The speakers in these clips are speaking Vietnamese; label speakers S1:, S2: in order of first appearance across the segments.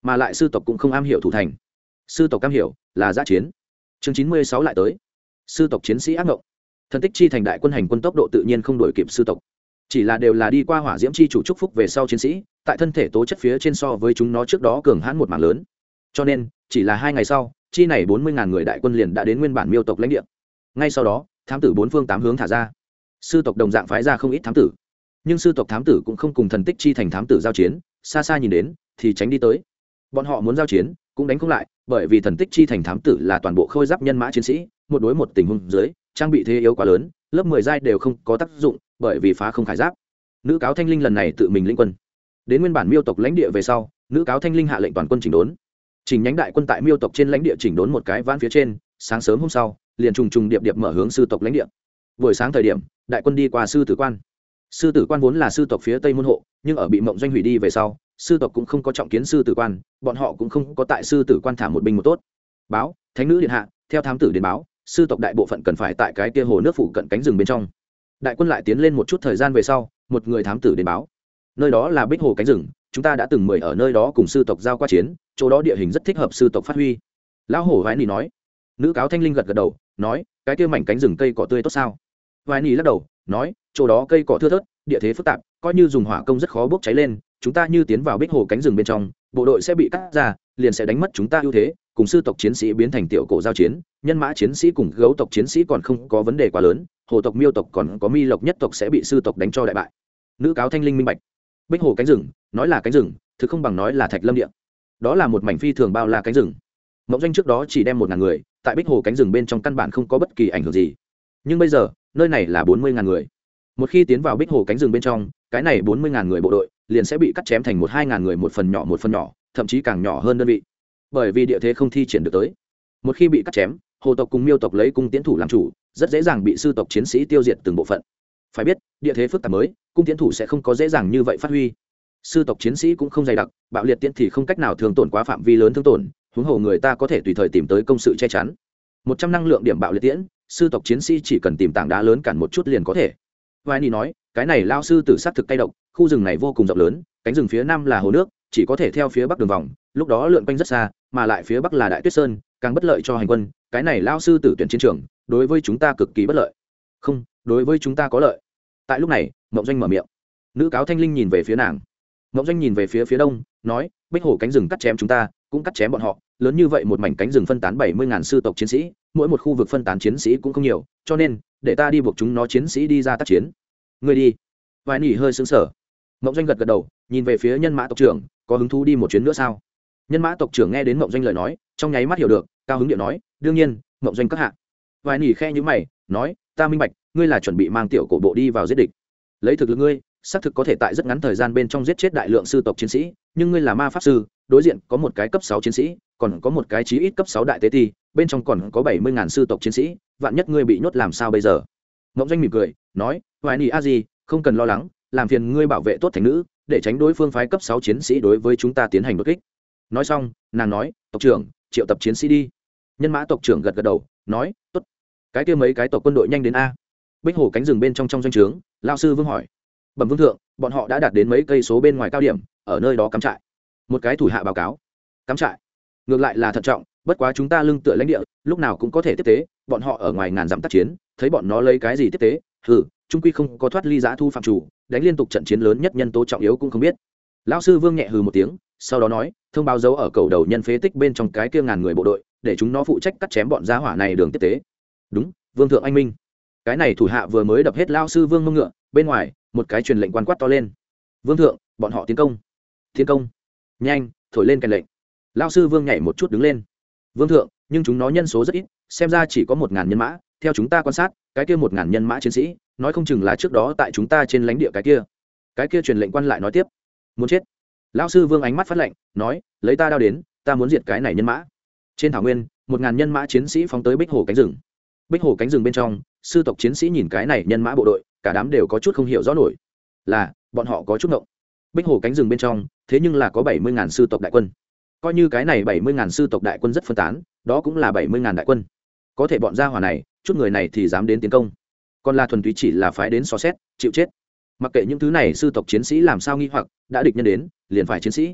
S1: mà lại sư tộc cũng không am hiểu thủ thành. Sư tộc am hiểu là giã chiến. Chương 96 lại tới. Sư tộc chiến sĩ ác ngộng. Thần tích chi thành đại quân hành quân tốc độ tự nhiên không đổi kịp sư tộc, chỉ là đều là đi qua hỏa diễm chi chủ chúc phúc về sau chiến sĩ, tại thân thể tố chất phía trên so với chúng nó trước đó cường hãn một mảng lớn, cho nên chỉ là 2 ngày sau, chi này 40.000 người đại quân liền đã đến nguyên bản miêu tộc lãnh địa. Ngay sau đó, thám tử 4 phương 8 hướng thả ra. Sư tộc đồng dạng phái ra không ít thám tử, nhưng sư tộc thám tử cũng không cùng thần tích chi thành thám tử giao chiến, xa xa nhìn đến thì tránh đi tới. Bọn họ muốn giao chiến cũng đánh không lại, bởi vì thần tích chi thành thám tử là toàn bộ khôi giáp nhân mã chiến sĩ, một đối một tình huống dưới, trang bị thế yếu quá lớn, lớp 10 giai đều không có tác dụng, bởi vì phá không khải giáp. Nữ cáo thanh linh lần này tự mình lĩnh quân đến nguyên bản miêu tộc lãnh địa về sau, nữ cáo thanh linh hạ lệnh toàn quân chỉnh đốn, chỉnh nhánh đại quân tại miêu tộc trên lãnh địa chỉnh đốn một cái ván phía trên. Sáng sớm hôm sau, liền trùng trùng điệp điệp mở hướng sư tộc lãnh địa. Buổi sáng thời điểm, đại quân đi qua sư tử quan. Sư tử quan vốn là sư tộc phía tây môn hộ, nhưng ở bị mộng doanh hủy đi về sau, sư tộc cũng không có trọng kiến sư tử quan, bọn họ cũng không có tại sư tử quan thả một binh một tốt. Báo, thánh nữ điện hạ, theo thám tử đến báo, sư tộc đại bộ phận cần phải tại cái kia hồ nước phụ cận cánh rừng bên trong. Đại quân lại tiến lên một chút thời gian về sau, một người thám tử đến báo, nơi đó là Bích Hồ cánh rừng, chúng ta đã từng mời ở nơi đó cùng sư tộc giao qua chiến, chỗ đó địa hình rất thích hợp sư tộc phát huy. Lão hổ Vãi Nỉ nói. Nữ cáo thanh linh gật gật đầu, nói, cái kia mảnh cánh rừng cây cỏ tươi tốt sao? Vãi Nỉ lắc đầu, nói, chỗ đó cây cỏ thưa thớt, địa thế phức tạp, coi như dùng hỏa công rất khó bốc cháy lên, chúng ta như tiến vào Bích Hồ cánh rừng bên trong, bộ đội sẽ bị cắt ra, liền sẽ đánh mất chúng ta ưu thế, cùng sư tộc chiến sĩ biến thành tiểu cổ giao chiến, nhân mã chiến sĩ cùng gấu tộc chiến sĩ còn không có vấn đề quá lớn, hồ tộc miêu tộc còn có mi lộc nhất tộc sẽ bị sư tộc đánh cho đại bại. Nữ cáo thanh linh minh bạch. Bích Hồ cánh rừng, nói là cánh rừng, thực không bằng nói là thạch lâm địa. Đó là một mảnh phi thường bao la cánh rừng. Mộng doanh trước đó chỉ đem 1.000 người, tại Bích Hồ cánh rừng bên trong căn bản không có bất kỳ ảnh hưởng gì. Nhưng bây giờ, nơi này là 40.000 người. Một khi tiến vào Bích Hồ cánh rừng bên trong, cái này 40.000 người bộ đội liền sẽ bị cắt chém thành 1-2.000 người, một phần nhỏ, thậm chí càng nhỏ hơn đơn vị. Bởi vì địa thế không thi triển được tới. Một khi bị cắt chém, hồ tộc cùng miêu tộc lấy cung tiễn thủ làm chủ, rất dễ dàng bị sư tộc chiến sĩ tiêu diệt từng bộ phận. Phải biết, địa thế phức tạp mới, cung tiễn thủ sẽ không có dễ dàng như vậy phát huy. Sư tộc chiến sĩ cũng không dày đặc, bạo liệt tiễn thì không cách nào thương tổn quá phạm vi lớn thương tổn, huống hồ người ta có thể tùy thời tìm tới công sự che chắn. 100 năng lượng điểm bạo liệt tiễn, sư tộc chiến sĩ chỉ cần tìm tảng đá lớn cản một chút liền có thể. Vai Nỉ nói, cái này lao sư tử sát thực cay độc, khu rừng này vô cùng rộng lớn, cánh rừng phía nam là hồ nước, chỉ có thể theo phía bắc đường vòng, lúc đó lượn quanh rất xa, mà lại phía bắc là đại tuyết sơn, càng bất lợi cho hành quân, cái này lao sư tử tuyển chiến trường, đối với chúng ta cực kỳ bất lợi. Không, đối với chúng ta có lợi. Tại lúc này, Mộng Doanh mở miệng. Nữ cáo thanh linh nhìn về phía nàng. Mộng Doanh nhìn về phía đông, nói, Bích Hồ cánh rừng cắt chém chúng ta, cũng cắt chém bọn họ, lớn như vậy một mảnh cánh rừng phân tán 70.000 sư tộc chiến sĩ, mỗi một khu vực phân tán chiến sĩ cũng không nhiều, cho nên, để ta đi buộc chúng nó chiến sĩ đi ra tác chiến. Người đi. Vài Nỉ hơi sững sờ. Mộng Doanh gật gật đầu, nhìn về phía nhân mã tộc trưởng, có hứng thú đi một chuyến nữa sao? Nhân mã tộc trưởng nghe đến Mộng Doanh lời nói, trong nháy mắt hiểu được, cao hứng điệu nói, đương nhiên, Mộng Doanh các hạ. Vài Nỉ khe nhíu mày, nói, ta minh bạch, ngươi là chuẩn bị mang tiểu cổ bộ đi vào giết địch. Lấy thực lực ngươi, xác thực có thể tại rất ngắn thời gian bên trong giết chết đại lượng sư tộc chiến sĩ, nhưng ngươi là ma pháp sư, đối diện có một cái cấp 6 chiến sĩ, còn có một cái chí ít cấp 6 đại tế ti, bên trong còn có 70.000 sư tộc chiến sĩ, vạn nhất ngươi bị nhốt làm sao bây giờ? Mộng Doanh mỉm cười, nói, Hoài Nỉ a gì, không cần lo lắng, làm phiền ngươi bảo vệ tốt thành nữ, để tránh đối phương phái cấp 6 chiến sĩ đối với chúng ta tiến hành đột kích. Nói xong, nàng nói, tộc trưởng, triệu tập chiến sĩ đi. Nhân mã tộc trưởng gật gật đầu, nói, tốt. Cái kia mấy cái tộc quân đội nhanh đến a. Bích Hồ cánh rừng bên trong doanh trướng, lão sư Vương hỏi, bẩm vương thượng, bọn họ đã đạt đến mấy cây số bên ngoài cao điểm, ở nơi đó cắm trại. Một cái thủ hạ báo cáo, cắm trại, ngược lại là thận trọng, bất quá chúng ta lưng tựa lãnh địa, lúc nào cũng có thể tiếp tế, bọn họ ở ngoài ngàn dặm tác chiến, thấy bọn nó lấy cái gì tiếp tế, trung quy không có thoát ly giã thu phạm chủ, đánh liên tục trận chiến lớn nhất nhân tố trọng yếu cũng không biết. Lão sư Vương nhẹ hừ một tiếng, sau đó nói, thông báo dấu ở cầu đầu nhân phế tích bên trong cái kia ngàn người bộ đội, để chúng nó phụ trách cắt chém bọn gia hỏa này đường tiếp tế. Đúng, vương thượng anh minh. Cái này thủ hạ vừa mới đập hết lão sư Vương mông ngựa, bên ngoài một cái truyền lệnh quan quát to lên, vương thượng, bọn họ tiến công, tiến công, nhanh, thổi lên kèn lệnh. Lão sư Vương nhảy một chút đứng lên, vương thượng, nhưng chúng nó nhân số rất ít, xem ra chỉ có 1.000 nhân mã, theo chúng ta quan sát, cái kia 1.000 nhân mã chiến sĩ, nói không chừng là trước đó tại chúng ta trên lãnh địa cái kia truyền lệnh quan lại nói tiếp, muốn chết. Lão sư Vương ánh mắt phát lạnh, nói, lấy ta đao đến, ta muốn diệt cái này nhân mã. Trên thảo nguyên, 1.000 nhân mã chiến sĩ phóng tới Bích Hồ cánh rừng. Bích Hồ cánh rừng bên trong, sư tộc chiến sĩ nhìn cái này nhân mã bộ đội, cả đám đều có chút không hiểu rõ nổi, là bọn họ có chút ngộng. Bích Hồ cánh rừng bên trong, thế nhưng là có 70.000 sư tộc đại quân. Coi như cái này 70.000 sư tộc đại quân rất phân tán, đó cũng là 70.000 đại quân. Có thể bọn gia hỏa này, chút người này thì dám đến tiến công, còn là thuần túy chỉ là phái đến xò xét, chịu chết. Mặc kệ những thứ này sư tộc chiến sĩ làm sao nghi hoặc, đã địch nhân đến, liền phải chiến sĩ.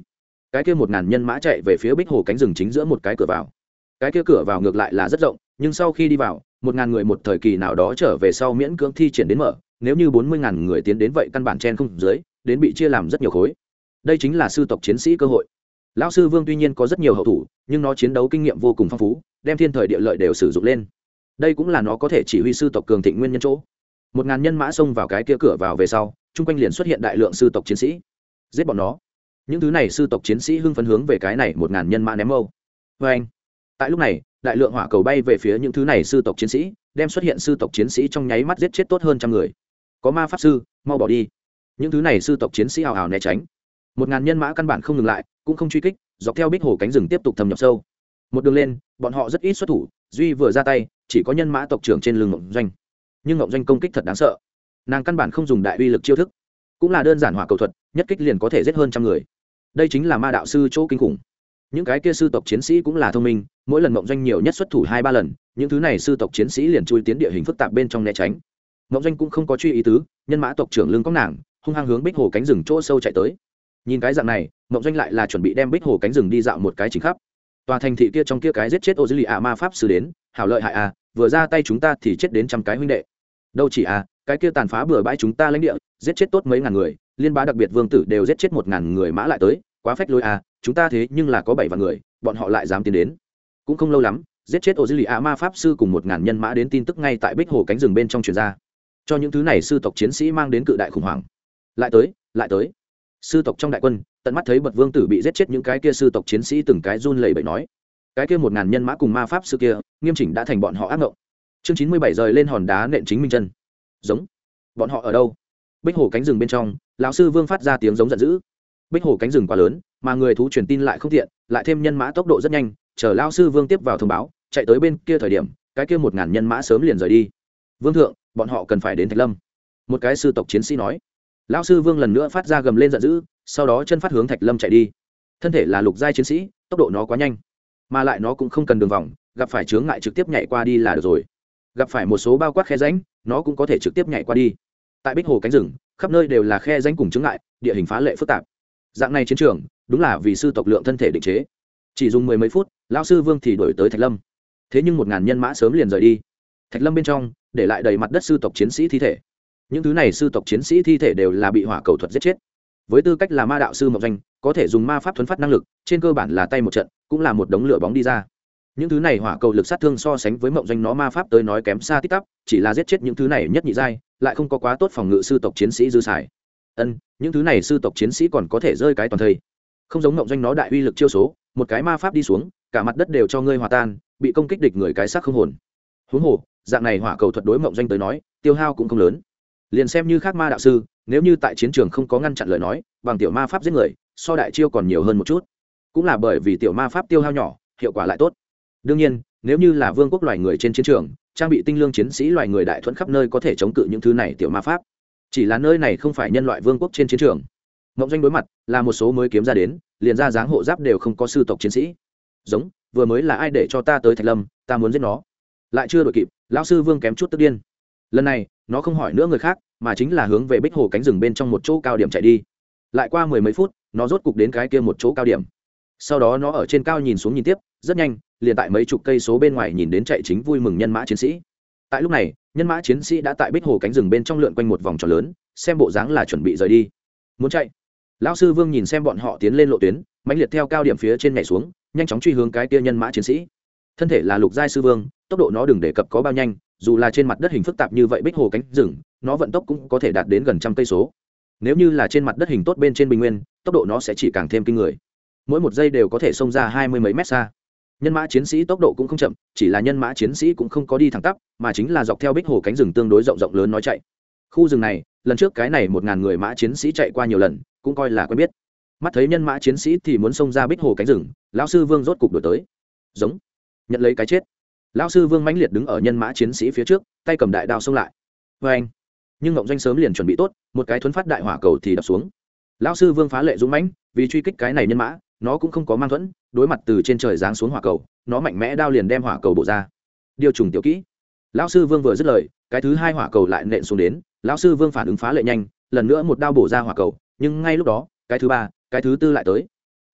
S1: cái kia 1000 nhân mã chạy về phía bích hồ cánh rừng chính giữa một cái cửa vào. Cái kia cửa vào ngược lại là rất rộng, nhưng sau khi đi vào, 1000 người một thời kỳ nào đó trở về sau miễn cưỡng thi triển đến mở, nếu như 40.000 người tiến đến vậy căn bản chen không dưới, đến bị chia làm rất nhiều khối. Đây chính là sư tộc chiến sĩ cơ hội. Lão sư Vương tuy nhiên có rất nhiều hậu thủ, nhưng nó chiến đấu kinh nghiệm vô cùng phong phú, đem thiên thời địa lợi đều sử dụng lên. Đây cũng là nó có thể chỉ huy sư tộc cường thịnh nguyên nhân chỗ. 1000 nhân mã xông vào cái kia cửa vào về sau, chung quanh liền xuất hiện đại lượng sư tộc chiến sĩ. Giết bọn nó. Những thứ này sư tộc chiến sĩ hưng phấn hướng về cái này 1000 nhân mã ném mâu. Và anh. Tại lúc này, đại lượng hỏa cầu bay về phía những thứ này sư tộc chiến sĩ, đem xuất hiện sư tộc chiến sĩ trong nháy mắt giết chết tốt hơn trăm người. Có ma pháp sư, mau bỏ đi. Những thứ này sư tộc chiến sĩ hào hào né tránh. 1000 nhân mã căn bản không ngừng lại, cũng không truy kích, dọc theo bích hồ cánh rừng tiếp tục thâm nhập sâu. Một đường lên, bọn họ rất ít xuất thủ, duy vừa ra tay, chỉ có nhân mã tộc trưởng trên lưng Ngộng Doanh. Nhưng Ngộng Doanh công kích thật đáng sợ. Nàng căn bản không dùng đại uy lực chiêu thức, cũng là đơn giản hỏa cầu thuật, nhất kích liền có thể giết hơn trăm người. Đây chính là ma đạo sư chỗ kinh khủng. Những cái kia sư tộc chiến sĩ cũng là thông minh, mỗi lần Ngộng Doanh nhiều nhất xuất thủ 2-3 lần, những thứ này sư tộc chiến sĩ liền chui tiến địa hình phức tạp bên trong né tránh. Ngộng Doanh cũng không có truy ý tứ, nhân mã tộc trưởng lưng có nàng, hung hăng hướng bích hồ cánh rừng chỗ sâu chạy tới. Nhìn cái dạng này, Ngộng Doanh lại là chuẩn bị đem bích hồ cánh rừng đi dạo một cái chính khắp. Tòa thành thị kia trong kia cái giết chết ô dư lì ạ ma pháp sư đến, hảo lợi hại à, vừa ra tay chúng ta thì chết đến trăm cái huynh đệ. Đâu chỉ à, cái kia tàn phá bừa bãi chúng ta lãnh địa, giết chết tốt mấy ngàn người, liên bá đặc biệt vương tử đều giết chết 1000 người mã lại tới, quá phách lối à, chúng ta thế nhưng là có 7 vạn người, bọn họ lại dám tiến đến. Cũng không lâu lắm, giết chết ô dư lì ạ ma pháp sư cùng 1000 nhân mã đến tin tức ngay tại bích hồ cánh rừng bên trong truyền ra, cho những thứ này sư tộc chiến sĩ mang đến cự đại khủng hoảng. Lại tới. Sư tộc trong đại quân, tận mắt thấy bậc vương tử bị giết chết, những cái kia sư tộc chiến sĩ từng cái run lẩy bẩy nói, cái kia 1000 nhân mã cùng ma pháp sư kia, nghiêm chỉnh đã thành bọn họ ác ngộng. Chương 97 rời lên hòn đá nện chính mình chân. Giống. Bọn họ ở đâu? Bích hồ cánh rừng bên trong, lão sư Vương phát ra tiếng giống giận dữ. Bích hồ cánh rừng quá lớn, mà người thú truyền tin lại không tiện, lại thêm nhân mã tốc độ rất nhanh, chờ lão sư Vương tiếp vào thông báo, chạy tới bên kia thời điểm, cái kia 1000 nhân mã sớm liền rời đi. Vương thượng, bọn họ cần phải đến Thạch Lâm. Một cái sư tộc chiến sĩ nói. Lão sư Vương lần nữa phát ra gầm lên giận dữ, sau đó chân phát hướng Thạch Lâm chạy đi. Thân thể là lục giai chiến sĩ, tốc độ nó quá nhanh, mà lại nó cũng không cần đường vòng, gặp phải chướng ngại trực tiếp nhảy qua đi là được rồi. Gặp phải một số bao quát khe rãnh, nó cũng có thể trực tiếp nhảy qua đi. Tại bích hồ cánh rừng, khắp nơi đều là khe rãnh cùng chướng ngại, địa hình phá lệ phức tạp. Dạng này chiến trường, đúng là vì sư tộc lượng thân thể định chế. Chỉ dùng 10 mấy phút, lão sư Vương thì đuổi tới Thạch Lâm. Thế nhưng 1000 nhân mã sớm liền rời đi. Thạch Lâm bên trong, để lại đầy mặt đất sư tộc chiến sĩ thi thể. Những thứ này sư tộc chiến sĩ thi thể đều là bị hỏa cầu thuật giết chết. Với tư cách là ma đạo sư Mộng Doanh, có thể dùng ma pháp thuấn phát năng lực, trên cơ bản là tay một trận, cũng là một đống lửa bóng đi ra. Những thứ này hỏa cầu lực sát thương so sánh với Mộng Doanh nó ma pháp tới nói kém xa tít tắp, chỉ là giết chết những thứ này nhất nhị giai, lại không có quá tốt phòng ngự sư tộc chiến sĩ dư xài. Những thứ này sư tộc chiến sĩ còn có thể rơi cái toàn thây. Không giống Mộng Doanh nó đại uy lực chiêu số, một cái ma pháp đi xuống, cả mặt đất đều cho ngươi hòa tan, bị công kích địch người cái xác không hồn. Huống hồ, dạng này hỏa cầu thuật đối Mộng Doanh tới nói, tiêu hao cũng không lớn. Liền xem như khác ma đạo sư, nếu như tại chiến trường không có ngăn chặn lời nói, bằng tiểu ma pháp giết người, so đại chiêu còn nhiều hơn một chút. Cũng là bởi vì tiểu ma pháp tiêu hao nhỏ, hiệu quả lại tốt. Đương nhiên, nếu như là vương quốc loài người trên chiến trường, trang bị tinh lương chiến sĩ loài người đại thuẫn khắp nơi có thể chống cự những thứ này tiểu ma pháp. Chỉ là nơi này không phải nhân loại vương quốc trên chiến trường. Mộng Doanh đối mặt là một số mới kiếm ra đến, liền ra dáng hộ giáp đều không có sư tộc chiến sĩ. Giống, vừa mới là ai để cho ta tới Thạch Lâm, ta muốn giết nó. Lại chưa đội kịp, lão sư Vương kém chút tức điên. Lần này, nó không hỏi nữa người khác, mà chính là hướng về bích hồ cánh rừng bên trong một chỗ cao điểm chạy đi. Lại qua 10 mấy phút, nó rốt cục đến cái kia một chỗ cao điểm. Sau đó nó ở trên cao nhìn xuống nhìn tiếp, rất nhanh, liền tại mấy chục cây số bên ngoài nhìn đến chạy chính vui mừng nhân mã chiến sĩ. Tại lúc này, nhân mã chiến sĩ đã tại bích hồ cánh rừng bên trong lượn quanh một vòng tròn lớn, xem bộ dáng là chuẩn bị rời đi. Muốn chạy. Lão sư Vương nhìn xem bọn họ tiến lên lộ tuyến, mãnh liệt theo cao điểm phía trên nhảy xuống, nhanh chóng truy hướng cái kia nhân mã chiến sĩ. Thân thể là lục giai sư vương, tốc độ nó đừng đề cập có bao nhanh, dù là trên mặt đất hình phức tạp như vậy bích hồ cánh rừng, nó vận tốc cũng có thể đạt đến gần trăm cây số. Nếu như là trên mặt đất hình tốt bên trên bình nguyên, tốc độ nó sẽ chỉ càng thêm kinh người, mỗi một giây đều có thể xông ra 20 mấy mét xa. Nhân mã chiến sĩ tốc độ cũng không chậm, chỉ là nhân mã chiến sĩ cũng không có đi thẳng tắp, mà chính là dọc theo bích hồ cánh rừng tương đối rộng rộng lớn nói chạy. Khu rừng này, lần trước cái này 1000 người mã chiến sĩ chạy qua nhiều lần, cũng coi là quen biết. Mắt thấy nhân mã chiến sĩ thì muốn xông ra bích hồ cánh rừng, lão sư Vương rốt cục đuổi tới. Giống, nhận lấy cái chết. Lão sư Vương mãnh liệt đứng ở nhân mã chiến sĩ phía trước, tay cầm đại đao xông lại. Và anh, nhưng Ngộng Doanh sớm liền chuẩn bị tốt, một cái thuấn phát đại hỏa cầu thì đập xuống. Lão sư Vương phá lệ dũng mãnh, vì truy kích cái này nhân mã, nó cũng không có mang thuẫn, đối mặt từ trên trời giáng xuống hỏa cầu, nó mạnh mẽ đao liền đem hỏa cầu bổ ra. Điều trùng tiểu kỹ. Lão sư Vương vừa dứt lời, cái thứ hai hỏa cầu lại nện xuống đến, lão sư Vương phản ứng phá lệ nhanh, lần nữa một đao bổ ra hỏa cầu, nhưng ngay lúc đó, cái thứ ba, cái thứ tư lại tới.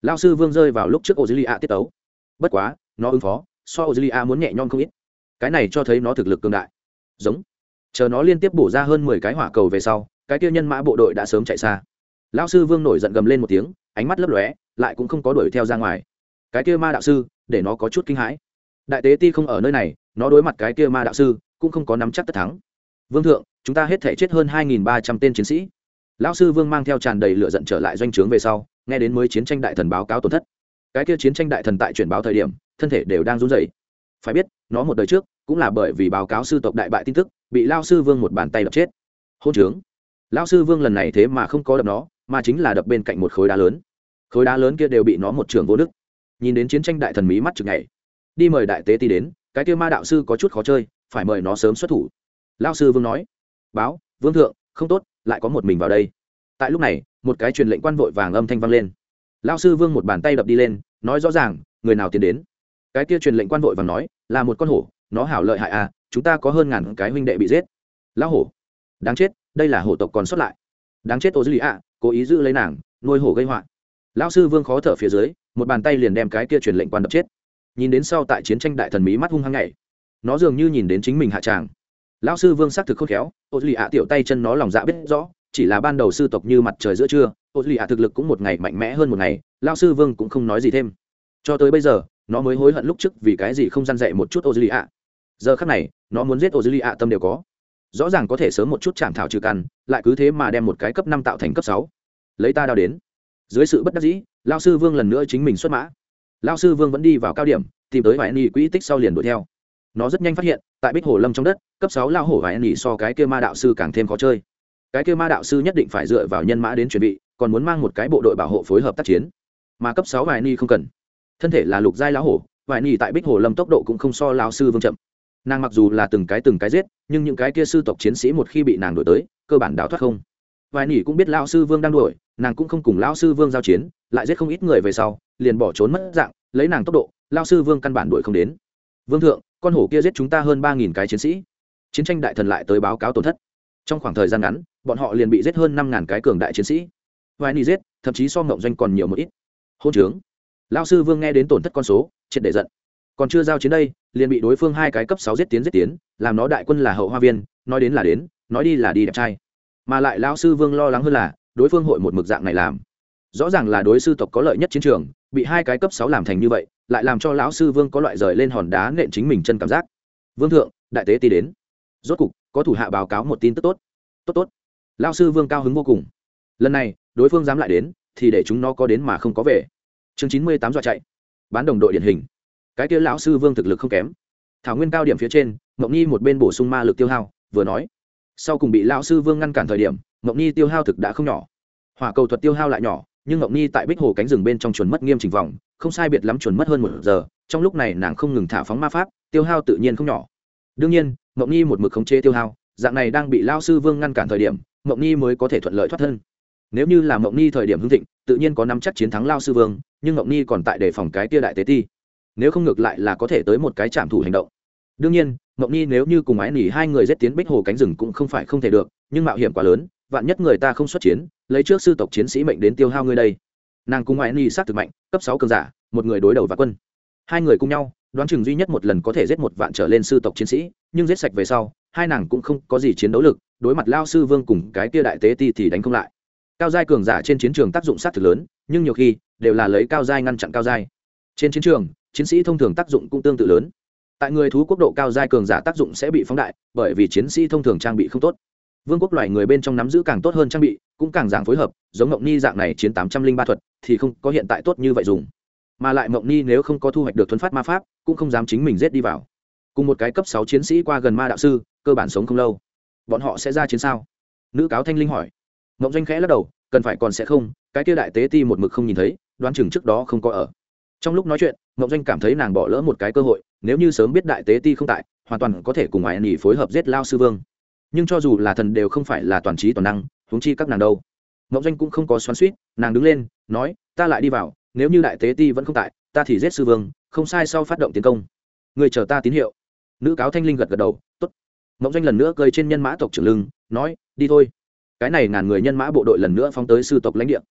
S1: lao sư vương rơi vào lúc trước ô dư li a tiết tấu, bất quá nó ứng phó so ô dư li a muốn nhẹ nhõm không ít. Cái này cho thấy nó thực lực cường đại. Giống, chờ nó liên tiếp bổ ra hơn 10 cái hỏa cầu về sau, cái kia nhân mã bộ đội đã sớm chạy xa. Lão sư vương nổi giận gầm lên một tiếng, ánh mắt lấp lóe, lại cũng không có đuổi theo ra ngoài. Cái kia ma đạo sư để nó có chút kinh hãi. Đại tế ti không ở nơi này, nó đối mặt cái kia ma đạo sư cũng không có nắm chắc tất thắng. Vương thượng, chúng ta hết thể chết hơn 2.300 tên chiến sĩ. Lão sư vương mang theo tràn đầy lửa giận trở lại doanh trướng về sau, nghe đến mới chiến tranh đại thần báo cáo tổn thất. Cái kia chiến tranh đại thần tại chuyển báo thời điểm, thân thể đều đang run rẩy. Phải biết, nó một đời trước cũng là bởi vì báo cáo sư tộc đại bại tin tức, bị lão sư vương một bàn tay đập chết. Hôn trướng. Lão sư vương lần này thế mà không có đập nó, mà chính là đập bên cạnh một khối đá lớn. Khối đá lớn kia đều bị nó một trường vô đức. Nhìn đến chiến tranh đại thần mí mắt chực nhảy. Đi mời đại tế ti đến, cái kia ma đạo sư có chút khó chơi, phải mời nó sớm xuất thủ. Lão sư vương nói: báo vương thượng, không tốt, lại có một mình vào đây. Tại lúc này, một cái truyền lệnh quan vội vàng âm thanh vang lên. Lão sư vương một bàn tay đập đi lên, nói rõ ràng người nào tiến đến. Cái kia truyền lệnh quan vội vàng nói: là một con hổ, nó hảo lợi hại à, chúng ta có hơn ngàn cái huynh đệ bị giết. Lão hổ, đáng chết, đây là hổ tộc còn sót lại. Đáng chết ô dư lý ạ, cố ý giữ lấy nàng, nuôi hổ gây họa. Lão sư vương khó thở phía dưới, một bàn tay liền đem cái kia truyền lệnh quan đập chết. Nhìn đến sau tại chiến tranh đại thần mí mắt hung hăng nhảy, nó dường như nhìn đến chính mình hạ tràng. Lão sư vương xác thực khôn khéo, ô dư lý ạ tiểu tay chân nó lòng dạ biết rõ, chỉ là ban đầu sư tộc như mặt trời giữa trưa, ô dư lý ạ thực lực cũng một ngày mạnh mẽ hơn một ngày. Lão sư vương cũng không nói gì thêm, cho tới bây giờ nó mới hối hận lúc trước vì cái gì không răn dạy một chút ô dư lý ạ. Giờ khắc này nó muốn giết ô dư lý ạ tâm đều có. Rõ ràng có thể sớm một chút chạm thảo trừ căn, lại cứ thế mà đem một cái cấp 5 tạo thành cấp 6. Lấy ta đao đến. Dưới sự bất đắc dĩ, lão sư vương lần nữa chính mình xuất mã. Lão sư vương vẫn đi vào cao điểm, tìm tới vài nhị quỹ tích sau liền đuổi theo. Nó rất nhanh phát hiện, tại Bích Hồ Lâm trong đất, cấp 6 lão hổ vài nhị so cái kia ma đạo sư càng thêm khó chơi. Cái kia ma đạo sư nhất định phải dựa vào nhân mã đến chuẩn bị, còn muốn mang một cái bộ đội bảo hộ phối hợp tác chiến. Mà cấp 6 vài nhị không cần. Thân thể là lục giai lão hổ, vài nhị tại Bích Hồ Lâm tốc độ cũng không so lão sư vương chậm. Nàng mặc dù là từng cái giết, nhưng những cái kia sư tộc chiến sĩ một khi bị nàng đuổi tới, cơ bản đào thoát không. Vài nỉ cũng biết lão sư vương đang đuổi, nàng cũng không cùng lão sư vương giao chiến, lại giết không ít người về sau, liền bỏ trốn mất dạng, lấy nàng tốc độ, lão sư vương căn bản đuổi không đến. Vương thượng, con hổ kia giết chúng ta hơn 3.000 cái chiến sĩ. Chiến tranh đại thần lại tới báo cáo tổn thất. Trong khoảng thời gian ngắn, bọn họ liền bị giết hơn 5.000 cái cường đại chiến sĩ. Vài nỉ giết, thậm chí so ngộng doanh còn nhiều một ít. Hôn trướng. Lão sư vương nghe đến tổn thất con số, triệt để giận. Còn chưa giao chiến đây, liền bị đối phương hai cái cấp 6 giết tiến, làm nó đại quân là hậu hoa viên, nói đến là đến, nói đi là đi đẹp trai. Mà lại lão sư vương lo lắng hơn là, đối phương hội một mực dạng này làm. Rõ ràng là đối sư tộc có lợi nhất chiến trường, bị hai cái cấp 6 làm thành như vậy, lại làm cho lão sư vương có loại rời lên hòn đá nện chính mình chân cảm giác. Vương thượng, đại tế ti đến. Rốt cục, có thủ hạ báo cáo một tin tức tốt. Tốt. Lão sư vương cao hứng vô cùng. Lần này, đối phương dám lại đến, thì để chúng nó có đến mà không có về. Chương 98 dọa chạy. Bán đồng đội điển hình. Cái kia lão sư vương thực lực không kém. Thảo nguyên cao điểm phía trên, Mộng Nhi một bên bổ sung ma lực tiêu hao, vừa nói. Sau cùng bị lão sư vương ngăn cản thời điểm, Mộng Nhi tiêu hao thực đã không nhỏ. Hỏa cầu thuật tiêu hao lại nhỏ, nhưng Mộng Nhi tại Bích Hồ cánh rừng bên trong chuẩn mất nghiêm chỉnh vòng, không sai biệt lắm chuẩn mất hơn 1 giờ. Trong lúc này nàng không ngừng thả phóng ma pháp, tiêu hao tự nhiên không nhỏ. Đương nhiên, Mộng Nhi một mực khống chế tiêu hao, dạng này đang bị lão sư vương ngăn cản thời điểm, Mộng Nhi mới có thể thuận lợi thoát thân. Nếu như là Mộng Nhi thời điểm hưng thịnh, tự nhiên có nắm chắc chiến thắng lão sư vương, nhưng Mộng Nhi còn tại đề phòng cái kia đại tế ti. Nếu không ngược lại là có thể tới một cái trảm thủ hành động. Đương nhiên, Mộng Nhi nếu như cùng ái nỉ hai người giết tiến Bích Hồ cánh rừng cũng không phải không thể được, nhưng mạo hiểm quá lớn, vạn nhất người ta không xuất chiến, lấy trước sư tộc chiến sĩ mệnh đến tiêu hao người đây. Nàng cùng ái nỉ sát thực mạnh, cấp 6 cường giả, một người đối đầu và quân. Hai người cùng nhau, đoán chừng duy nhất một lần có thể giết 1 vạn trở lên sư tộc chiến sĩ, nhưng giết sạch về sau, hai nàng cũng không có gì chiến đấu lực, đối mặt lao sư vương cùng cái kia đại tế ti thì đánh không lại. Cao giai cường giả trên chiến trường tác dụng sát thực lớn, nhưng nhiều khi đều là lấy cao giai ngăn chặn cao giai. Trên chiến trường, chiến sĩ thông thường tác dụng cũng tương tự lớn. Tại người thú quốc độ cao giai cường giả tác dụng sẽ bị phóng đại, bởi vì chiến sĩ thông thường trang bị không tốt. Vương quốc loài người bên trong nắm giữ càng tốt hơn trang bị, cũng càng dạng phối hợp, giống Mộng Ni dạng này chiến 803 thuật thì không có hiện tại tốt như vậy dùng. Mà lại Mộng Ni nếu không có thu hoạch được thuần phát ma pháp, cũng không dám chính mình giết đi vào. Cùng một cái cấp 6 chiến sĩ qua gần ma đạo sư, cơ bản sống không lâu. Bọn họ sẽ ra chiến sao? Nữ cáo Thanh Linh hỏi. Mộng Doanh khẽ lắc đầu, cần phải còn sẽ không, cái kia đại tế ti một mực không nhìn thấy, đoán chừng trước đó không có ở. Trong lúc nói chuyện, Mộng Doanh cảm thấy nàng bỏ lỡ một cái cơ hội, nếu như sớm biết đại tế ti không tại, hoàn toàn có thể cùng ngoại nhị phối hợp giết lao sư vương. Nhưng cho dù là thần đều không phải là toàn trí toàn năng, huống chi các nàng đâu. Mộng Doanh cũng không có xoắn xuýt, nàng đứng lên, nói, ta lại đi vào, nếu như đại tế ti vẫn không tại, ta thì giết sư vương, không sai sau phát động tiến công. Người chờ ta tín hiệu. Nữ cáo Thanh Linh gật gật đầu, tốt. Mộng Doanh lần nữa cơi trên nhân mã tộc trưởng lưng, nói, đi thôi. Cái này ngàn người nhân mã bộ đội lần nữa phóng tới sư tộc lãnh địa.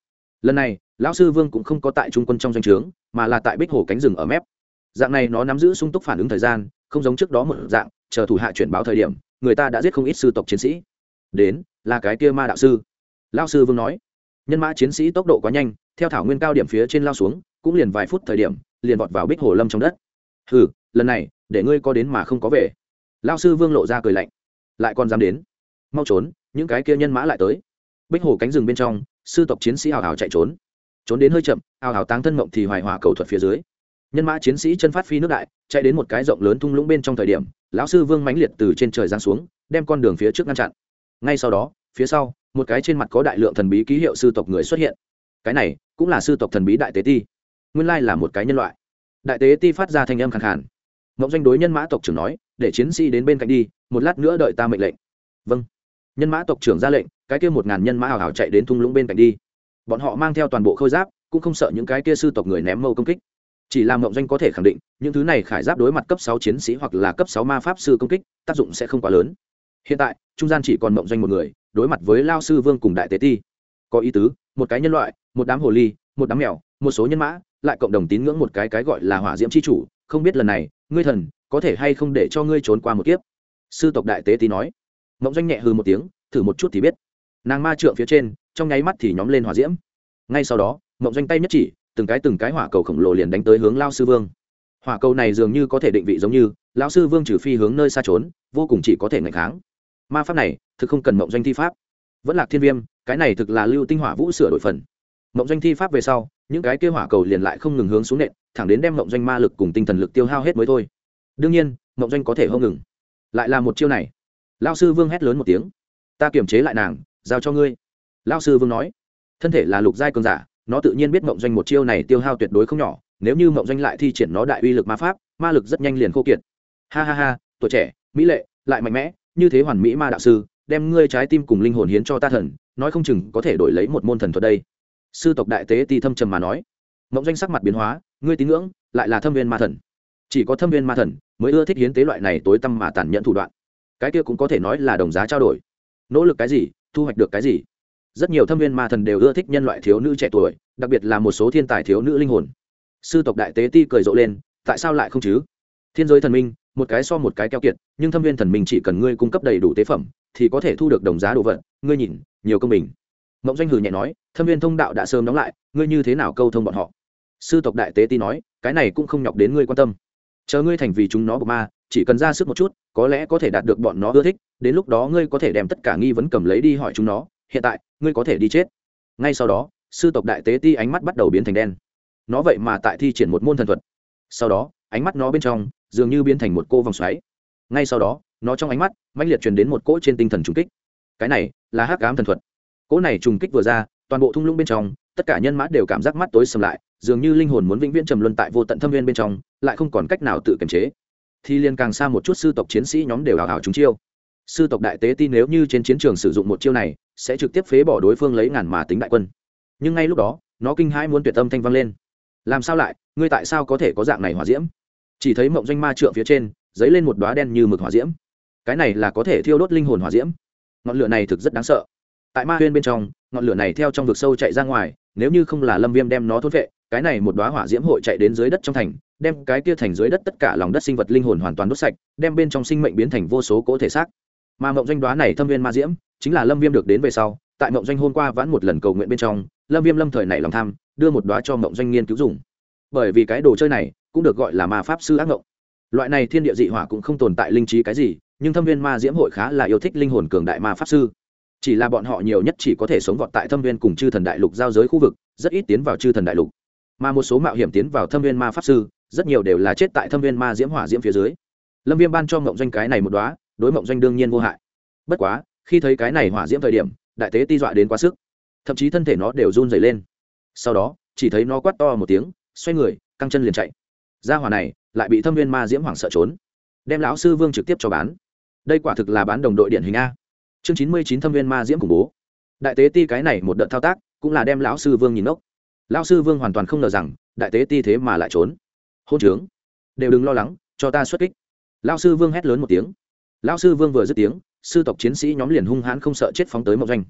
S1: lần này lão sư vương cũng không có tại trung quân trong doanh trướng mà là tại bích hồ cánh rừng ở mép. Dạng này nó nắm giữ sung túc phản ứng thời gian, không giống trước đó một dạng chờ thủ hạ chuyển báo thời điểm người ta đã giết không ít sư tộc chiến sĩ. Đến là cái kia ma đạo sư. Lão sư vương nói, nhân mã chiến sĩ tốc độ quá nhanh, theo thảo nguyên cao điểm phía trên lao xuống, cũng liền vài phút thời điểm liền vọt vào bích hồ lâm trong đất. Hừ, lần này để ngươi có đến mà không có về. Lão sư vương lộ ra cười lạnh, lại còn dám đến, mau trốn, những cái kia nhân mã lại tới. Bích hồ cánh rừng bên trong, sư tộc chiến sĩ hào hào chạy trốn, trốn đến hơi chậm, hào hào táng thân mộng thì hoài hỏa cầu thuật phía dưới. Nhân mã chiến sĩ chân phát phi nước đại, chạy đến một cái rộng lớn thung lũng bên trong thời điểm, lão sư vương mãnh liệt từ trên trời giáng xuống, đem con đường phía trước ngăn chặn. Ngay sau đó, phía sau, một cái trên mặt có đại lượng thần bí ký hiệu sư tộc người xuất hiện. Cái này cũng là sư tộc thần bí đại tế ti, nguyên lai là một cái nhân loại. Đại tế ti phát ra thanh âm khàn khàn. Ngộng Doanh đối nhân mã tộc trưởng nói, để chiến sĩ đến bên cạnh đi, một lát nữa đợi ta mệnh lệnh. Vâng. Nhân mã tộc trưởng ra lệnh, cái kia 1000 nhân mã hào hào chạy đến thung lũng bên cạnh đi. Bọn họ mang theo toàn bộ khôi giáp, cũng không sợ những cái kia sư tộc người ném mâu công kích. Chỉ làm Ngộng Doanh có thể khẳng định, những thứ này khải giáp đối mặt cấp 6 chiến sĩ hoặc là cấp 6 ma pháp sư công kích, tác dụng sẽ không quá lớn. Hiện tại, trung gian chỉ còn Ngộng Doanh một người, đối mặt với Lao sư vương cùng đại tế ti. Có ý tứ, một cái nhân loại, một đám hồ ly, một đám mèo, một số nhân mã, lại cộng đồng tín ngưỡng một cái gọi là hỏa diễm chi chủ, không biết lần này, ngươi thần có thể hay không để cho ngươi trốn qua một kiếp. Sư tộc đại tế ti nói. Ngộng Doanh nhẹ hừ một tiếng, thử một chút thì biết. Nàng ma trượng phía trên, trong nháy mắt thì nhóm lên hỏa diễm. Ngay sau đó, Ngộng Doanh tay nhất chỉ, từng cái hỏa cầu khổng lồ liền đánh tới hướng Lao sư vương. Hỏa cầu này dường như có thể định vị giống như lão sư vương trừ phi hướng nơi xa trốn, vô cùng chỉ có thể ngạch kháng. Ma pháp này thực không cần Ngộng Doanh thi pháp. Vẫn Lạc Thiên Viêm, cái này thực là lưu tinh hỏa vũ sửa đổi phần. Ngộng Doanh thi pháp về sau, những cái kia hỏa cầu liền lại không ngừng hướng xuống nện, thẳng đến đem Ngộng Doanh ma lực cùng tinh thần lực tiêu hao hết mới thôi. Đương nhiên, Ngộng Doanh có thể không ngừng. Lại là một chiêu này. Lão sư vương hét lớn một tiếng, ta kiềm chế lại nàng, giao cho ngươi. Lão sư vương nói, thân thể là lục giai cường giả, nó tự nhiên biết Ngộng Doanh một chiêu này tiêu hao tuyệt đối không nhỏ, nếu như Ngộng Doanh lại thi triển nó đại uy lực ma pháp, ma lực rất nhanh liền khô kiệt. Ha ha ha, tuổi trẻ, mỹ lệ, lại mạnh mẽ, như thế hoàn mỹ ma đạo sư, đem ngươi trái tim cùng linh hồn hiến cho ta thần, nói không chừng có thể đổi lấy một môn thần thuật đây. Sư tộc đại tế ti thâm trầm mà nói. Ngộng Doanh sắc mặt biến hóa, ngươi tín ngưỡng lại là Thâm Viên ma thần, chỉ có Thâm Viên ma thần mới ưa thích hiến tế loại này tối tăm mà tàn nhẫn thủ đoạn. Cái kia cũng có thể nói là đồng giá trao đổi, nỗ lực cái gì thu hoạch được cái gì. Rất nhiều Thâm Viên ma thần đều ưa thích nhân loại thiếu nữ trẻ tuổi, đặc biệt là một số thiên tài thiếu nữ linh hồn. Sư tộc đại tế ti cười rộ lên, tại sao lại không chứ? Thiên giới thần minh một cái so một cái keo kiệt, nhưng Thâm Viên thần minh chỉ cần ngươi cung cấp đầy đủ tế phẩm thì có thể thu được đồng giá đồ vật, ngươi nhìn nhiều công bình. Ngộng Doanh hừ nhẹ nói, Thâm Viên thông đạo đã sớm đóng lại, ngươi như thế nào câu thông bọn họ? Sư tộc đại tế ti nói, cái này cũng không nhọc đến ngươi quan tâm, chờ ngươi thành vì chúng nó bộc ma, chỉ cần ra sức một chút, có lẽ có thể đạt được bọn nó ưa thích, đến lúc đó ngươi có thể đem tất cả nghi vấn cầm lấy đi hỏi chúng nó, hiện tại ngươi có thể đi chết. Ngay sau đó, sư tộc đại tế ti ánh mắt bắt đầu biến thành đen, nó vậy mà tại thi triển một môn thần thuật. Sau đó ánh mắt nó bên trong dường như biến thành một cô vòng xoáy. Ngay sau đó nó trong ánh mắt mãnh liệt truyền đến một cỗ trên tinh thần trùng kích. Cái này là hắc ám thần thuật. Cỗ này trùng kích vừa ra, toàn bộ thung lũng bên trong tất cả nhân mã đều cảm giác mắt tối sầm lại, dường như linh hồn muốn vĩnh viễn trầm luân tại vô tận thâm viên bên trong, lại không còn cách nào tự kiềm chế. Thì liền càng xa một chút sư tộc chiến sĩ nhóm đều hào hào trúng chiêu. Sư tộc đại tế ti nếu như trên chiến trường sử dụng một chiêu này, sẽ trực tiếp phế bỏ đối phương lấy ngàn mà tính đại quân. Nhưng ngay lúc đó, nó kinh hãi muốn tuyệt âm thanh vang lên. Làm sao lại, ngươi tại sao có thể có dạng này hỏa diễm? Chỉ thấy Mộng Doanh ma trượng phía trên dấy lên một đóa đen như mực hỏa diễm. Cái này là có thể thiêu đốt linh hồn hỏa diễm. Ngọn lửa này thực rất đáng sợ. Tại ma huyên bên trong, ngọn lửa này theo trong vực sâu chạy ra ngoài, nếu như không là Lâm Viêm đem nó thôn vệ, cái này một đóa hỏa diễm hội chạy đến dưới đất trong thành, đem cái kia thành dưới đất tất cả lòng đất sinh vật linh hồn hoàn toàn đốt sạch, đem bên trong sinh mệnh biến thành vô số cỗ thể xác. Mà Mộng Doanh đóa này thâm viên ma diễm, chính là Lâm Viêm được đến về sau, tại Mộng Doanh hôm qua vãn một lần cầu nguyện bên trong, Lâm Viêm lâm thời nảy lòng tham, đưa một đóa cho Mộng Doanh nghiên cứu dùng. Bởi vì cái đồ chơi này cũng được gọi là ma pháp sư ác ngộng. Loại này thiên địa dị hỏa cũng không tồn tại linh trí cái gì, nhưng thâm viên ma diễm hội khá là yêu thích linh hồn cường đại ma pháp sư. Chỉ là bọn họ nhiều nhất chỉ có thể sống vọt tại thâm viên cùng chư thần đại lục giao giới khu vực, rất ít tiến vào chư thần đại lục. Mà một số mạo hiểm tiến vào thâm viên ma pháp sư, rất nhiều đều là chết tại thâm viên ma diễm hỏa diễm phía dưới. Lâm Viêm ban cho Mộng Doanh cái này một đóa, đối Mộng Doanh đương nhiên vô hại. Bất quá, khi thấy cái này hỏa diễm thời điểm, đại tế ti dọa đến quá sức, thậm chí thân thể nó đều run rẩy lên. Sau đó, chỉ thấy nó quát to một tiếng, xoay người, căng chân liền chạy. Gia hỏa này lại bị thâm viên ma diễm hoảng sợ trốn, đem lão sư vương trực tiếp cho bán. Đây quả thực là bán đồng đội điển hình a. Chương 99 thâm viên ma diễm khủng bố. Đại tế ti cái này một đợt thao tác, cũng là đem lão sư vương nhìn ngốc. Lão sư vương hoàn toàn không ngờ rằng đại tế ti thế mà lại trốn. Hôn trướng, đều đừng lo lắng, cho ta xuất kích. Lão sư vương hét lớn một tiếng. Lão sư vương vừa dứt tiếng, sư tộc chiến sĩ nhóm liền hung hãn không sợ chết phóng tới Mộng Doanh.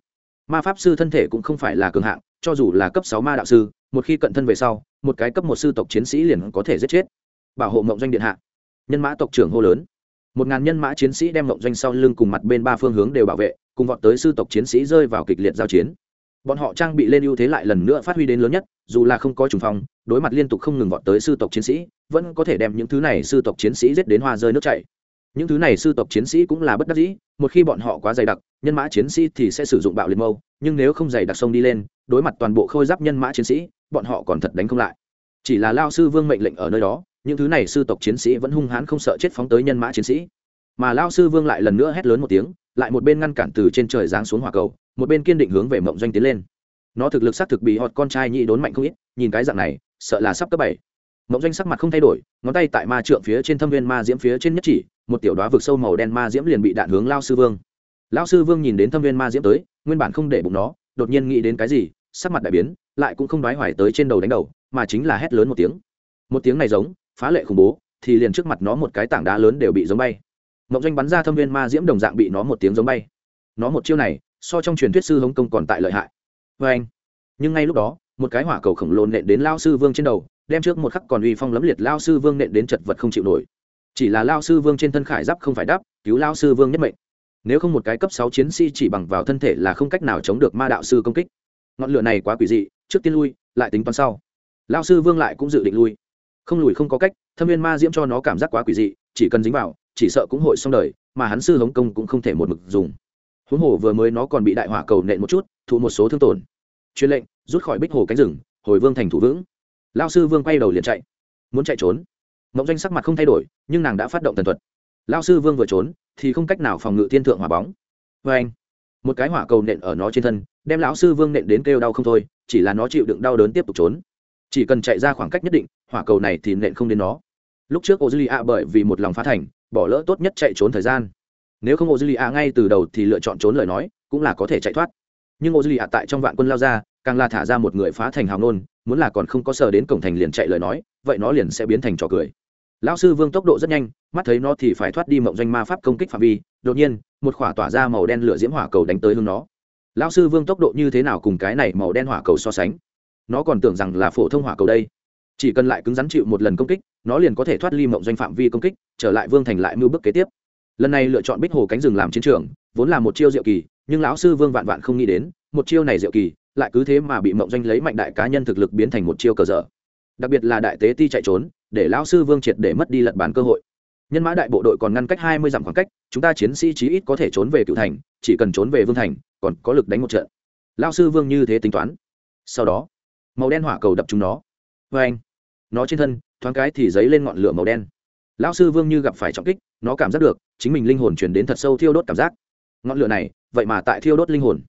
S1: ma pháp sư thân thể cũng không phải là cường hạng, cho dù là cấp 6 ma đạo sư, một khi cận thân về sau, một cái cấp 1 sư tộc chiến sĩ liền có thể giết chết. Bảo hộ Mộng Doanh điện hạ. Nhân mã tộc trưởng hô lớn. 1000 nhân mã chiến sĩ đem Mộng Doanh sau lưng cùng mặt bên ba phương hướng đều bảo vệ, cùng vọt tới sư tộc chiến sĩ rơi vào kịch liệt giao chiến. Bọn họ trang bị lên ưu thế lại lần nữa phát huy đến lớn nhất, dù là không có trùng phong, đối mặt liên tục không ngừng vọt tới sư tộc chiến sĩ, vẫn có thể đem những thứ này sư tộc chiến sĩ giết đến hoa rơi nước chảy. Những thứ này sư tộc chiến sĩ cũng là bất đắc dĩ, một khi bọn họ quá dày đặc, nhân mã chiến sĩ thì sẽ sử dụng bạo liệt mâu, nhưng nếu không dày đặc sông đi lên, đối mặt toàn bộ khôi giáp nhân mã chiến sĩ, bọn họ còn thật đánh không lại. Chỉ là Lao sư Vương mệnh lệnh ở nơi đó, những thứ này sư tộc chiến sĩ vẫn hung hãn không sợ chết phóng tới nhân mã chiến sĩ. Mà Lao sư Vương lại lần nữa hét lớn một tiếng, lại một bên ngăn cản từ trên trời giáng xuống hỏa cầu, một bên kiên định hướng về Mộng Doanh tiến lên. Nó thực lực xác thực bị họt con trai nhị đốn mạnh không ít, nhìn cái dạng này, sợ là sắp cấp 7. Mộng Doanh sắc mặt không thay đổi, ngón tay tại ma trượng phía trên thâm viên ma diễm phía trên nhất chỉ, một tiểu đóa vực sâu màu đen ma diễm liền bị đạn hướng Lao sư Vương. Lão sư Vương nhìn đến thâm viên ma diễm tới, nguyên bản không để bụng nó, đột nhiên nghĩ đến cái gì, sắc mặt đại biến, lại cũng không đoái hoài tới trên đầu đánh đầu, mà chính là hét lớn một tiếng. Một tiếng này giống phá lệ khủng bố, thì liền trước mặt nó một cái tảng đá lớn đều bị giống bay. Mộng Doanh bắn ra thâm viên ma diễm đồng dạng bị nó một tiếng giống bay. Nó một chiêu này, so trong truyền thuyết sư hống công còn tại lợi hại. Và anh, nhưng ngay lúc đó, một cái hỏa cầu khổng lồ nện đến Lao sư Vương trên đầu, đem trước một khắc còn uy phong lẫm liệt Lao sư Vương nện đến chật vật không chịu nổi. Chỉ là Lao sư Vương trên thân khải giáp không phải đắp, cứu Lao sư Vương nhất mệnh. Nếu không một cái cấp 6 chiến sĩ chỉ bằng vào thân thể là không cách nào chống được ma đạo sư công kích. Ngọn lửa này quá quỷ dị, trước tiên lui, lại tính toán sau. Lao sư Vương lại cũng dự định lui. Không lùi không có cách, thâm viên ma diễm cho nó cảm giác quá quỷ dị, chỉ cần dính vào, chỉ sợ cũng hội xong đời, mà hắn sư hống công cũng không thể một mực dùng. Huống hồ vừa mới nó còn bị đại hỏa cầu nện một chút, thụ một số thương tổn. Truyền lệnh, rút khỏi Bích Hồ cánh rừng, hồi Vương thành thủ vững. Lao sư Vương quay đầu liền chạy, muốn chạy trốn. Mộng Doanh sắc mặt không thay đổi, nhưng nàng đã phát động tần thuật. Lao sư Vương vừa trốn, thì không cách nào phòng ngự thiên thượng hỏa bóng. Và anh, một cái hỏa cầu nện ở nó trên thân, đem lão sư Vương nện đến kêu đau không thôi, chỉ là nó chịu đựng đau đớn tiếp tục trốn. Chỉ cần chạy ra khoảng cách nhất định, hỏa cầu này thì nện không đến nó. Lúc trước Ozilia bởi vì một lòng phá thành, bỏ lỡ tốt nhất chạy trốn thời gian. Nếu không Ozilia ngay từ đầu thì lựa chọn trốn lời nói, cũng là có thể chạy thoát. Nhưng Ozilia tại trong vạn quân lao ra, càng là thả ra một người phá thành hào nôn, muốn là còn không có sờ đến cổng thành liền chạy lời nói, vậy nó liền sẽ biến thành trò cười. Lão sư Vương tốc độ rất nhanh, mắt thấy nó thì phải thoát đi Mộng Doanh ma pháp công kích phạm vi, đột nhiên, một quả tỏa ra màu đen lửa diễm hỏa cầu đánh tới hướng nó. Lão sư Vương tốc độ như thế nào cùng cái này màu đen hỏa cầu so sánh? Nó còn tưởng rằng là phổ thông hỏa cầu đây. Chỉ cần lại cứng rắn chịu một lần công kích, nó liền có thể thoát ly Mộng Doanh phạm vi công kích, trở lại Vương thành lại mưu bước kế tiếp. Lần này lựa chọn Bích Hồ cánh rừng làm chiến trường, vốn là một chiêu diệu kỳ, nhưng lão sư Vương vạn vạn không nghĩ đến, một chiêu này diệu kỳ, lại cứ thế mà bị Mộng Doanh lấy mạnh đại cá nhân thực lực biến thành một chiêu cờ dở. Đặc biệt là đại tế ti chạy trốn, để lão sư Vương triệt để mất đi lật bàn cơ hội. Nhân mã đại bộ đội còn ngăn cách 20 dặm khoảng cách, chúng ta chiến sĩ chí ít có thể trốn về Cựu thành, chỉ cần trốn về Vương thành, còn có lực đánh một trận. Lão sư Vương như thế tính toán. Sau đó, màu đen hỏa cầu đập chúng nó. Và anh, nó trên thân thoáng cái thì giấy lên ngọn lửa màu đen. Lão sư Vương như gặp phải trọng kích, nó cảm giác được chính mình linh hồn truyền đến thật sâu thiêu đốt cảm giác. Ngọn lửa này, vậy mà tại thiêu đốt linh hồn.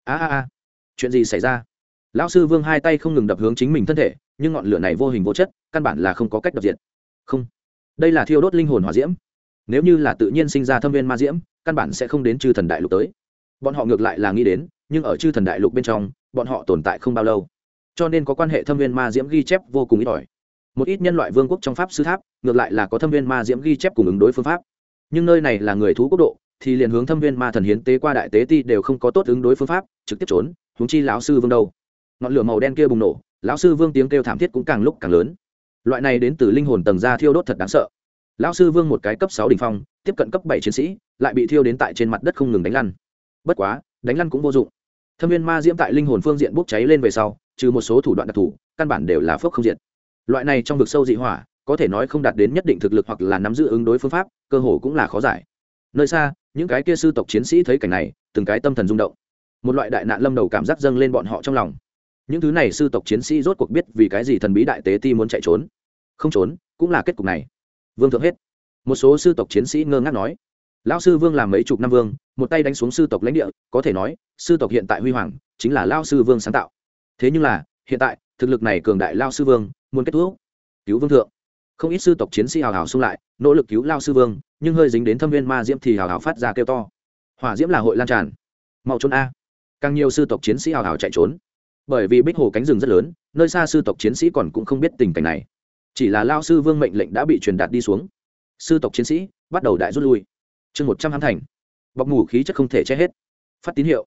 S1: Chuyện gì xảy ra? Lão sư Vương hai tay không ngừng đập hướng chính mình thân thể, nhưng ngọn lửa này vô hình vô chất, căn bản là không có cách đập diệt. Không, đây là thiêu đốt linh hồn hỏa diễm. Nếu như là tự nhiên sinh ra thâm viên ma diễm, căn bản sẽ không đến chư thần đại lục tới. Bọn họ ngược lại là nghĩ đến, nhưng ở chư thần đại lục bên trong, bọn họ tồn tại không bao lâu, cho nên có quan hệ thâm viên ma diễm ghi chép vô cùng ít ỏi. Một ít nhân loại vương quốc trong pháp sư tháp, ngược lại là có thâm viên ma diễm ghi chép cùng ứng đối phương pháp. Nhưng nơi này là người thú quốc độ, thì liền hướng thâm viên ma thần hiến tế qua đại tế ti đều không có tốt ứng đối phương pháp, trực tiếp trốn, huống chi lão sư Vương đâu. Ngọn lửa màu đen kia bùng nổ, lão sư Vương tiếng kêu thảm thiết cũng càng lúc càng lớn. Loại này đến từ linh hồn tầng ra thiêu đốt thật đáng sợ. Lão sư Vương một cái cấp 6 đỉnh phong, tiếp cận cấp 7 chiến sĩ, lại bị thiêu đến tại trên mặt đất không ngừng đánh lăn. Bất quá, đánh lăn cũng vô dụng. Thâm viên ma diễm tại linh hồn phương diện bốc cháy lên về sau, trừ một số thủ đoạn đặc thù, căn bản đều là phốc không diệt. Loại này trong vực sâu dị hỏa, có thể nói không đạt đến nhất định thực lực hoặc là nắm giữ ứng đối phương pháp, cơ hồ cũng là khó giải. Nơi xa, những cái kia sư tộc chiến sĩ thấy cảnh này, từng cái tâm thần rung động. Một loại đại nạn lâm đầu cảm giác dâng lên bọn họ trong lòng. Những thứ này sư tộc chiến sĩ rốt cuộc biết vì cái gì thần bí đại tế ti muốn chạy trốn. Không trốn, cũng là kết cục này. Vương thượng hết. Một số sư tộc chiến sĩ ngơ ngác nói. Lão sư Vương làm mấy chục năm vương, một tay đánh xuống sư tộc lãnh địa, có thể nói, sư tộc hiện tại huy hoàng, chính là lão sư Vương sáng tạo. Thế nhưng là, hiện tại, thực lực này cường đại lão sư Vương, muốn kết thúc, cứu vương thượng. Không ít sư tộc chiến sĩ hào hào xung lại, nỗ lực cứu lão sư Vương, nhưng hơi dính đến thâm viên ma diễm thì hào hào phát ra kêu to. Hỏa diễm là hội lan tràn. Mau trốn a. Càng nhiều sư tộc chiến sĩ hào hào chạy trốn. Bởi vì Bích Hồ cánh rừng rất lớn, nơi xa sư tộc chiến sĩ còn cũng không biết tình cảnh này. Chỉ là lão sư Vương mệnh lệnh đã bị truyền đạt đi xuống. Sư tộc chiến sĩ bắt đầu đại rút lui. Chương 100 hãm thành. Bọc mù khí chất không thể che hết. Phát tín hiệu.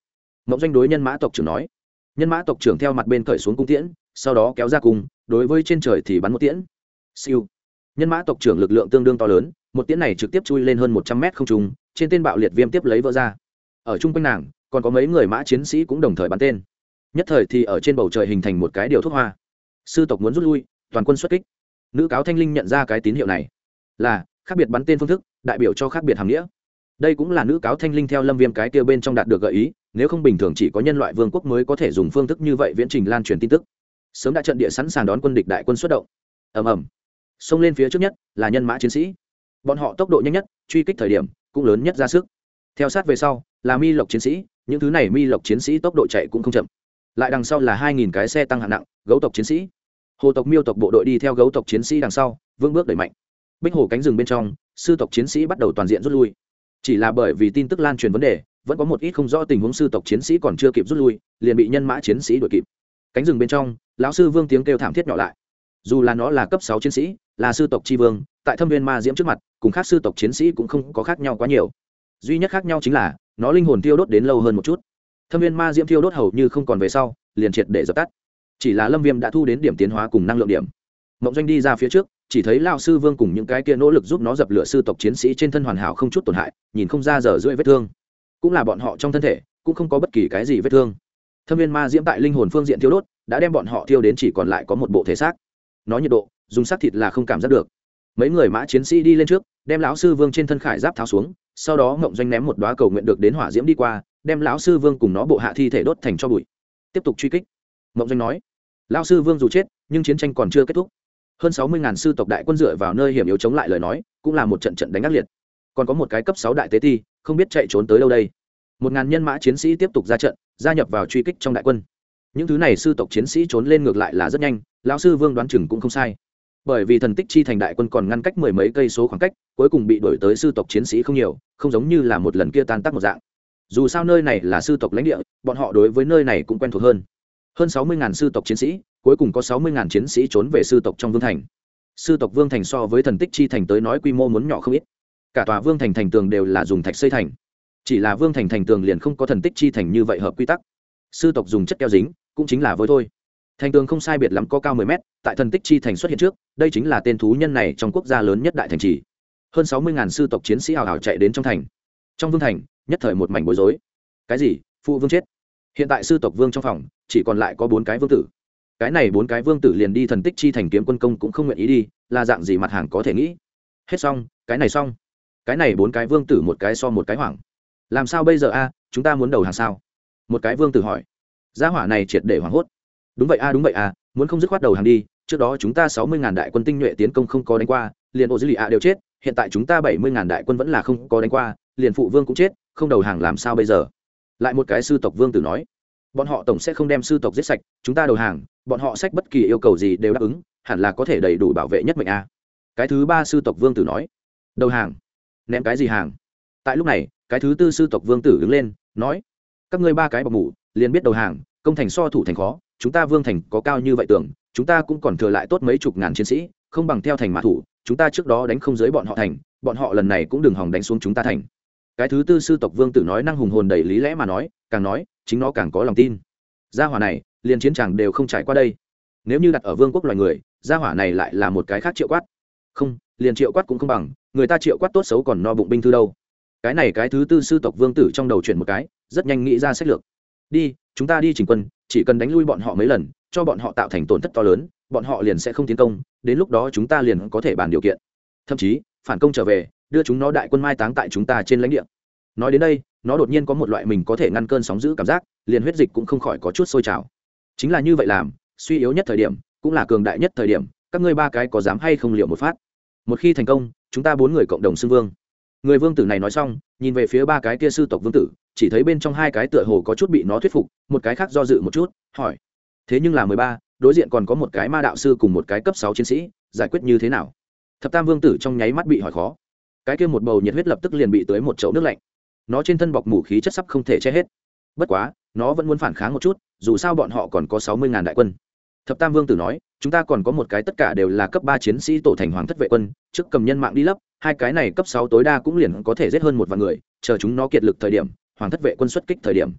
S1: Mộng Doanh đối nhân mã tộc trưởng nói. Nhân mã tộc trưởng theo mặt bên cởi xuống cung tiễn, sau đó kéo ra cung, đối với trên trời thì bắn một tiễn. Siêu. Nhân mã tộc trưởng lực lượng tương đương to lớn, một tiễn này trực tiếp chui lên hơn 100 mét không trung, trên tên bạo liệt viêm tiếp lấy vỡ ra. Ở trung quanh nàng, còn có mấy người mã chiến sĩ cũng đồng thời bắn tên. Nhất thời thì ở trên bầu trời hình thành một cái điều thuốc hoa. Sư tộc muốn rút lui, toàn quân xuất kích. Nữ cáo Thanh Linh nhận ra cái tín hiệu này, là khác biệt bắn tên phương thức, đại biểu cho khác biệt hàm nghĩa. Đây cũng là nữ cáo Thanh Linh theo Lâm Viêm cái kia bên trong đạt được gợi ý, nếu không bình thường chỉ có nhân loại vương quốc mới có thể dùng phương thức như vậy viễn trình lan truyền tin tức. Sớm đã trận địa sẵn sàng đón quân địch đại quân xuất động. Ầm ầm. Xông lên phía trước nhất là nhân mã chiến sĩ. Bọn họ tốc độ nhanh nhất, truy kích thời điểm cũng lớn nhất ra sức. Theo sát về sau là mi lộc chiến sĩ, những thứ này mi lộc chiến sĩ tốc độ chạy cũng không chậm. Lại đằng sau là 2000 cái xe tăng hạng nặng, gấu tộc chiến sĩ. Hồ tộc miêu tộc bộ đội đi theo gấu tộc chiến sĩ đằng sau, vững bước đẩy mạnh. Bích hồ cánh rừng bên trong, sư tộc chiến sĩ bắt đầu toàn diện rút lui. Chỉ là bởi vì tin tức lan truyền vấn đề, vẫn có một ít không rõ tình huống sư tộc chiến sĩ còn chưa kịp rút lui, liền bị nhân mã chiến sĩ đuổi kịp. Cánh rừng bên trong, lão sư Vương tiếng kêu thảm thiết nhỏ lại. Dù là nó là cấp 6 chiến sĩ, là sư tộc chi vương, tại Thâm Viên Ma Diễm trước mặt, cùng khác sư tộc chiến sĩ cũng không có khác nhau quá nhiều. Duy nhất khác nhau chính là, nó linh hồn thiêu đốt đến lâu hơn một chút. Thâm Viên Ma Diễm thiêu đốt hầu như không còn về sau, liền triệt để dập tắt. Chỉ là Lâm Viêm đã thu đến điểm tiến hóa cùng năng lượng điểm. Mộng Doanh đi ra phía trước, chỉ thấy lão sư Vương cùng những cái kia nỗ lực giúp nó dập lửa sư tộc chiến sĩ trên thân hoàn hảo không chút tổn hại, nhìn không ra dở rưỡi vết thương. Cũng là bọn họ trong thân thể, cũng không có bất kỳ cái gì vết thương. Thâm Viên Ma Diễm tại linh hồn phương diện thiêu đốt, đã đem bọn họ thiêu đến chỉ còn lại có một bộ thể xác. Nó nhiệt độ, dùng xác thịt là không cảm giác được. Mấy người mã chiến sĩ đi lên trước, đem lão sư Vương trên thân khải giáp tháo xuống, sau đó Mộng Doanh ném một đóa cầu nguyện được đến hỏa diễm đi qua, đem lão sư Vương cùng nó bộ hạ thi thể đốt thành tro bụi. Tiếp tục truy kích. Mộng Doanh nói, lão sư Vương dù chết, nhưng chiến tranh còn chưa kết thúc. Hơn 60.000 sư tộc đại quân dựa vào nơi hiểm yếu chống lại lời nói, cũng là một trận trận đánh ác liệt. Còn có một cái cấp 6 đại tế ti, không biết chạy trốn tới đâu đây. 1000 nhân mã chiến sĩ tiếp tục ra trận, gia nhập vào truy kích trong đại quân. Những thứ này sư tộc chiến sĩ trốn lên ngược lại là rất nhanh, lão sư Vương đoán chừng cũng không sai. Bởi vì thần tích chi thành đại quân còn ngăn cách mười mấy cây số khoảng cách, cuối cùng bị đuổi tới sư tộc chiến sĩ không nhiều, không giống như là một lần kia tan tác một dạng. Dù sao nơi này là sư tộc lãnh địa, bọn họ đối với nơi này cũng quen thuộc hơn. Hơn 60.000 sư tộc chiến sĩ, cuối cùng có 60.000 chiến sĩ trốn về sư tộc trong vương thành. Sư tộc vương thành so với thần tích chi thành tới nói quy mô muốn nhỏ không ít. Cả tòa vương thành thành tường đều là dùng thạch xây thành. Chỉ là vương thành thành tường liền không có thần tích chi thành như vậy hợp quy tắc. Sư tộc dùng chất keo dính, cũng chính là vôi thôi. Thành tường không sai biệt lắm có cao 10 mét, tại thần tích chi thành xuất hiện trước, đây chính là tên thú nhân này trong quốc gia lớn nhất đại thành trì. Hơn 60.000 sư tộc chiến sĩ hào hào chạy đến trong thành. Trong vương thành, nhất thời một mảnh bối rối. Cái gì? Phụ vương chết. Hiện tại sư tộc vương trong phòng chỉ còn lại có 4 cái vương tử. Cái này 4 cái vương tử liền đi thần tích chi thành kiếm quân công cũng không nguyện ý đi, là dạng gì mặt hàng có thể nghĩ. Hết xong, cái này xong. Cái này 4 cái vương tử một cái so một cái hoảng. Làm sao bây giờ a, chúng ta muốn đầu hàng sao? Một cái vương tử hỏi. Gia hỏa này triệt để hoảng hốt. Đúng vậy a, muốn không dứt khoát đầu hàng đi, trước đó chúng ta 60.000 đại quân tinh nhuệ tiến công không có đánh qua, liền ô dư lì a đều chết, hiện tại chúng ta 70.000 đại quân vẫn là không có đánh qua, liền phụ vương cũng chết, không đầu hàng làm sao bây giờ? Lại một cái sư tộc vương tử nói, bọn họ tổng sẽ không đem sư tộc giết sạch, chúng ta đầu hàng, bọn họ sách bất kỳ yêu cầu gì đều đáp ứng, hẳn là có thể đầy đủ bảo vệ nhất mệnh a. Cái thứ ba sư tộc vương tử nói, đầu hàng? Ném cái gì hàng? Tại lúc này, cái thứ tư sư tộc vương tử đứng lên, nói, các ngươi 3 cái bọc mủ, liền biết đầu hàng, công thành so thủ thành khó, chúng ta vương thành có cao như vậy tưởng, chúng ta cũng còn thừa lại tốt mấy chục ngàn chiến sĩ, không bằng theo thành mã thủ, chúng ta trước đó đánh không dưới bọn họ thành, bọn họ lần này cũng đừng hòng đánh xuống chúng ta thành. Cái thứ tư sư tộc vương tử nói năng hùng hồn đầy lý lẽ mà nói chính nó càng có lòng tin. Gia hỏa này liền chiến tràng đều không trải qua đây, nếu như đặt ở vương quốc loài người, gia hỏa này lại là một cái khác triệu quát. Không, liền triệu quát cũng không bằng, người ta triệu quát tốt xấu còn no bụng binh thư đâu. Cái này cái thứ tư sư tộc vương tử trong đầu chuyển một cái, rất nhanh nghĩ ra sách lược. Đi, chúng ta đi chỉnh quân, chỉ cần đánh lui bọn họ mấy lần, cho bọn họ tạo thành tổn thất to lớn, bọn họ liền sẽ không tiến công, đến lúc đó chúng ta liền có thể bàn điều kiện, thậm chí phản công trở về, đưa chúng nó đại quân mai táng tại chúng ta trên lãnh địa. Nói đến đây, nó đột nhiên có một loại mình có thể ngăn cơn sóng dữ cảm giác, liền huyết dịch cũng không khỏi có chút sôi trào. Chính là như vậy làm, suy yếu nhất thời điểm, cũng là cường đại nhất thời điểm, các ngươi 3 cái có dám hay không liệu một phát? Một khi thành công, chúng ta 4 người cộng đồng xưng vương. Người vương tử này nói xong, nhìn về phía 3 cái kia sư tộc vương tử, chỉ thấy bên trong 2 cái tựa hồ có chút bị nó thuyết phục, một cái khác do dự một chút, hỏi: thế nhưng là 13, đối diện còn có một cái ma đạo sư cùng một cái cấp 6 chiến sĩ, giải quyết như thế nào? Thập tam vương tử trong nháy mắt bị hỏi khó. Cái kia một bầu nhiệt huyết lập tức liền bị tưới một chậu nước lạnh. Nó trên thân bọc mủ khí chất sắp không thể che hết. Bất quá, nó vẫn muốn phản kháng một chút, dù sao bọn họ còn có 60.000 đại quân. Thập tam vương tử nói, chúng ta còn có một cái tất cả đều là cấp 3 chiến sĩ tổ thành hoàng thất vệ quân, trước cầm nhân mạng đi lấp, 2 cái này cấp 6 tối đa cũng liền có thể giết hơn 1 vạn người, chờ chúng nó kiệt lực thời điểm, hoàng thất vệ quân xuất kích thời điểm,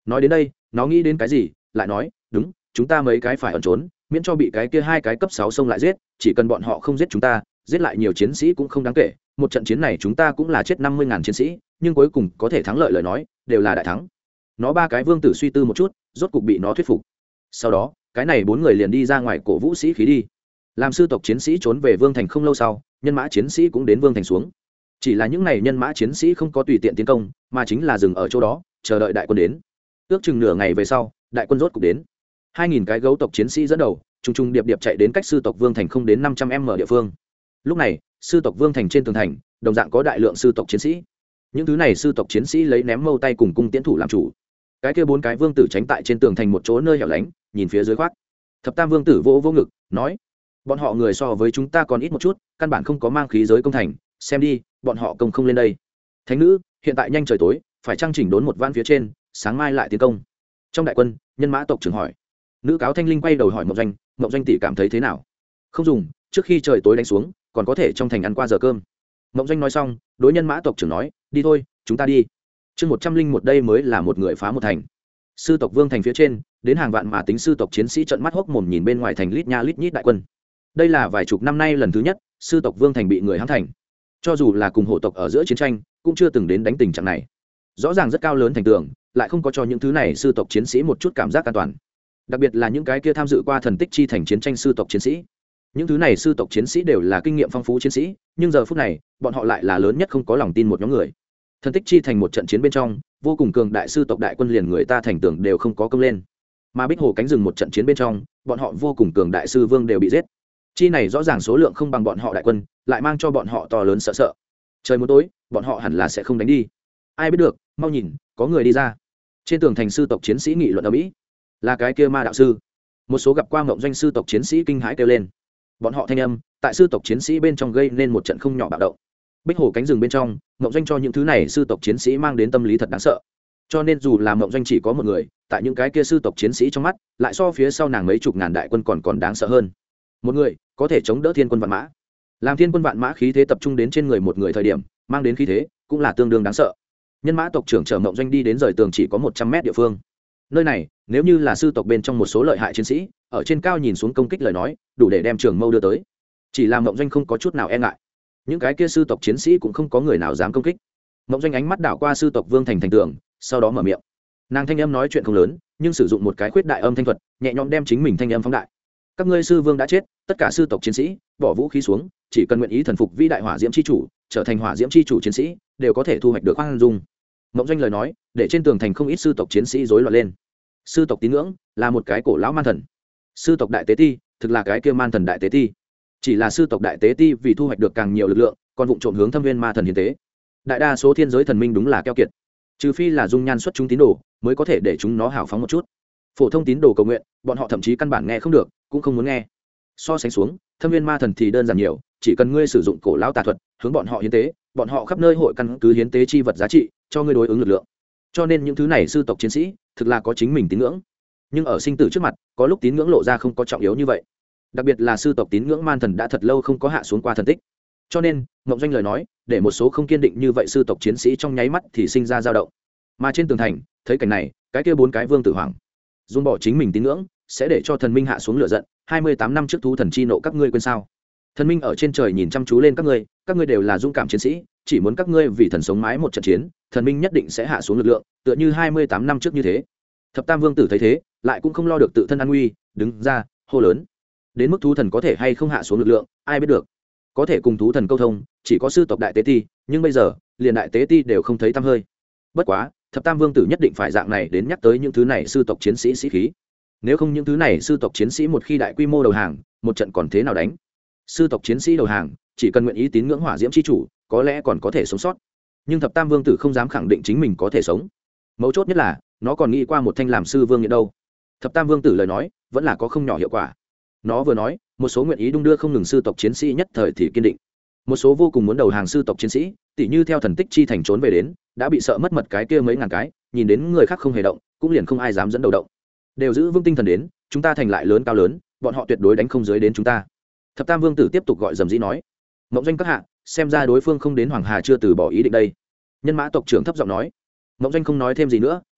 S1: nói đến đây nó nghĩ đến cái gì lại nói đúng, chúng ta mấy cái phải ẩn trốn, miễn cho bị cái kia hai cái cấp 6 xông lại giết, chỉ cần bọn họ không giết chúng ta, giết lại nhiều chiến sĩ cũng không đáng kể, một trận chiến này chúng ta cũng là chết 50.000 chiến sĩ, nhưng cuối cùng có thể thắng lợi lời nói, đều là đại thắng. Nó ba cái vương tử suy tư một chút, rốt cục bị nó thuyết phục. Sau đó, cái này bốn người liền đi ra ngoài cổ vũ sĩ khí đi. Làm sư tộc chiến sĩ trốn về vương thành không lâu sau, nhân mã chiến sĩ cũng đến vương thành xuống. Chỉ là những này nhân mã chiến sĩ không có tùy tiện tiến công, mà chính là dừng ở chỗ đó, chờ đợi đại quân đến. Ước chừng nửa ngày về sau, đại quân rốt cục đến. 2000 cái gấu tộc chiến sĩ dẫn đầu, trùng trùng điệp điệp chạy đến cách sư tộc vương thành không đến 500m địa phương. Lúc này, sư tộc vương thành trên tường thành, đồng dạng có đại lượng sư tộc chiến sĩ. Những thứ này sư tộc chiến sĩ lấy ném mâu tay cùng cung tiễn thủ làm chủ. Cái kia bốn cái vương tử tránh tại trên tường thành một chỗ nơi hẻo lánh, nhìn phía dưới khoác. Thập tam vương tử vỗ vỗ ngực, nói: bọn họ người so với chúng ta còn ít một chút, căn bản không có mang khí giới công thành, xem đi, bọn họ công không lên đây. Thánh nữ, hiện tại nhanh trời tối, phải trang chỉnh đốn một van phía trên, sáng mai lại tiến công. Trong đại quân, nhân mã tộc trưởng hỏi. Nữ cáo thanh linh quay đầu hỏi Mộng Doanh tỷ cảm thấy thế nào? Không dùng, trước khi trời tối đánh xuống, còn có thể trong thành ăn qua giờ cơm. Mộng Doanh nói xong, đối nhân mã tộc trưởng nói: đi thôi, chúng ta đi. Chương 101 đây mới là một người phá một thành. Sư tộc vương thành phía trên, đến hàng vạn mà tính sư tộc chiến sĩ trợn mắt hốc mồm nhìn bên ngoài thành lít nha lít nhít đại quân. Đây là vài chục năm nay lần thứ nhất, sư tộc vương thành bị người hãm thành. Cho dù là cùng hổ tộc ở giữa chiến tranh, cũng chưa từng đến đánh tình trạng này. Rõ ràng rất cao lớn thành tường, lại không có cho những thứ này sư tộc chiến sĩ một chút cảm giác an toàn. Đặc biệt là những cái kia tham dự qua thần tích chi thành chiến tranh sư tộc chiến sĩ. Những thứ này sư tộc chiến sĩ đều là kinh nghiệm phong phú chiến sĩ, nhưng giờ phút này, bọn họ lại là lớn nhất không có lòng tin một nhóm người. Thần tích chi thành một trận chiến bên trong, vô cùng cường đại sư tộc đại quân liền người ta thành tường đều không có công lên. Mà Bích Hồ cánh rừng một trận chiến bên trong, bọn họ vô cùng cường đại sư vương đều bị giết. Chi này rõ ràng số lượng không bằng bọn họ đại quân, lại mang cho bọn họ to lớn sợ sợ. Trời muốn tối, bọn họ hẳn là sẽ không đánh đi. Ai biết được, mau nhìn, có người đi ra. Trên tường thành sư tộc chiến sĩ nghị luận ở mỹ, là cái kia ma đạo sư. Một số gặp qua Ngộng Doanh sư tộc chiến sĩ kinh hãi kêu lên. Bọn họ thanh âm tại sư tộc chiến sĩ bên trong gây nên một trận không nhỏ bạo động. Bích Hồ cánh rừng bên trong, Ngộng Doanh cho những thứ này sư tộc chiến sĩ mang đến tâm lý thật đáng sợ. Cho nên dù là Ngộng Doanh chỉ có một người, tại những cái kia sư tộc chiến sĩ trong mắt, lại so phía sau nàng mấy chục ngàn đại quân còn đáng sợ hơn. Một người có thể chống đỡ thiên quân vạn mã. Làm thiên quân vạn mã khí thế tập trung đến trên người một người thời điểm, mang đến khí thế cũng là tương đương đáng sợ. Nhân mã tộc trưởng chở Ngộng Doanh đi đến rời tường chỉ có 100m địa phương. Nơi này, nếu như là sư tộc bên trong một số lợi hại chiến sĩ, ở trên cao nhìn xuống công kích lời nói, đủ để đem trường mâu đưa tới. Chỉ là Ngộng Doanh không có chút nào e ngại. Những cái kia sư tộc chiến sĩ cũng không có người nào dám công kích. Ngộng Doanh ánh mắt đảo qua sư tộc vương thành tường, sau đó mở miệng. Nàng thanh âm nói chuyện không lớn, nhưng sử dụng một cái khuyết đại âm thanh thuật, nhẹ nhõm đem chính mình thanh âm phóng đại. Các ngươi sư vương đã chết, tất cả sư tộc chiến sĩ bỏ vũ khí xuống, chỉ cần nguyện ý thần phục vĩ đại hỏa diễm chi chủ, trở thành hỏa diễm chi chủ chiến sĩ, đều có thể thu hoạch được khoan dung. Ngộng Doanh lời nói, để trên tường thành không ít sư tộc chiến sĩ rối loạn lên. Sư tộc tín ngưỡng là một cái cổ lão man thần. Sư tộc đại tế ti thực là cái kia man thần đại tế ti. Chỉ là sư tộc đại tế ti vì thu hoạch được càng nhiều lực lượng, còn vụng trộm hướng thâm viên ma thần hiến tế. Đại đa số thiên giới thần minh đúng là keo kiệt, trừ phi là dung nhan xuất chúng tín đồ, mới có thể để chúng nó hào phóng một chút. Phổ thông tín đồ cầu nguyện, bọn họ thậm chí căn bản nghe không được, cũng không muốn nghe. So sánh xuống, thâm viên ma thần thì đơn giản nhiều, chỉ cần ngươi sử dụng cổ lão tà thuật, hướng bọn họ hiến tế, bọn họ khắp nơi hội căn cứ hiến tế chi vật giá trị, cho ngươi đối ứng lực lượng. Cho nên những thứ này sư tộc chiến sĩ, thực là có chính mình tín ngưỡng. Nhưng ở sinh tử trước mặt, có lúc tín ngưỡng lộ ra không có trọng yếu như vậy. Đặc biệt là sư tộc tín ngưỡng man thần đã thật lâu không có hạ xuống qua thần tích. Cho nên, Ngộng Doanh lời nói, để một số không kiên định như vậy sư tộc chiến sĩ trong nháy mắt thì sinh ra dao động. Mà trên tường thành, thấy cảnh này, cái kia bốn cái vương tử hoàng, dùng bỏ chính mình tín ngưỡng, sẽ để cho thần minh hạ xuống lửa giận. 28 năm trước thú thần chi nộ các ngươi quên sao? Thần minh ở trên trời nhìn chăm chú lên các ngươi đều là dũng cảm chiến sĩ, chỉ muốn các ngươi vì thần sống mái một trận chiến, thần minh nhất định sẽ hạ xuống lực lượng, tựa như 28 năm trước như thế. Thập tam vương tử thấy thế, lại cũng không lo được tự thân an nguy, đứng ra hô lớn. Đến mức thú thần có thể hay không hạ xuống lực lượng, ai biết được. Có thể cùng thú thần câu thông, chỉ có sư tộc đại tế ti, nhưng bây giờ, liền đại tế ti đều không thấy tăm hơi. Bất quá, thập tam vương tử nhất định phải dạng này đến nhắc tới những thứ này sư tộc chiến sĩ sĩ khí. Nếu không những thứ này sư tộc chiến sĩ một khi đại quy mô đầu hàng, một trận còn thế nào đánh? Sư tộc chiến sĩ đầu hàng, chỉ cần nguyện ý tín ngưỡng hỏa diễm chi chủ, có lẽ còn có thể sống sót. Nhưng thập tam vương tử không dám khẳng định chính mình có thể sống. Mấu chốt nhất là, nó còn nghĩ qua một thanh làm sư vương nghiện đâu. Thập tam vương tử lời nói, vẫn là có không nhỏ hiệu quả. Nó vừa nói, một số nguyện ý đung đưa không ngừng sư tộc chiến sĩ nhất thời thì kiên định. Một số vô cùng muốn đầu hàng sư tộc chiến sĩ, tỉ như theo thần tích chi thành trốn về đến, đã bị sợ mất mật cái kia mấy ngàn cái, nhìn đến người khác không hề động, cũng liền không ai dám dẫn đầu động. Đều giữ vững tinh thần đến, chúng ta thành lại lớn cao lớn, bọn họ tuyệt đối đánh không dưới đến chúng ta. Thập tam vương tử tiếp tục gọi dầm dĩ nói. Ngộng Doanh các hạ, xem ra đối phương không đến Hoàng Hà chưa từ bỏ ý định đây. Nhân mã tộc trưởng thấp giọng nói. Ngộng Doanh không nói thêm gì nữa,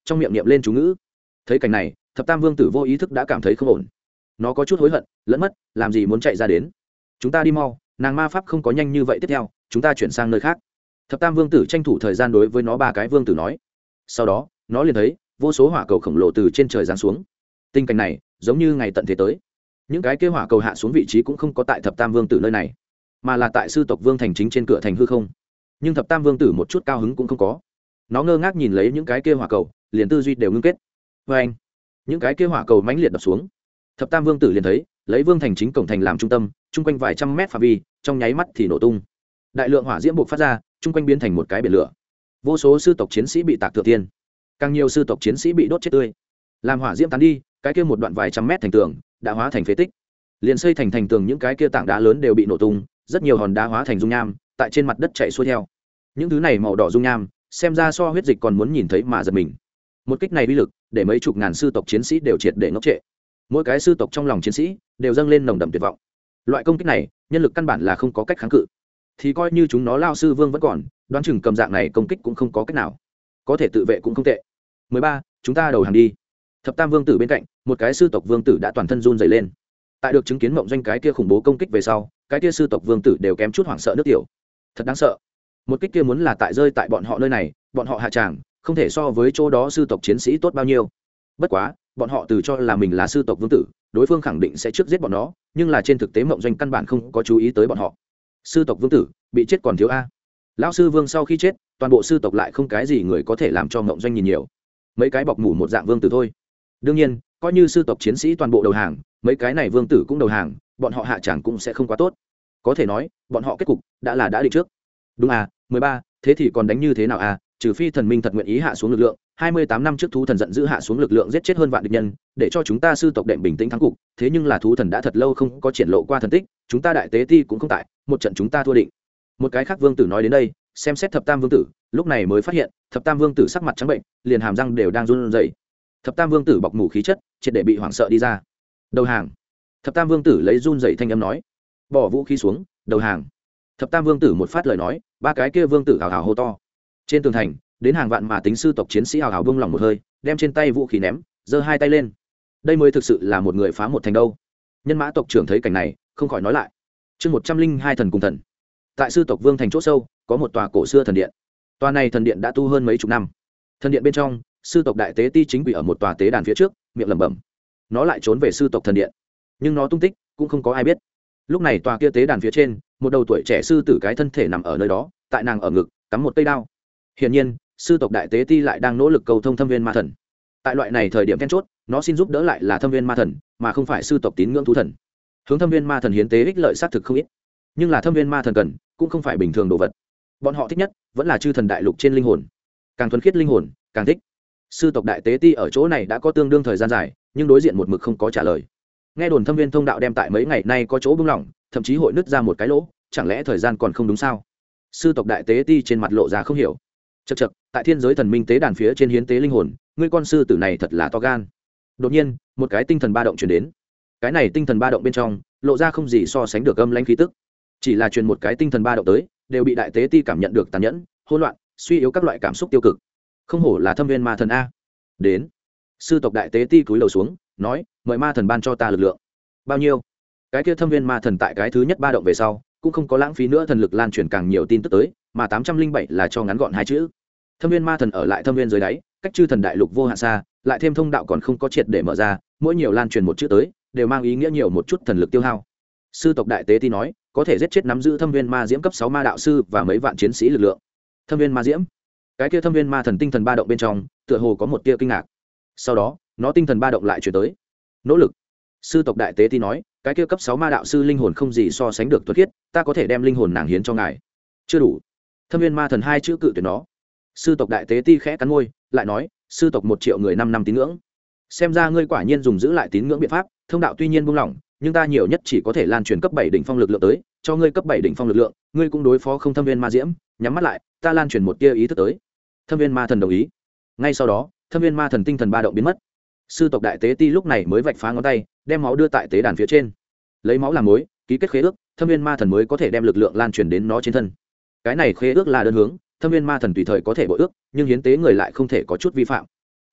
S1: trong miệng niệm lên chú ngữ. Thấy cảnh này, thập tam vương tử vô ý thức đã cảm thấy không ổn. Nó có chút hối hận lẫn mất, làm gì muốn chạy ra đến. Chúng ta đi mau, nàng ma pháp không có nhanh như vậy. Tiếp theo chúng ta chuyển sang nơi khác. Thập tam vương tử tranh thủ thời gian đối với nó ba cái vương tử nói. Sau đó nó liền thấy vô số hỏa cầu khổng lồ từ trên trời giáng xuống. Tình cảnh này giống như ngày tận thế tới. Những cái kế hỏa cầu hạ xuống vị trí cũng không có tại thập tam vương tử nơi này, mà là tại sư tộc vương thành chính trên cửa thành hư không. Nhưng thập tam vương tử một chút cao hứng cũng không có. Nó ngơ ngác nhìn lấy những cái kia hỏa cầu, liền tư duy đều ngưng kết. Vê anh, những cái kia hỏa cầu mãnh liệt đập xuống. Thập tam vương tử liền thấy lấy vương thành chính cổng thành làm trung tâm, chung quanh vài trăm mét phạm vi trong nháy mắt thì nổ tung. Đại lượng hỏa diễm bộc phát ra, chung quanh biến thành một cái biển lửa. Vô số sư tộc chiến sĩ bị tạc thượng tiên, càng nhiều sư tộc chiến sĩ bị đốt chết tươi. Làm hỏa diễm tán đi, cái kia một đoạn vài trăm mét thành tường đã hóa thành phế tích. Liền xây thành tường những cái kia tảng đá lớn đều bị nổ tung, rất nhiều hòn đá hóa thành dung nham tại trên mặt đất chảy xuôi theo. Những thứ này màu đỏ dung nham xem ra so huyết dịch còn muốn nhìn thấy mà giật mình. Một kích này uy lực để mấy chục ngàn sư tộc chiến sĩ đều triệt để ngốc trệ. Mỗi cái sư tộc trong lòng chiến sĩ đều dâng lên nồng đậm tuyệt vọng. Loại công kích này nhân lực căn bản là không có cách kháng cự, thì coi như chúng nó lao sư vương vẫn còn, đoán chừng cầm dạng này công kích cũng không có cách nào, có thể tự vệ cũng không tệ. 13, chúng ta đầu hàng đi. Thập tam vương tử bên cạnh một cái sư tộc vương tử đã toàn thân run rẩy lên. Tại được chứng kiến mộng doanh cái kia khủng bố công kích về sau, cái kia sư tộc vương tử đều kém chút hoảng sợ nước tiểu. Thật đáng sợ. Một kích kia muốn là tại rơi tại bọn họ nơi này, bọn họ hạ tràng không thể so với chỗ đó sư tộc chiến sĩ tốt bao nhiêu. Bất quá bọn họ từ cho là mình là sư tộc vương tử, đối phương khẳng định sẽ trước giết bọn nó, nhưng là trên thực tế mộng doanh căn bản không có chú ý tới bọn họ. Sư tộc vương tử bị chết còn thiếu a. Lão sư vương sau khi chết, toàn bộ sư tộc lại không cái gì người có thể làm cho mộng doanh nhìn nhiều, mấy cái bọc mủ một dạng vương tử thôi. Đương nhiên coi như sư tộc chiến sĩ toàn bộ đầu hàng, mấy cái này vương tử cũng đầu hàng, bọn họ hạ tràng cũng sẽ không quá tốt. Có thể nói bọn họ kết cục đã định trước. Đúng à, 13, thế thì còn đánh như thế nào à? Trừ phi thần minh thật nguyện ý hạ xuống lực lượng, 28 năm trước thú thần giận dữ hạ xuống lực lượng giết chết hơn vạn địch nhân, để cho chúng ta sư tộc đệm bình tĩnh thắng cục. Thế nhưng là thú thần đã thật lâu không có triển lộ qua thần tích, chúng ta đại tế ti cũng không tại, một trận chúng ta thua định. Một cái khác vương tử nói đến đây, xem xét thập tam vương tử, lúc này mới phát hiện thập tam vương tử sắc mặt trắng bệnh, liền hàm răng đều đang run rẩy. Thập tam vương tử bọc mủ khí chất, triệt để bị hoảng sợ đi ra. Đầu hàng. Thập tam vương tử lấy run rẩy thanh âm nói. Bỏ vũ khí xuống, đầu hàng. Thập tam vương tử một phát lời nói, ba cái kia vương tử hào hào hô to. Trên tường thành đến hàng vạn mà tính sư tộc chiến sĩ hào hào buông lỏng một hơi, đem trên tay vũ khí ném, giơ hai tay lên. Đây mới thực sự là một người phá một thành đâu. Nhân mã tộc trưởng thấy cảnh này không khỏi nói lại. Chương 102 thần cùng thần. Tại sư tộc vương thành chỗ sâu có một tòa cổ xưa thần điện. Tòa này thần điện đã tu hơn mấy chục năm. Thần điện bên trong, sư tộc đại tế ti chính quỷ ở một tòa tế đàn phía trước, miệng lẩm bẩm. Nó lại trốn về sư tộc thần điện, nhưng nó tung tích cũng không có ai biết. Lúc này tòa kia tế đàn phía trên, một đầu tuổi trẻ sư tử cái thân thể nằm ở nơi đó, tại nàng ở ngực cắm một cây đao. Hiển nhiên sư tộc đại tế ti lại đang nỗ lực cầu thông thâm viên ma thần. Tại loại này thời điểm then chốt, nó xin giúp đỡ lại là thâm viên ma thần, mà không phải sư tộc tín ngưỡng thú thần. Hướng thâm viên ma thần hiến tế ích lợi xác thực không ít, nhưng là thâm viên ma thần cần cũng không phải bình thường đồ vật. Bọn họ thích nhất vẫn là chư thần đại lục trên linh hồn, càng thuần khiết linh hồn càng thích. Sư tộc đại tế ti ở chỗ này đã có tương đương thời gian dài, nhưng đối diện một mực không có trả lời. Nghe đồn thâm viên thông đạo đem tại mấy ngày nay có chỗ bung lỏng, thậm chí hội nứt ra một cái lỗ, chẳng lẽ thời gian còn không đúng sao? Sư tộc đại tế ti trên mặt lộ ra không hiểu. Chậc chậc, tại thiên giới thần minh tế đàn phía trên hiến tế linh hồn, ngươi con sư tử này thật là to gan. Đột nhiên một cái tinh thần ba động truyền đến. Cái này tinh thần ba động bên trong lộ ra không gì so sánh được âm lãnh khí tức. Chỉ là truyền một cái tinh thần ba động tới, đều bị đại tế ti cảm nhận được tàn nhẫn, hỗn loạn, suy yếu các loại cảm xúc tiêu cực. Không hổ là thâm viên ma thần a. Đến. Sư tộc đại tế ti cúi đầu xuống, nói, mời ma thần ban cho ta lực lượng. Bao nhiêu? Cái kia thâm viên ma thần tại cái thứ nhất ba động về sau, cũng không có lãng phí nữa thần lực lan truyền càng nhiều tin tức tới, mà 807 là cho ngắn gọn hai chữ. Thâm viên ma thần ở lại thâm viên dưới đáy, cách chư thần đại lục vô hạn xa, lại thêm thông đạo còn không có triệt để mở ra, mỗi nhiều lan truyền một chữ tới, đều mang ý nghĩa nhiều một chút thần lực tiêu hao. Sư tộc đại tế ti nói, có thể giết chết nắm giữ thâm viên ma diễm cấp 6 ma đạo sư và mấy vạn chiến sĩ lực lượng. Thâm viên ma diễm? Cái kia thâm viên ma thần tinh thần ba động bên trong, tựa hồ có một tia kinh ngạc. Sau đó, nó tinh thần ba động lại chuyển tới. Nỗ lực. Sư tộc đại tế ti nói, cái kia cấp 6 ma đạo sư linh hồn không gì so sánh được thuần khiết, ta có thể đem linh hồn nàng hiến cho ngài. Chưa đủ. Thâm viên ma thần hai chữ cự tuyệt nó. Sư tộc đại tế ti khẽ cắn môi, lại nói, sư tộc 1 triệu người 5 năm tín ngưỡng. Xem ra ngươi quả nhiên dùng giữ lại tín ngưỡng biện pháp, thông đạo tuy nhiên buông lỏng, nhưng ta nhiều nhất chỉ có thể lan truyền cấp 7 đỉnh phong lực lượng tới, cho ngươi cấp 7 đỉnh phong lực lượng, ngươi cũng đối phó không thâm viên ma diễm, nhắm mắt lại, ta lan truyền một tia ý thức tới. Thâm viên ma thần đồng ý. Ngay sau đó, thâm viên ma thần tinh thần ba động biến mất. Sư tộc đại tế ti lúc này mới vạch phá ngón tay, đem máu đưa tại tế đàn phía trên. Lấy máu làm mối, ký kết khế ước, thâm viên ma thần mới có thể đem lực lượng lan truyền đến nó trên thân. Cái này khế ước là đơn hướng, thâm viên ma thần tùy thời có thể bội ước, nhưng hiến tế người lại không thể có chút vi phạm.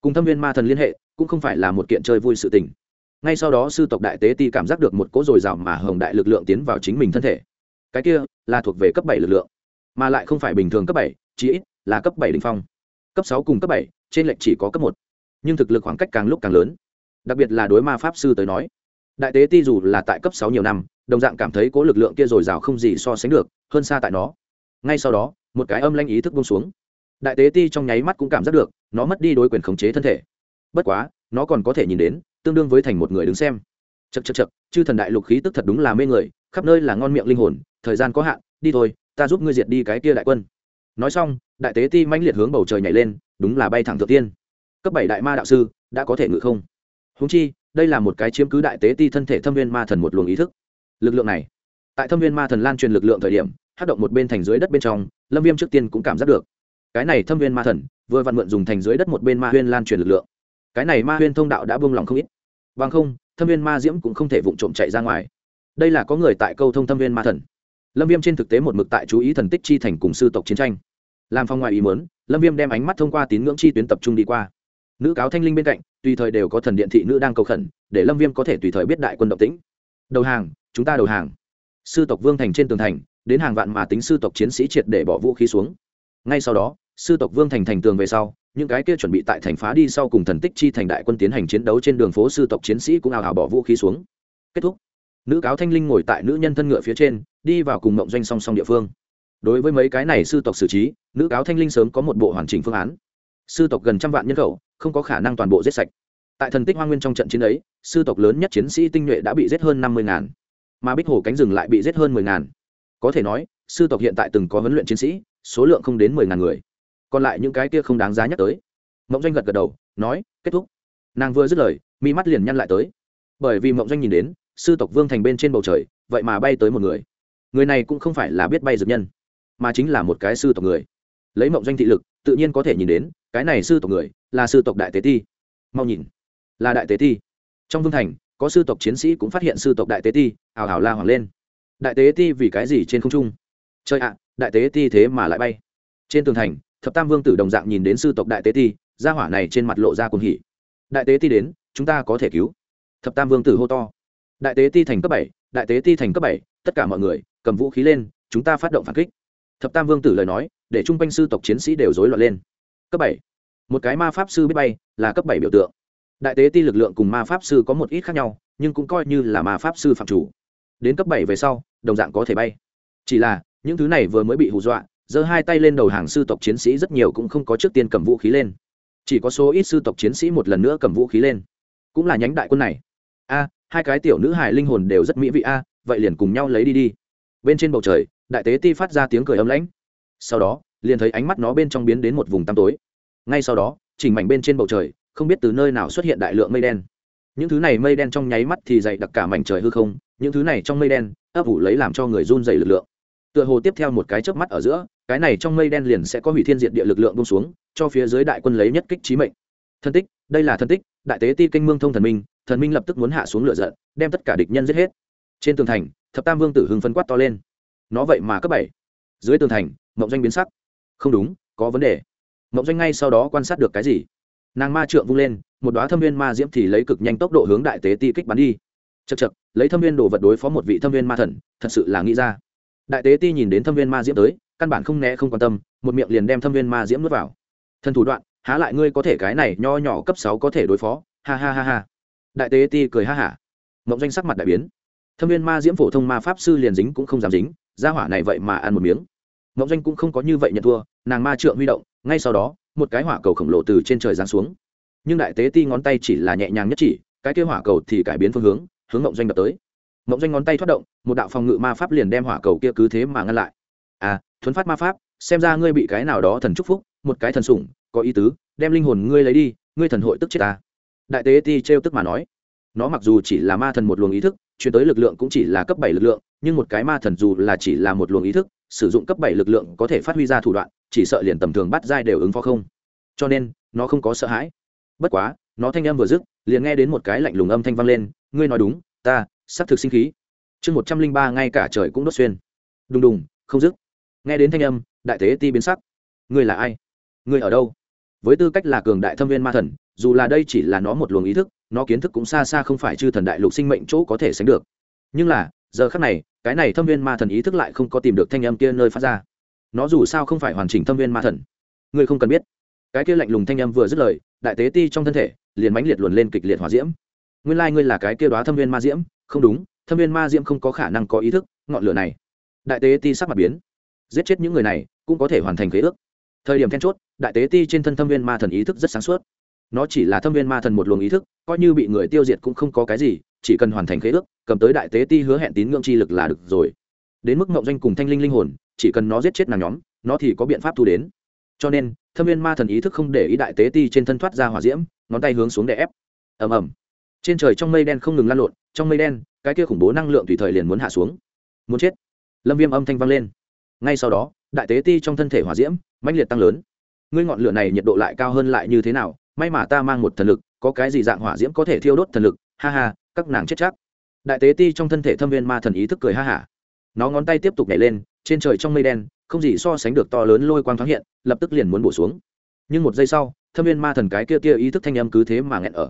S1: cùng thâm viên ma thần liên hệ cũng không phải là một kiện chơi vui sự tình. Ngay sau đó sư tộc đại tế ti cảm giác được một cỗ dồi dào mà hồng đại lực lượng tiến vào chính mình thân thể. Cái kia là thuộc về cấp 7 lực lượng, mà lại không phải bình thường cấp 7, chỉ ít là cấp 7 đỉnh phong. Cấp 6 cùng cấp 7, trên lệch chỉ có cấp 1, nhưng thực lực khoảng cách càng lúc càng lớn. Đặc biệt là đối ma pháp sư tới nói, đại tế ti dù là tại cấp 6 nhiều năm, đồng dạng cảm thấy cỗ lực lượng kia dồi dào không gì so sánh được, hơn xa tại nó. Ngay sau đó, một cái âm lãnh ý thức buông xuống. Đại tế ti trong nháy mắt cũng cảm giác được, nó mất đi đối quyền khống chế thân thể. Bất quá, nó còn có thể nhìn đến, tương đương với thành một người đứng xem. Chậc chậc chậc, chư thần đại lục khí tức thật đúng là mê người, khắp nơi là ngon miệng linh hồn, thời gian có hạn, đi thôi, ta giúp ngươi diệt đi cái kia đại quân. Nói xong, đại tế ti mãnh liệt hướng bầu trời nhảy lên, đúng là bay thẳng thượng tiên. Cấp 7 đại ma đạo sư đã có thể ngự không. Huống chi, đây là một cái chiếm cứ đại tế ti thân thể thâm viên ma thần một luồng ý thức. Lực lượng này, tại thâm viên ma thần lan truyền lực lượng thời điểm, hát động một bên thành dưới đất bên trong, Lâm Viêm trước tiên cũng cảm giác được. Cái này thâm viên ma thần vừa vặn mượn dùng thành dưới đất một bên ma huyên lan truyền lực lượng. Cái này ma huyên thông đạo đã buông lỏng không ít. Bằng không, thâm viên ma diễm cũng không thể vụng trộm chạy ra ngoài. Đây là có người tại câu thông thâm viên ma thần. Lâm Viêm trên thực tế một mực tại chú ý thần tích chi thành cùng sư tộc chiến tranh. Làm phong ngoài ý muốn, Lâm Viêm đem ánh mắt thông qua tín ngưỡng chi tuyến tập trung đi qua. Nữ cáo thanh linh bên cạnh, tùy thời đều có thần điện thị nữ đang cầu khẩn, để Lâm Viêm có thể tùy thời biết đại quân động tĩnh. Đầu hàng, chúng ta đầu hàng. Sư tộc Vương thành trên tường thành, đến hàng vạn mà tính sư tộc chiến sĩ triệt để bỏ vũ khí xuống. Ngay sau đó, sư tộc Vương thành thành tường về sau, những cái kia chuẩn bị tại thành phá đi sau cùng thần tích chi thành đại quân tiến hành chiến đấu trên đường phố sư tộc chiến sĩ cũng ào ào bỏ vũ khí xuống. Kết thúc. Nữ cáo thanh linh ngồi tại nữ nhân thân ngựa phía trên, đi vào cùng Mộng Doanh song song địa phương. Đối với mấy cái này sư tộc xử trí, nữ cáo thanh linh sớm có một bộ hoàn chỉnh phương án. Sư tộc gần trăm vạn nhân khẩu, không có khả năng toàn bộ giết sạch. Tại thần tích hoang nguyên trong trận chiến ấy, sư tộc lớn nhất chiến sĩ tinh nhuệ đã bị giết hơn 50.000, mà Bích Hổ cánh rừng lại bị giết hơn 10.000. Có thể nói, sư tộc hiện tại từng có huấn luyện chiến sĩ, số lượng không đến 10.000 người. Còn lại những cái kia không đáng giá nhắc tới. Mộng Doanh gật gật đầu, nói, kết thúc. Nàng vừa dứt lời, mi mắt liền nhăn lại tới. Bởi vì Mộng Doanh nhìn đến, sư tộc Vương thành bên trên bầu trời, vậy mà bay tới một người. Người này cũng không phải là biết bay dược nhân, mà chính là một cái sư tộc người. Lấy Mộng Doanh thị lực, tự nhiên có thể nhìn đến, cái này sư tộc người là sư tộc đại tế ti. Mau nhìn, là đại tế ti. Trong Vương thành, có sư tộc chiến sĩ cũng phát hiện sư tộc đại tế ti, ào ào la hoảng lên. Đại tế ti vì cái gì trên không trung? Trời ạ, đại tế ti thế mà lại bay. Trên tường thành, Thập Tam Vương tử đồng dạng nhìn đến sư tộc đại tế ti, gia hỏa này trên mặt lộ ra cuồng hỉ. Đại tế ti đến, chúng ta có thể cứu. Thập Tam Vương tử hô to. Đại tế ti thành cấp 7, đại tế ti thành cấp 7, tất cả mọi người cầm vũ khí lên, chúng ta phát động phản kích. Thập Tam Vương tử lời nói, để trung quanh sư tộc chiến sĩ đều rối loạn lên. Cấp 7, một cái ma pháp sư biết bay, là cấp 7 biểu tượng. Đại tế ti lực lượng cùng ma pháp sư có một ít khác nhau, nhưng cũng coi như là ma pháp sư phạm chủ. Đến cấp 7 về sau, đồng dạng có thể bay. Chỉ là, những thứ này vừa mới bị hù dọa, giơ hai tay lên đầu hàng sư tộc chiến sĩ rất nhiều cũng không có trước tiên cầm vũ khí lên. Chỉ có số ít sư tộc chiến sĩ một lần nữa cầm vũ khí lên. Cũng là nhánh đại quân này. A, hai cái tiểu nữ hài linh hồn đều rất mỹ vị a, vậy liền cùng nhau lấy đi đi. Bên trên bầu trời, đại tế ti phát ra tiếng cười ấm lãnh. Sau đó, liền thấy ánh mắt nó bên trong biến đến một vùng tăm tối. Ngay sau đó, chỉnh mảnh bên trên bầu trời, không biết từ nơi nào xuất hiện đại lượng mây đen. Những thứ này mây đen trong nháy mắt thì dày đặc cả mảnh trời hư không, những thứ này trong mây đen ấp ủ lấy làm cho người run dày lực lượng. Tựa hồ tiếp theo một cái chớp mắt ở giữa, cái này trong mây đen liền sẽ có hủy thiên diệt địa lực lượng buông xuống, cho phía dưới đại quân lấy nhất kích chí mệnh. Thân tích, đây là thân tích, đại tế ti kinh mương thông thần minh lập tức muốn hạ xuống lửa giận, đem tất cả địch nhân giết hết. Trên tường thành, Thập Tam Vương tử hưng phấn quát to lên. Nó vậy mà cấp 7. Dưới tường thành, Mộng Doanh biến sắc. Không đúng, có vấn đề. Mộng Doanh ngay sau đó quan sát được cái gì? Nàng ma trượng vung lên, một đóa thâm viên ma diễm thì lấy cực nhanh tốc độ hướng đại tế ti kích bắn đi. Chậc chậc, lấy thâm viên đồ vật đối phó một vị thâm viên ma thần, thật sự là nghĩ ra. Đại tế ti nhìn đến thâm viên ma diễm tới, căn bản không né không quan tâm, một miệng liền đem thâm viên ma diễm nuốt vào. Thân thủ đoạn, há lại ngươi có thể cái này nho nhỏ cấp 6 có thể đối phó, ha ha ha ha. Đại tế ti cười ha hả. Mộng Doanh sắc mặt đại biến. Thâm viên ma diễm phổ thông ma pháp sư liền dính cũng không dám dính, gia hỏa này vậy mà ăn một miếng. Mộng Doanh cũng không có như vậy nhận thua, nàng ma trượng huy động, ngay sau đó, một cái hỏa cầu khổng lồ từ trên trời giáng xuống. Nhưng đại tế ti ngón tay chỉ là nhẹ nhàng nhất chỉ, cái kia hỏa cầu thì cải biến phương hướng, hướng Mộng Doanh đập tới. Mộng Doanh ngón tay thoát động, một đạo phòng ngự ma pháp liền đem hỏa cầu kia cứ thế mà ngăn lại. À, thuấn phát ma pháp, xem ra ngươi bị cái nào đó thần chúc phúc, một cái thần sủng, có ý tứ, đem linh hồn ngươi lấy đi, ngươi thần hội tức chết ta. Đại tế ti trêu tức mà nói. Nó mặc dù chỉ là ma thần một luồng ý thức, truyền tới lực lượng cũng chỉ là cấp 7 lực lượng, nhưng một cái ma thần dù là chỉ là một luồng ý thức, sử dụng cấp 7 lực lượng có thể phát huy ra thủ đoạn, chỉ sợ liền tầm thường bắt giai đều ứng phó không. Cho nên, nó không có sợ hãi. Bất quá, nó thanh âm vừa dứt, liền nghe đến một cái lạnh lùng âm thanh vang lên, ngươi nói đúng, ta sắp thực sinh khí. Chương 103 ngay cả trời cũng đốt xuyên. Đùng đùng, không dứt. Nghe đến thanh âm, đại tế ti biến sắc. Ngươi là ai? Ngươi ở đâu? Với tư cách là cường đại thâm viên ma thần, dù là đây chỉ là nó một luồng ý thức, nó kiến thức cũng xa xa không phải chư thần đại lục sinh mệnh chỗ có thể sánh được. Nhưng là giờ khắc này, cái này thâm viên ma thần ý thức lại không có tìm được thanh âm kia nơi phát ra. Nó dù sao không phải hoàn chỉnh thâm viên ma thần. Ngươi không cần biết. Cái kia lạnh lùng thanh âm vừa dứt lời, đại tế ti trong thân thể liền mãnh liệt luồn lên kịch liệt hỏa diễm. Nguyên lai ngươi là cái kia đóa thâm viên ma diễm, không đúng, thâm viên ma diễm không có khả năng có ý thức, ngọn lửa này. Đại tế ti sắc mặt biến, giết chết những người này cũng có thể hoàn thành khế ước. Thời điểm then chốt, đại tế ti trên thân thâm viên ma thần ý thức rất sáng suốt. Nó chỉ là thâm viên ma thần một luồng ý thức, coi như bị người tiêu diệt cũng không có cái gì, chỉ cần hoàn thành khế ước, cầm tới đại tế ti hứa hẹn tín ngưỡng chi lực là được rồi. Đến mức ngộng doanh cùng thanh linh linh hồn, chỉ cần nó giết chết nàng nhóm, nó thì có biện pháp thu đến. Cho nên thâm viên ma thần ý thức không để ý đại tế ti trên thân thoát ra hỏa diễm, ngón tay hướng xuống để ép. Ầm ầm. Trên trời trong mây đen không ngừng lan lộn, trong mây đen cái kia khủng bố năng lượng tùy thời liền muốn hạ xuống. Muốn chết. Lâm Viêm âm thanh vang lên. Ngay sau đó đại tế ti trong thân thể hỏa diễm mãnh liệt tăng lớn. Ngươi ngọn lửa này nhiệt độ lại cao hơn lại như thế nào, may mà ta mang một thần lực, có cái gì dạng hỏa diễm có thể thiêu đốt thần lực, ha ha, các nàng chết chắc. Đại tế ti trong thân thể thâm viên ma thần ý thức cười ha hả. Nó ngón tay tiếp tục nhảy lên, trên trời trong mây đen không gì so sánh được to lớn lôi quang thoáng hiện, lập tức liền muốn bổ xuống. Nhưng một giây sau thâm viên ma thần cái kia ý thức thanh âm cứ thế mà nghẹn ở.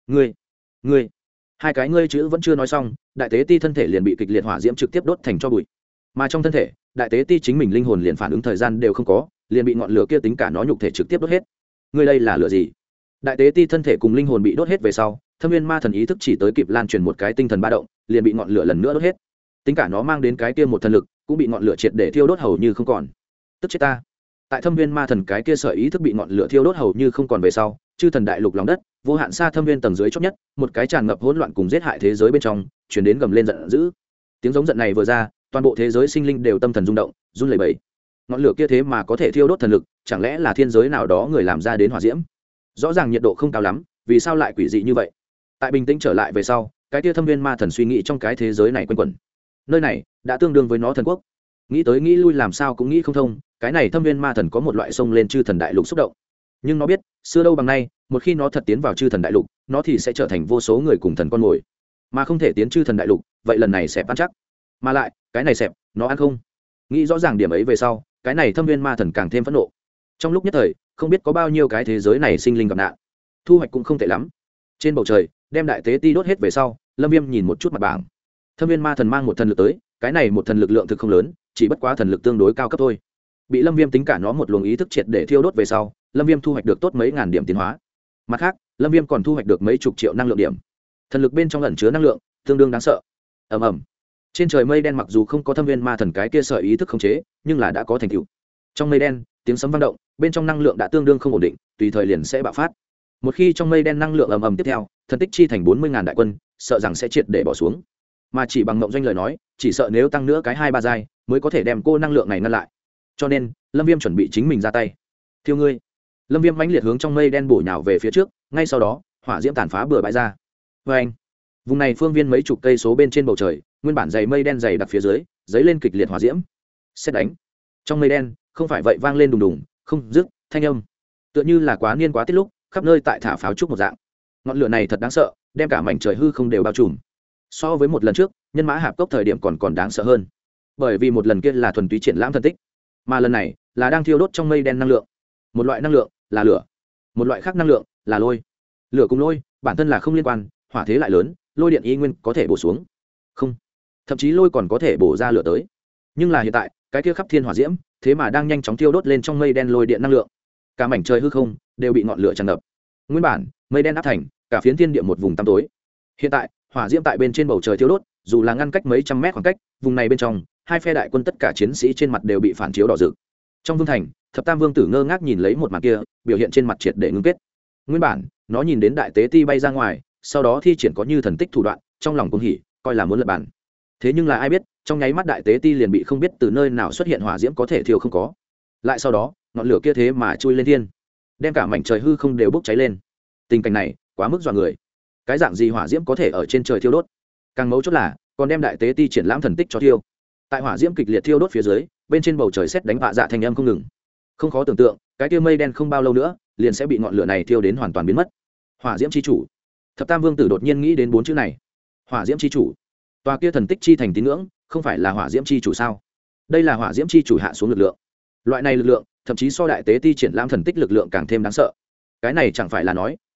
S1: Ngươi hai cái ngươi chữ vẫn chưa nói xong, đại tế ti thân thể liền bị kịch liệt hỏa diễm trực tiếp đốt thành cho bụi. Mà trong thân thể đại tế ti chính mình linh hồn liền phản ứng thời gian đều không có, liền bị ngọn lửa kia tính cả nó nhục thể trực tiếp đốt hết. Ngươi đây là lửa gì? Đại tế ti thân thể cùng linh hồn bị đốt hết về sau, thâm viên ma thần ý thức chỉ tới kịp lan truyền một cái tinh thần ba động, liền bị ngọn lửa lần nữa đốt hết. Tính cả nó mang đến cái kia một thần lực cũng bị ngọn lửa triệt để thiêu đốt hầu như không còn. Tức chết ta. Tại thâm viên ma thần cái kia sợi ý thức bị ngọn lửa thiêu đốt hầu như không còn về sau, chư thần đại lục lòng đất vô hạn xa thâm viên tầng dưới chót nhất, một cái tràn ngập hỗn loạn cùng giết hại thế giới bên trong truyền đến gầm lên giận dữ. Tiếng giống giận này vừa ra, toàn bộ thế giới sinh linh đều tâm thần rung động, run lẩy bẩy. Ngọn lửa kia thế mà có thể thiêu đốt thần lực, chẳng lẽ là thiên giới nào đó người làm ra đến hỏa diễm? Rõ ràng nhiệt độ không cao lắm, vì sao lại quỷ dị như vậy? Tại bình tĩnh trở lại về sau, cái kia thâm viên ma thần suy nghĩ trong cái thế giới này quanh quẩn. Nơi này đã tương đương với nó thần quốc. Nghĩ tới nghĩ lui làm sao cũng nghĩ không thông, cái này thâm viên ma thần có một loại sông lên chư thần đại lục xúc động. Nhưng nó biết, xưa đâu bằng nay, một khi nó thật tiến vào chư thần đại lục, nó thì sẽ trở thành vô số người cùng thần con mồi. Mà không thể tiến chư thần đại lục, vậy lần này sẽ ăn chắc. Mà lại, cái này xẹp, nó ăn không. Nghĩ rõ ràng điểm ấy về sau, cái này thâm viên ma thần càng thêm phẫn nộ. Trong lúc nhất thời, không biết có bao nhiêu cái thế giới này sinh linh gặp nạn. Thu hoạch cũng không tệ lắm. Trên bầu trời, đem đại tế ti đốt hết về sau, Lâm Viêm nhìn một chút mặt bảng. Thâm viên ma thần mang một thần lực tới, cái này một thần lực lượng thực không lớn, chỉ bất quá thần lực tương đối cao cấp thôi. Bị Lâm Viêm tính cả nó một luồng ý thức triệt để thiêu đốt về sau, Lâm Viêm thu hoạch được tốt mấy ngàn điểm tiến hóa. Mặt khác, Lâm Viêm còn thu hoạch được mấy chục triệu năng lượng điểm. Thần lực bên trong ẩn chứa năng lượng, tương đương đáng sợ. Ầm ầm. Trên trời mây đen mặc dù không có thâm viên ma thần cái kia sợi ý thức khống chế, nhưng là đã có thành tựu. Trong mây đen, tiếng sấm vang động, bên trong năng lượng đã tương đương không ổn định, tùy thời liền sẽ bạo phát. Một khi trong mây đen năng lượng ầm ầm tiếp theo, thần tích chi thành 40.000 đại quân, sợ rằng sẽ triệt để bỏ xuống. Mà chỉ bằng ngộng doanh lời nói, chỉ sợ nếu tăng nữa cái 2-3 giai, mới có thể đem cô năng lượng này ngăn lại. Cho nên, Lâm Viêm chuẩn bị chính mình ra tay. Thiêu ngươi. Lâm Viêm mãnh liệt hướng trong mây đen bổ nhào về phía trước, ngay sau đó, hỏa diễm tàn phá bừa bãi ra. Oeng. Vùng này phương viên mấy chục cây số bên trên bầu trời, nguyên bản dày mây đen dày đặc phía dưới, dấy lên kịch liệt hỏa diễm. Sét đánh. Trong mây đen, không phải vậy vang lên đùng đùng, không dứt thanh âm. Tựa như là quá niên quá tiết lúc, khắp nơi tại thả pháo trúc một dạng. Ngọn lửa này thật đáng sợ, đem cả mảnh trời hư không đều bao trùm. So với một lần trước, nhân mã hạp cốc thời điểm còn đáng sợ hơn. Bởi vì một lần kia là thuần túy triển lãm thần tích, mà lần này là đang thiêu đốt trong mây đen năng lượng. Một loại năng lượng là lửa, một loại khác năng lượng là lôi. Lửa cùng lôi bản thân là không liên quan, hỏa thế lại lớn, lôi điện y nguyên có thể bổ xuống. Không, thậm chí lôi còn có thể bổ ra lửa tới. Nhưng là hiện tại, cái kia khắp thiên hỏa diễm, thế mà đang nhanh chóng thiêu đốt lên trong mây đen lôi điện năng lượng. Cả mảnh trời hư không đều bị ngọn lửa tràn ngập. Nguyên bản, mây đen áp thành cả phiến thiên địa một vùng tăm tối. Hiện tại, hỏa diễm tại bên trên bầu trời thiêu đốt, dù là ngăn cách mấy trăm mét khoảng cách, vùng này bên trong, hai phe đại quân tất cả chiến sĩ trên mặt đều bị phản chiếu đỏ rực. Trong vương thành, thập tam vương tử ngơ ngác nhìn lấy một màn kia, biểu hiện trên mặt triệt để ngưng kết. Nguyên bản, nó nhìn đến đại tế ti bay ra ngoài, sau đó thi triển có như thần tích thủ đoạn, trong lòng cũng hỉ, coi là muốn lật bàn. Thế nhưng là ai biết, trong nháy mắt đại tế ti liền bị không biết từ nơi nào xuất hiện hỏa diễm có thể thiêu không có. Lại sau đó, ngọn lửa kia thế mà chui lên thiên, đem cả mảnh trời hư không đều bốc cháy lên. Tình cảnh này, quá mức dọa người. Cái dạng gì hỏa diễm có thể ở trên trời thiêu đốt? Càng mấu chốt là, còn đem đại tế ti triển lãm thần tích cho thiêu. Tại hỏa diễm kịch liệt thiêu đốt phía dưới, bên trên bầu trời sét đánh vạ dạ thành âm không ngừng. Không khó tưởng tượng, cái kia mây đen không bao lâu nữa, liền sẽ bị ngọn lửa này thiêu đến hoàn toàn biến mất. Hỏa diễm chi chủ. Thập tam vương tử đột nhiên nghĩ đến bốn chữ này. Hỏa diễm chi chủ. Tòa kia thần tích chi thành tín ngưỡng, không phải là hỏa diễm chi chủ sao? Đây là hỏa diễm chi chủ hạ xuống lực lượng. Loại này lực lượng, thậm chí so đại tế ti triển lãm thần tích lực lượng càng thêm đáng sợ. Cái này chẳng phải là nói,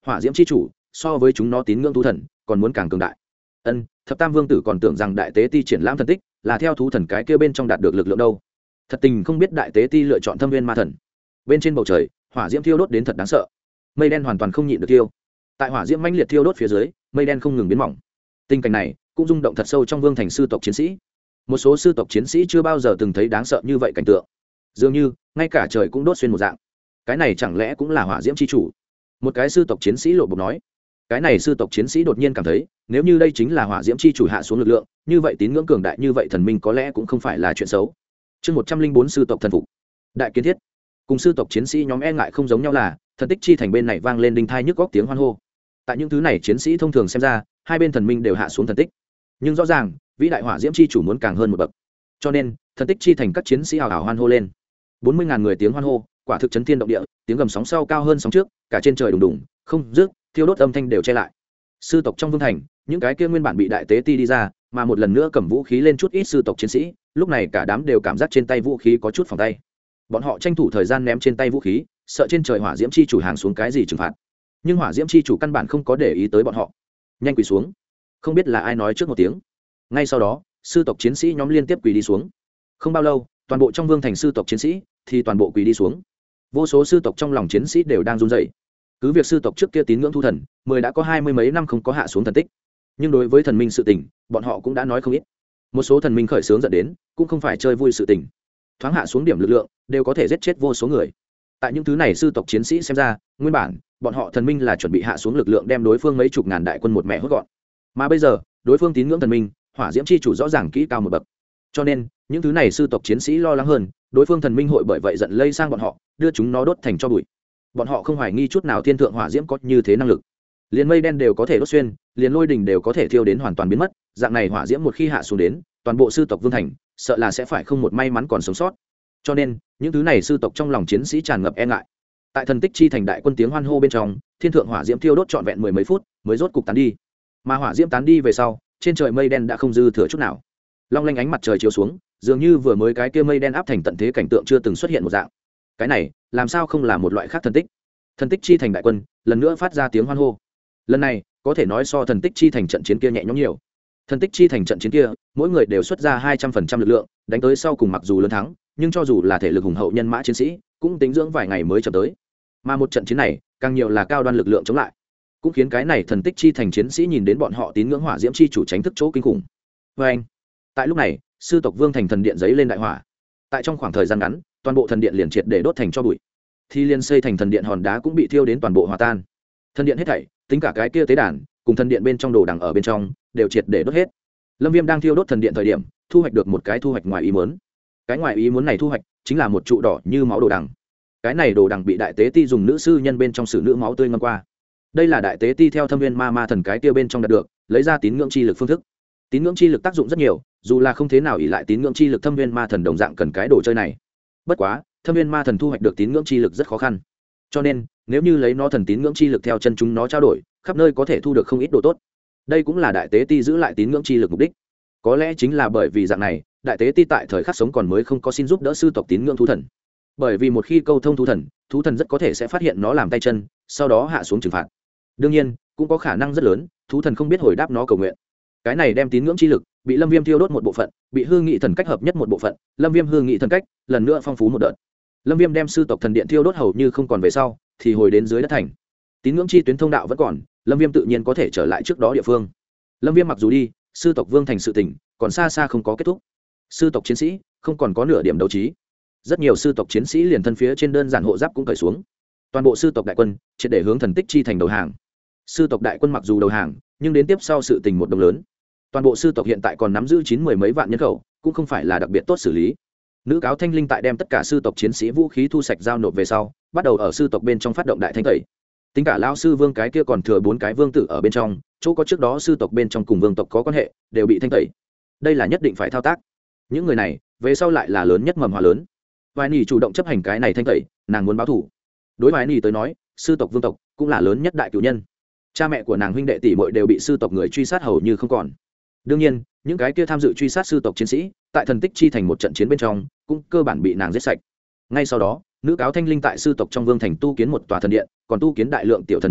S1: hỏa diễm c h i chủ so với chúng nó tín ngưỡng thú thần còn muốn càng cường đại. Thập tam vương tử còn tưởng rằng đại tế ti triển lãm thần tích là theo thú thần cái kia bên trong đạt được lực lượng đâu. Thật tình không biết đại tế ti lựa chọn thâm viên ma thần. Bên trên bầu trời hỏa diễm thiêu đốt đến thật đáng sợ, mây đen hoàn toàn không nhịn được thiêu. Tại hỏa diễm mãnh liệt thiêu đốt phía dưới, mây đen không ngừng biến mỏng. Tình cảnh này cũng rung động thật sâu trong vương thành sư tộc chiến sĩ. Một số sư tộc chiến sĩ chưa bao giờ từng thấy đáng sợ như vậy cảnh tượng, dường như ngay cả trời cũng đốt xuyên một dạng. Cái này chẳng lẽ cũng là hỏa diễm chi chủ? Một cái sư tộc chiến sĩ lộ bộc nói. Cái này sư tộc chiến sĩ đột nhiên cảm thấy, nếu như đây chính là hỏa diễm chi chủ hạ xuống lực lượng, như vậy tín ngưỡng cường đại như vậy thần minh có lẽ cũng không phải là chuyện xấu. Chương 104 sư tộc thần phục. Đại kiến thiết. Cùng sư tộc chiến sĩ nhóm e ngại không giống nhau là, thần tích chi thành bên này vang lên đinh thai nhức góc tiếng hoan hô. Tại những thứ này chiến sĩ thông thường xem ra, hai bên thần minh đều hạ xuống thần tích, nhưng rõ ràng vĩ đại hỏa diễm chi chủ muốn càng hơn một bậc, cho nên thần tích chi thành các chiến sĩ hào hào hoan hô lên. 40.000 người tiếng hoan hô, quả thực chấn thiên động địa, tiếng gầm sóng sau cao hơn sóng trước, cả trên trời đùng đùng không dứt, thiêu đốt âm thanh đều che lại. Sư tộc trong vương thành, những cái kia nguyên bản bị đại tế ti đi ra, mà một lần nữa cầm vũ khí lên chút ít sư tộc chiến sĩ, lúc này cả đám đều cảm giác trên tay vũ khí có chút phòng tay. Bọn họ tranh thủ thời gian ném trên tay vũ khí, sợ trên trời hỏa diễm chi chủ hàng xuống cái gì trừng phạt. Nhưng hỏa diễm chi chủ căn bản không có để ý tới bọn họ, nhanh quỳ xuống. Không biết là ai nói trước một tiếng, ngay sau đó sư tộc chiến sĩ nhóm liên tiếp quỳ đi xuống. Không bao lâu, toàn bộ trong vương thành sư tộc chiến sĩ thì toàn bộ quỳ đi xuống. Vô số sư tộc trong lòng chiến sĩ đều đang run rẩy. Cứ việc sư tộc trước kia tín ngưỡng thu thần, đã có 20 mấy năm không có hạ xuống thần tích, nhưng đối với thần minh sự tình, bọn họ cũng đã nói không ít. Một số thần minh khởi sướng dẫn đến, cũng không phải chơi vui sự tình, thoáng hạ xuống điểm lực lượng đều có thể giết chết vô số người. Tại những thứ này sư tộc chiến sĩ xem ra, nguyên bản bọn họ thần minh là chuẩn bị hạ xuống lực lượng đem đối phương mấy chục ngàn đại quân một mẹ hốt gọn, mà bây giờ đối phương tín ngưỡng thần minh hỏa diễm chi chủ rõ ràng kỹ cao một bậc, cho nên những thứ này sư tộc chiến sĩ lo lắng hơn, đối phương thần minh hội bởi vậy giận lây sang bọn họ, đưa chúng nó đốt thành tro bụi. Bọn họ không hoài nghi chút nào thiên thượng hỏa diễm có như thế năng lực, liền mây đen đều có thể đốt xuyên, liền lôi đỉnh đều có thể thiêu đến hoàn toàn biến mất. Dạng này hỏa diễm một khi hạ xuống đến, toàn bộ sư tộc vương thành sợ là sẽ phải không một may mắn còn sống sót. Cho nên những thứ này sư tộc trong lòng chiến sĩ tràn ngập e ngại. Tại thần tích chi thành đại quân tiếng hoan hô bên trong, thiên thượng hỏa diễm thiêu đốt trọn vẹn 10 mấy phút mới rốt cục tán đi. Mà hỏa diễm tán đi về sau, trên trời mây đen đã không dư thừa chút nào. Long lanh ánh mặt trời chiếu xuống, dường như vừa mới cái kia mây đen áp thành tận thế cảnh tượng chưa từng xuất hiện một dạng. Cái này làm sao không là một loại khác thần tích? Thần tích chi thành đại quân lần nữa phát ra tiếng hoan hô. Lần này có thể nói so thần tích chi thành trận chiến kia nhẹ nhõm nhiều. Thần tích chi thành trận chiến kia, mỗi người đều xuất ra 200% lực lượng, đánh tới sau cùng mặc dù lớn thắng, nhưng cho dù là thể lực hùng hậu nhân mã chiến sĩ, cũng tính dưỡng vài ngày mới chậm tới. Mà một trận chiến này, càng nhiều là cao đoan lực lượng chống lại, cũng khiến cái này thần tích chi thành chiến sĩ nhìn đến bọn họ tín ngưỡng hỏa diễm chi chủ tránh thức chỗ kinh khủng. Và anh, tại lúc này, sư tộc vương thành thần điện giấy lên đại hỏa. Tại trong khoảng thời gian ngắn, toàn bộ thần điện liền triệt để đốt thành tro bụi. Thì liên xây thành thần điện hòn đá cũng bị thiêu đến toàn bộ hòa tan. Thần điện hết thảy, tính cả cái kia tế đàn, cùng thần điện bên trong đồ đằng ở bên trong, đều triệt để đốt hết. Lâm Viêm đang thiêu đốt thần điện thời điểm, thu hoạch được một cái thu hoạch ngoài ý muốn. Cái ngoài ý muốn này thu hoạch chính là một trụ đỏ như máu đồ đằng. Cái này đồ đằng bị đại tế ti dùng nữ sư nhân bên trong sử nữ máu tươi ngâm qua. Đây là đại tế ti theo thâm viên ma thần cái kia bên trong đạt được, lấy ra tín ngưỡng chi lực phương thức. Tín ngưỡng chi lực tác dụng rất nhiều, dù là không thế nào ỷ lại tín ngưỡng chi lực thâm viên ma thần đồng dạng cần cái đồ chơi này. Bất quá, thâm viên ma thần thu hoạch được tín ngưỡng chi lực rất khó khăn. Cho nên, nếu như lấy nó thần tín ngưỡng chi lực theo chân chúng nó trao đổi, khắp nơi có thể thu được không ít đồ tốt. Đây cũng là đại tế ti giữ lại tín ngưỡng chi lực mục đích. Có lẽ chính là bởi vì dạng này, đại tế ti tại thời khắc sống còn mới không có xin giúp đỡ sư tộc tín ngưỡng thú thần. Bởi vì một khi câu thông thú thần rất có thể sẽ phát hiện nó làm tay chân, sau đó hạ xuống trừng phạt. Đương nhiên, cũng có khả năng rất lớn, thú thần không biết hồi đáp nó cầu nguyện. Cái này đem tín ngưỡng chi lực bị Lâm Viêm thiêu đốt một bộ phận, bị hư nghị thần cách hợp nhất một bộ phận, Lâm Viêm hư nghị thần cách lần nữa phong phú một đợt. Lâm Viêm đem sư tộc thần điện thiêu đốt hầu như không còn về sau, thì hồi đến dưới đất thành. Tín ngưỡng chi tuyến thông đạo vẫn còn, Lâm Viêm tự nhiên có thể trở lại trước đó địa phương. Lâm Viêm mặc dù đi, sư tộc vương thành sự tình còn xa xa không có kết thúc. Sư tộc chiến sĩ không còn có nửa điểm đấu trí. Rất nhiều sư tộc chiến sĩ liền thân phía trên đơn giản hộ giáp cũng cởi xuống. Toàn bộ sư tộc đại quân triệt để hướng thần tích chi thành đầu hàng. Sư tộc đại quân mặc dù đầu hàng, nhưng đến tiếp sau sự tình một đồng lớn. Toàn bộ sư tộc hiện tại còn nắm giữ 90 mấy vạn nhân khẩu, cũng không phải là đặc biệt tốt xử lý. Nữ cáo Thanh Linh tại đem tất cả sư tộc chiến sĩ vũ khí thu sạch giao nộp về sau, bắt đầu ở sư tộc bên trong phát động đại thanh tẩy. Tính cả lão sư vương cái kia còn thừa 4 cái vương tử ở bên trong, chỗ có trước đó sư tộc bên trong cùng vương tộc có quan hệ, đều bị thanh tẩy. Đây là nhất định phải thao tác. Những người này, về sau lại là lớn nhất mầm họa lớn. Vài Nỉ chủ động chấp hành cái này thanh tẩy, nàng muốn báo thù. Đối Vài Nỉ tới nói, sư tộc vương tộc cũng là lớn nhất đại cửu nhân. Cha mẹ của nàng huynh đệ tỷ muội đều bị sư tộc người truy sát hầu như không còn. Đương nhiên, những cái kia tham dự truy sát sư tộc chiến sĩ, tại thần tích chi thành một trận chiến bên trong, cũng cơ bản bị nàng giết sạch. Ngay sau đó, nữ cáo Thanh Linh tại sư tộc trong vương thành tu kiến một tòa thần điện, còn tu kiến đại lượng tiểu thần miếu,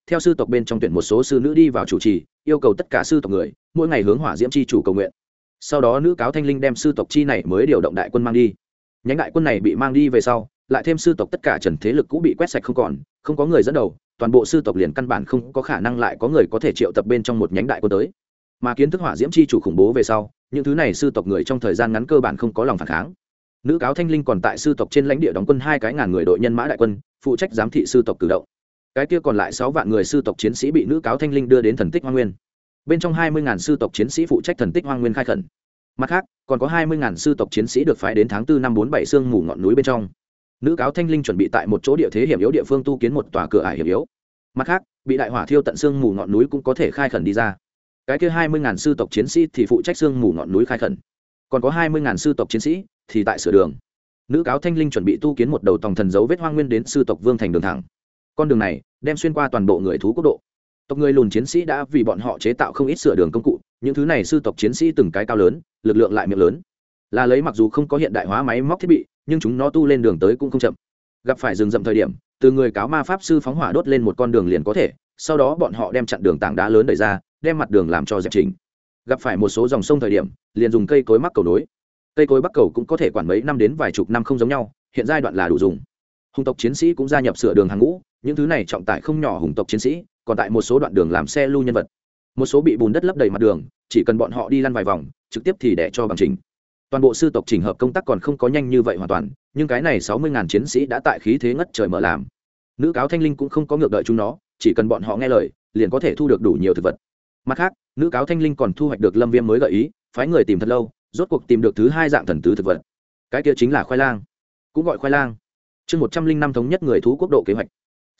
S1: theo sư tộc bên trong tuyển một số sư nữ đi vào chủ trì, yêu cầu tất cả sư tộc người mỗi ngày hướng hỏa diễm chi chủ cầu nguyện. Sau đó nữ cáo thanh linh đem sư tộc chi này mới điều động đại quân mang đi. Nhánh đại quân này bị mang đi về sau, lại thêm sư tộc tất cả trần thế lực cũ bị quét sạch không còn, không có người dẫn đầu, toàn bộ sư tộc liền căn bản không có khả năng lại có người có thể triệu tập bên trong một nhánh đại quân tới. Mà kiến thức hỏa diễm chi chủ khủng bố về sau, những thứ này sư tộc người trong thời gian ngắn cơ bản không có lòng phản kháng. Nữ cáo thanh linh còn tại sư tộc trên lãnh địa đóng quân 2 cái ngàn người đội nhân mã đại quân, phụ trách giám thị sư tộc cử động. Cái kia còn lại 6 vạn người sư tộc chiến sĩ bị nữ cáo thanh linh đưa đến thần tích hoang nguyên. Bên trong 20.000 sư tộc chiến sĩ phụ trách thần tích hoang nguyên khai khẩn. Mặt khác, còn có 20.000 sư tộc chiến sĩ được phái đến tháng 4 năm 47 sương mù ngọn núi bên trong. Nữ cáo thanh linh chuẩn bị tại một chỗ địa thế hiểm yếu địa phương tu kiến một tòa cửa ải hiểm yếu. Mặt khác, bị đại hỏa thiêu tận sương mù ngọn núi cũng có thể khai khẩn đi ra. Cái kia 20.000 sư tộc chiến sĩ thì phụ trách sương mù ngọn núi khai khẩn. Còn có 20.000 sư tộc chiến sĩ thì tại sửa đường. Nữ cáo thanh linh chuẩn bị tu kiến một đầu tòng thần dấu vết hoang nguyên đến sư tộc vương thành đường thẳng. Con đường này đem xuyên qua toàn bộ người thú quốc độ. Tộc người lùn chiến sĩ đã vì bọn họ chế tạo không ít sửa đường công cụ, những thứ này sư tộc chiến sĩ từng cái cao lớn, lực lượng lại miệng lớn. Là lấy mặc dù không có hiện đại hóa máy móc thiết bị, nhưng chúng nó tu lên đường tới cũng không chậm. Gặp phải rừng rậm thời điểm, từ người cáo ma pháp sư phóng hỏa đốt lên một con đường liền có thể, sau đó bọn họ đem chặn đường tảng đá lớn đẩy ra, đem mặt đường làm cho dẹp chỉnh. Gặp phải một số dòng sông thời điểm, liền dùng cây cối mắc cầu nối. Cây cối bắc cầu cũng có thể quản mấy năm đến vài chục năm không giống nhau, hiện giai đoạn là đủ dùng. Hùng tộc chiến sĩ cũng gia nhập sửa đường hàng ngũ, những thứ này trọng tải không nhỏ hùng tộc chiến sĩ, còn tại một số đoạn đường làm xe lưu nhân vật. Một số bị bùn đất lấp đầy mặt đường, chỉ cần bọn họ đi lăn vài vòng, trực tiếp thì để cho bằng chỉnh. Toàn bộ sư tộc chỉnh hợp công tác còn không có nhanh như vậy hoàn toàn, nhưng cái này 60.000 chiến sĩ đã tại khí thế ngất trời mở làm. Nữ cáo thanh linh cũng không có ngược đợi chúng nó, chỉ cần bọn họ nghe lời, liền có thể thu được đủ nhiều thực vật. Mặt khác, nữ cáo thanh linh còn thu hoạch được Lâm Viêm mới gợi ý, phái người tìm thật lâu, rốt cuộc tìm được thứ 2 dạng thần tứ thực vật. Cái kia chính là khoai lang, cũng gọi khoai lang. Chương 105 thống nhất người thú quốc độ kế hoạch.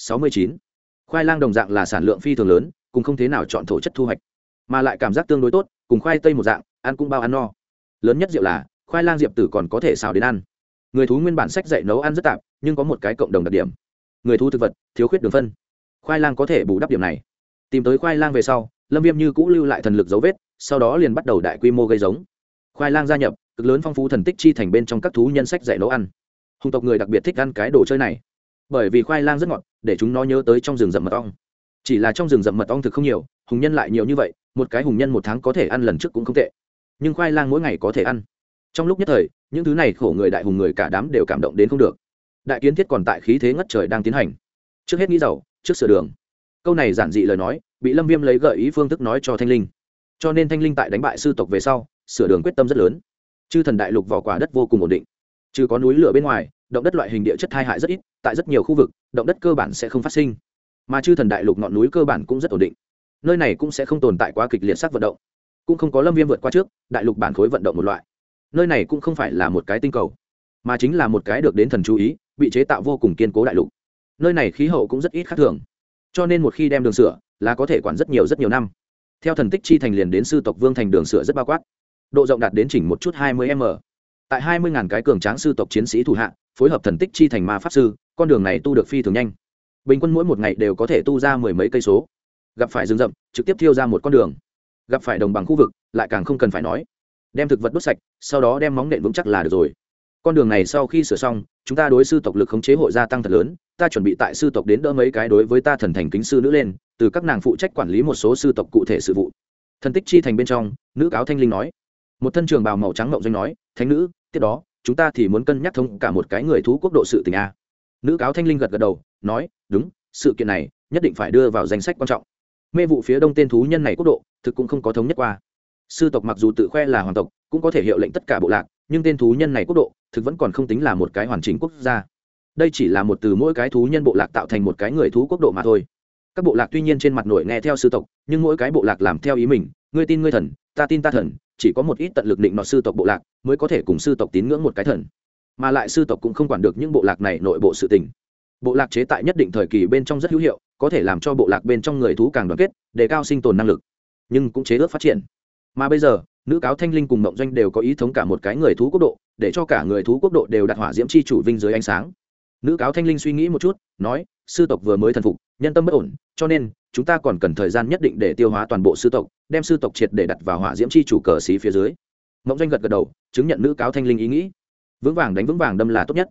S1: 69. Khoai lang đồng dạng là sản lượng phi thường lớn, cùng không thế nào chọn thổ chất thu hoạch, mà lại cảm giác tương đối tốt, cùng khoai tây một dạng, ăn cũng bao ăn no. Lớn nhất diệu là, khoai lang diệp tử còn có thể xào đến ăn. Người thú nguyên bản sách dạy nấu ăn rất tạp, nhưng có một cái cộng đồng đặc điểm. Người thú thực vật thiếu khuyết đường phân. Khoai lang có thể bù đắp điểm này. Tìm tới khoai lang về sau, Lâm Viêm như cũ lưu lại thần lực dấu vết, sau đó liền bắt đầu đại quy mô gây giống. Khoai lang gia nhập, cực lớn phong phú thần tích chi thành bên trong các thú nhân sách dạy nấu ăn. Hùng tộc người đặc biệt thích ăn cái đồ chơi này, bởi vì khoai lang rất ngọt, để chúng nó nhớ tới trong rừng rậm mật ong. Chỉ là trong rừng rậm mật ong thực không nhiều, hùng nhân lại nhiều như vậy, một cái hùng nhân một tháng có thể ăn lần trước cũng không tệ. Nhưng khoai lang mỗi ngày có thể ăn. Trong lúc nhất thời, những thứ này khổ người đại hùng người cả đám đều cảm động đến không được. Đại kiến thiết còn tại khí thế ngất trời đang tiến hành. Trước hết nghĩ giàu, trước sửa đường. Câu này giản dị lời nói, bị Lâm Viêm lấy gợi ý phương thức nói cho Thanh Linh. Cho nên Thanh Linh tại đánh bại sư tộc về sau, sửa đường quyết tâm rất lớn. Chư thần đại lục vỏ quả đất vô cùng ổn định, trừ có núi lửa bên ngoài, động đất loại hình địa chất tai hại rất ít, tại rất nhiều khu vực, động đất cơ bản sẽ không phát sinh. Mà chư thần đại lục ngọn núi cơ bản cũng rất ổn định. Nơi này cũng sẽ không tồn tại quá kịch liệt sắc vận động, cũng không có Lâm Viêm vượt qua trước, đại lục bản khối vận động một loại. Nơi này cũng không phải là một cái tinh cầu, mà chính là một cái được đến thần chú ý, bị chế tạo vô cùng kiên cố đại lục. Nơi này khí hậu cũng rất ít khác thường, cho nên một khi đem đường sửa, là có thể quản rất nhiều năm. Theo thần tích chi thành liền đến sư tộc vương thành đường sửa rất bao quát, độ rộng đạt đến chỉnh một chút 20m. Tại 20.000 cái cường tráng sư tộc chiến sĩ thủ hạ, phối hợp thần tích chi thành ma pháp sư, con đường này tu được phi thường nhanh. Bình quân mỗi một ngày đều có thể tu ra 10 mấy cây số. Gặp phải rừng rậm, trực tiếp thiêu ra một con đường. Gặp phải đồng bằng khu vực, lại càng không cần phải nói. Đem thực vật đốt sạch, sau đó đem móng nện vững chắc là được rồi. Con đường này sau khi sửa xong, chúng ta đối sư tộc lực khống chế hội gia tăng thật lớn, ta chuẩn bị tại sư tộc đến đỡ mấy cái đối với ta thần thành kính sư nữ lên, từ các nàng phụ trách quản lý một số sư tộc cụ thể sự vụ. Thần tích chi thành bên trong, nữ cáo Thanh Linh nói. Một thân trường bào màu trắng mộng doanh nói, thánh nữ, tiếp đó chúng ta thì muốn cân nhắc thông cả một cái người thú quốc độ sự tình a. Nữ cáo Thanh Linh gật gật đầu, nói, đúng, sự kiện này nhất định phải đưa vào danh sách quan trọng. Mê vụ phía đông tên thú nhân này quốc độ thực cũng không có thống nhất qua. Sư tộc mặc dù tự khoe là hoàng tộc, cũng có thể hiệu lệnh tất cả bộ lạc, nhưng tên thú nhân này quốc độ thực vẫn còn không tính là một cái hoàn chỉnh quốc gia. Đây chỉ là một từ mỗi cái thú nhân bộ lạc tạo thành một cái người thú quốc độ mà thôi. Các bộ lạc tuy nhiên trên mặt nổi nghe theo sư tộc, nhưng mỗi cái bộ lạc làm theo ý mình, ngươi tin ngươi thần, ta tin ta thần, chỉ có một ít tận lực định nọ sư tộc bộ lạc mới có thể cùng sư tộc tín ngưỡng một cái thần, mà lại sư tộc cũng không quản được những bộ lạc này nội bộ sự tình. Bộ lạc chế tại nhất định thời kỳ bên trong rất hữu hiệu, có thể làm cho bộ lạc bên trong người thú càng đoàn kết, đề cao sinh tồn năng lực, nhưng cũng chế ước phát triển. Mà bây giờ, nữ cáo Thanh Linh cùng Mộng Doanh đều có ý thống cả một cái người thú quốc độ, để cho cả người thú quốc độ đều đặt hỏa diễm chi chủ vinh dưới ánh sáng. Nữ cáo Thanh Linh suy nghĩ một chút, nói, sư tộc vừa mới thần phục, nhân tâm bất ổn, cho nên chúng ta còn cần thời gian nhất định để tiêu hóa toàn bộ sư tộc, đem sư tộc triệt để đặt vào hỏa diễm chi chủ cờ xí phía dưới. Mộng Doanh gật gật đầu, chứng nhận nữ cáo Thanh Linh ý nghĩ. Vững vàng đánh vững vàng đâm là tốt nhất.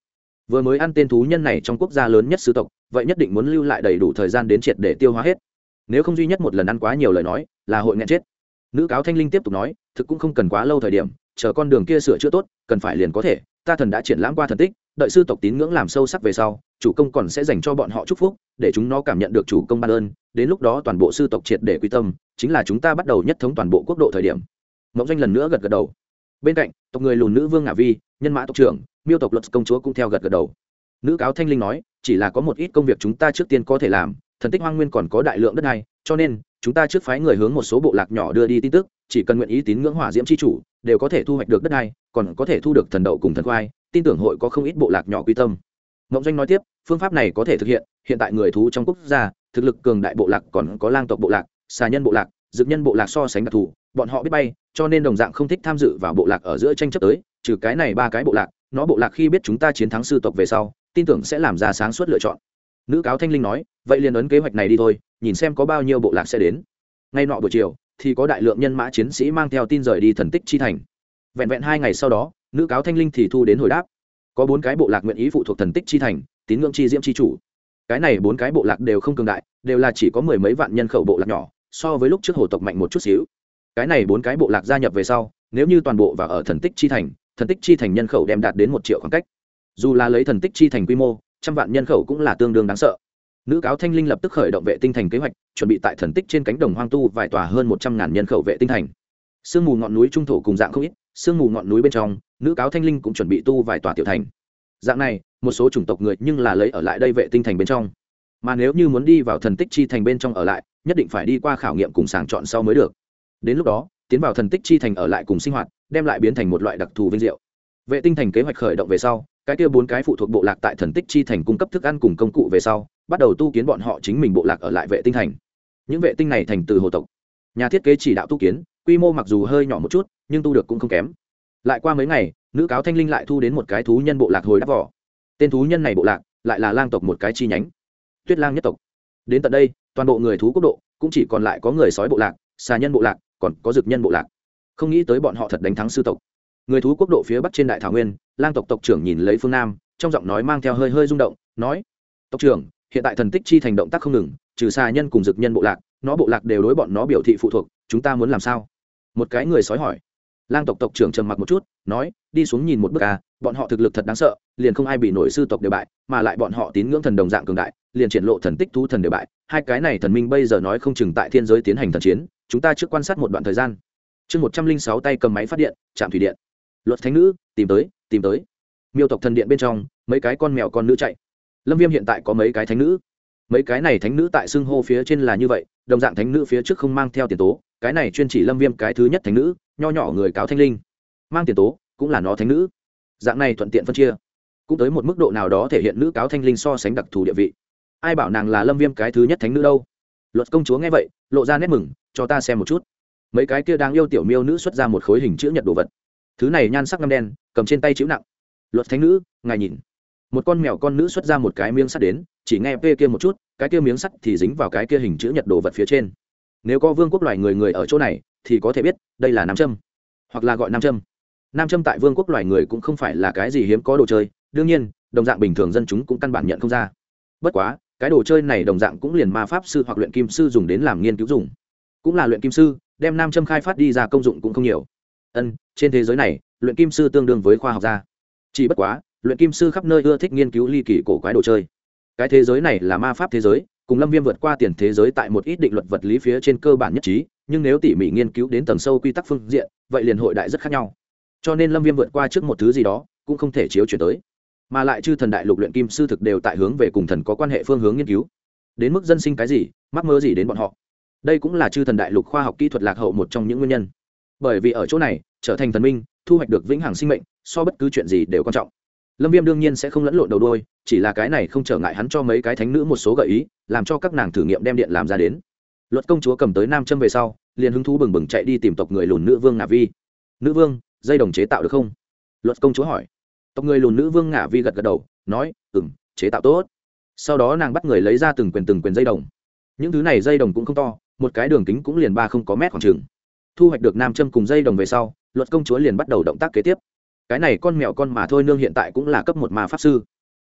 S1: vừa mới ăn tên thú nhân này trong quốc gia lớn nhất sư tộc, vậy nhất định muốn lưu lại đầy đủ thời gian đến triệt để tiêu hóa hết, nếu không duy nhất một lần ăn quá nhiều lời nói là hội nghẹn chết. Nữ cáo Thanh Linh tiếp tục nói, thực cũng không cần quá lâu thời điểm, chờ con đường kia sửa chữa tốt, cần phải liền có thể. Ta thần đã triển lãm qua thần tích, đợi sư tộc tín ngưỡng làm sâu sắc về sau, chủ công còn sẽ dành cho bọn họ chúc phúc, để chúng nó cảm nhận được chủ công ban ơn, đến lúc đó toàn bộ sư tộc triệt để quy tâm, chính là chúng ta bắt đầu nhất thống toàn bộ quốc độ thời điểm. Mộng Doanh lần nữa gật gật đầu. Bên cạnh, tộc người lùn nữ vương Ngạ Vi, nhân mã tộc trưởng, Miêu tộc Luật công chúa cũng theo gật gật đầu. Nữ cáo Thanh Linh nói, chỉ là có một ít công việc chúng ta trước tiên có thể làm, thần tích hoang nguyên còn có đại lượng đất này, cho nên chúng ta trước phái người hướng một số bộ lạc nhỏ đưa đi tin tức, chỉ cần nguyện ý tín ngưỡng hỏa diễm chi chủ, đều có thể thu hoạch được đất này, còn có thể thu được thần đậu cùng thần khoai, tin tưởng hội có không ít bộ lạc nhỏ quy tâm. Mộng Doanh nói tiếp, phương pháp này có thể thực hiện, hiện tại người thú trong quốc gia, thực lực cường đại bộ lạc còn có lang tộc bộ lạc, xà nhân bộ lạc, dực nhân bộ lạc so sánh đặc thù, bọn họ biết bay, cho nên đồng dạng không thích tham dự vào bộ lạc ở giữa tranh chấp tới, trừ cái này ba cái bộ lạc, nó bộ lạc khi biết chúng ta chiến thắng sư tộc về sau, tin tưởng sẽ làm ra sáng suốt lựa chọn. Nữ cáo Thanh Linh nói, vậy liền ấn kế hoạch này đi thôi, nhìn xem có bao nhiêu bộ lạc sẽ đến. Ngay nọ buổi chiều thì có đại lượng nhân mã chiến sĩ mang theo tin rời đi thần tích chi thành. Vẹn vẹn 2 ngày sau đó, nữ cáo Thanh Linh thì thu đến hồi đáp, có 4 cái bộ lạc nguyện ý phụ thuộc thần tích chi thành, tín ngưỡng chi diễm chi chủ. Cái này 4 cái bộ lạc đều không cường đại, đều là chỉ có 10 mấy vạn nhân khẩu bộ lạc nhỏ, so với lúc trước hồ tộc mạnh một chút xíu. Cái này 4 cái bộ lạc gia nhập về sau, nếu như toàn bộ vào ở thần tích chi thành nhân khẩu đem đạt đến 1 triệu khoảng cách. Dù là lấy thần tích chi thành quy mô, trăm vạn nhân khẩu cũng là tương đương đáng sợ. Nữ cáo Thanh Linh lập tức khởi động vệ tinh thành kế hoạch, chuẩn bị tại thần tích trên cánh đồng hoang tu vài tòa hơn 100.000 nhân khẩu vệ tinh thành. Sương mù ngọn núi trung thổ cùng dạng không ít, sương mù ngọn núi bên trong, nữ cáo Thanh Linh cũng chuẩn bị tu vài tòa tiểu thành. Dạng này, một số chủng tộc người nhưng là lấy ở lại đây vệ tinh thành bên trong. Mà nếu như muốn đi vào thần tích chi thành bên trong ở lại, nhất định phải đi qua khảo nghiệm cùng sàng chọn sau mới được. Đến lúc đó, tiến vào thần tích chi thành ở lại cùng sinh hoạt, đem lại biến thành một loại đặc thù vinh diệu. Vệ tinh thành kế hoạch khởi động về sau, cái kia 4 cái phụ thuộc bộ lạc tại thần tích chi thành cung cấp thức ăn cùng công cụ về sau, bắt đầu tu kiến bọn họ chính mình bộ lạc ở lại vệ tinh thành. Những vệ tinh này thành từ hồ tộc, nhà thiết kế chỉ đạo tu kiến, quy mô mặc dù hơi nhỏ một chút, nhưng tu được cũng không kém. Lại qua mấy ngày, nữ cáo Thanh Linh lại thu đến một cái thú nhân bộ lạc hồi đáp vỏ. Tên thú nhân này bộ lạc lại là lang tộc một cái chi nhánh, Tuyết Lang nhất tộc. Đến tận đây, toàn bộ người thú quốc độ cũng chỉ còn lại có người sói bộ lạc, xà nhân bộ lạc, còn có dực nhân bộ lạc. Không nghĩ tới bọn họ thật đánh thắng sư tộc. Người thú quốc độ phía bắc trên đại thảo nguyên, lang tộc tộc trưởng nhìn lấy phương nam, trong giọng nói mang theo hơi hơi rung động, nói: tộc trưởng, hiện tại thần tích chi thành động tác không ngừng, trừ xà nhân cùng dực nhân bộ lạc, nó bộ lạc đều đối bọn nó biểu thị phụ thuộc, chúng ta muốn làm sao? Một cái người sói hỏi. Lang tộc tộc trưởng trầm mặc một chút, nói: đi xuống nhìn một bước à, bọn họ thực lực thật đáng sợ, liền không ai bị nổi sư tộc đều bại, mà lại bọn họ tín ngưỡng thần đồng dạng cường đại, liền triển lộ thần tích thú thần đều bại, hai cái này thần minh bây giờ nói không chừng tại thiên giới tiến hành thần chiến, chúng ta trước quan sát một đoạn thời gian. Chương 106 tay cầm máy phát điện, trạm thủy điện. Luật thánh nữ, tìm tới. Miêu tộc thần điện bên trong, mấy cái con mèo con nữ chạy. Lâm Viêm hiện tại có mấy cái thánh nữ. Mấy cái này thánh nữ tại xưng hô phía trên là như vậy, đồng dạng thánh nữ phía trước không mang theo tiền tố, cái này chuyên chỉ Lâm Viêm cái thứ nhất thánh nữ, nho nhỏ người cáo Thanh Linh. Mang tiền tố, cũng là nó thánh nữ. Dạng này thuận tiện phân chia, cũng tới một mức độ nào đó thể hiện nữ cáo Thanh Linh so sánh đặc thù địa vị. Ai bảo nàng là Lâm Viêm cái thứ nhất thánh nữ đâu? Luật công chúa nghe vậy, lộ ra nét mừng, cho ta xem một chút. Mấy cái kia đang yêu tiểu miêu nữ xuất ra một khối hình chữ nhật đồ vật. Thứ này nhan sắc ngăm đen, cầm trên tay chịu nặng. Luật thánh nữ, ngài nhìn. Một con mèo con nữ xuất ra một cái miếng sắt đến, chỉ nghe vê kia một chút, cái kia miếng sắt thì dính vào cái kia hình chữ nhật đồ vật phía trên. Nếu có vương quốc loài người ở chỗ này, thì có thể biết đây là nam châm, hoặc là gọi nam châm. Nam châm tại vương quốc loài người cũng không phải là cái gì hiếm có đồ chơi, đương nhiên, đồng dạng bình thường dân chúng cũng căn bản nhận không ra. Bất quá, cái đồ chơi này đồng dạng cũng liền ma pháp sư hoặc luyện kim sư dùng đến làm nghiên cứu dùng. Cũng là luyện kim sư, đem nam châm khai phát đi ra công dụng cũng không nhiều. Trên thế giới này, luyện kim sư tương đương với khoa học gia. Chỉ bất quá, luyện kim sư khắp nơi ưa thích nghiên cứu ly kỳ cổ quái đồ chơi. Cái thế giới này là ma pháp thế giới, cùng Lâm Viêm vượt qua tiền thế giới tại một ít định luật vật lý phía trên cơ bản nhất trí, nhưng nếu tỉ mỉ nghiên cứu đến tầng sâu quy tắc phương diện, vậy liền hội đại rất khác nhau. Cho nên Lâm Viêm vượt qua trước một thứ gì đó, cũng không thể chiếu chuyển tới. Mà lại chư thần đại lục luyện kim sư thực đều tại hướng về cùng thần có quan hệ phương hướng nghiên cứu. Đến mức dân sinh cái gì, mắc mơ gì đến bọn họ. Đây cũng là chư thần đại lục khoa học kỹ thuật lạc hậu một trong những nguyên nhân. Bởi vì ở chỗ này, trở thành thần minh, thu hoạch được vĩnh hằng sinh mệnh, so bất cứ chuyện gì đều quan trọng. Lâm Viêm đương nhiên sẽ không lẫn lộn đầu đuôi, chỉ là cái này không trở ngại hắn cho mấy cái thánh nữ một số gợi ý, làm cho các nàng thử nghiệm đem điện làm ra đến. Luật công chúa cầm tới nam châm về sau, liền hứng thú bừng bừng chạy đi tìm tộc người lùn nữ vương Ngạ Vi. Nữ vương, dây đồng chế tạo được không? Luật công chúa hỏi. Tộc người lùn nữ vương Ngạ Vi gật gật đầu, nói, chế tạo tốt. Sau đó nàng bắt người lấy ra từng quyền dây đồng. Những thứ này dây đồng cũng không to, một cái đường kính cũng liền 3 không có mét khoảng chừng. Thu hoạch được nam châm cùng dây đồng về sau, Luật công chúa liền bắt đầu động tác kế tiếp. Cái này con mèo con mà thôi nương hiện tại cũng là cấp 1 ma pháp sư.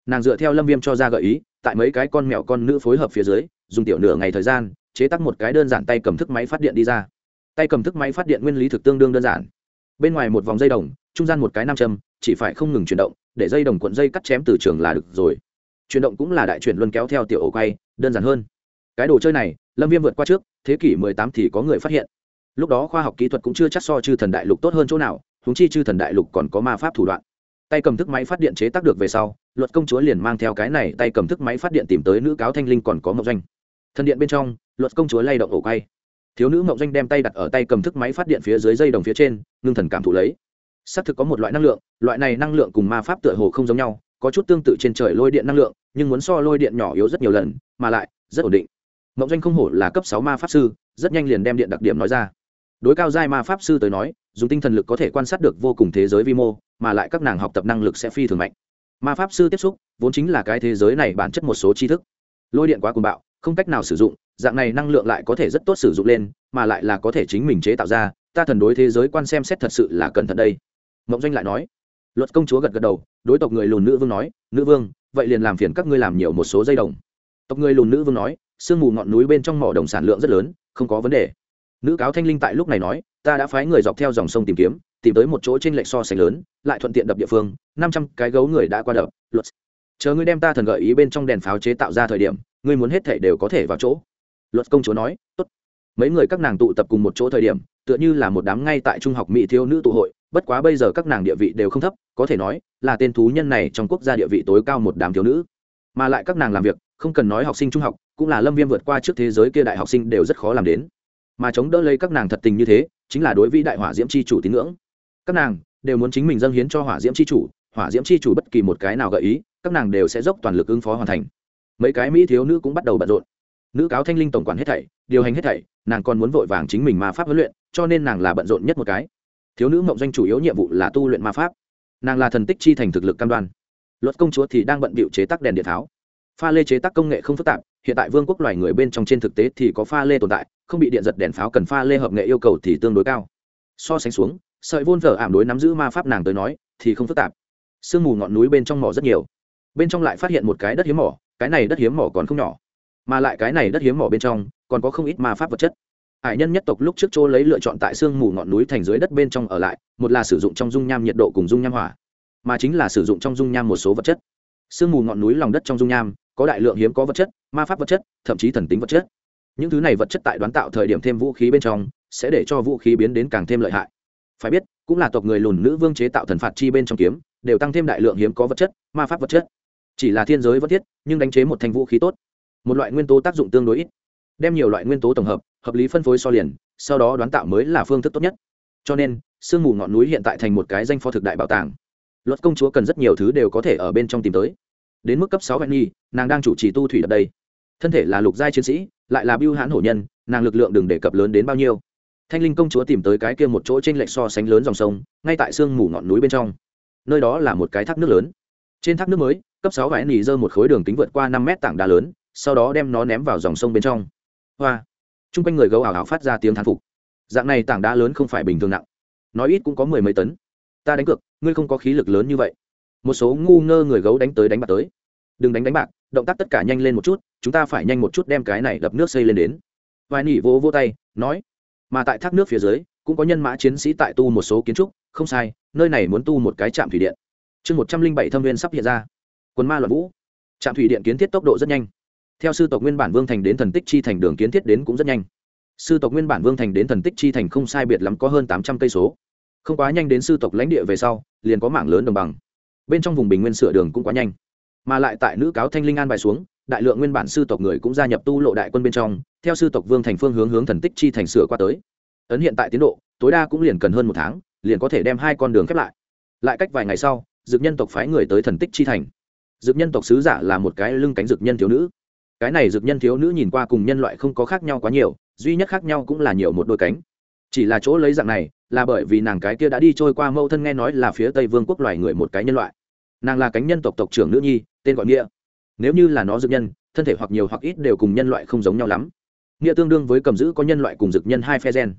S1: nàng dựa theo Lâm Viêm cho ra gợi ý, tại mấy cái con mèo con nữ phối hợp phía dưới, dùng tiểu nửa ngày thời gian chế tác một cái đơn giản tay cầm thức máy phát điện đi ra. Tay cầm thức máy phát điện nguyên lý thực tương đương đơn giản. Bên ngoài một vòng dây đồng, trung gian một cái nam châm, chỉ phải không ngừng chuyển động, để dây đồng cuộn dây cắt chém từ trường là được rồi. Chuyển động cũng là đại chuyển luân kéo theo tiểu ổ quay, đơn giản hơn. Cái đồ chơi này, Lâm Viêm vượt qua trước, thế kỷ 18 thì có người phát hiện. Lúc đó khoa học kỹ thuật cũng chưa chắc so Chư Thần Đại Lục tốt hơn chỗ nào, huống chi Chư Thần Đại Lục còn có ma pháp thủ đoạn. Tay cầm thức máy phát điện chế tác được về sau, Luật công chúa liền mang theo cái này tay cầm thức máy phát điện tìm tới nữ cáo Thanh Linh còn có Mộng Doanh. Thần điện bên trong, Luật công chúa lay động ổ quay. Thiếu nữ Mộng Doanh đem tay đặt ở tay cầm thức máy phát điện phía dưới dây đồng phía trên, ngưng thần cảm thụ lấy. Xác thực có một loại năng lượng, loại này năng lượng cùng ma pháp tựa hồ không giống nhau, có chút tương tự trên trời lôi điện năng lượng, nhưng muốn so lôi điện nhỏ yếu rất nhiều lần, mà lại rất ổn định. Mộng Doanh không hổ là cấp 6 ma pháp sư, rất nhanh liền đem điện đặc điểm nói ra. Đối cao giai ma pháp sư tới nói, dùng tinh thần lực có thể quan sát được vô cùng thế giới vi mô, mà lại các nàng học tập năng lực sẽ phi thường mạnh. Ma pháp sư tiếp xúc vốn chính là cái thế giới này bản chất một số tri thức. Lôi điện quá cuồng bạo, không cách nào sử dụng, dạng này năng lượng lại có thể rất tốt sử dụng lên, mà lại là có thể chính mình chế tạo ra, ta thần đối thế giới quan xem xét thật sự là cẩn thận đây. Mộng Doanh lại nói. Luật công chúa gật gật đầu, đối tộc người lùn nữ vương nói, nữ vương, vậy liền làm phiền các ngươi làm nhiều một số dây đồng. Tộc người lùn nữ vương nói, sương mù ngọn núi bên trong mỏ đồng sản lượng rất lớn, không có vấn đề. Nữ cáo Thanh Linh tại lúc này nói, ta đã phái người dọc theo dòng sông tìm kiếm, tìm tới một chỗ trên lệch so sánh lớn, lại thuận tiện đập địa phương, 500 cái gấu người đã qua đập. Luật, chờ ngươi đem ta thần gợi ý bên trong đèn pháo chế tạo ra thời điểm, ngươi muốn hết thảy đều có thể vào chỗ. Luật công chúa nói, tốt. Mấy người các nàng tụ tập cùng một chỗ thời điểm, tựa như là một đám ngay tại trung học mỹ thiếu nữ tụ hội, bất quá bây giờ các nàng địa vị đều không thấp, có thể nói là tên thú nhân này trong quốc gia địa vị tối cao một đám thiếu nữ. Mà lại các nàng làm việc, không cần nói học sinh trung học, cũng là Lâm Viêm vượt qua trước thế giới kia đại học sinh đều rất khó làm đến. Mà chống đỡ lấy các nàng thật tình như thế, chính là đối với đại hỏa diễm chi chủ tín ngưỡng. Các nàng đều muốn chính mình dâng hiến cho hỏa diễm chi chủ, hỏa diễm chi chủ bất kỳ một cái nào gợi ý, các nàng đều sẽ dốc toàn lực ứng phó hoàn thành. Mấy cái mỹ thiếu nữ cũng bắt đầu bận rộn. Nữ cáo Thanh Linh tổng quản hết thảy, điều hành hết thảy, nàng còn muốn vội vàng chính mình ma pháp huấn luyện, cho nên nàng là bận rộn nhất một cái. Thiếu nữ Mộng Doanh chủ yếu nhiệm vụ là tu luyện ma pháp, nàng là thần tích chi thành thực lực cam đoan. Luật công chúa thì đang bận bịu chế tác đèn điện tháo. Pha lê chế tác công nghệ không phức tạp, hiện tại vương quốc loài người bên trong trên thực tế thì có pha lê tồn tại, không bị điện giật đèn pháo cần pha lê hợp nghệ yêu cầu thì tương đối cao. So sánh xuống, sợi vôn vở ảm đối nắm giữ ma pháp nàng tới nói thì không phức tạp. Sương mù ngọn núi bên trong mỏ rất nhiều, bên trong lại phát hiện một cái đất hiếm mỏ, cái này đất hiếm mỏ còn không nhỏ, mà lại cái này đất hiếm mỏ bên trong còn có không ít ma pháp vật chất. Hải nhân nhất tộc lúc trước chỗ lấy lựa chọn tại sương mù ngọn núi thành dưới đất bên trong ở lại, một là sử dụng trong dung nham nhiệt độ cùng dung nham hỏa, mà chính là sử dụng trong dung nham một số vật chất. Sương mù ngọn núi lòng đất trong dung nham có đại lượng hiếm có vật chất, ma pháp vật chất, thậm chí thần tính vật chất. Những thứ này vật chất tại đoán tạo thời điểm thêm vũ khí bên trong, sẽ để cho vũ khí biến đến càng thêm lợi hại. Phải biết, cũng là tộc người lùn nữ vương chế tạo thần phạt chi bên trong kiếm, đều tăng thêm đại lượng hiếm có vật chất, ma pháp vật chất. Chỉ là thiên giới vẫn thiết, nhưng đánh chế một thanh vũ khí tốt, một loại nguyên tố tác dụng tương đối ít. Đem nhiều loại nguyên tố tổng hợp, hợp lý phân phối so liền, sau đó đoán tạo mới là phương thức tốt nhất. Cho nên, sương mù ngọn núi hiện tại thành một cái danh phó thực đại bảo tàng. Luật công chúa cần rất nhiều thứ đều có thể ở bên trong tìm tới. Đến mức cấp 6 Vạn Nhi, nàng đang chủ trì tu thủy đập đây. Thân thể là lục giai chiến sĩ, lại là bưu hãn hổ nhân, nàng lực lượng đừng đề cập lớn đến bao nhiêu. Thanh Linh công chúa tìm tới cái kia một chỗ trên lệch so sánh lớn dòng sông, ngay tại sương mù ngọn núi bên trong. Nơi đó là một cái thác nước lớn. Trên thác nước mới, cấp 6 Vạn Nhi giơ một khối đường kính vượt qua 5 mét tảng đá lớn, sau đó đem nó ném vào dòng sông bên trong. Hoa! Trung quanh người gấu ảo ảo phát ra tiếng thán phục. Dạng này tảng đá lớn không phải bình thường nặng, nói ít cũng có 10 mấy tấn. Ta đánh cược, ngươi không có khí lực lớn như vậy. Một số ngu ngơ người gấu đánh tới đánh bạc tới. Đừng đánh bạc, động tác tất cả nhanh lên một chút, chúng ta phải nhanh một chút đem cái này đập nước xây lên đến. Vài nỉ vỗ vỗ tay nói, mà tại thác nước phía dưới cũng có nhân mã chiến sĩ tại tu một số kiến trúc, không sai, nơi này muốn tu một cái trạm thủy điện. Chương 107 thâm viên sắp hiện ra. Quần ma loạn vũ. Trạm thủy điện kiến thiết tốc độ rất nhanh. Theo sư tộc nguyên bản vương thành đến thần tích chi thành đường kiến thiết đến cũng rất nhanh. Sư tộc nguyên bản vương thành đến thần tích chi thành không sai biệt lắm có hơn 800 cây số. Không quá nhanh đến sư tộc lãnh địa về sau, liền có mảng lớn đồng bằng. Bên trong vùng bình nguyên sửa đường cũng quá nhanh. Mà lại tại nữ cáo Thanh Linh an bài xuống, đại lượng nguyên bản sư tộc người cũng gia nhập tu lộ đại quân bên trong, theo sư tộc vương thành phương hướng thần tích chi thành sửa qua tới. Ấn hiện tại tiến độ, tối đa cũng liền cần hơn 1 tháng, liền có thể đem 2 con đường khép lại. Lại cách vài ngày sau, dược nhân tộc phái người tới thần tích chi thành. Dược nhân tộc sứ giả là một cái lưng cánh dược nhân thiếu nữ. Cái này dược nhân thiếu nữ nhìn qua cùng nhân loại không có khác nhau quá nhiều, duy nhất khác nhau cũng là nhiều một đôi cánh. Chỉ là chỗ lấy dạng này là bởi vì nàng cái kia đã đi trôi qua mâu thân nghe nói là phía Tây Vương quốc loài người một cái nhân loại. Nàng là cánh nhân tộc tộc trưởng nữ nhi, tên gọi Nghĩa. Nếu như là nó dược nhân, thân thể hoặc nhiều hoặc ít đều cùng nhân loại không giống nhau lắm. Nghĩa tương đương với cầm giữ có nhân loại cùng dược nhân 2 phe gen.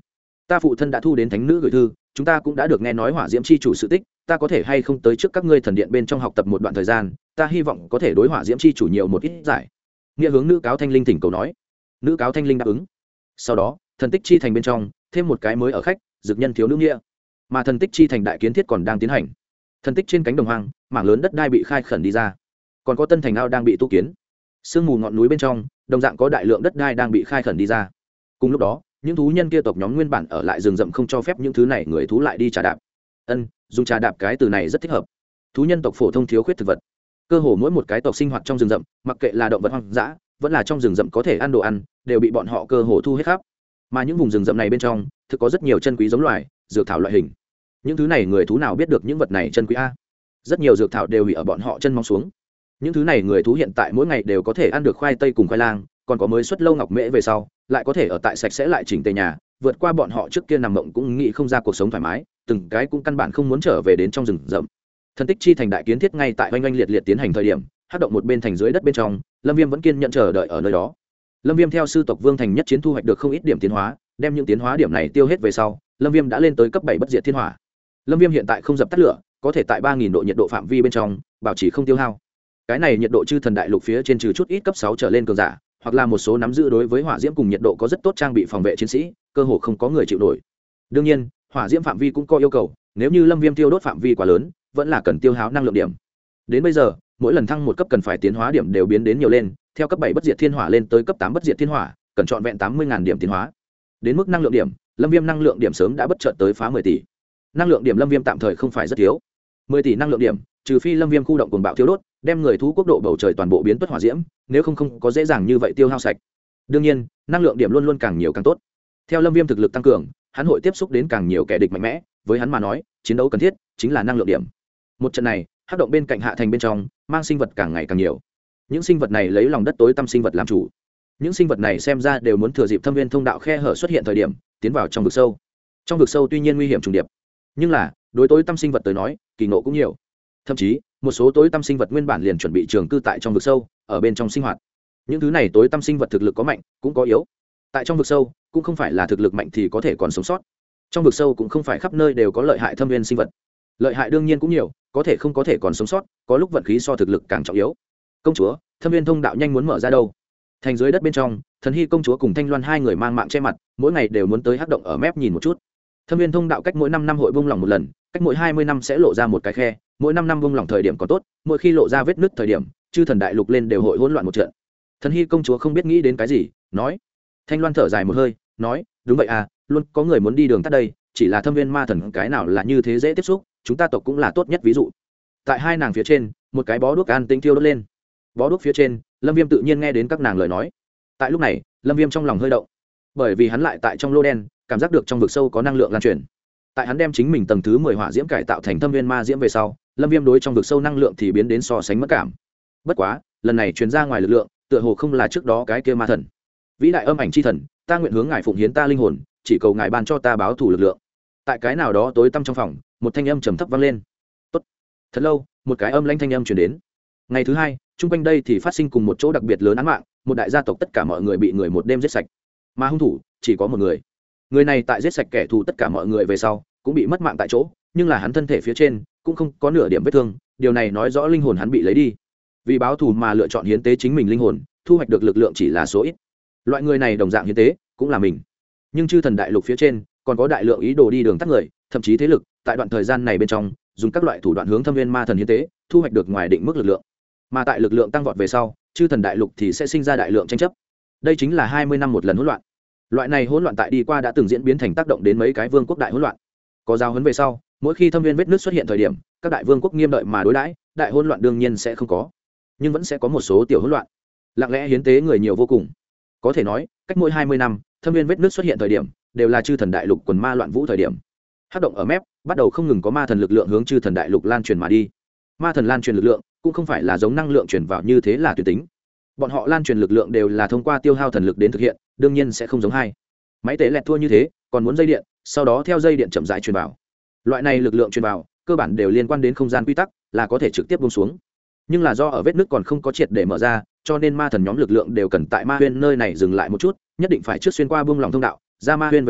S1: ta phụ thân đã thu đến thánh nữ gửi thư, chúng ta cũng đã được nghe nói hỏa diễm chi chủ sự tích, ta có thể hay không tới trước các ngươi thần điện bên trong học tập một đoạn thời gian, ta hy vọng có thể đối hỏa diễm chi chủ nhiều một ít giải. Nghĩa hướng nữ cáo thanh linh thỉnh cầu nói. Nữ cáo thanh linh đáp ứng. Sau đó thần tích chi thành bên trong thêm một cái mới ở khách, dực nhân thiếu nữ Nghĩa. Mà thần tích chi thành đại kiến thiết còn đang tiến hành. Thần tích trên cánh đồng hoang, mảng lớn đất đai bị khai khẩn đi ra, còn có tân thành ao đang bị tu kiến. Sương mù ngọn núi bên trong đồng dạng có đại lượng đất đai đang bị khai khẩn đi ra. Cùng lúc đó những thú nhân kia tộc nhóm nguyên bản ở lại rừng rậm không cho phép những thứ này người thú lại đi trà đạp. Dùng trà đạp cái từ này rất thích hợp. Thú nhân tộc phổ thông thiếu khuyết thực vật, cơ hồ mỗi một cái tộc sinh hoạt trong rừng rậm, mặc kệ là động vật hoang dã vẫn là trong rừng rậm có thể ăn đồ ăn, đều bị bọn họ cơ hồ thu hết khắp. Mà những vùng rừng rậm này bên trong thực có rất nhiều chân quý giống loài, dược thảo loại hình. Những thứ này người thú nào biết được những vật này chân quý a? Rất nhiều dược thảo đều hủy ở bọn họ chân mong xuống. Những thứ này người thú hiện tại mỗi ngày đều có thể ăn được khoai tây cùng khoai lang, còn có mới xuất lâu ngọc mễ về sau lại có thể ở tại sạch sẽ lại chỉnh tề nhà, vượt qua bọn họ trước kia nằm mộng cũng nghĩ không ra cuộc sống thoải mái, từng cái cũng căn bản không muốn trở về đến trong rừng rậm. Thần tích chi thành đại kiến thiết ngay tại oanh oanh liệt liệt tiến hành thời điểm, hát động một bên thành dưới đất bên trong, Lâm Viêm vẫn kiên nhận chờ đợi ở nơi đó. Lâm Viêm theo sư tộc Vương Thành nhất chiến thu hoạch được không ít điểm tiến hóa, đem những tiến hóa điểm này tiêu hết về sau, Lâm Viêm đã lên tới cấp 7 bất diệt thiên hỏa. Lâm Viêm hiện tại không dập tắt lửa, có thể tại 3000 độ nhiệt độ phạm vi bên trong bảo trì không tiêu hao. Cái này nhiệt độ chư thần đại lục phía trên trừ chút ít cấp 6 trở lên cường giả, hoặc là một số nắm giữ đối với hỏa diễm cùng nhiệt độ có rất tốt trang bị phòng vệ chiến sĩ, cơ hồ không có người chịu nổi. Đương nhiên, hỏa diễm phạm vi cũng có yêu cầu, nếu như Lâm Viêm tiêu đốt phạm vi quá lớn, vẫn là cần tiêu hao năng lượng điểm. Đến bây giờ, mỗi lần thăng một cấp cần phải tiến hóa điểm đều biến đến nhiều lên, theo cấp 7 bất diệt thiên hỏa lên tới cấp 8 bất diệt thiên hỏa, cần trọn vẹn 80.000 điểm tiến hóa. Đến mức năng lượng điểm, Lâm Viêm năng lượng điểm sớm đã bất chợt tới phá 10 tỷ. Năng lượng điểm Lâm Viêm tạm thời không phải rất thiếu. 10 tỷ năng lượng điểm, trừ phi Lâm Viêm khu động cuồng bạo thiêu đốt, đem người thú quốc độ bầu trời toàn bộ biến tuất hỏa diễm, nếu không có dễ dàng như vậy tiêu hao sạch. Đương nhiên, năng lượng điểm luôn luôn càng nhiều càng tốt. Theo Lâm Viêm thực lực tăng cường, hắn hội tiếp xúc đến càng nhiều kẻ địch mạnh mẽ, với hắn mà nói, chiến đấu cần thiết chính là năng lượng điểm. Một trận này, hắc động bên cạnh hạ thành bên trong, mang sinh vật càng ngày càng nhiều. Những sinh vật này lấy lòng đất tối tăm sinh vật làm chủ. Những sinh vật này xem ra đều muốn thừa dịp thâm viên thông đạo khe hở xuất hiện thời điểm, tiến vào trong vực sâu. Trong vực sâu tuy nhiên nguy hiểm trùng điệp, nhưng là đối tối tăm sinh vật tới nói, kỳ ngộ cũng nhiều. Thậm chí, một số tối tăm sinh vật nguyên bản liền chuẩn bị trường cư tại trong vực sâu, ở bên trong sinh hoạt. Những thứ này tối tăm sinh vật thực lực có mạnh, cũng có yếu. Tại trong vực sâu, cũng không phải là thực lực mạnh thì có thể còn sống sót. Trong vực sâu cũng không phải khắp nơi đều có lợi hại thâm viên sinh vật. Lợi hại đương nhiên cũng nhiều, có thể không có thể còn sống sót, có lúc vận khí so thực lực càng trọng yếu. Công chúa, thâm viên thông đạo nhanh muốn mở ra đâu? Thành dưới đất bên trong, Thần Hy công chúa cùng Thanh Loan hai người mang mạng che mặt, mỗi ngày đều muốn tới hắc động ở mép nhìn một chút. Thâm viên thông đạo cách mỗi 5 năm hội bung lỏng một lần, cách mỗi 20 năm sẽ lộ ra một cái khe, mỗi 5 năm bung lỏng thời điểm còn tốt, mỗi khi lộ ra vết nứt thời điểm, chư thần đại lục lên đều hội hỗn loạn một trận. Thần Hy công chúa không biết nghĩ đến cái gì, nói. Thanh Loan thở dài một hơi, nói, đúng vậy à, luôn có người muốn đi đường tắt đây, chỉ là thâm viên ma thần cái nào là như thế dễ tiếp xúc, chúng ta tộc cũng là tốt nhất ví dụ. Tại hai nàng phía trên, một cái bó đuốc an tinh thiêu đốt lên. Bó đuốc phía trên, Lâm Viêm tự nhiên nghe đến các nàng lời nói. Tại lúc này, Lâm Viêm trong lòng hơi động, bởi vì hắn lại tại trong lô đen, cảm giác được trong vực sâu có năng lượng lan truyền. Tại hắn đem chính mình tầng thứ 10 hỏa diễm cải tạo thành thâm viên ma diễm về sau, Lâm Viêm đối trong vực sâu năng lượng thì biến đến so sánh mất cảm. Bất quá, lần này truyền ra ngoài lực lượng, tựa hồ không là trước đó cái kia ma thần. Vĩ đại âm ảnh chi thần, ta nguyện hướng ngài phụng hiến ta linh hồn, chỉ cầu ngài ban cho ta báo thủ lực lượng. Tại cái nào đó tối tăm trong phòng, một thanh âm trầm thấp vang lên. Tốt. Thật lâu, một cái âm lãnh thanh âm truyền đến. Ngày thứ hai, chung quanh đây thì phát sinh cùng một chỗ đặc biệt lớn án mạng, một đại gia tộc tất cả mọi người bị người một đêm giết sạch. Mà hung thủ chỉ có một người. Người này tại giết sạch kẻ thù tất cả mọi người về sau, cũng bị mất mạng tại chỗ, nhưng là hắn thân thể phía trên cũng không có nửa điểm vết thương, điều này nói rõ linh hồn hắn bị lấy đi. Vì báo thù mà lựa chọn hiến tế chính mình linh hồn, thu hoạch được lực lượng chỉ là số ít. Loại người này đồng dạng hiến tế, cũng là mình. Nhưng chư thần đại lục phía trên còn có đại lượng ý đồ đi đường tắt người, thậm chí thế lực, tại đoạn thời gian này bên trong, dùng các loại thủ đoạn hướng thâm viên ma thần hiến tế, thu hoạch được ngoài định mức lực lượng. Mà tại lực lượng tăng vọt về sau, chư thần đại lục thì sẽ sinh ra đại lượng tranh chấp. Đây chính là 20 năm một lần hỗn loạn. Loại này hỗn loạn tại đi qua đã từng diễn biến thành tác động đến mấy cái vương quốc đại hỗn loạn. Có giao huấn về sau, mỗi khi thâm viên vết nứt xuất hiện thời điểm, các đại vương quốc nghiêm đợi mà đối đãi, đại hỗn loạn đương nhiên sẽ không có, nhưng vẫn sẽ có một số tiểu hỗn loạn. Lặng lẽ hiến tế người nhiều vô cùng. Có thể nói, cách mỗi 20 năm, thâm viên vết nứt xuất hiện thời điểm, đều là chư thần đại lục quần ma loạn vũ thời điểm. Hắc động ở mép, bắt đầu không ngừng có ma thần lực lượng hướng chư thần đại lục lan truyền mà đi. Ma thần lan truyền lực lượng cũng không phải là giống năng lượng truyền vào như thế là tuyệt tính. Bọn họ lan truyền lực lượng đều là thông qua tiêu hao thần lực đến thực hiện, đương nhiên sẽ không giống hai máy tế lẹt thua như thế, còn muốn dây điện, sau đó theo dây điện chậm rãi truyền vào. Loại này lực lượng truyền vào, cơ bản đều liên quan đến không gian quy tắc, là có thể trực tiếp buông xuống. Nhưng là do ở vết nứt còn không có triệt để mở ra, cho nên ma thần nhóm lực lượng đều cần tại ma huyên nơi này dừng lại một chút, nhất định phải trước xuyên qua buông lòng thông đạo, ra ma huyên về sau,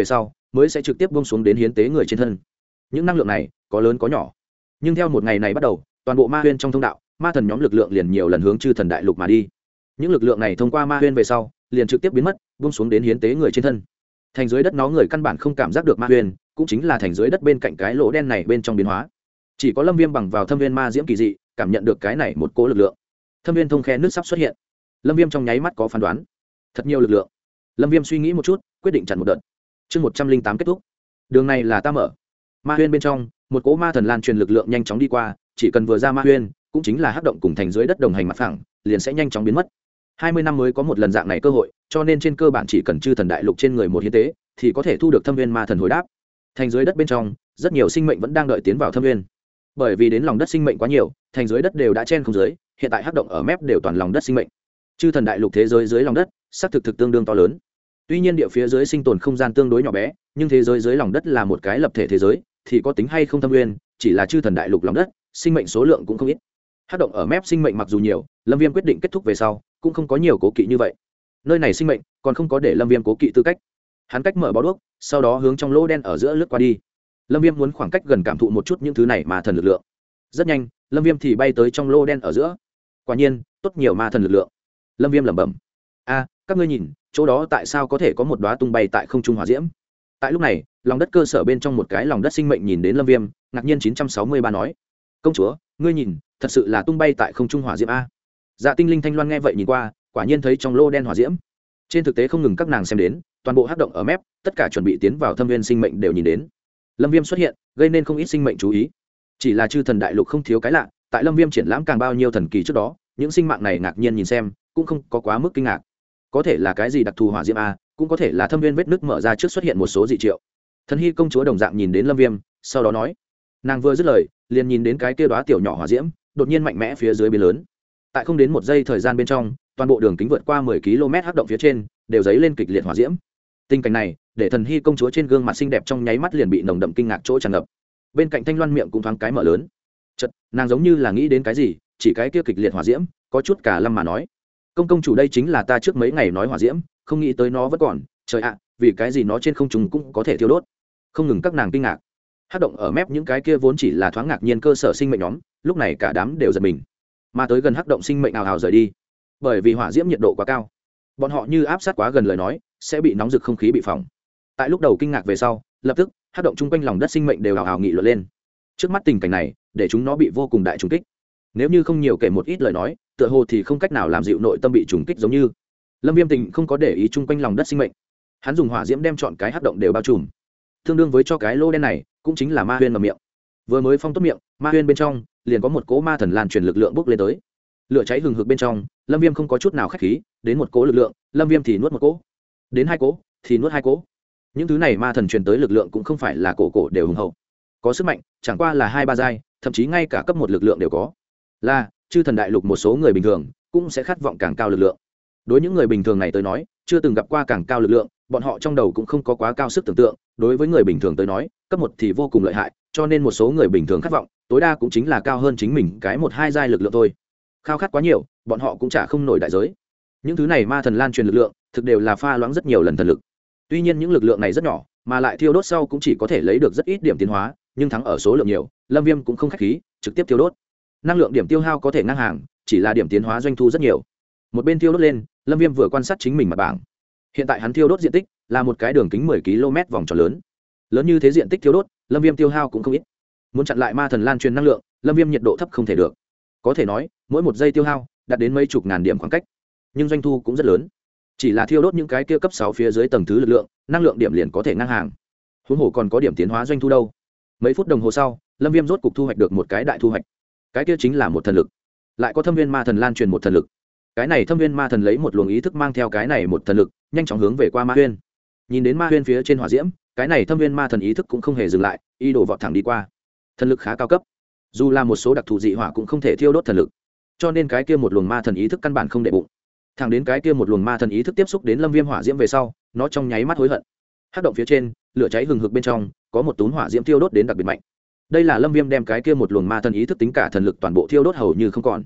S1: mới sẽ trực tiếp bông xuống đến hiến tế người trên thân. Những năng lượng này có lớn có nhỏ, nhưng theo một ngày này bắt đầu, toàn bộ ma huyên trong thông đạo, ma thần nhóm lực lượng liền nhiều lần hướng chư thần đại lục mà đi. Những lực lượng này thông qua ma huyên về sau, liền trực tiếp biến mất, bông xuống đến hiến tế người trên thân. Thành dưới đất nó người căn bản không cảm giác được ma huyên, cũng chính là thành dưới đất bên cạnh cái lỗ đen này bên trong biến hóa. Chỉ có Lâm Viêm bằng vào thâm viên ma diễm kỳ dị, cảm nhận được cái này một cỗ lực lượng. Thâm viên thông khe nước sắp xuất hiện. Lâm Viêm trong nháy mắt có phán đoán. Thật nhiều lực lượng. Lâm Viêm suy nghĩ một chút, quyết định chặn một đợt. Chương 108 kết thúc. Đường này là ta mở. Ma huyên bên trong, một cỗ ma thần lan truyền lực lượng nhanh chóng đi qua, chỉ cần vừa ra ma huyên, cũng chính là hắc động cùng thành dưới đất đồng hành mặt phẳng, liền sẽ nhanh chóng biến mất. 20 năm mới có một lần dạng này cơ hội, cho nên trên cơ bản chỉ cần chư thần đại lục trên người một hiến tế, thì có thể thu được thâm viên ma thần hồi đáp. Thành dưới đất bên trong, rất nhiều sinh mệnh vẫn đang đợi tiến vào thâm viên. Bởi vì đến lòng đất sinh mệnh quá nhiều, thành dưới đất đều đã chen không dưới, hiện tại hắc động ở mép đều toàn lòng đất sinh mệnh. Chư thần đại lục thế giới dưới lòng đất, xác thực tương đương to lớn. Tuy nhiên địa phía dưới sinh tồn không gian tương đối nhỏ bé, nhưng thế giới dưới lòng đất là một cái lập thể thế giới, thì có tính hay không thâm nguyên, chỉ là chư thần đại lục lòng đất, sinh mệnh số lượng cũng không ít. Hắc động ở mép sinh mệnh mặc dù nhiều, Lâm Viêm quyết định kết thúc về sau, cũng không có nhiều cố kỵ như vậy. Nơi này sinh mệnh còn không có để Lâm Viêm cố kỵ tư cách. Hắn cách mở bó đuốc, sau đó hướng trong lỗ đen ở giữa lướt qua đi. Lâm Viêm muốn khoảng cách gần cảm thụ một chút những thứ này ma thần lực lượng. Rất nhanh, Lâm Viêm thì bay tới trong lỗ đen ở giữa. Quả nhiên, tốt nhiều ma thần lực lượng. Lâm Viêm lẩm bẩm: "A, các ngươi nhìn, chỗ đó tại sao có thể có một đóa tung bay tại không trung hỏa diễm?" Tại lúc này, lòng đất cơ sở bên trong một cái lòng đất sinh mệnh nhìn đến Lâm Viêm, ngạc nhiên 963 nói: "Công chúa, ngươi nhìn, thật sự là tung bay tại không trung hỏa diễm a." Dạ Tinh Linh Thanh Loan nghe vậy nhìn qua, quả nhiên thấy trong lô đen hỏa diễm. Trên thực tế không ngừng các nàng xem đến, toàn bộ hắc động ở mép, tất cả chuẩn bị tiến vào thâm viên sinh mệnh đều nhìn đến. Lâm Viêm xuất hiện, gây nên không ít sinh mệnh chú ý. Chỉ là chư thần đại lục không thiếu cái lạ, tại Lâm Viêm triển lãm càng bao nhiêu thần kỳ trước đó, những sinh mạng này ngạc nhiên nhìn xem, cũng không có quá mức kinh ngạc. Có thể là cái gì đặc thù hỏa diễm a, cũng có thể là thâm viên vết nứt mở ra trước xuất hiện một số dị triệu. Thần Hy công chúa đồng dạng nhìn đến Lâm Viêm, sau đó nói, nàng vừa dứt lời, liền nhìn đến cái kia đóa tiểu nhỏ hỏa diễm, đột nhiên mạnh mẽ phía dưới biến lớn. Tại không đến một giây thời gian bên trong, toàn bộ đường kính vượt qua 10 km hắc động phía trên, đều dấy lên kịch liệt hỏa diễm. Tình cảnh này, để Thần Hy công chúa trên gương mặt xinh đẹp trong nháy mắt liền bị nồng đậm kinh ngạc chỗ tràn ngập. Bên cạnh Thanh Loan miệng cũng thoáng cái mở lớn. Chợt, nàng giống như là nghĩ đến cái gì, chỉ cái kia kịch liệt hỏa diễm, có chút cả lâm mà nói: công chủ đây chính là ta trước mấy ngày nói hỏa diễm, không nghĩ tới nó vẫn còn, trời ạ, vì cái gì nó trên không trung cũng có thể thiêu đốt." Không ngừng các nàng kinh ngạc. Hắc động ở mép những cái kia vốn chỉ là thoáng ngạc nhiên cơ sở sinh mệnh nhóm, lúc này cả đám đều giật mình. Mà tới gần hắc động sinh mệnh ào ào rời đi. Bởi vì hỏa diễm nhiệt độ quá cao, bọn họ như áp sát quá gần lời nói, sẽ bị nóng rực không khí bị phỏng. Tại lúc đầu kinh ngạc về sau, lập tức hắc động chung quanh lòng đất sinh mệnh đều ào ào nghị luận lên. Trước mắt tình cảnh này, để chúng nó bị vô cùng đại trùng kích. Nếu như không nhiều kể một ít lời nói, tựa hồ thì không cách nào làm dịu nội tâm bị trùng kích giống như. Lâm Viêm Tình không có để ý chung quanh lòng đất sinh mệnh, hắn dùng hỏa diễm đem chọn cái hắc động đều bao trùm, tương đương với cho cái lô đen này cũng chính là ma huyên mà miệng. Vừa mới phong tốt miệng, ma huyên bên trong liền có một cỗ ma thần lan truyền lực lượng bốc lên tới. Lửa cháy hừng hực bên trong, Lâm Viêm không có chút nào khách khí, đến một cỗ lực lượng, Lâm Viêm thì nuốt một cỗ, đến hai cỗ thì nuốt hai cỗ. Những thứ này ma thần truyền tới lực lượng cũng không phải là cổ đều hùng hậu, có sức mạnh, chẳng qua là 2-3 giai, thậm chí ngay cả cấp 1 lực lượng đều có. Là chư thần đại lục một số người bình thường cũng sẽ khát vọng càng cao lực lượng. Đối những người bình thường này tới nói, chưa từng gặp qua càng cao lực lượng, bọn họ trong đầu cũng không có quá cao sức tưởng tượng. Đối với người bình thường tới nói, cấp 1 thì vô cùng lợi hại, cho nên một số người bình thường khát vọng tối đa cũng chính là cao hơn chính mình cái 1-2 giai lực lượng thôi. Khao khát quá nhiều, bọn họ cũng trả không nổi đại giới. Những thứ này ma thần lan truyền lực lượng, thực đều là pha loãng rất nhiều lần thần lực. Tuy nhiên những lực lượng này rất nhỏ, mà lại thiêu đốt sau cũng chỉ có thể lấy được rất ít điểm tiến hóa, nhưng thắng ở số lượng nhiều, Lâm Viêm cũng không khách khí, trực tiếp thiêu đốt. Năng lượng điểm tiêu hao có thể ngang hàng, chỉ là điểm tiến hóa doanh thu rất nhiều. Một bên thiêu đốt lên, Lâm Viêm vừa quan sát chính mình mặt bảng. Hiện tại hắn thiêu đốt diện tích là một cái đường kính 10 km vòng tròn lớn. Lớn như thế diện tích thiêu đốt, Lâm Viêm tiêu hao cũng không ít. Muốn chặn lại ma thần lan truyền năng lượng, Lâm Viêm nhiệt độ thấp không thể được. Có thể nói, mỗi một giây tiêu hao đạt đến mấy chục ngàn điểm khoảng cách, nhưng doanh thu cũng rất lớn. Chỉ là thiêu đốt những cái kia cấp 6 phía dưới tầng thứ lực lượng, năng lượng điểm liền có thể ngang hàng. Huống hồ còn có điểm tiến hóa doanh thu đâu. Mấy phút đồng hồ sau, Lâm Viêm rốt cục thu hoạch được một cái đại thu hoạch. Cái kia chính là một thần lực, lại có thâm viên ma thần lan truyền một thần lực. Cái này thâm viên ma thần lấy một luồng ý thức mang theo cái này một thần lực, nhanh chóng hướng về qua ma huyên. Nhìn đến ma huyên phía trên hỏa diễm, cái này thâm viên ma thần ý thức cũng không hề dừng lại, y đổ vọt thẳng đi qua. Thần lực khá cao cấp, dù là một số đặc thù dị hỏa cũng không thể thiêu đốt thần lực, cho nên cái kia một luồng ma thần ý thức căn bản không để bụng. Thẳng đến cái kia một luồng ma thần ý thức tiếp xúc đến Lâm Viêm hỏa diễm về sau, nó trong nháy mắt hối hận. Hắc động phía trên, lửa cháy hừng hực bên trong, có một túm hỏa diễm thiêu đốt đến đặc biệt mạnh. Đây là Lâm Viêm đem cái kia một luồng ma thần ý thức tính cả thần lực toàn bộ thiêu đốt hầu như không còn.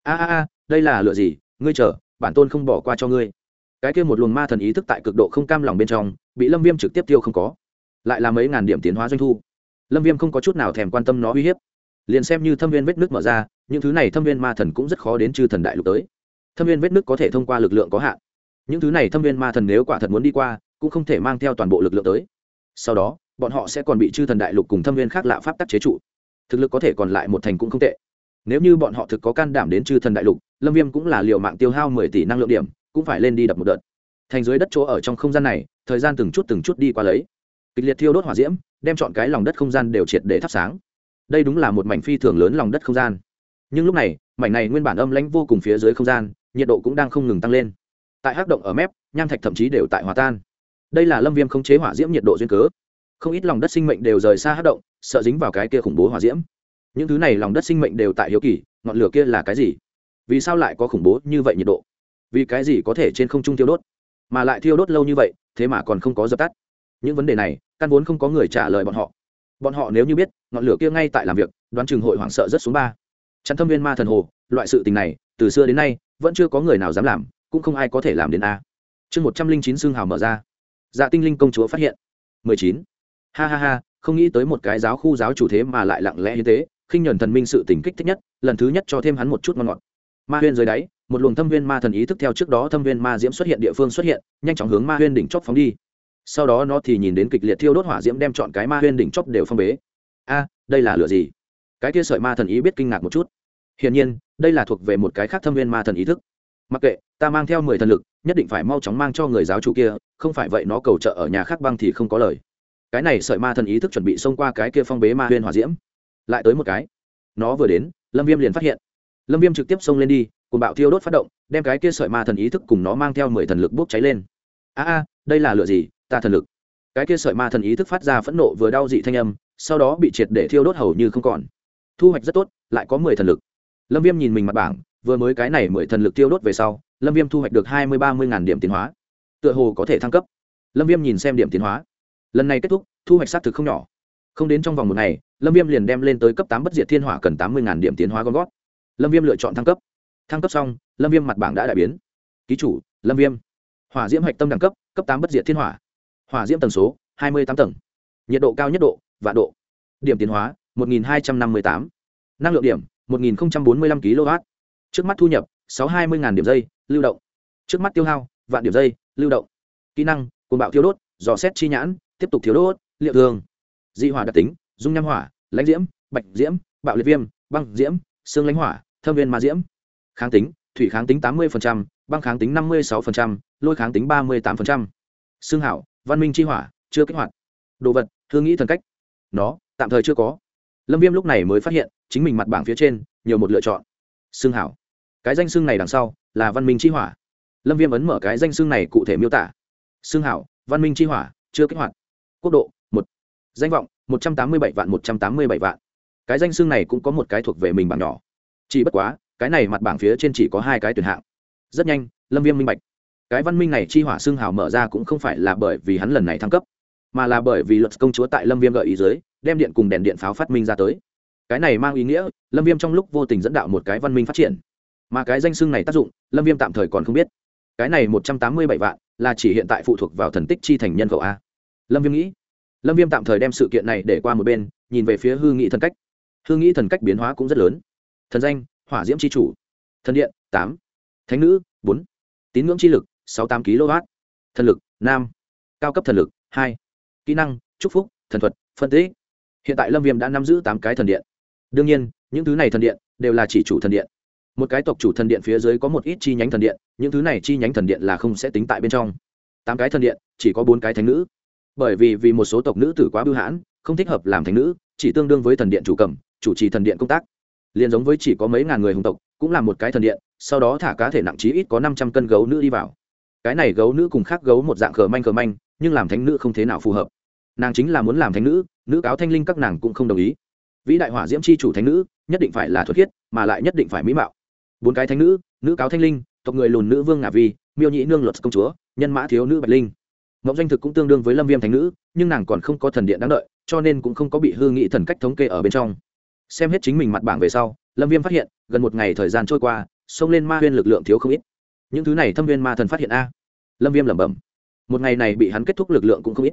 S1: Đây là lửa gì, ngươi chờ, bản tôn không bỏ qua cho ngươi. Cái kia một luồng ma thần ý thức tại cực độ không cam lòng bên trong, bị Lâm Viêm trực tiếp tiêu không có. lại là mấy ngàn điểm tiến hóa doanh thu. Lâm Viêm không có chút nào thèm quan tâm nó uy hiếp, liền xem như thâm viên vết nước mở ra, những thứ này thâm viên ma thần cũng rất khó đến chư thần đại lục tới. Thâm viên vết nước có thể thông qua lực lượng có hạn, những thứ này thâm viên ma thần nếu quả thật muốn đi qua cũng không thể mang theo toàn bộ lực lượng tới, sau đó bọn họ sẽ còn bị chư thần đại lục cùng thâm viên khác lạ pháp tắc chế trụ, thực lực có thể còn lại một thành cũng không tệ. Nếu như bọn họ thực có can đảm đến chư thần đại lục, Lâm Viêm cũng là liều mạng tiêu hao 10 tỷ năng lượng điểm cũng phải lên đi đập một đợt. Thành dưới đất chỗ ở trong không gian này, thời gian từng chút đi qua lấy, kịch liệt thiêu đốt hỏa diễm đem chọn cái lòng đất không gian đều triệt để thắp sáng. Đây đúng là một mảnh phi thường lớn lòng đất không gian, nhưng lúc này mảnh này nguyên bản âm lãnh vô cùng phía dưới không gian, nhiệt độ cũng đang không ngừng tăng lên. Tại hắc động ở mép, nham thạch thậm chí đều tại hòa tan. Đây là Lâm Viêm khống chế hỏa diễm nhiệt độ duyên cớ. Không ít lòng đất sinh mệnh đều rời xa hắc động, sợ dính vào cái kia khủng bố hỏa diễm. Những thứ này lòng đất sinh mệnh đều tại hiếu kỳ, ngọn lửa kia là cái gì? Vì sao lại có khủng bố như vậy nhiệt độ? Vì cái gì có thể trên không trung thiêu đốt, mà lại thiêu đốt lâu như vậy, thế mà còn không có dập tắt? Những vấn đề này, căn vốn không có người trả lời bọn họ. Bọn họ nếu như biết, ngọn lửa kia ngay tại làm việc, đoán chừng hội hoảng sợ rất xuống ba. Chắn thâm viên ma thần hồ, loại sự tình này, từ xưa đến nay, vẫn chưa có người nào dám làm, cũng không ai có thể làm đến a. Chương 109 xương hào mở ra. Dạ Tinh Linh công chúa phát hiện. 19. Ha ha ha, không nghĩ tới một cái giáo khu giáo chủ thế mà lại lặng lẽ như thế, khinh nhẫn thần minh sự tình kích thích nhất, lần thứ nhất cho thêm hắn một chút ngon ngọt. Ma huyên dưới đáy, một luồng thâm viên ma thần ý thức theo trước đó thâm viên ma diễm xuất hiện địa phương xuất hiện, nhanh chóng hướng ma huyên đỉnh chóp phóng đi. Sau đó nó thì nhìn đến kịch liệt thiêu đốt hỏa diễm đem chọn cái ma huyên đỉnh chóp đều phong bế. A, đây là lửa gì? Cái kia sợi ma thần ý biết kinh ngạc một chút. Hiển nhiên, đây là thuộc về một cái khác thâm viên ma thần ý thức. Mặc kệ, ta mang theo 10 thần lực, nhất định phải mau chóng mang cho người giáo chủ kia, không phải vậy nó cầu trợ ở nhà khác băng thì không có lời. Cái này sợi ma thần ý thức chuẩn bị xông qua cái kia phong bế ma huyên hỏa diễm. Lại tới một cái. Nó vừa đến, Lâm Viêm liền phát hiện. Lâm Viêm trực tiếp xông lên đi, cùng bạo thiêu đốt phát động, đem cái kia sợi ma thần ý thức cùng nó mang theo 10 thần lực bốc cháy lên. A, đây là lửa gì? Ta thần lực. Cái kia sợi ma thần ý thức phát ra phẫn nộ vừa đau dị thanh âm, sau đó bị triệt để thiêu đốt hầu như không còn. Thu hoạch rất tốt, lại có 10 thần lực. Lâm Viêm nhìn mình mặt bảng, vừa mới cái này 10 thần lực tiêu đốt về sau, Lâm Viêm thu hoạch được 20-30 ngàn điểm tiến hóa. Tựa hồ có thể thăng cấp. Lâm Viêm nhìn xem điểm tiến hóa. Lần này kết thúc, thu hoạch xác thực không nhỏ. Không đến trong vòng một ngày, Lâm Viêm liền đem lên tới cấp 8 bất diệt thiên hỏa cần 80 ngàn điểm tiến hóa gom gót. Lâm Viêm lựa chọn thăng cấp. Thăng cấp xong, Lâm Viêm mặt bảng đã đại biến. Ký chủ, Lâm Viêm. Hỏa diễm hạch tâm đẳng cấp, cấp 8 bất diệt thiên hỏa. Hỏa diễm tầng số, 28 tầng. Nhiệt độ cao nhất độ, vạn độ. Điểm tiến hóa, 1258. Năng lượng điểm, 1045 kW. Trước mắt thu nhập, 620 ngàn điểm giây, lưu động. Trước mắt tiêu hao, vạn điểm giây, lưu động. Kỹ năng, cuồng bạo thiêu đốt, dò xét chi nhãn, tiếp tục thiêu đốt, liệu thường. Dị hỏa đặc tính, dung nham hỏa, lãnh diễm, bạch diễm, bạo liệt viêm, băng diễm, xương lãnh hỏa, thâm viên ma diễm. Kháng tính, thủy kháng tính 80%, băng kháng tính 56%, lôi kháng tính 38%. Xương hảo, văn minh chi hỏa, chưa kích hoạt. Đồ vật, hương nghĩ thần cách. Nó, tạm thời chưa có. Lâm Viêm lúc này mới phát hiện, chính mình mặt bảng phía trên, nhiều một lựa chọn. Xương hảo. Cái danh xương này đằng sau, là văn minh chi hỏa. Lâm Viêm ấn mở cái danh xương này cụ thể miêu tả. Xương hảo, văn minh chi hỏa, chưa kích hoạt. Quốc độ, 1. Danh vọng, 187 vạn 187 vạn. Cái danh xương này cũng có một cái thuộc về mình bảng nhỏ. Chỉ bất quá, cái này mặt bảng phía trên chỉ có 2 cái tuyển hạng. Rất nhanh, Lâm Viêm minh bạch. Cái văn minh này chi hỏa xương hào mở ra cũng không phải là bởi vì hắn lần này thăng cấp, mà là bởi vì luật công chúa tại Lâm Viêm gợi ý dưới, đem điện cùng đèn điện pháo phát minh ra tới. Cái này mang ý nghĩa, Lâm Viêm trong lúc vô tình dẫn đạo một cái văn minh phát triển. Mà cái danh xưng này tác dụng, Lâm Viêm tạm thời còn không biết. Cái này 187 vạn là chỉ hiện tại phụ thuộc vào thần tích chi thành nhân khẩu a. Lâm Viêm nghĩ. Lâm Viêm tạm thời đem sự kiện này để qua một bên, nhìn về phía hư nghị thần cách. Hư nghị thần cách biến hóa cũng rất lớn. Thần danh, hỏa diễm chi chủ. Thần điện, 8. Thánh nữ, 4. Tín ngưỡng chi lực, 68 kW. Thần lực, nam. Cao cấp thần lực, 2. Kỹ năng, chúc phúc, thần thuật, phân tích. Hiện tại Lâm Viêm đã nắm giữ 8 cái thần điện. Đương nhiên, những thứ này thần điện đều là chỉ chủ thần điện. Một cái tộc chủ thần điện phía dưới có một ít chi nhánh thần điện, những thứ này chi nhánh thần điện là không sẽ tính tại bên trong. 8 cái thần điện, chỉ có 4 cái thánh nữ. Bởi vì một số tộc nữ tử quá bưu hãn, không thích hợp làm thánh nữ, chỉ tương đương với thần điện chủ cầm, chủ trì thần điện công tác. Liên giống với chỉ có mấy ngàn người hùng tộc, cũng làm một cái thần điện, sau đó thả cá thể nặng chí ít có 500 cân gấu nữ đi vào. Cái này gấu nữ cùng khác gấu một dạng khờ manh, nhưng làm thánh nữ không thế nào phù hợp. Nàng chính là muốn làm thánh nữ, nữ cáo thanh linh các nàng cũng không đồng ý. Vĩ đại hỏa diễm chi chủ thánh nữ, nhất định phải là thuật khiết, mà lại nhất định phải mỹ mạo. 4 cái thánh nữ, nữ cáo thanh linh, tộc người lùn nữ vương ngả vi, miêu nhĩ nương luật công chúa, nhân mã thiếu nữ bạch linh. Ngọc Doanh thực cũng tương đương với Lâm Viêm thánh nữ, nhưng nàng còn không có thần điện đáng đợi, cho nên cũng không có bị hư nghị thần cách thống kê ở bên trong. Xem hết chính mình mặt bảng về sau, Lâm Viêm phát hiện, gần một ngày thời gian trôi qua, xông lên ma huyên lực lượng thiếu không ít. Những thứ này thâm viên ma thần phát hiện a. Lâm Viêm lẩm bẩm. Một ngày này bị hắn kết thúc lực lượng cũng không ít.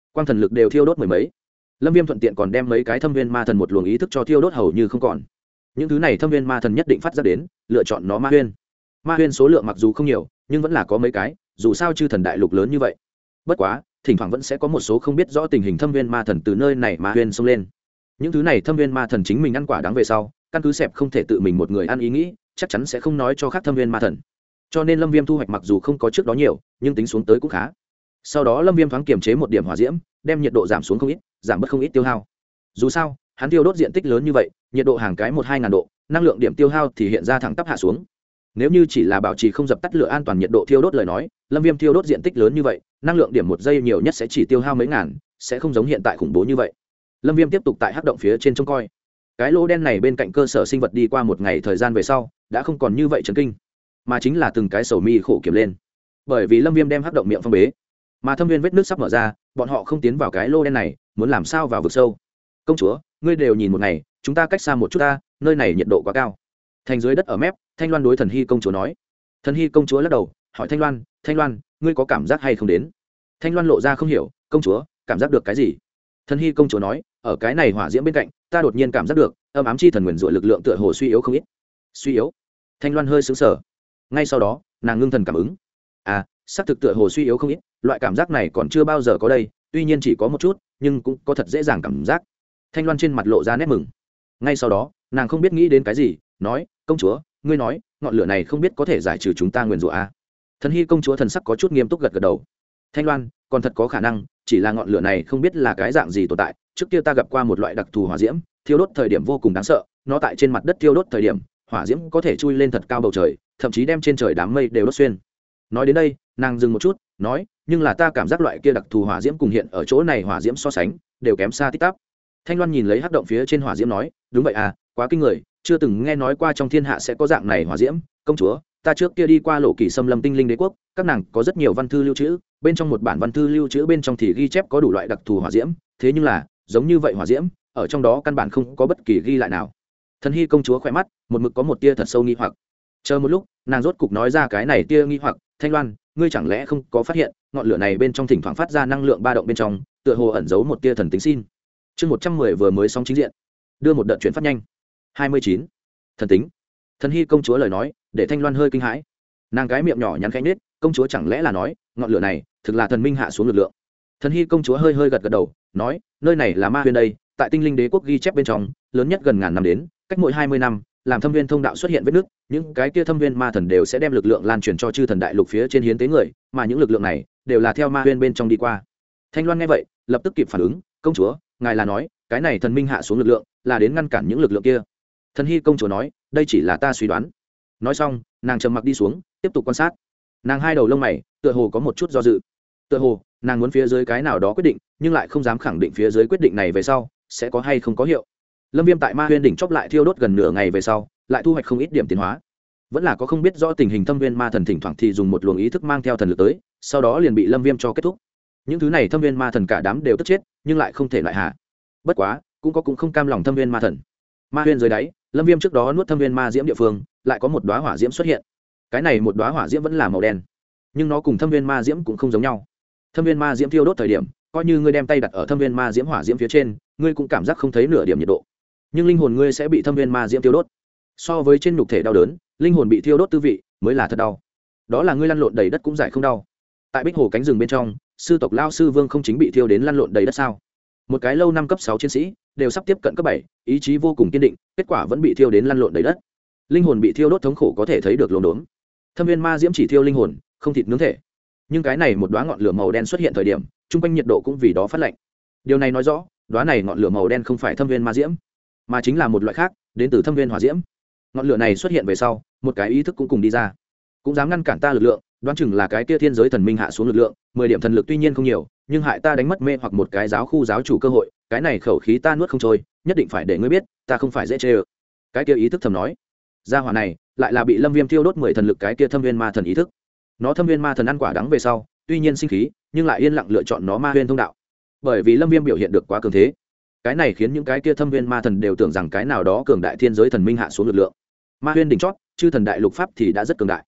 S1: quang thần lực đều thiêu đốt mười mấy. Lâm Viêm thuận tiện còn đem mấy cái thâm viên ma thần một luồng ý thức cho thiêu đốt hầu như không còn. Những thứ này thâm viên ma thần nhất định phát ra đến, lựa chọn nó ma huyên. Ma huyên số lượng mặc dù không nhiều, nhưng vẫn là có mấy cái, dù sao chư thần đại lục lớn như vậy. Bất quá, thỉnh thoảng vẫn sẽ có một số không biết rõ tình hình thâm viên ma thần từ nơi này ma huyên xông lên. Những thứ này thâm viên ma thần chính mình ăn quả đắng về sau, căn cứ xẹp không thể tự mình một người ăn ý nghĩ, chắc chắn sẽ không nói cho khác thâm viên ma thần. Cho nên Lâm Viêm thu hoạch mặc dù không có trước đó nhiều, nhưng tính xuống tới cũng khá. Sau đó Lâm Viêm thoáng kiềm chế một điểm hỏa diễm, đem nhiệt độ giảm xuống không ít, giảm bớt không ít tiêu hao. Dù sao, hắn tiêu đốt diện tích lớn như vậy, nhiệt độ hàng cái 1-2 ngàn độ, năng lượng điểm tiêu hao thì hiện ra thẳng tắp hạ xuống. Nếu như chỉ là bảo trì không dập tắt lửa an toàn nhiệt độ thiêu đốt lời nói, Lâm Viêm thiêu đốt diện tích lớn như vậy, năng lượng điểm 1 giây nhiều nhất sẽ chỉ tiêu hao mấy ngàn, sẽ không giống hiện tại khủng bố như vậy. Lâm Viêm tiếp tục tại hắc động phía trên trông coi. Cái lỗ đen này bên cạnh cơ sở sinh vật đi qua một ngày thời gian về sau, đã không còn như vậy chấn kinh, mà chính là từng cái sầu mi khổ kiểm lên. Bởi vì Lâm Viêm đem hắc động miệng phong bế, mà thâm viên vết nước sắp mở ra, bọn họ không tiến vào cái lỗ đen này, muốn làm sao vào vực sâu. Công chúa, ngươi đều nhìn một ngày, chúng ta cách xa một chút ta, nơi này nhiệt độ quá cao. Thành dưới đất ở mép, Thanh Loan đối Thần Hy công chúa nói. Thần Hy công chúa lắc đầu, hỏi Thanh Loan, ngươi có cảm giác hay không đến? Thanh Loan lộ ra không hiểu, công chúa, cảm giác được cái gì? Thần Hy công chúa nói, ở cái này hỏa diễm bên cạnh, ta đột nhiên cảm giác được, âm ám chi thần nguyền rủa lực lượng tựa hồ suy yếu không ít. Suy yếu? Thanh Loan hơi sững sờ. Ngay sau đó, nàng ngưng thần cảm ứng. À, xác thực tựa hồ suy yếu không ít, loại cảm giác này còn chưa bao giờ có đây, tuy nhiên chỉ có một chút, nhưng cũng có thật dễ dàng cảm giác. Thanh Loan trên mặt lộ ra nét mừng. Ngay sau đó, nàng không biết nghĩ đến cái gì, nói, công chúa, ngươi nói, ngọn lửa này không biết có thể giải trừ chúng ta nguyền rủa à? Thần Hy công chúa thần sắc có chút nghiêm túc gật gật đầu. Thanh Loan, còn thật có khả năng, chỉ là ngọn lửa này không biết là cái dạng gì tồn tại, trước kia ta gặp qua một loại đặc thù hỏa diễm, thiêu đốt thời điểm vô cùng đáng sợ, nó tại trên mặt đất thiêu đốt thời điểm, hỏa diễm có thể chui lên thật cao bầu trời, thậm chí đem trên trời đám mây đều đốt xuyên. Nói đến đây, nàng dừng một chút, nói, nhưng là ta cảm giác loại kia đặc thù hỏa diễm cùng hiện ở chỗ này hỏa diễm so sánh, đều kém xa tít tắp. Thanh Loan nhìn lấy hắc động phía trên hỏa diễm nói, đúng vậy à, quá kinh người, chưa từng nghe nói qua trong thiên hạ sẽ có dạng này hỏa diễm. Công chúa, ta trước kia đi qua Lộ Kỳ xâm lâm tinh linh đế quốc, các nàng có rất nhiều văn thư lưu trữ, bên trong một bản văn thư lưu trữ bên trong thì ghi chép có đủ loại đặc thù hỏa diễm, thế nhưng là giống như vậy hỏa diễm ở trong đó căn bản không có bất kỳ ghi lại nào. Thần Hy công chúa khỏe mắt một mực có một tia thật sâu nghi hoặc. Chờ một lúc, nàng rốt cục nói ra cái này tia nghi hoặc, Thanh Loan, ngươi chẳng lẽ không có phát hiện ngọn lửa này bên trong thỉnh thoảng phát ra năng lượng ba động bên trong, tựa hồ ẩn giấu một tia thần tính xin. Chương 110 vừa mới xong chính diện, đưa một đợt chuyển phát nhanh. 29. Thần tính. Thần Hy công chúa lời nói để Thanh Loan hơi kinh hãi. Nàng cái miệng nhỏ nhắn khẽ nết, công chúa chẳng lẽ là nói ngọn lửa này thực là thần minh hạ xuống lực lượng? Thần Hy công chúa hơi hơi gật gật đầu, nói, nơi này là ma huyên đây, tại tinh linh đế quốc ghi chép bên trong, lớn nhất gần ngàn năm đến, cách mỗi 20 năm, làm thâm viên thông đạo xuất hiện vết nứt, những cái kia thâm viên ma thần đều sẽ đem lực lượng lan truyền cho chư thần đại lục phía trên hiến tế người, mà những lực lượng này đều là theo ma huyên bên trong đi qua. Thanh Loan nghe vậy, lập tức kịp phản ứng, công chúa, ngài là nói, cái này thần minh hạ xuống lực lượng, là đến ngăn cản những lực lượng kia. Thần Hy công chúa nói, đây chỉ là ta suy đoán. Nói xong, nàng trầm mặc đi xuống, tiếp tục quan sát. Nàng hai đầu lông mày, tựa hồ có một chút do dự. Tựa hồ, nàng muốn phía dưới cái nào đó quyết định, nhưng lại không dám khẳng định phía dưới quyết định này về sau sẽ có hay không có hiệu. Lâm Viêm tại ma huyên đỉnh chóp lại thiêu đốt gần nửa ngày về sau, lại thu hoạch không ít điểm tiến hóa. Vẫn là có không biết rõ tình hình thâm viên ma thần thỉnh thoảng thì dùng một luồng ý thức mang theo thần lực tới, sau đó liền bị Lâm Viêm cho kết thúc. Những thứ này thâm viên ma thần cả đám đều tức chết, nhưng lại không thể lại hạ. Bất quá, cũng không cam lòng thâm viên ma thần. Ma huyên dưới đáy, Lâm Viêm trước đó nuốt thâm viên ma diễm địa phương, lại có một đóa hỏa diễm xuất hiện. Cái này một đóa hỏa diễm vẫn là màu đen, nhưng nó cùng thâm viên ma diễm cũng không giống nhau. Thâm viên ma diễm thiêu đốt thời điểm, coi như ngươi đem tay đặt ở thâm viên ma diễm hỏa diễm phía trên, ngươi cũng cảm giác không thấy nửa điểm nhiệt độ. Nhưng linh hồn ngươi sẽ bị thâm viên ma diễm thiêu đốt. So với trên nhục thể đau đớn, linh hồn bị thiêu đốt tư vị mới là thật đau. Đó là ngươi lăn lộn đầy đất cũng giải không đau. Tại Bích Hồ cánh rừng bên trong, sư tộc Lao sư Vương không chính bị thiêu đến lăn lộn đầy đất sao? Một cái lâu năm cấp 6 chiến sĩ, đều sắp tiếp cận cấp 7, ý chí vô cùng kiên định, kết quả vẫn bị thiêu đến lăn lộn đầy đất. Linh hồn bị thiêu đốt thống khổ có thể thấy được lồn đốn. Thâm viên ma diễm chỉ thiêu linh hồn, không thịt nướng thể. Nhưng cái này một đóa ngọn lửa màu đen xuất hiện thời điểm, trung quanh nhiệt độ cũng vì đó phát lạnh. Điều này nói rõ, đóa này ngọn lửa màu đen không phải thâm viên ma diễm, mà chính là một loại khác, đến từ thâm viên hỏa diễm. Ngọn lửa này xuất hiện về sau, một cái ý thức cũng cùng đi ra, cũng dám ngăn cản ta lực lượng, đoán chừng là cái kia thiên giới thần minh hạ xuống lực lượng, 10 điểm thần lực tuy nhiên không nhiều, nhưng hại ta đánh mất mê hoặc một cái giáo khu giáo chủ cơ hội, cái này khẩu khí ta nuốt không trôi, nhất định phải để ngươi biết, ta không phải dễ chơi. Cái kia ý thức thầm nói, gia hỏa này lại là bị Lâm Viêm thiêu đốt 10 thần lực cái kia thâm viên ma thần ý thức. Nó thâm viên ma thần ăn quả đắng về sau, tuy nhiên sinh khí, nhưng lại yên lặng lựa chọn nó ma huyên thông đạo. Bởi vì Lâm Viêm biểu hiện được quá cường thế, cái này khiến những cái kia thâm viên ma thần đều tưởng rằng cái nào đó cường đại thiên giới thần minh hạ xuống lực lượng. Ma huyên đỉnh chót, chư thần đại lục pháp thì đã rất cường đại,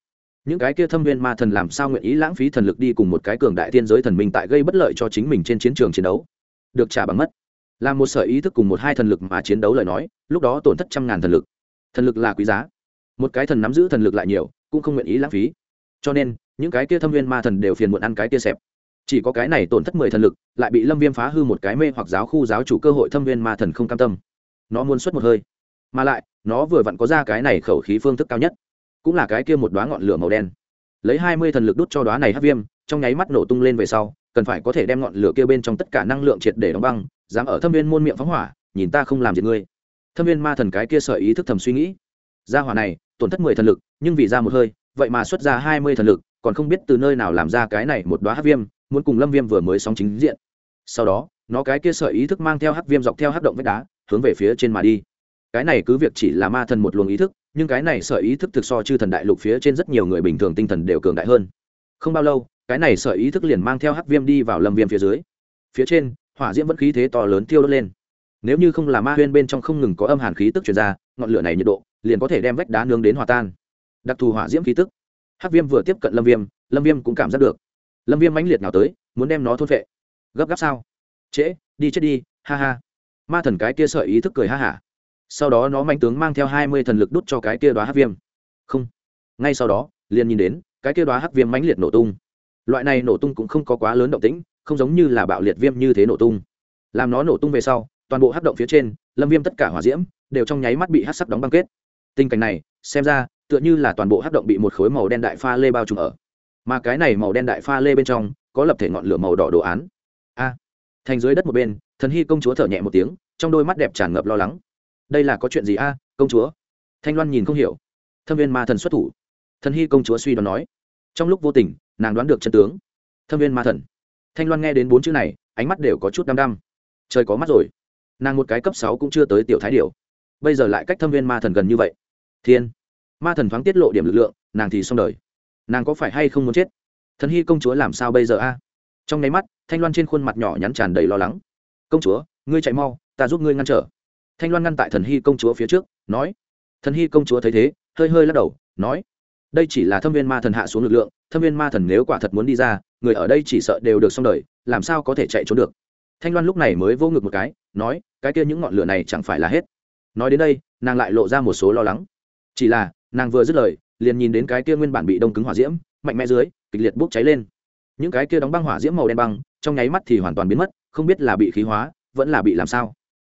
S1: những cái kia thâm viên ma thần làm sao nguyện ý lãng phí thần lực đi cùng một cái cường đại thiên giới thần minh tại gây bất lợi cho chính mình trên chiến trường chiến đấu, được trả bằng mất. Là một sở ý thức cùng một hai thần lực mà chiến đấu lời nói, lúc đó tổn thất trăm ngàn thần lực. Thần lực là quý giá, một cái thần nắm giữ thần lực lại nhiều cũng không nguyện ý lãng phí, cho nên những cái kia thâm viên ma thần đều phiền muộn ăn cái kia xẹp. Chỉ có cái này tổn thất 10 thần lực lại bị Lâm Viêm phá hư một cái mê hoặc giáo khu giáo chủ cơ hội, thâm viên ma thần không cam tâm, nó muốn xuất một hơi, mà lại nó vừa vặn có ra cái này khẩu khí phương thức cao nhất, cũng là cái kia một đóa ngọn lửa màu đen. Lấy 20 thần lực đút cho đóa này hắc viêm, trong nháy mắt nổ tung lên về sau, cần phải có thể đem ngọn lửa kia bên trong tất cả năng lượng triệt để đóng băng, dám ở thâm viên môn miệng phóng hỏa, nhìn ta không làm gì ngươi. Thâm viên ma thần cái kia sợi ý thức thầm suy nghĩ, gia hỏa này tổn thất 10 thần lực, nhưng vì ra một hơi, vậy mà xuất ra 20 thần lực, còn không biết từ nơi nào làm ra cái này một đóa hắc viêm, muốn cùng Lâm Viêm vừa mới sóng chính diện. Sau đó, nó cái kia sợi ý thức mang theo hắc viêm dọc theo hắc động vách đá, hướng về phía trên mà đi. Cái này cứ việc chỉ là ma thần một luồng ý thức, nhưng cái này sợi ý thức thực so chư thần đại lục phía trên rất nhiều người bình thường tinh thần đều cường đại hơn. Không bao lâu, cái này sợi ý thức liền mang theo hắc viêm đi vào Lâm Viêm phía dưới. Phía trên, hỏa diễm vẫn khí thế to lớn thiêu đốt lên. Nếu như không là ma huyên bên trong không ngừng có âm hàn khí tức truyền ra, ngọn lửa này nhiệt độ liền có thể đem vách đá nướng đến hòa tan. Đặc thù hỏa diễm khí tức. Hắc viêm vừa tiếp cận Lâm Viêm cũng cảm giác được. Lâm Viêm mãnh liệt nào tới, muốn đem nó thôn phệ. Gấp gáp sao? Trễ, đi chết đi, ha ha. Ma thần cái kia sợi ý thức cười ha hả. Sau đó nó manh tướng mang theo 20 thần lực đút cho cái kia đóa hắc viêm. Không. Ngay sau đó, liền nhìn đến, cái kia đóa hắc viêm mãnh liệt nổ tung. Loại này nổ tung cũng không có quá lớn động tĩnh, không giống như là bạo liệt viêm như thế nổ tung. Làm nó nổ tung về sau, toàn bộ hắc động phía trên, Lâm Viêm tất cả hỏa diễm đều trong nháy mắt bị hắc sắc đóng băng kết. Tình cảnh này, xem ra, tựa như là toàn bộ hắc động bị một khối màu đen đại pha lê bao trùm ở. Mà cái này màu đen đại pha lê bên trong có lập thể ngọn lửa màu đỏ đồ án. A. Thành dưới đất một bên, Thần Hy công chúa thở nhẹ một tiếng, trong đôi mắt đẹp tràn ngập lo lắng. Đây là có chuyện gì a, công chúa? Thanh Loan nhìn không hiểu. Thâm viên ma thần xuất thủ. Thần Hy công chúa suy đoán nói. Trong lúc vô tình, nàng đoán được chân tướng. Thâm viên ma thần. Thanh Loan nghe đến 4 chữ này, ánh mắt đều có chút đăm đăm. Trời có mắt rồi. Nàng một cái cấp 6 cũng chưa tới tiểu thái điểu, bây giờ lại cách thâm viên ma thần gần như vậy. Thiên ma thần thoáng tiết lộ điểm lực lượng, nàng thì xong đời. Nàng có phải hay không muốn chết? Thần Hy công chúa làm sao bây giờ a? Trong nháy mắt, Thanh Loan trên khuôn mặt nhỏ nhắn tràn đầy lo lắng. Công chúa, ngươi chạy mau, ta giúp ngươi ngăn trở. Thanh Loan ngăn tại Thần Hy công chúa phía trước, nói. Thần Hy công chúa thấy thế, hơi hơi lắc đầu, nói. Đây chỉ là thâm viên ma thần hạ xuống lực lượng, thâm viên ma thần nếu quả thật muốn đi ra, người ở đây chỉ sợ đều được xong đời, làm sao có thể chạy trốn được. Thanh Loan lúc này mới vô ngực một cái, nói, cái kia những ngọn lửa này chẳng phải là hết. Nói đến đây, nàng lại lộ ra một số lo lắng. Chỉ là, nàng vừa dứt lời, liền nhìn đến cái kia nguyên bản bị đông cứng hỏa diễm, mạnh mẽ dưới, kịch liệt bốc cháy lên. Những cái kia đóng băng hỏa diễm màu đen băng, trong nháy mắt thì hoàn toàn biến mất, không biết là bị khí hóa, vẫn là bị làm sao.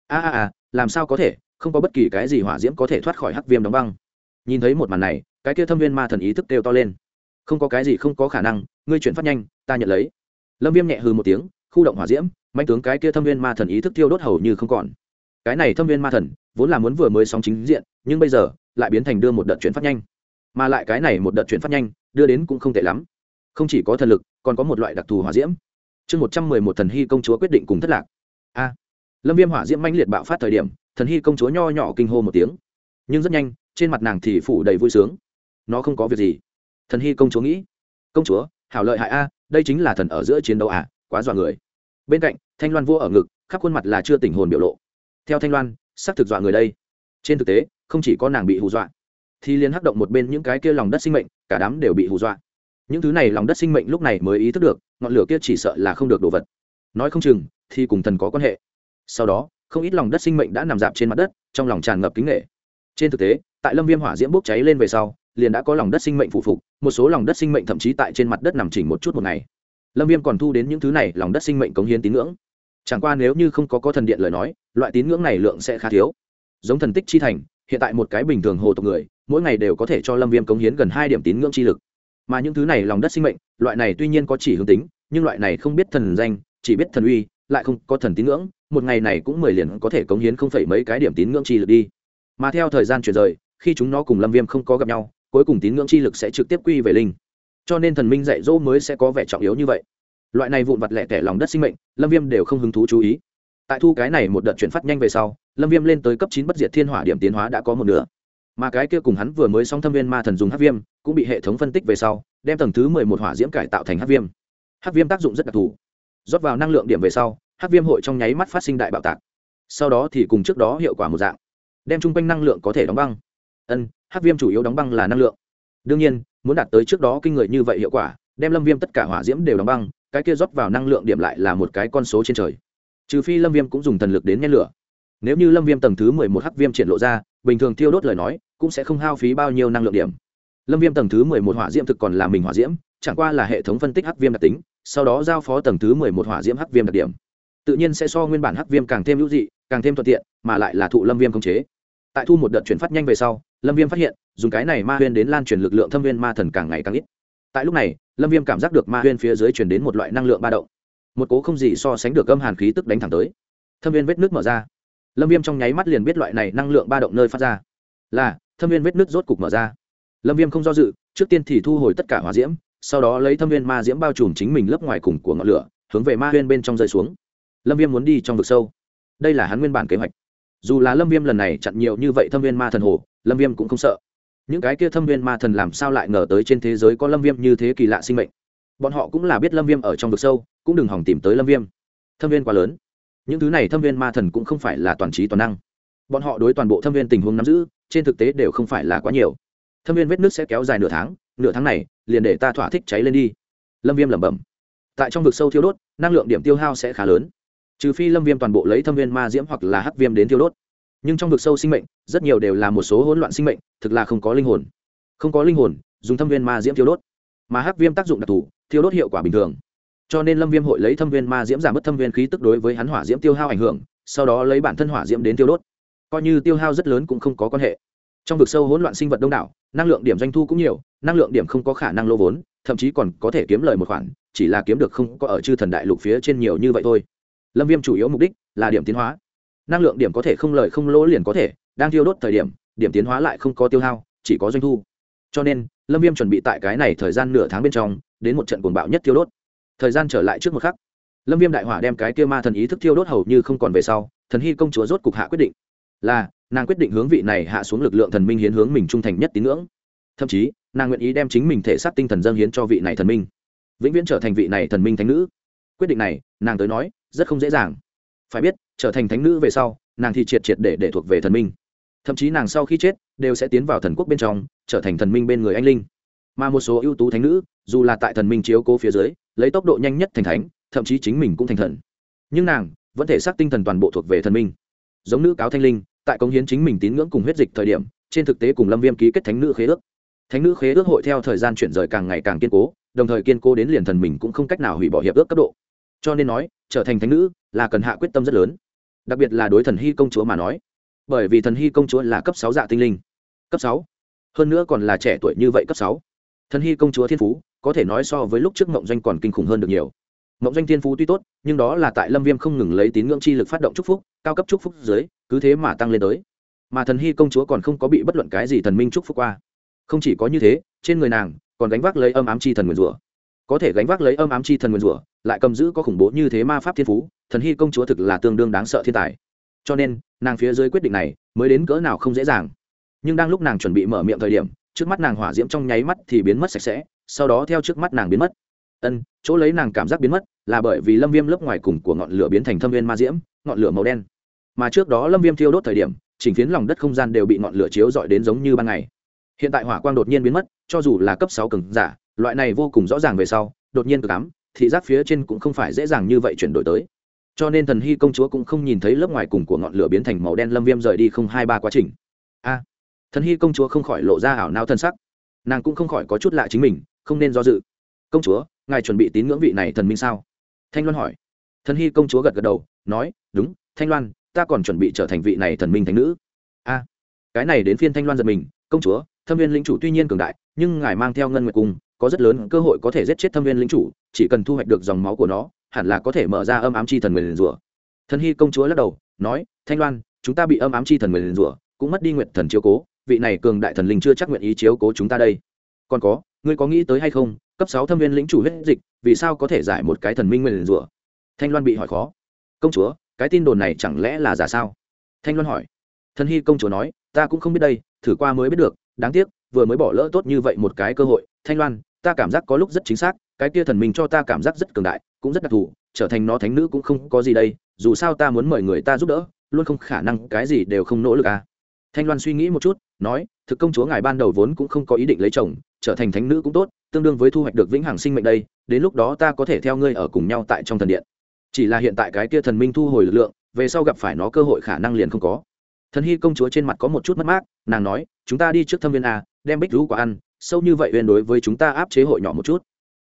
S1: Làm sao có thể, không có bất kỳ cái gì hỏa diễm có thể thoát khỏi hắc viêm đóng băng. Nhìn thấy một màn này, cái kia thâm viên ma thần ý thức kêu to lên. Không có cái gì không có khả năng, ngươi chuyển phát nhanh, ta nhận lấy. Lâm Viêm nhẹ hừ một tiếng, khu động hỏa diễm, manh tướng cái kia thâm viên ma thần ý thức thiêu đốt hầu như không còn. Cái này thâm viên ma thần vốn là muốn vừa mới sóng chính diện, nhưng bây giờ lại biến thành đưa một đợt chuyển phát nhanh, mà lại cái này một đợt chuyển phát nhanh đưa đến cũng không tệ lắm, không chỉ có thần lực, còn có một loại đặc thù hỏa diễm. Chương 111 Thần Hy công chúa quyết định cùng thất lạc. Lâm Viêm hỏa diễm mãnh liệt bạo phát thời điểm, Thần Hy công chúa nho nhỏ kinh hô một tiếng, nhưng rất nhanh, trên mặt nàng thì phủ đầy vui sướng. Nó không có việc gì. Thần Hy công chúa nghĩ. Công chúa, hảo lợi hại a, đây chính là thần ở giữa chiến đấu à, quá dọa người. Bên cạnh, Thanh Loan vô ở ngực, khắp khuôn mặt là chưa tỉnh hồn biểu lộ. Theo Thanh Loan, xác thực dọa người đây. Trên thực tế, không chỉ có nàng bị hù dọa, thì liên hắc động một bên những cái kia lòng đất sinh mệnh, cả đám đều bị hù dọa. Những thứ này lòng đất sinh mệnh lúc này mới ý thức được, ngọn lửa kia chỉ sợ là không được đồ vật. Nói không chừng thì cùng thần có quan hệ. Sau đó, không ít lòng đất sinh mệnh đã nằm dạp trên mặt đất, trong lòng tràn ngập kính nể. Trên thực tế, tại Lâm Viêm hỏa diễm bốc cháy lên về sau, liền đã có lòng đất sinh mệnh phụ phục, một số lòng đất sinh mệnh thậm chí tại trên mặt đất nằm chỉnh một chút một ngày. Lâm Viêm còn thu đến những thứ này lòng đất sinh mệnh cống hiến tín ngưỡng. Chẳng qua nếu như không có thần điện lời nói, loại tín ngưỡng này lượng sẽ khá thiếu. Giống thần tích chi thành, hiện tại một cái bình thường hồ tộc người, mỗi ngày đều có thể cho Lâm Viêm cống hiến gần 2 điểm tín ngưỡng chi lực. Mà những thứ này lòng đất sinh mệnh, loại này tuy nhiên có chỉ hướng tính, nhưng loại này không biết thần danh, chỉ biết thần uy, lại không có thần tín ngưỡng, một ngày này cũng 10 liền có thể cống hiến không phải mấy cái điểm tín ngưỡng chi lực đi. Mà theo thời gian chuyển rời, khi chúng nó cùng Lâm Viêm không có gặp nhau, cuối cùng tín ngưỡng chi lực sẽ trực tiếp quy về linh. Cho nên thần minh dạy dỗ mới sẽ có vẻ trọng yếu như vậy. Loại này vụn vặt lẻ tẻ lòng đất sinh mệnh, Lâm Viêm đều không hứng thú chú ý. Tại thu cái này một đợt chuyển phát nhanh về sau, Lâm Viêm lên tới cấp 9 bất diệt thiên hỏa điểm tiến hóa đã có một nửa. Mà cái kia cùng hắn vừa mới xong thâm viên ma thần dùng hắc viêm, cũng bị hệ thống phân tích về sau, đem tầng thứ 11 hỏa diễm cải tạo thành hắc viêm. Hắc viêm tác dụng rất đặc thù. Rót vào năng lượng điểm về sau, hắc viêm hội trong nháy mắt phát sinh đại bạo tạc. Sau đó thì cùng trước đó hiệu quả một dạng, đem trung quanh năng lượng có thể đóng băng. Hắc viêm chủ yếu đóng băng là năng lượng. đương nhiên muốn đạt tới trước đó kinh người như vậy hiệu quả, đem lâm viêm tất cả hỏa diễm đều đóng băng, cái kia rót vào năng lượng điểm lại là một cái con số trên trời. Trừ phi lâm viêm cũng dùng thần lực đến nhen lửa. Nếu như lâm viêm tầng thứ 11 hắc viêm triển lộ ra, bình thường tiêu đốt lời nói cũng sẽ không hao phí bao nhiêu năng lượng điểm. Lâm viêm tầng thứ 11 hỏa diễm thực còn là mình hỏa diễm, chẳng qua là hệ thống phân tích hắc viêm đặc tính, sau đó giao phó tầng thứ 11 hỏa diễm hắc viêm đặc điểm, tự nhiên sẽ so nguyên bản hắc viêm càng thêm hữu dị, càng thêm thuận tiện, mà lại là thụ lâm viêm khống chế. Tại thu một đợt chuyển phát nhanh về sau, lâm viêm phát hiện dùng cái này ma huyên đến lan truyền lực lượng thâm viên ma thần càng ngày càng ít. Tại lúc này lâm viêm cảm giác được ma huyên phía dưới truyền đến một loại năng lượng ba động, một cố không gì so sánh được âm hàn khí tức đánh thẳng tới. Thâm viên vết nước mở ra, lâm viêm trong nháy mắt liền biết loại này năng lượng ba động nơi phát ra là thâm viên vết nước rốt cục mở ra. Lâm viêm không do dự, trước tiên thì thu hồi tất cả hỏa diễm, sau đó lấy thâm viên ma diễm bao trùm chính mình lớp ngoài cùng của ngọn lửa, hướng về ma huyên bên trong rơi xuống. Lâm viêm muốn đi trong vực sâu, đây là hắn nguyên bản kế hoạch. Dù là lâm viêm lần này chặn nhiều như vậy thâm viên ma thần hồ, lâm viêm cũng không sợ. Những cái kia thâm viên ma thần làm sao lại ngờ tới trên thế giới có lâm viêm như thế kỳ lạ sinh mệnh. Bọn họ cũng là biết lâm viêm ở trong vực sâu, cũng đừng hòng tìm tới lâm viêm. Thâm viên quá lớn, những thứ này thâm viên ma thần cũng không phải là toàn trí toàn năng. Bọn họ đối toàn bộ thâm viên tình huống nắm giữ trên thực tế đều không phải là quá nhiều. Thâm viên vết nước sẽ kéo dài nửa tháng này liền để ta thỏa thích cháy lên đi. Lâm viêm lẩm bẩm. Tại trong vực sâu thiêu đốt, năng lượng điểm tiêu hao sẽ khá lớn, trừ phi lâm viêm toàn bộ lấy thâm viên ma diễm hoặc là hắc viêm đến thiêu đốt. Nhưng trong vực sâu sinh mệnh rất nhiều đều là một số hỗn loạn sinh mệnh, thực là không có linh hồn. Không có linh hồn dùng thâm viên ma diễm thiêu đốt, mà hắc viêm tác dụng đặc thù, thiêu đốt hiệu quả bình thường. Cho nên lâm viêm hội lấy thâm viên ma diễm giảm bớt thâm viên khí tức đối với hắn hỏa diễm tiêu hao ảnh hưởng, sau đó lấy bản thân hỏa diễm đến tiêu đốt, coi như tiêu hao rất lớn cũng không có quan hệ. Trong vực sâu hỗn loạn sinh vật đông đảo, năng lượng điểm doanh thu cũng nhiều, năng lượng điểm không có khả năng lỗ vốn, thậm chí còn có thể kiếm lời một khoản, chỉ là kiếm được không có ở chư thần đại lục phía trên nhiều như vậy thôi. Lâm viêm chủ yếu mục đích là điểm tiến hóa, năng lượng điểm có thể không lời không lỗ liền có thể đang tiêu đốt thời điểm, điểm tiến hóa lại không có tiêu hao, chỉ có doanh thu. Cho nên lâm viêm chuẩn bị tại cái này thời gian nửa tháng bên trong đến một trận cuồng bạo nhất tiêu đốt. Thời gian trở lại trước một khắc, lâm viêm đại hỏa đem cái kia ma thần ý thức tiêu đốt hầu như không còn về sau, thần hy công chúa rốt cục hạ quyết định, là nàng quyết định hướng vị này hạ xuống lực lượng thần minh hiến hướng mình trung thành nhất tín ngưỡng. Thậm chí nàng nguyện ý đem chính mình thể xác tinh thần dâng hiến cho vị này thần minh, vĩnh viễn trở thành vị này thần minh thánh nữ. Quyết định này nàng tới nói rất không dễ dàng. Phải biết trở thành thánh nữ về sau, nàng thì triệt để thuộc về thần minh, thậm chí nàng sau khi chết đều sẽ tiến vào thần quốc bên trong, trở thành thần minh bên người anh linh. Mà một số ưu tú thánh nữ dù là tại thần minh chiếu cố phía dưới lấy tốc độ nhanh nhất thành thánh, thậm chí chính mình cũng thành thần, nhưng nàng vẫn thể xác tinh thần toàn bộ thuộc về thần minh. Giống nữ cáo thanh linh tại cống hiến chính mình tín ngưỡng cùng huyết dịch thời điểm, trên thực tế cùng lâm viêm ký kết thánh nữ khế ước. Thánh nữ khế ước hội theo thời gian chuyển rời càng ngày càng kiên cố, đồng thời kiên cố đến liền thần mình cũng không cách nào hủy bỏ hiệp ước cấp độ. Cho nên nói trở thành thánh nữ là cần hạ quyết tâm rất lớn, đặc biệt là đối thần hy công chúa mà nói, bởi vì thần hy công chúa là cấp 6 dạ tinh linh, cấp 6, hơn nữa còn là trẻ tuổi như vậy cấp 6. Thần hy công chúa thiên phú có thể nói so với lúc trước mộng doanh còn kinh khủng hơn được nhiều. Mộng doanh thiên phú tuy tốt, nhưng đó là tại lâm viêm không ngừng lấy tín ngưỡng chi lực phát động chúc phúc, cao cấp chúc phúc dưới cứ thế mà tăng lên tới. Mà thần hy công chúa còn không có bị bất luận cái gì thần minh chúc phúc qua. Không chỉ có như thế, trên người nàng còn gánh vác lấy âm ám chi thần nguyên rủa. Có thể gánh vác lấy âm ám chi thần nguyên rủa, lại cầm giữ có khủng bố như thế ma pháp thiên phú, thần hy công chúa thực là tương đương đáng sợ thiên tài. Cho nên nàng phía dưới quyết định này mới đến cỡ nào không dễ dàng. Nhưng đang lúc nàng chuẩn bị mở miệng thời điểm, trước mắt nàng hỏa diễm trong nháy mắt thì biến mất sạch sẽ, sau đó theo trước mắt nàng biến mất. Chỗ lấy nàng cảm giác biến mất là bởi vì lâm viêm lớp ngoài cùng của ngọn lửa biến thành thâm viên ma diễm, ngọn lửa màu đen. Mà trước đó lâm viêm thiêu đốt thời điểm, chỉnh phiến lòng đất không gian đều bị ngọn lửa chiếu rọi đến giống như ban ngày. Hiện tại hỏa quang đột nhiên biến mất, cho dù là cấp 6 cường giả, loại này vô cùng rõ ràng về sau, đột nhiên cực ám, thị giác phía trên cũng không phải dễ dàng như vậy chuyển đổi tới. Cho nên thần hy công chúa cũng không nhìn thấy lớp ngoài cùng của ngọn lửa biến thành màu đen lâm viêm rời đi không 2-3 quá trình. Thần hy công chúa không khỏi lộ ra ảo não thân sắc, nàng cũng không khỏi có chút lạ chính mình không nên do dự. Công chúa, ngài chuẩn bị tín ngưỡng vị này thần minh sao? Thanh Loan hỏi. Thần hy công chúa gật gật đầu, nói, đúng, Thanh Loan, ta còn chuẩn bị trở thành vị này thần minh thánh nữ. Cái này đến phiên Thanh Loan giật mình. Công chúa, thâm viên lĩnh chủ tuy nhiên cường đại, nhưng ngài mang theo ngân nguyệt cung, có rất lớn cơ hội có thể giết chết thâm viên lĩnh chủ, chỉ cần thu hoạch được dòng máu của nó, hẳn là có thể mở ra âm ám chi thần nguyền rủa. Thần hy công chúa lắc đầu, nói, Thanh Loan, chúng ta bị âm ám chi thần nguyền rủa, cũng mất đi nguyệt thần chiếu cố, vị này cường đại thần linh chưa chắc nguyện ý chiếu cố chúng ta đây. Còn có, ngươi có nghĩ tới hay không, cấp 6 thâm viên lĩnh chủ huyết dịch, vì sao có thể giải một cái thần minh nguyền rủa? Thanh Loan bị hỏi khó. Công chúa, cái tin đồn này chẳng lẽ là giả sao? Thanh Loan hỏi. Thần hy công chúa nói, ta cũng không biết đây, thử qua mới biết được, đáng tiếc vừa mới bỏ lỡ tốt như vậy một cái cơ hội. Thanh Loan, ta cảm giác có lúc rất chính xác, cái kia thần minh cho ta cảm giác rất cường đại, cũng rất đặc thù, trở thành nó thánh nữ cũng không có gì đây, dù sao ta muốn mời người ta giúp đỡ, luôn không khả năng cái gì đều không nỗ lực à. Thanh Loan suy nghĩ một chút, nói, thực công chúa ngài ban đầu vốn cũng không có ý định lấy chồng, trở thành thánh nữ cũng tốt, tương đương với thu hoạch được vĩnh hằng sinh mệnh đây, đến lúc đó ta có thể theo ngươi ở cùng nhau tại trong thần điện. Chỉ là hiện tại cái kia thần minh thu hồi lực lượng, về sau gặp phải nó cơ hội khả năng liền không có. Thần Hy công chúa trên mặt có một chút mất mát, nàng nói, chúng ta đi trước thâm viên a, đem bích rú quả ăn, sâu như vậy uyên đối với chúng ta áp chế hội nhỏ một chút.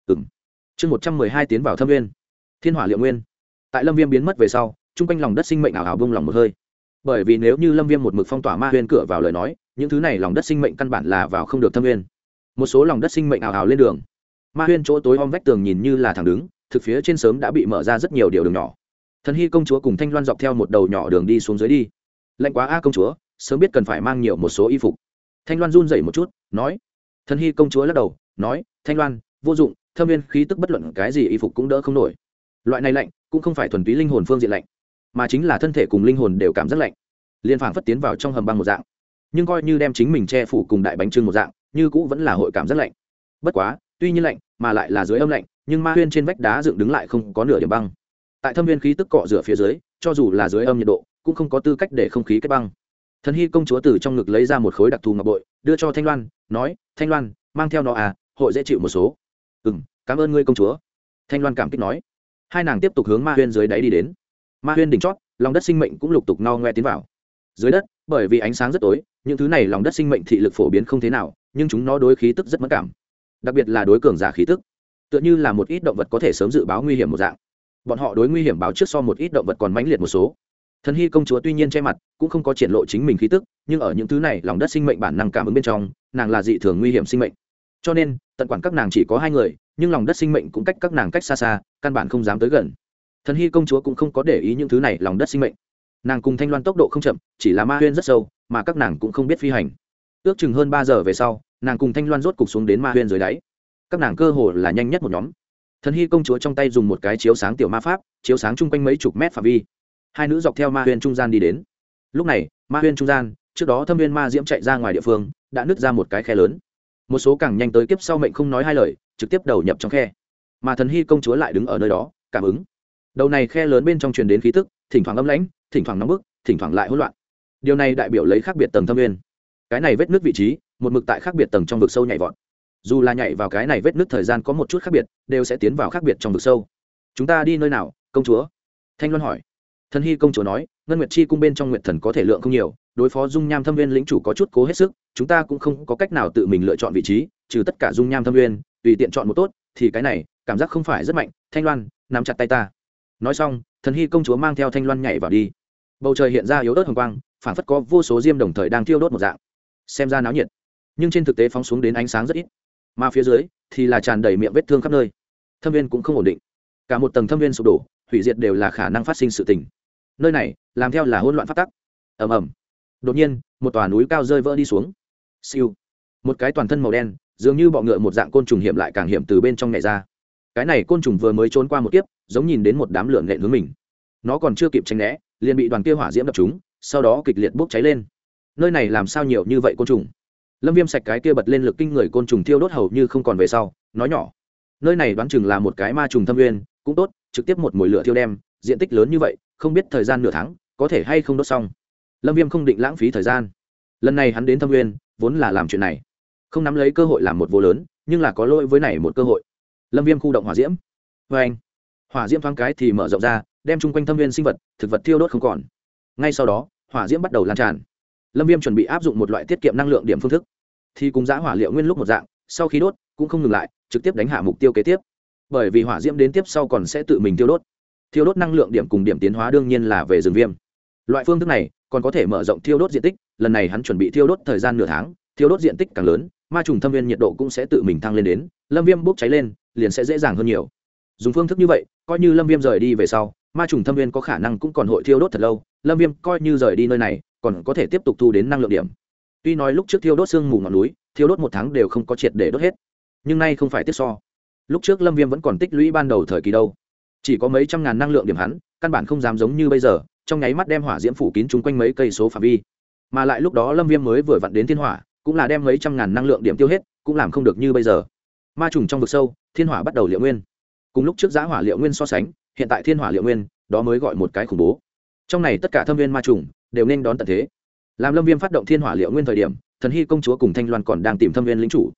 S1: Chương 112 tiến vào thâm viên. Thiên hỏa liệu nguyên. Tại Lâm Viêm biến mất về sau, trung quanh lòng đất sinh mệnh ảo ảo bung lòng một hơi. Bởi vì nếu như Lâm Viêm một mực phong tỏa ma huyên cửa vào lời nói, những thứ này lòng đất sinh mệnh căn bản là vào không được thâm viên. Một số lòng đất sinh mệnh ảo ảo lên đường. Ma huyên chỗ tối om vách tường nhìn như là thẳng đứng, thực phía trên sớm đã bị mở ra rất nhiều điều đường nhỏ. Thần Hy công chúa cùng Thanh Loan dọc theo một đầu nhỏ đường đi xuống dưới đi. Lạnh quá a công chúa, sớm biết cần phải mang nhiều một số y phục. Thanh Loan run rẩy một chút, nói. Thần Hy công chúa lắc đầu, nói, Thanh Loan, vô dụng, thâm viên khí tức bất luận cái gì y phục cũng đỡ không nổi. Loại này lạnh cũng không phải thuần túy linh hồn phương diện lạnh, mà chính là thân thể cùng linh hồn đều cảm giác lạnh, liên phảng phất tiến vào trong hầm băng một dạng. Nhưng coi như đem chính mình che phủ cùng đại bánh trưng một dạng, như cũ vẫn là hội cảm giác lạnh. Bất quá, tuy nhiên lạnh, mà lại là dưới âm lạnh, nhưng ma huyên trên vách đá dựng đứng lại không có nửa điểm băng. Tại thâm viên khí tức cọ rửa phía dưới, cho dù là dưới âm nhiệt độ, cũng không có tư cách để không khí kết băng. Thần Hy công chúa từ trong ngực lấy ra một khối đặc thù ngọc bội, đưa cho Thanh Loan, nói, Thanh Loan, mang theo nó à, hội dễ chịu một số. Cảm ơn ngươi công chúa. Thanh Loan cảm kích nói. Hai nàng tiếp tục hướng ma huyên dưới đáy đi đến. Ma huyên đỉnh chót, lòng đất sinh mệnh cũng lục tục no ngoe tiến vào. Dưới đất, bởi vì ánh sáng rất tối, những thứ này lòng đất sinh mệnh thị lực phổ biến không thế nào, nhưng chúng nó đối khí tức rất mẫn cảm, đặc biệt là đối cường giả khí tức, tựa như là một ít động vật có thể sớm dự báo nguy hiểm một dạng. Bọn họ đối nguy hiểm báo trước so một ít động vật còn mãnh liệt một số. Thần Hy công chúa tuy nhiên che mặt, cũng không có triển lộ chính mình khí tức, nhưng ở những thứ này lòng đất sinh mệnh bản năng cảm ứng bên trong, nàng là dị thường nguy hiểm sinh mệnh. Cho nên, tận quản các nàng chỉ có hai người, nhưng lòng đất sinh mệnh cũng cách các nàng cách xa xa, căn bản không dám tới gần. Thần Hy công chúa cũng không có để ý những thứ này lòng đất sinh mệnh. Nàng cùng Thanh Loan tốc độ không chậm, chỉ là ma huyên rất sâu, mà các nàng cũng không biết phi hành. Ước chừng hơn 3 giờ về sau, nàng cùng Thanh Loan rốt cục xuống đến ma huyên dưới đáy. Các nàng cơ hồ là nhanh nhất một nhóm. Thần Hy công chúa trong tay dùng một cái chiếu sáng tiểu ma pháp, chiếu sáng chung quanh mấy chục mét phạm vi. Hai nữ dọc theo ma huyên trung gian đi đến. Lúc này, ma huyên trung gian, trước đó thâm viên ma diễm chạy ra ngoài địa phương, đã nứt ra một cái khe lớn. Một số càng nhanh tới kiếp sau mệnh không nói hai lời, trực tiếp đầu nhập trong khe. Mà Thần Hy công chúa lại đứng ở nơi đó, cảm ứng. Đầu này khe lớn bên trong truyền đến khí tức, thỉnh thoảng âm lãnh, thỉnh thoảng nóng bức, thỉnh thoảng lại hỗn loạn. Điều này đại biểu lấy khác biệt tầng thâm viên. Cái này vết nứt vị trí, một mực tại khác biệt tầng trong vực sâu nhảy vọt. Dù là nhảy vào cái này vết nứt thời gian có một chút khác biệt, đều sẽ tiến vào khác biệt trong vực sâu. Chúng ta đi nơi nào, công chúa? Thanh Loan hỏi. Thần Hy công chúa nói, Ngân Nguyệt Chi cung bên trong Nguyệt Thần có thể lượng không nhiều, đối phó dung nham thâm viên lĩnh chủ có chút cố hết sức, chúng ta cũng không có cách nào tự mình lựa chọn vị trí, trừ tất cả dung nham thâm viên, tùy tiện chọn một tốt, thì cái này, cảm giác không phải rất mạnh. Thanh Loan, nắm chặt tay ta. Nói xong, Thần Hy công chúa mang theo Thanh Loan nhảy vào đi. Bầu trời hiện ra yếu ớt hồng quang, phản phất có vô số diêm đồng thời đang thiêu đốt một dạng. Xem ra náo nhiệt, nhưng trên thực tế phóng xuống đến ánh sáng rất ít. Mà phía dưới thì là tràn đầy miệng vết thương khắp nơi. Thâm viên cũng không ổn định, cả một tầng thâm viên sụp đổ, hủy diệt đều là khả năng phát sinh sự tình. Nơi này làm theo là hỗn loạn phát tắc. Ầm ầm. Đột nhiên, một tòa núi cao rơi vỡ đi xuống. Siêu. Một cái toàn thân màu đen, dường như bọ ngựa một dạng côn trùng hiểm lại càng hiểm từ bên trong nhảy ra. Cái này côn trùng vừa mới trốn qua một kiếp, giống nhìn đến một đám lửa nện hướng mình. Nó còn chưa kịp tránh né, liền bị đoàn kia hỏa diễm đập trúng, sau đó kịch liệt bốc cháy lên. Nơi này làm sao nhiều như vậy côn trùng? Lâm Viêm sạch cái kia bật lên lực kinh người côn trùng thiêu đốt hầu như không còn về sau, nói nhỏ. Nơi này đoán chừng là một cái ma trùng thâm nguyên, cũng tốt, trực tiếp một mùi lửa thiêu đem, diện tích lớn như vậy, không biết thời gian nửa tháng, có thể hay không đốt xong. Lâm Viêm không định lãng phí thời gian. Lần này hắn đến thâm nguyên, vốn là làm chuyện này, không nắm lấy cơ hội làm một vô lớn, nhưng là có lỗi với này một cơ hội. Lâm Viêm khu động hỏa diễm. Oeng. Hỏa diễm thoáng cái thì mở rộng ra, đem chung quanh thâm nguyên sinh vật, thực vật thiêu đốt không còn. Ngay sau đó, hỏa diễm bắt đầu lan tràn. Lâm Viêm chuẩn bị áp dụng một loại tiết kiệm năng lượng điểm phương thức, thì cùng giã hỏa liệu nguyên lúc một dạng, sau khi đốt cũng không ngừng lại, trực tiếp đánh hạ mục tiêu kế tiếp. Bởi vì hỏa diễm đến tiếp sau còn sẽ tự mình thiêu đốt năng lượng điểm cùng điểm tiến hóa đương nhiên là về rừng viêm. Loại phương thức này còn có thể mở rộng thiêu đốt diện tích, lần này hắn chuẩn bị thiêu đốt thời gian nửa tháng, thiêu đốt diện tích càng lớn, ma trùng thâm viên nhiệt độ cũng sẽ tự mình thăng lên đến, Lâm Viêm bốc cháy lên, liền sẽ dễ dàng hơn nhiều. Dùng phương thức như vậy, coi như Lâm Viêm rời đi về sau, ma trùng thâm viên có khả năng cũng còn hội thiêu đốt thật lâu, Lâm Viêm coi như rời đi nơi này, còn có thể tiếp tục thu đến năng lượng điểm. Tuy nói lúc trước thiêu đốt xương mù ngọn núi, thiêu đốt 1 tháng đều không có triệt để đốt hết, nhưng nay không phải tiếc so. Lúc trước Lâm Viêm vẫn còn tích lũy ban đầu thời kỳ đâu, chỉ có mấy trăm ngàn năng lượng điểm hắn, căn bản không dám giống như bây giờ, trong nháy mắt đem hỏa diễm phủ kín chúng quanh mấy cây số phạm vi. Mà lại lúc đó Lâm Viêm mới vừa vặn đến thiên hỏa, cũng là đem mấy trăm ngàn năng lượng điểm tiêu hết, cũng làm không được như bây giờ. Ma trùng trong vực sâu, thiên hỏa bắt đầu liệu nguyên. Cùng lúc trước giã hỏa liệu nguyên so sánh, hiện tại thiên hỏa liệu nguyên, đó mới gọi một cái khủng bố. Trong này tất cả thâm viên ma trùng đều nên đón tận thế. Làm Lâm Viêm phát động thiên hỏa liệu nguyên thời điểm, Thần Hy công chúa cùng Thanh Loan còn đang tìm thâm viên lĩnh chủ.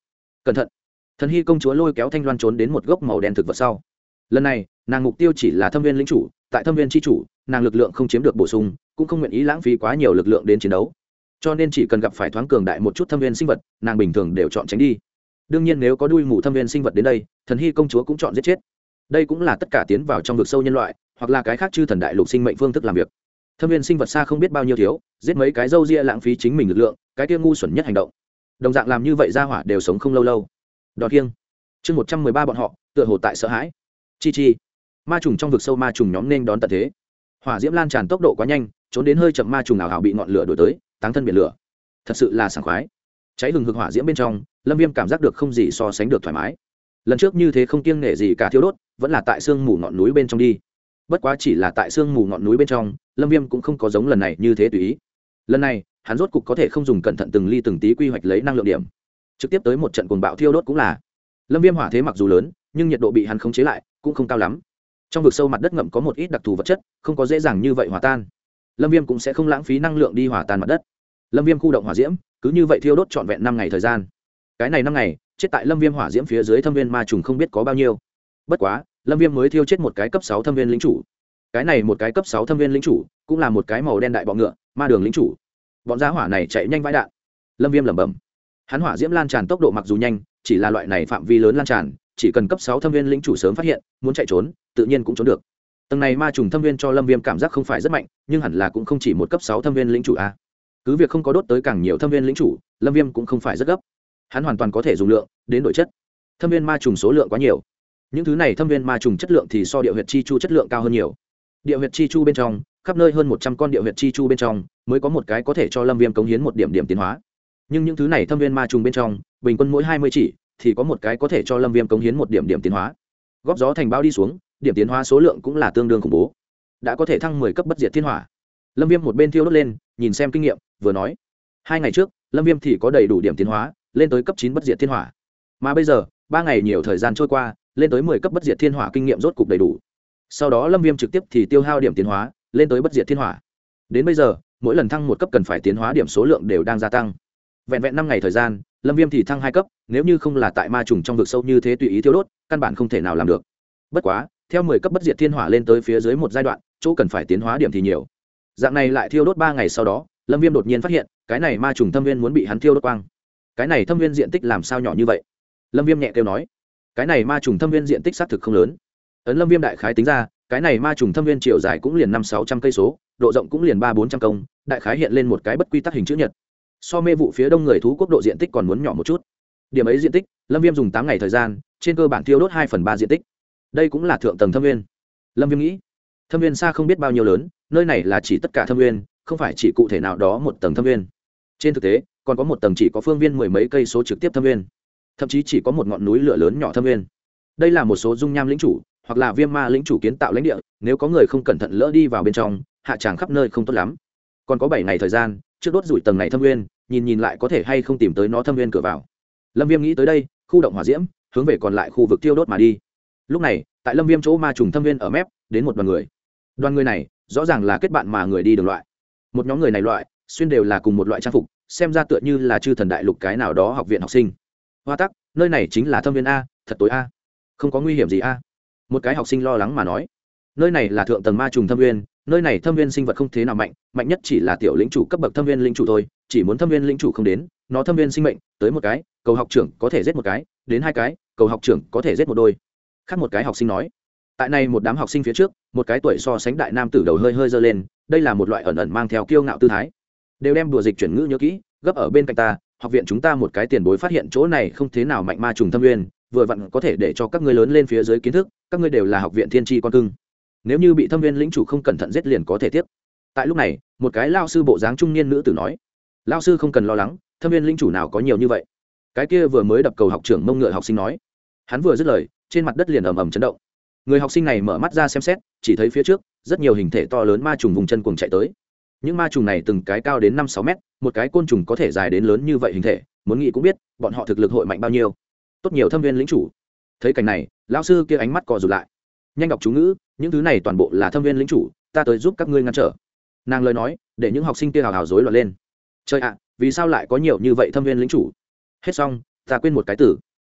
S1: cẩn thận. Thần hy công chúa lôi kéo Thanh Loan trốn đến một gốc màu đen thực vật sau. Lần này nàng mục tiêu chỉ là thâm viên lĩnh chủ, tại thâm viên tri chủ nàng lực lượng không chiếm được bổ sung, cũng không nguyện ý lãng phí quá nhiều lực lượng đến chiến đấu, cho nên chỉ cần gặp phải thoáng cường đại một chút thâm viên sinh vật nàng bình thường đều chọn tránh đi. Đương nhiên nếu có đuôi mù thâm viên sinh vật đến đây, thần hy công chúa cũng chọn giết chết. Đây cũng là tất cả tiến vào trong vực sâu nhân loại hoặc là cái khác chư thần đại lục sinh mệnh phương thức làm việc. Thâm viên sinh vật xa không biết bao nhiêu thiếu, giết mấy cái râu ria lãng phí chính mình lực lượng, cái kia ngu xuẩn nhất hành động. Đồng dạng làm như vậy ra hỏa đều sống không lâu lâu. Đọt kiêng chương 113 bọn họ tựa hồ tại sợ hãi. Chi chi ma trùng trong vực sâu, ma trùng nhóm nên đón tận thế. Hỏa diễm lan tràn tốc độ quá nhanh, trốn đến hơi chậm ma trùng ảo ảo bị ngọn lửa đuổi tới, táng thân biển lửa. Thật sự là sảng khoái. Cháy hừng hực hỏa diễm bên trong, Lâm Viêm cảm giác được không gì so sánh được thoải mái. Lần trước như thế không kiêng nể gì cả thiêu đốt, vẫn là tại sương mù ngọn núi bên trong đi. Bất quá chỉ là tại sương mù ngọn núi bên trong, Lâm Viêm cũng không có giống lần này như thế tùy ý. Lần này, hắn rốt cục có thể không dùng cẩn thận từng ly từng tí quy hoạch lấy năng lượng điểm, trực tiếp tới một trận cuồng bạo thiêu đốt cũng là. Lâm Viêm hỏa thế mặc dù lớn, nhưng nhiệt độ bị hắn khống chế lại, cũng không cao lắm. Trong vực sâu mặt đất ngầm có một ít đặc thù vật chất, không có dễ dàng như vậy hòa tan. Lâm Viêm cũng sẽ không lãng phí năng lượng đi hòa tan mặt đất. Lâm Viêm khu động hỏa diễm, cứ như vậy thiêu đốt trọn vẹn 5 ngày thời gian. Cái này 5 ngày, chết tại Lâm Viêm hỏa diễm phía dưới thâm viên ma trùng không biết có bao nhiêu. Bất quá, Lâm Viêm mới thiêu chết một cái cấp 6 thâm viên lĩnh chủ. Cái này một cái cấp 6 thâm viên lĩnh chủ, cũng là một cái màu đen đại bọ ngựa, ma đường lĩnh chủ. Bọn giá hỏa này chạy nhanh vãi đạn. Lâm Viêm lẩm bẩm. Hắn hỏa diễm lan tràn tốc độ mặc dù nhanh, chỉ là loại này phạm vi lớn lan tràn, chỉ cần cấp 6 thâm viên lĩnh chủ sớm phát hiện, muốn chạy trốn, tự nhiên cũng trốn được. Tầng này ma trùng thâm viên cho Lâm Viêm cảm giác không phải rất mạnh, nhưng hẳn là cũng không chỉ một cấp 6 thâm viên lĩnh chủ a. Cứ việc không có đốt tới càng nhiều thâm viên lĩnh chủ, Lâm Viêm cũng không phải rất gấp. Hắn hoàn toàn có thể dùng lượng đến đổi chất. Thâm viên ma trùng số lượng quá nhiều. Những thứ này thâm viên ma trùng chất lượng thì so địa huyệt chi chu chất lượng cao hơn nhiều. Địa huyệt chi chu bên trong, khắp nơi hơn 100 con địa huyệt chi chu bên trong, mới có một cái có thể cho Lâm Viêm cống hiến một điểm điểm tiến hóa. Nhưng những thứ này thâm viên ma trùng bên trong, bình quân mỗi 20 chỉ thì có một cái có thể cho Lâm Viêm cống hiến một điểm điểm tiến hóa. Góp gió thành bão đi xuống, điểm tiến hóa số lượng cũng là tương đương khủng bố. Đã có thể thăng 10 cấp bất diệt thiên hỏa. Lâm Viêm một bên thiêu đốt lên, nhìn xem kinh nghiệm, vừa nói. 2 ngày trước, Lâm Viêm thì có đầy đủ điểm tiến hóa, lên tới cấp 9 bất diệt thiên hỏa. Mà bây giờ, 3 ngày nhiều thời gian trôi qua, lên tới 10 cấp bất diệt thiên hỏa kinh nghiệm rốt cục đầy đủ. Sau đó Lâm Viêm trực tiếp thì tiêu hao điểm tiến hóa, lên tới bất diệt thiên hỏa. Đến bây giờ, mỗi lần thăng một cấp cần phải tiến hóa điểm số lượng đều đang gia tăng. Vẹn vẹn 5 ngày thời gian, Lâm Viêm thì thăng 2 cấp, nếu như không là tại ma trùng trong vực sâu như thế tùy ý tiêu đốt, căn bản không thể nào làm được. Bất quá, theo 10 cấp bất diệt thiên hỏa lên tới phía dưới một giai đoạn, chỗ cần phải tiến hóa điểm thì nhiều. Dạng này lại thiêu đốt 3 ngày sau đó, Lâm Viêm đột nhiên phát hiện, cái này ma trùng thâm viên muốn bị hắn thiêu đốt quang. Cái này thâm viên diện tích làm sao nhỏ như vậy? Lâm Viêm nhẹ kêu nói, cái này ma trùng thâm viên diện tích xác thực không lớn. Ấn Lâm Viêm đại khái tính ra, cái này ma trùng thâm viên chiều dài cũng liền 500-600 cây số, độ rộng cũng liền 300-400 công, đại khái hiện lên một cái bất quy tắc hình chữ nhật. So mê vụ phía đông người thú quốc độ diện tích còn muốn nhỏ một chút. Điểm ấy diện tích, Lâm Viêm dùng 8 ngày thời gian, trên cơ bản thiêu đốt 2/3 diện tích. Đây cũng là thượng tầng thâm viên. Lâm Viêm nghĩ, thâm viên xa không biết bao nhiêu lớn, nơi này là chỉ tất cả thâm viên, không phải chỉ cụ thể nào đó một tầng thâm viên. Trên thực tế, còn có một tầng chỉ có phương viên mười mấy cây số trực tiếp thâm viên, thậm chí chỉ có một ngọn núi lửa lớn nhỏ thâm viên. Đây là một số dung nham lĩnh chủ hoặc là viêm ma lĩnh chủ kiến tạo lãnh địa, nếu có người không cẩn thận lỡ đi vào bên trong, hạ tràng khắp nơi không tốt lắm. Còn có 7 ngày thời gian, trước đốt rủi tầng này thâm viên, nhìn lại có thể hay không tìm tới nó thâm viên cửa vào. Lâm Viêm nghĩ tới đây, khu động hỏa diễm, hướng về còn lại khu vực tiêu đốt mà đi. Lúc này, tại Lâm Viêm chỗ ma trùng thâm viên ở mép, đến một đoàn người. Đoàn người này, rõ ràng là kết bạn mà người đi đường loại. Một nhóm người này loại, xuyên đều là cùng một loại trang phục, xem ra tựa như là chư thần đại lục cái nào đó học viện học sinh. Hoa tắc, nơi này chính là thâm viên a, thật tối a. Không có nguy hiểm gì a? Một cái học sinh lo lắng mà nói. Nơi này là thượng tầng ma trùng thâm viên, nơi này thâm viên sinh vật không thế nào mạnh, mạnh nhất chỉ là tiểu lĩnh chủ cấp bậc thâm viên lĩnh chủ thôi, chỉ muốn thâm viên lĩnh chủ không đến, nó thâm viên sinh mệnh, tới một cái, cầu học trưởng có thể giết một cái, đến 2 cái, cầu học trưởng có thể giết một đôi. Khác một cái học sinh nói. Tại này một đám học sinh phía trước, một cái tuổi so sánh đại nam tử đầu hơi hơi giơ lên, đây là một loại ẩn ẩn mang theo kiêu ngạo tư thái. Đều đem đùa dịch chuyển ngữ nhớ kỹ, gấp ở bên cạnh ta, học viện chúng ta một cái tiền bối phát hiện chỗ này không thế nào mạnh ma trùng thâm viên, vừa vặn có thể để cho các ngươi lớn lên phía dưới kiến thức, các ngươi đều là học viện thiên tri con cưng. Nếu như bị thâm viên lĩnh chủ không cẩn thận giết liền có thể tiếp. Tại lúc này, một cái lao sư bộ dáng trung niên nữ tử nói, lao sư không cần lo lắng, thâm viên lĩnh chủ nào có nhiều như vậy. Cái kia vừa mới đập cầu học trưởng mông ngựa học sinh nói. Hắn vừa dứt lời, trên mặt đất liền ầm ầm chấn động. Người học sinh này mở mắt ra xem xét, chỉ thấy phía trước rất nhiều hình thể to lớn ma trùng vùng chân cuồng chạy tới. Những ma trùng này từng cái cao đến 5-6 mét, một cái côn trùng có thể dài đến lớn như vậy hình thể, muốn nghĩ cũng biết bọn họ thực lực hội mạnh bao nhiêu. Tốt nhiều thâm viên lĩnh chủ. Thấy cảnh này, lão sư kia ánh mắt co rụt lại. Nhanh đọc chú ngữ, những thứ này toàn bộ là thâm viên lĩnh chủ, ta tới giúp các ngươi ngăn trở. Nàng lời nói, để những học sinh kia hào hào rối loạn lên. Trời ạ, vì sao lại có nhiều như vậy thâm viên lĩnh chủ? Hết xong, ta quên một cái từ.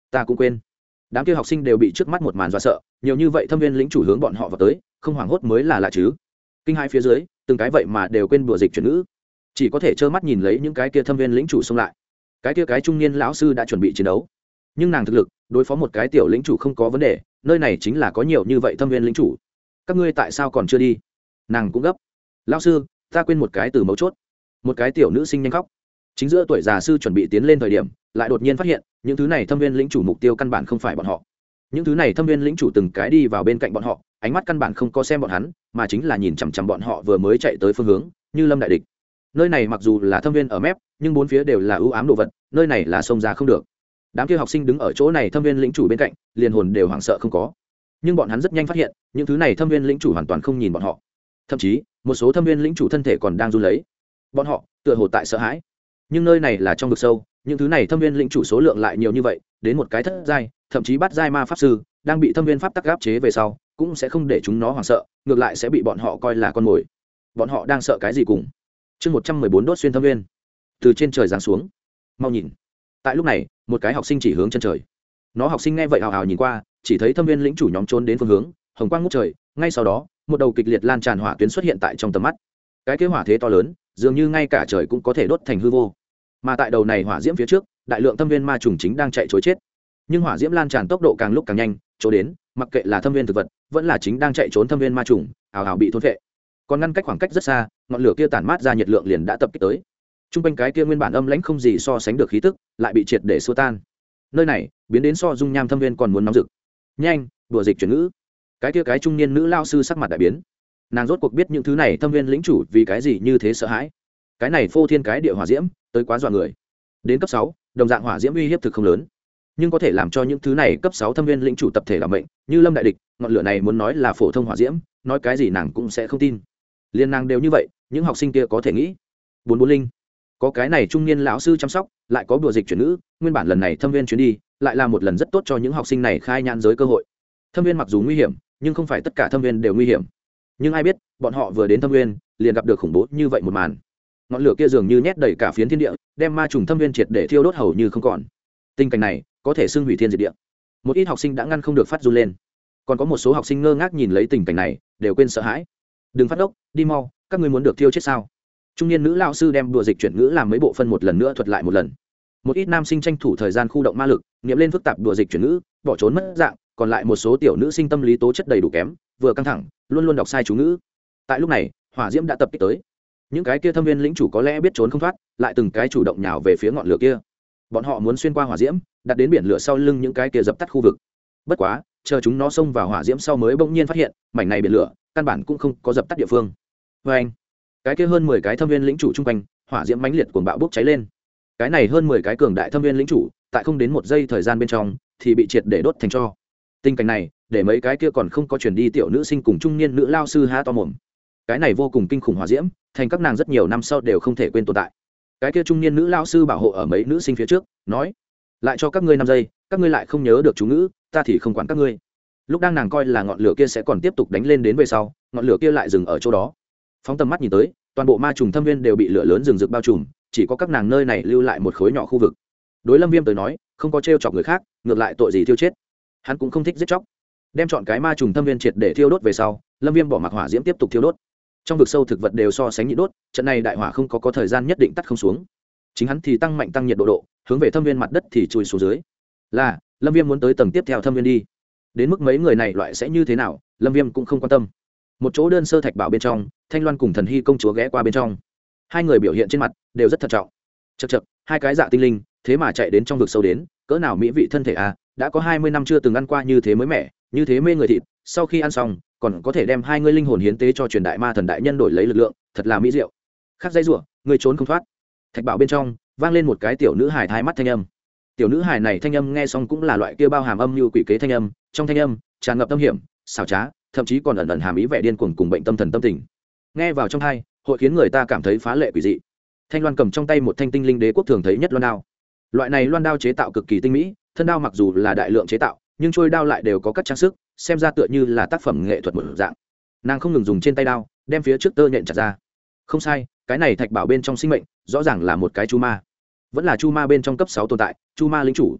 S1: ta cũng quên. Đám kia học sinh đều bị trước mắt một màn dọa sợ, nhiều như vậy thâm viên lĩnh chủ hướng bọn họ vào tới, không hoảng hốt mới là lạ chứ. Kinh hai phía dưới, từng cái vậy mà đều quên đùa dịch chuyển ngữ, chỉ có thể trơ mắt nhìn lấy những cái kia thâm viên lĩnh chủ xông lại. Cái kia cái trung niên lão sư đã chuẩn bị chiến đấu, nhưng nàng thực lực đối phó một cái tiểu lĩnh chủ không có vấn đề, nơi này chính là có nhiều như vậy thâm viên lĩnh chủ, các ngươi tại sao còn chưa đi? Nàng cũng gấp. Lão sư, ta quên một cái từ mấu chốt. Một cái tiểu nữ sinh nhanh khóc. Chính giữa tuổi già sư chuẩn bị tiến lên thời điểm, lại đột nhiên phát hiện những thứ này thâm viên lĩnh chủ mục tiêu căn bản không phải bọn họ. Những thứ này thâm viên lĩnh chủ từng cái đi vào bên cạnh bọn họ, ánh mắt căn bản không có xem bọn hắn, mà chính là nhìn chằm chằm bọn họ vừa mới chạy tới phương hướng, như lâm đại địch. Nơi này mặc dù là thâm viên ở mép, nhưng bốn phía đều là ưu ám đồ vật, nơi này là xông ra không được. Đám kia học sinh đứng ở chỗ này thâm viên lĩnh chủ bên cạnh, liền hồn đều hoảng sợ không có. Nhưng bọn hắn rất nhanh phát hiện, những thứ này thâm viên lĩnh chủ hoàn toàn không nhìn bọn họ. Thậm chí, một số thâm viên lĩnh chủ thân thể còn đang run lấy. Bọn họ tựa hồ tại sợ hãi. Nhưng nơi này là trong vực sâu, những thứ này thâm viên lĩnh chủ số lượng lại nhiều như vậy, đến một cái thất giai, thậm chí bắt giai ma pháp sư, đang bị thâm viên pháp tắc áp chế về sau, cũng sẽ không để chúng nó hoảng sợ, ngược lại sẽ bị bọn họ coi là con mồi. Bọn họ đang sợ cái gì cùng? Chương 114 đốt xuyên thâm viên. Từ trên trời giáng xuống. Mau nhìn. Tại lúc này, một cái học sinh chỉ hướng chân trời. Nó học sinh nghe vậy hào hào nhìn qua, chỉ thấy thâm viên lĩnh chủ nhóm trốn đến phương hướng, hồng quang ngút trời, ngay sau đó, một đầu kịch liệt lan tràn hỏa tuyến xuất hiện tại trong tầm mắt. Cái kế hỏa thế to lớn, dường như ngay cả trời cũng có thể đốt thành hư vô. Mà tại đầu này hỏa diễm phía trước, đại lượng thâm viên ma trùng chính đang chạy trối chết. Nhưng hỏa diễm lan tràn tốc độ càng lúc càng nhanh, chỗ đến, mặc kệ là thâm viên thực vật, vẫn là chính đang chạy trốn thâm viên ma trùng, ào ào bị thôn phệ. Còn ngăn cách khoảng cách rất xa, ngọn lửa kia tản mát ra nhiệt lượng liền đã tập kích tới. Trung quanh cái kia nguyên bản âm lãnh không gì so sánh được khí tức, lại bị triệt để xua tan. Nơi này biến đến so dung nham thâm viên còn muốn nóng rực. Nhanh, đùa dịch chuyển ngữ. Cái kia cái trung niên nữ lao sư sắc mặt đại biến. Nàng rốt cuộc biết những thứ này thâm viên lĩnh chủ vì cái gì như thế sợ hãi. Cái này phô thiên cái địa hỏa diễm, tới quá dọa người. Đến cấp 6, đồng dạng hỏa diễm uy hiếp thực không lớn, nhưng có thể làm cho những thứ này cấp 6 thâm viên lĩnh chủ tập thể làm mệnh, như lâm đại địch, ngọn lửa này muốn nói là phổ thông hỏa diễm, nói cái gì nàng cũng sẽ không tin. Liên nàng đều như vậy, những học sinh kia có thể nghĩ. 440, có cái này trung niên lão sư chăm sóc, lại có đùa dịch chuyển ngữ, nguyên bản lần này thâm viên chuyến đi, lại là một lần rất tốt cho những học sinh này khai nhãn giới cơ hội. Thâm viên mặc dù nguy hiểm, nhưng không phải tất cả thâm viên đều nguy hiểm. Nhưng ai biết, bọn họ vừa đến thâm viên, liền gặp được khủng bố như vậy một màn. Ngọn lửa kia dường như nhét đầy cả phiến thiên địa, đem ma trùng thâm viên triệt để thiêu đốt hầu như không còn. Tình cảnh này có thể xưng hủy thiên diệt địa. Một ít học sinh đã ngăn không được phát run lên, còn có một số học sinh ngơ ngác nhìn lấy tình cảnh này, đều quên sợ hãi. Đừng phát ốc, đi mau, các ngươi muốn được thiêu chết sao? Trung niên nữ lão sư đem đùa dịch chuyển ngữ làm mấy bộ phân một lần nữa thuật lại một lần. Một ít nam sinh tranh thủ thời gian khu động ma lực, niệm lên phức tạp đùa dịch chuyển ngữ, bỏ trốn mất dạng, còn lại một số tiểu nữ sinh tâm lý tố chất đầy đủ kém, vừa căng thẳng, luôn luôn đọc sai chú ngữ. Tại lúc này, hỏa diễm đã tập kích tới. Những cái kia thâm viên lĩnh chủ có lẽ biết trốn không thoát, lại từng cái chủ động nhào về phía ngọn lửa kia. Bọn họ muốn xuyên qua hỏa diễm, đặt đến biển lửa sau lưng những cái kia dập tắt khu vực. Bất quá, chờ chúng nó xông vào hỏa diễm sau mới bỗng nhiên phát hiện, mảnh này biển lửa, căn bản cũng không có dập tắt địa phương. Và anh, cái kia hơn 10 cái thâm viên lĩnh chủ chung quanh, hỏa diễm mãnh liệt cuồng bạo bốc cháy lên. Cái này hơn 10 cái cường đại thâm viên lĩnh chủ, tại không đến một giây thời gian bên trong, thì bị triệt để đốt thành tro. Tình cảnh này, để mấy cái kia còn không có chuyển đi tiểu nữ sinh cùng trung niên nữ lao sư há to mồm. Cái này vô cùng kinh khủng hỏa diễm, thành các nàng rất nhiều năm sau đều không thể quên tồn tại. Cái kia trung niên nữ lao sư bảo hộ ở mấy nữ sinh phía trước, nói: lại cho các ngươi 5 giây, các ngươi lại không nhớ được chú ngữ, ta thì không quản các ngươi. Lúc đang nàng coi là ngọn lửa kia sẽ còn tiếp tục đánh lên đến về sau, ngọn lửa kia lại dừng ở chỗ đó. Phóng tầm mắt nhìn tới, toàn bộ ma trùng thâm viên đều bị lửa lớn rừng rực bao trùm, chỉ có các nàng nơi này lưu lại một khối nhỏ khu vực. Đối Lâm Viêm tới nói, không có trêu chọc người khác, ngược lại tội gì thiêu chết. Hắn cũng không thích giết chóc. Đem chọn cái ma trùng thâm viên triệt để thiêu đốt về sau, Lâm Viêm bỏ mặc hỏa diễm tiếp tục thiêu đốt. Trong vực sâu thực vật đều so sánh nhịn đốt, trận này đại hỏa không có thời gian nhất định tắt không xuống. Chính hắn thì tăng mạnh tăng nhiệt độ, hướng về thâm viên mặt đất thì chui xuống dưới. Là, Lâm Viêm muốn tới tầng tiếp theo thâm viên đi. Đến mức mấy người này loại sẽ như thế nào, Lâm Viêm cũng không quan tâm. Một chỗ đơn sơ thạch bảo bên trong, Thanh Loan cùng Thần Hy công chúa ghé qua bên trong. Hai người biểu hiện trên mặt đều rất thận trọng. Chậc chậc, hai cái dạ tinh linh, thế mà chạy đến trong vực sâu đến, cỡ nào mỹ vị thân thể à, đã có 20 năm chưa từng ăn qua như thế mới mẻ, như thế mê người thịt, sau khi ăn xong, còn có thể đem hai người linh hồn hiến tế cho truyền đại ma thần đại nhân đổi lấy lực lượng, thật là mỹ diệu. Khác dây rủa, người trốn không thoát. Thạch bảo bên trong vang lên một cái tiểu nữ hài thái mắt thanh âm. Tiểu nữ hài này thanh âm nghe xong cũng là loại kia bao hàm âm như quỷ kế thanh âm, trong thanh âm tràn ngập tâm hiểm, xảo trá, thậm chí còn ẩn ẩn hàm ý vẻ điên cuồng cùng bệnh tâm thần tâm tình. Nghe vào trong tai, hội khiến người ta cảm thấy phá lệ quỷ dị. Thanh Loan cầm trong tay một thanh tinh linh đế quốc thường thấy nhất loan đao. Loại này loan đao chế tạo cực kỳ tinh mỹ, thân đao mặc dù là đại lượng chế tạo, nhưng trôi đao lại đều có các trang sức, xem ra tựa như là tác phẩm nghệ thuật một dạng. Nàng không ngừng dùng trên tay đao, đem phía trước tơ nhện chặt ra. Không sai, cái này thạch bảo bên trong sinh mệnh, rõ ràng là một cái chu ma. Vẫn là chu ma bên trong cấp 6 tồn tại, chu ma lĩnh chủ.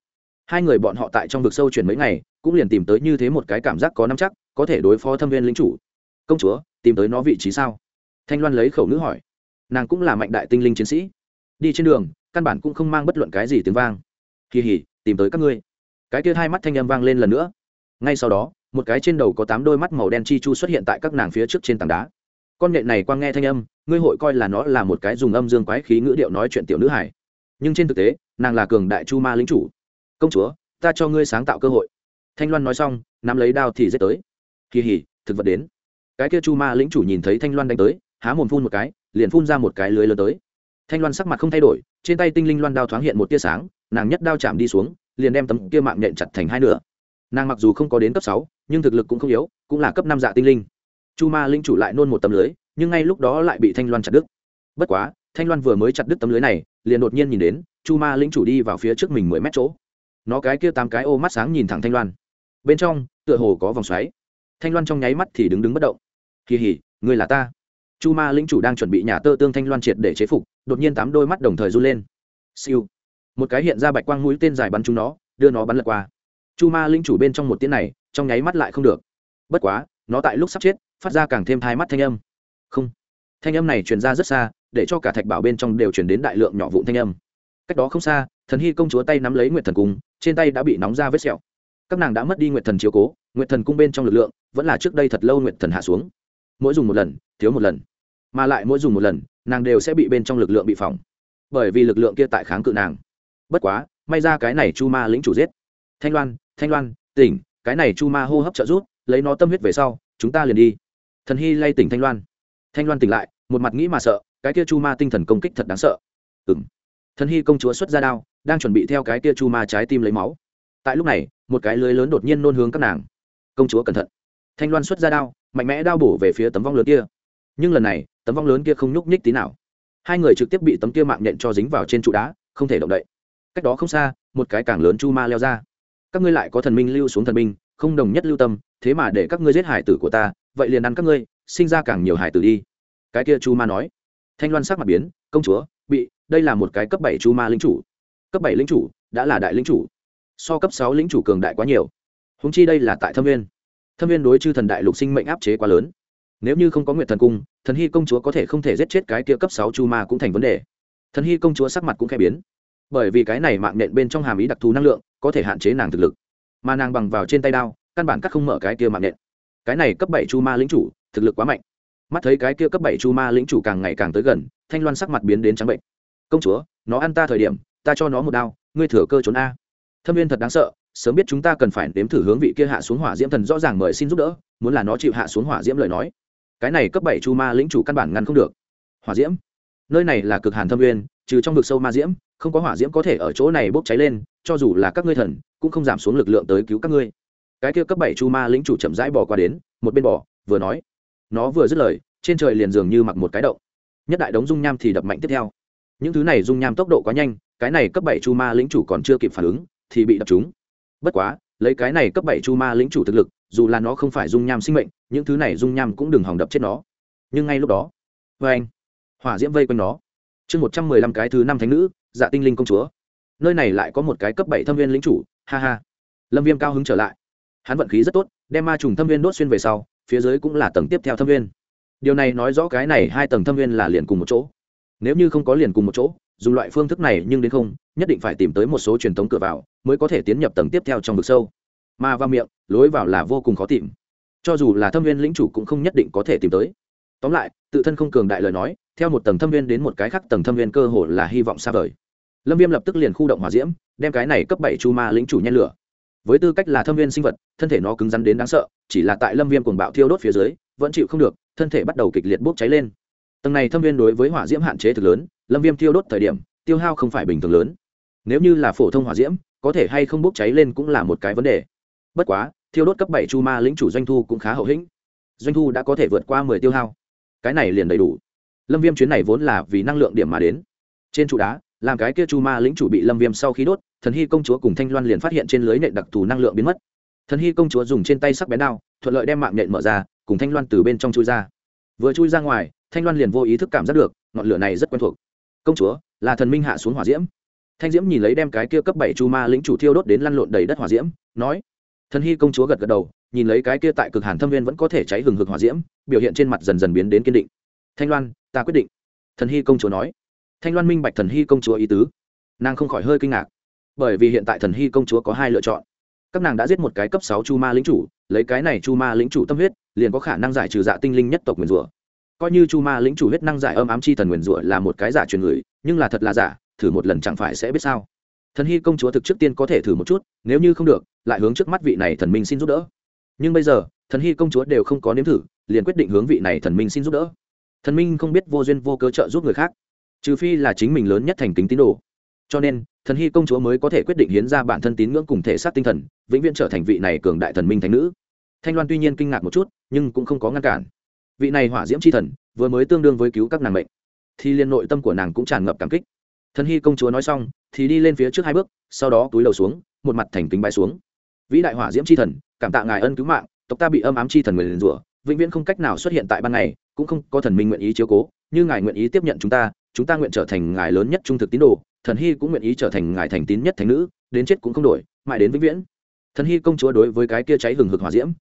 S1: Hai người bọn họ tại trong vực sâu chuyển mấy ngày cũng liền tìm tới như thế một cái cảm giác có nắm chắc có thể đối phó thâm viên lính chủ. Công chúa tìm tới nó vị trí sao? Thanh Loan lấy khẩu ngữ hỏi. Nàng cũng là mạnh đại tinh linh chiến sĩ, đi trên đường căn bản cũng không mang bất luận cái gì tiếng vang. Kỳ hỉ, tìm tới các ngươi. Cái kia hai mắt thanh âm vang lên lần nữa. Ngay sau đó một cái trên đầu có 8 đôi mắt màu đen chi chu xuất hiện tại các nàng phía trước trên tảng đá. Con nhện này quang nghe thanh âm, ngươi hội coi là nó là một cái dùng âm dương quái khí ngữ điệu nói chuyện tiểu nữ hải, nhưng trên thực tế nàng là cường đại chu ma lính chủ. Công chúa, ta cho ngươi sáng tạo cơ hội. Thanh Loan nói xong nắm lấy đao thì giết tới. Kỳ hỉ, thực vật đến. Cái kia chu ma lính chủ nhìn thấy Thanh Loan đánh tới, há mồm phun một cái, liền phun ra một cái lưới lớn tới. Thanh Loan sắc mặt không thay đổi, trên tay tinh linh loan đao thoáng hiện một tia sáng, nàng nhất đao chạm đi xuống, liền đem tấm kia mạng nhện chặt thành hai nửa. Nàng mặc dù không có đến cấp 6, nhưng thực lực cũng không yếu, cũng là cấp 5 dạ tinh linh. Chu ma linh chủ lại nôn một tấm lưới, nhưng ngay lúc đó lại bị Thanh Loan chặt đứt. Bất quá Thanh Loan vừa mới chặt đứt tấm lưới này, liền đột nhiên nhìn đến chu ma linh chủ đi vào phía trước mình 10 mét chỗ. Nó cái kia 8 cái ô mắt sáng nhìn thẳng Thanh Loan, bên trong tựa hồ có vòng xoáy. Thanh Loan trong nháy mắt thì đứng bất động. Kỳ hỉ, ngươi là ta. Chu ma linh chủ đang chuẩn bị nhả tơ tương Thanh Loan triệt để chế phục, đột nhiên 8 đôi mắt đồng thời run lên. Siêu, một cái hiện ra bạch quang mũi tên dài bắn trúng nó, đưa nó bắn lật qua. Chu ma linh chủ bên trong một tiếng này trong nháy mắt lại không được. Bất quá nó tại lúc sắp chết phát ra càng thêm thai mắt thanh âm. Không, thanh âm này truyền ra rất xa, để cho cả thạch bảo bên trong đều truyền đến đại lượng nhỏ vụn thanh âm. Cách đó không xa, Thần Hy công chúa tay nắm lấy Nguyệt Thần cung, trên tay đã bị nóng ra vết sẹo. Các nàng đã mất đi Nguyệt Thần chiếu cố, Nguyệt Thần cung bên trong lực lượng vẫn là trước đây thật lâu Nguyệt Thần hạ xuống, mỗi dùng một lần thiếu một lần, mà lại mỗi dùng một lần nàng đều sẽ bị bên trong lực lượng bị phỏng, bởi vì lực lượng kia tại kháng cự nàng. Bất quá may ra cái này chu ma lĩnh chủ giết. Thanh Loan tỉnh, cái này chu ma hô hấp trợ rút, lấy nó tâm huyết về sau chúng ta liền đi. Thần Hy lay tỉnh Thanh Loan tỉnh lại, một mặt nghĩ mà sợ, cái kia chu ma tinh thần công kích thật đáng sợ. Thần Hy công chúa xuất ra đao, đang chuẩn bị theo cái kia chu ma trái tim lấy máu. Tại lúc này một cái lưới lớn đột nhiên nôn hướng các nàng. Công chúa cẩn thận. Thanh Loan xuất ra đao, mạnh mẽ đao bổ về phía tấm vong lớn kia, nhưng lần này tấm vong lớn kia không nhúc nhích tí nào. Hai người trực tiếp bị tấm kia mạng nhện cho dính vào trên trụ đá, không thể động đậy. Cách đó không xa một cái càng lớn chu ma leo ra. Các ngươi lại có thần minh lưu xuống thần binh, không đồng nhất lưu tâm, thế mà để các ngươi giết hải tử của ta, vậy liền ăn các ngươi, sinh ra càng nhiều hải tử đi. Cái kia chu ma nói. Thanh Loan sắc mặt biến, công chúa bị, đây là một cái cấp 7 chu ma lĩnh chủ. Cấp 7 lĩnh chủ đã là đại lĩnh chủ, so cấp 6 lĩnh chủ cường đại quá nhiều. Húng chi đây là tại Thâm Viên. Thâm Viên đối chư thần đại lục sinh mệnh áp chế quá lớn, nếu như không có Nguyệt Thần cung, Thần Hy công chúa có thể không thể giết chết cái kia cấp 6 chu ma cũng thành vấn đề. Thần Hy công chúa sắc mặt cũng khẽ biến, bởi vì cái này mạng nện bên trong hàm ý đặc thù năng lượng có thể hạn chế nàng thực lực, mà nàng bằng vào trên tay đao căn bản cắt không mở cái kia mạng nện. Cái này cấp 7 chu ma lĩnh chủ thực lực quá mạnh. Mắt thấy cái kia cấp 7 chu ma lĩnh chủ càng ngày càng tới gần, Thanh Loan sắc mặt biến đến trắng bệnh. Công chúa, nó ăn ta thời điểm ta cho nó một đao, ngươi thừa cơ trốn a. Thâm Viên thật đáng sợ, sớm biết chúng ta cần phải nếm thử hướng vị kia hạ xuống hỏa diễm thần rõ ràng mời xin giúp đỡ, muốn là nó chịu hạ xuống hỏa diễm lời nói, cái này cấp 7 chu ma lĩnh chủ căn bản ngăn không được. Hỏa diễm, nơi này là cực hàn Thâm Viên, trừ trong vực sâu ma diễm, không có hỏa diễm có thể ở chỗ này bốc cháy lên, cho dù là các ngươi thần cũng không giảm xuống lực lượng tới cứu các ngươi. Cái kia cấp 7 chu ma lĩnh chủ chậm rãi bò qua đến, một bên bò vừa nói. Nó vừa dứt lời, trên trời liền dường như mặc một cái động, nhất đại đống dung nham thì đập mạnh tiếp theo. Những thứ này dung nham tốc độ quá nhanh, cái này cấp 7 chu ma lĩnh chủ còn chưa kịp phản ứng thì bị đập trúng. Bất quá lấy cái này cấp 7 chu ma lĩnh chủ thực lực, dù là nó không phải dung nham sinh mệnh, những thứ này dung nham cũng đừng hòng đập chết nó. Nhưng ngay lúc đó, anh hỏa diễm vây quanh nó. Chương 115 cái thứ 5 thánh nữ, Dạ Tinh Linh công chúa. Nơi này lại có một cái cấp 7 Thâm Viên lĩnh chủ, ha ha. Lâm Viêm cao hứng trở lại. Hắn vận khí rất tốt, đem ma trùng Thâm Viên đốt xuyên về sau, phía dưới cũng là tầng tiếp theo Thâm Viên. Điều này nói rõ cái này hai tầng Thâm Viên là liền cùng một chỗ. Nếu như không có liền cùng một chỗ, dùng loại phương thức này nhưng đến không, nhất định phải tìm tới một số truyền thống cửa vào mới có thể tiến nhập tầng tiếp theo trong vực sâu. Mà vào miệng, lối vào là vô cùng khó tìm. Cho dù là Thâm Viên lĩnh chủ cũng không nhất định có thể tìm tới. Tóm lại, tự thân không cường đại lời nói, theo một tầng Thâm Viên đến một cái khác tầng Thâm Viên cơ hội là hy vọng xa vời. Lâm Viêm lập tức liền khu động hỏa diễm, đem cái này cấp 7 chu ma lĩnh chủ nhen lửa. Với tư cách là Thâm Viên sinh vật, thân thể nó cứng rắn đến đáng sợ, chỉ là tại Lâm Viêm cuồng bạo thiêu đốt phía dưới, vẫn chịu không được, thân thể bắt đầu kịch liệt bốc cháy lên. Tầng này Thâm Viên đối với hỏa diễm hạn chế thực lớn, Lâm Viêm thiêu đốt thời điểm, tiêu hao không phải bình thường lớn. Nếu như là phổ thông hỏa diễm, có thể hay không bốc cháy lên cũng là một cái vấn đề. Bất quá, thiêu đốt cấp 7 chu ma lĩnh chủ doanh thu cũng khá hậu hĩnh. Doanh thu đã có thể vượt qua 10 tiêu hao. Cái này liền đầy đủ. Lâm Viêm chuyến này vốn là vì năng lượng điểm mà đến. Trên trụ đá, làm cái kia chu ma lĩnh chủ bị Lâm Viêm sau khi đốt, Thần Hy công chúa cùng Thanh Loan liền phát hiện trên lưới nện đặc thù năng lượng biến mất. Thần Hy công chúa dùng trên tay sắc bén đao, thuận lợi đem mạng nện mở ra, cùng Thanh Loan từ bên trong chui ra. Vừa chui ra ngoài, Thanh Loan liền vô ý thức cảm giác được, ngọn lửa này rất quen thuộc. Công chúa, là thần minh hạ xuống hỏa diễm. Thanh diễm nhìn lấy đem cái kia cấp 7 chu ma lĩnh chủ thiêu đốt đến lăn lộn đầy đất hỏa diễm, nói. Thần hy công chúa gật gật đầu, nhìn lấy cái kia tại cực hàn thâm viên vẫn có thể cháy hừng hực hỏa diễm, biểu hiện trên mặt dần dần biến đến kiên định. Thanh Loan, ta quyết định. Thần hy công chúa nói. Thanh Loan minh bạch thần hy công chúa ý tứ, nàng không khỏi hơi kinh ngạc, bởi vì hiện tại thần hy công chúa có hai lựa chọn. Các nàng đã giết một cái cấp 6 chu ma lĩnh chủ, lấy cái này chu ma lĩnh chủ tâm huyết, liền có khả năng giải trừ dạ tinh linh nhất tộc nguyền rủa. Coi như chu ma lĩnh chủ huyết năng giải âm ám chi thần nguyền rủa là một cái giả truyền người, nhưng là thật là giả, thử một lần chẳng phải sẽ biết sao. Thần hy công chúa thực trước tiên có thể thử một chút, nếu như không được, lại hướng trước mắt vị này thần minh xin giúp đỡ. Nhưng bây giờ, thần hy công chúa đều không có nếm thử, liền quyết định hướng vị này thần minh xin giúp đỡ. Thần minh không biết vô duyên vô cớ trợ giúp người khác, trừ phi là chính mình lớn nhất thành kính tín đồ. Cho nên thần hy công chúa mới có thể quyết định hiến ra bản thân tín ngưỡng cùng thể xác tinh thần, vĩnh viễn trở thành vị này cường đại thần minh thánh nữ. Thanh Loan tuy nhiên kinh ngạc một chút, nhưng cũng không có ngăn cản. Vị này hỏa diễm chi thần vừa mới tương đương với cứu các nàng mệnh, thì liên nội tâm của nàng cũng tràn ngập cảm kích. Thần hy công chúa nói xong thì đi lên phía trước 2 bước, sau đó túi đầu xuống, một mặt thành kính bái xuống. Vĩ đại hỏa diễm chi thần, cảm tạ ngài ân cứu mạng, tộc ta bị âm ám chi thần nguyền rủa, vĩnh viễn không cách nào xuất hiện tại ban ngày, cũng không có thần minh nguyện ý chiếu cố, như ngài nguyện ý tiếp nhận chúng ta nguyện trở thành ngài lớn nhất trung thực tín đồ, thần hy cũng nguyện ý trở thành ngài thành tín nhất thánh nữ, đến chết cũng không đổi, mãi đến vĩnh viễn. Thần hy công chúa đối với cái kia cháy hừng hực hỏa diễm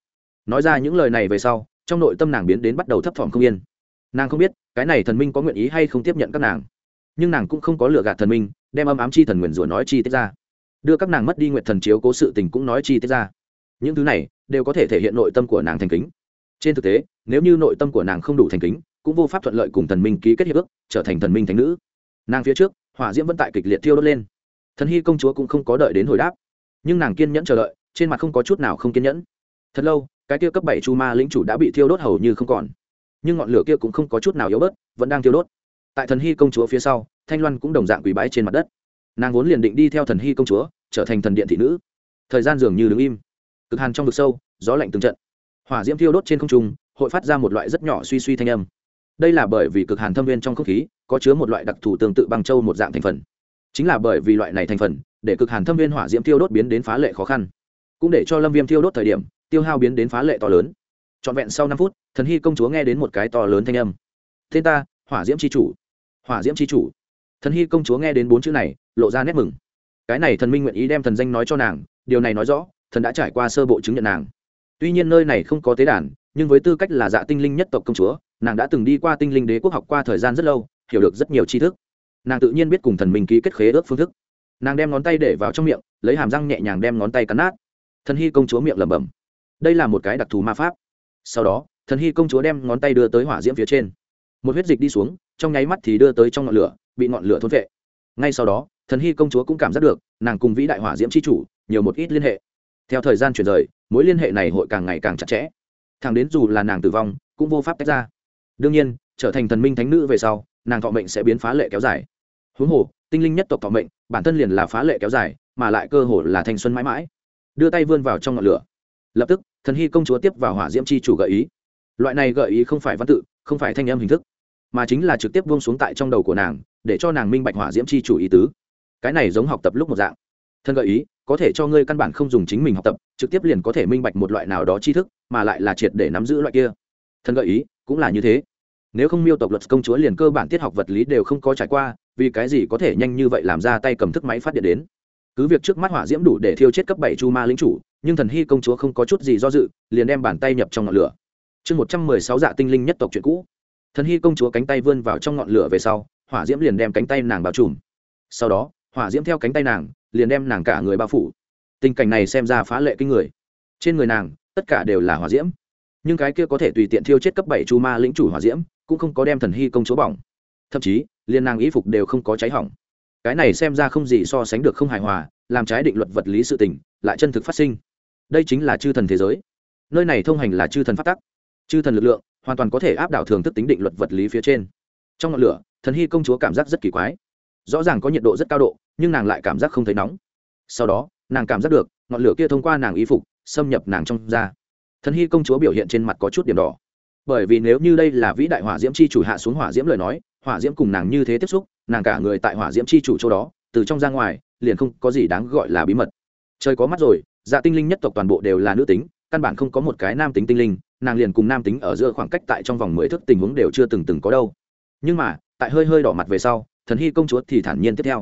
S1: nói ra những lời này về sau, trong nội tâm nàng biến đến bắt đầu thấp thỏm không yên. Nàng không biết cái này thần minh có nguyện ý hay không tiếp nhận các nàng, nhưng nàng cũng không có lừa gạt thần minh, đem âm ám chi thần nguyền rủa nói chi tiết ra, đưa các nàng mất đi nguyện thần chiếu cố sự tình cũng nói chi tiết ra. Những thứ này đều có thể thể hiện nội tâm của nàng thành kính. Trên thực tế, nếu như nội tâm của nàng không đủ thành kính, cũng vô pháp thuận lợi cùng thần minh ký kết hiệp ước, trở thành thần minh thánh nữ. Nàng phía trước hỏa diễm vẫn tại kịch liệt thiêu đốt lên, thần hy công chúa cũng không có đợi đến hồi đáp, nhưng nàng kiên nhẫn chờ đợi, trên mặt không có chút nào không kiên nhẫn. Thật lâu, cái kia cấp 7 chu ma lĩnh chủ đã bị thiêu đốt hầu như không còn, nhưng ngọn lửa kia cũng không có chút nào yếu bớt, vẫn đang thiêu đốt. Tại thần hy công chúa phía sau, Thanh Loan cũng đồng dạng quỳ bái trên mặt đất. Nàng vốn liền định đi theo thần hy công chúa, trở thành thần điện thị nữ. Thời gian dường như đứng im, cực hàn trong vực sâu, gió lạnh từng trận, hỏa diễm thiêu đốt trên không trung, hội phát ra một loại rất nhỏ suy suy thanh âm. Đây là bởi vì cực hàn thâm viên trong không khí có chứa một loại đặc thù tương tự băng châu một dạng thành phần. Chính là bởi vì loại này thành phần, để cực hàn thâm viên hỏa diễm thiêu đốt biến đến phá lệ khó khăn, cũng để cho lâm viêm thiêu đốt thời điểm tiêu hao biến đến phá lệ to lớn. Trọn vẹn sau 5 phút, thần hy công chúa nghe đến một cái to lớn thanh âm. Tên ta, hỏa diễm chi chủ. Hỏa diễm chi chủ. Thần hy công chúa nghe đến 4 chữ này, lộ ra nét mừng. Cái này thần minh nguyện ý đem thần danh nói cho nàng, điều này nói rõ thần đã trải qua sơ bộ chứng nhận nàng. Tuy nhiên nơi này không có tế đàn, nhưng với tư cách là dạ tinh linh nhất tộc công chúa, nàng đã từng đi qua tinh linh đế quốc học qua thời gian rất lâu, hiểu được rất nhiều tri thức. Nàng tự nhiên biết cùng thần minh ký kết khế ước phương thức. Nàng đem ngón tay để vào trong miệng, lấy hàm răng nhẹ nhàng đem ngón tay cắn nát. Thần hy công chúa miệng lẩm bẩm, đây là một cái đặc thù ma pháp. Sau đó thần hy công chúa đem ngón tay đưa tới hỏa diễm phía trên, một huyết dịch đi xuống, trong nháy mắt thì đưa tới trong ngọn lửa, bị ngọn lửa thôn vệ. Ngay sau đó thần hy công chúa cũng cảm giác được nàng cùng vĩ đại hỏa diễm chi chủ nhiều một ít liên hệ. Theo thời gian chuyển rời, mối liên hệ này hội càng ngày càng chặt chẽ, thẳng đến dù là nàng tử vong cũng vô pháp tách ra. Đương nhiên, trở thành thần minh thánh nữ về sau, nàng thọ mệnh sẽ biến phá lệ kéo dài. Huống hồ tinh linh nhất tộc thọ mệnh bản thân liền là phá lệ kéo dài, mà lại cơ hồ là thanh xuân mãi mãi. Đưa tay vươn vào trong ngọn lửa, lập tức thần hy công chúa tiếp vào hỏa diễm chi chủ gợi ý. Loại này gợi ý không phải văn tự, không phải thanh âm hình thức, mà chính là trực tiếp buông xuống tại trong đầu của nàng, để cho nàng minh bạch hỏa diễm chi chủ ý tứ. Cái này giống học tập lúc một dạng. Thân gợi ý có thể cho ngươi căn bản không dùng chính mình học tập, trực tiếp liền có thể minh bạch một loại nào đó tri thức, mà lại là triệt để nắm giữ loại kia. Thân gợi ý cũng là như thế. Nếu không miêu tộc luật công chúa liền cơ bản tiết học vật lý đều không có trải qua, vì cái gì có thể nhanh như vậy làm ra tay cầm thức máy phát điện đến. Cứ việc trước mắt hỏa diễm đủ để thiêu chết cấp 7 chu ma lĩnh chủ, nhưng thần hy công chúa không có chút gì do dự, liền đem bàn tay nhập trong ngọn lửa. Chương 116 dạ tinh linh nhất tộc chuyện cũ. Thần hy công chúa cánh tay vươn vào trong ngọn lửa về sau, hỏa diễm liền đem cánh tay nàng bao trùm. Sau đó hỏa diễm theo cánh tay nàng liền đem nàng cả người bao phủ. Tình cảnh này xem ra phá lệ kinh người. Trên người nàng tất cả đều là hỏa diễm, nhưng cái kia có thể tùy tiện thiêu chết cấp 7 chu ma lĩnh chủ hỏa diễm cũng không có đem thần hy công chúa bỏng, thậm chí liền nàng y phục đều không có cháy hỏng. Cái này xem ra không gì so sánh được không hài hòa, làm trái định luật vật lý sự tình lại chân thực phát sinh. Đây chính là chư thần thế giới, nơi này thông hành là chư thần pháp tắc, chư thần lực lượng hoàn toàn có thể áp đảo thường thức tính định luật vật lý phía trên. Trong ngọn lửa, thần hy công chúa cảm giác rất kỳ quái, rõ ràng có nhiệt độ rất cao độ, nhưng nàng lại cảm giác không thấy nóng. Sau đó nàng cảm giác được ngọn lửa kia thông qua nàng y phục xâm nhập nàng trong da. Thần hy công chúa biểu hiện trên mặt có chút điểm đỏ, bởi vì nếu như đây là vĩ đại hỏa diễm chi chủ hạ xuống hỏa diễm lời nói, hỏa diễm cùng nàng như thế tiếp xúc, nàng cả người tại hỏa diễm chi chủ chỗ đó, từ trong ra ngoài liền không có gì đáng gọi là bí mật. Trời có mắt rồi, dạ tinh linh nhất tộc toàn bộ đều là nữ tính, căn bản không có một cái nam tính tinh linh, nàng liền cùng nam tính ở giữa khoảng cách tại trong vòng 10 thước tình huống đều chưa từng có đâu. Nhưng mà tại hơi hơi đỏ mặt về sau, thần hy công chúa thì thản nhiên tiếp theo.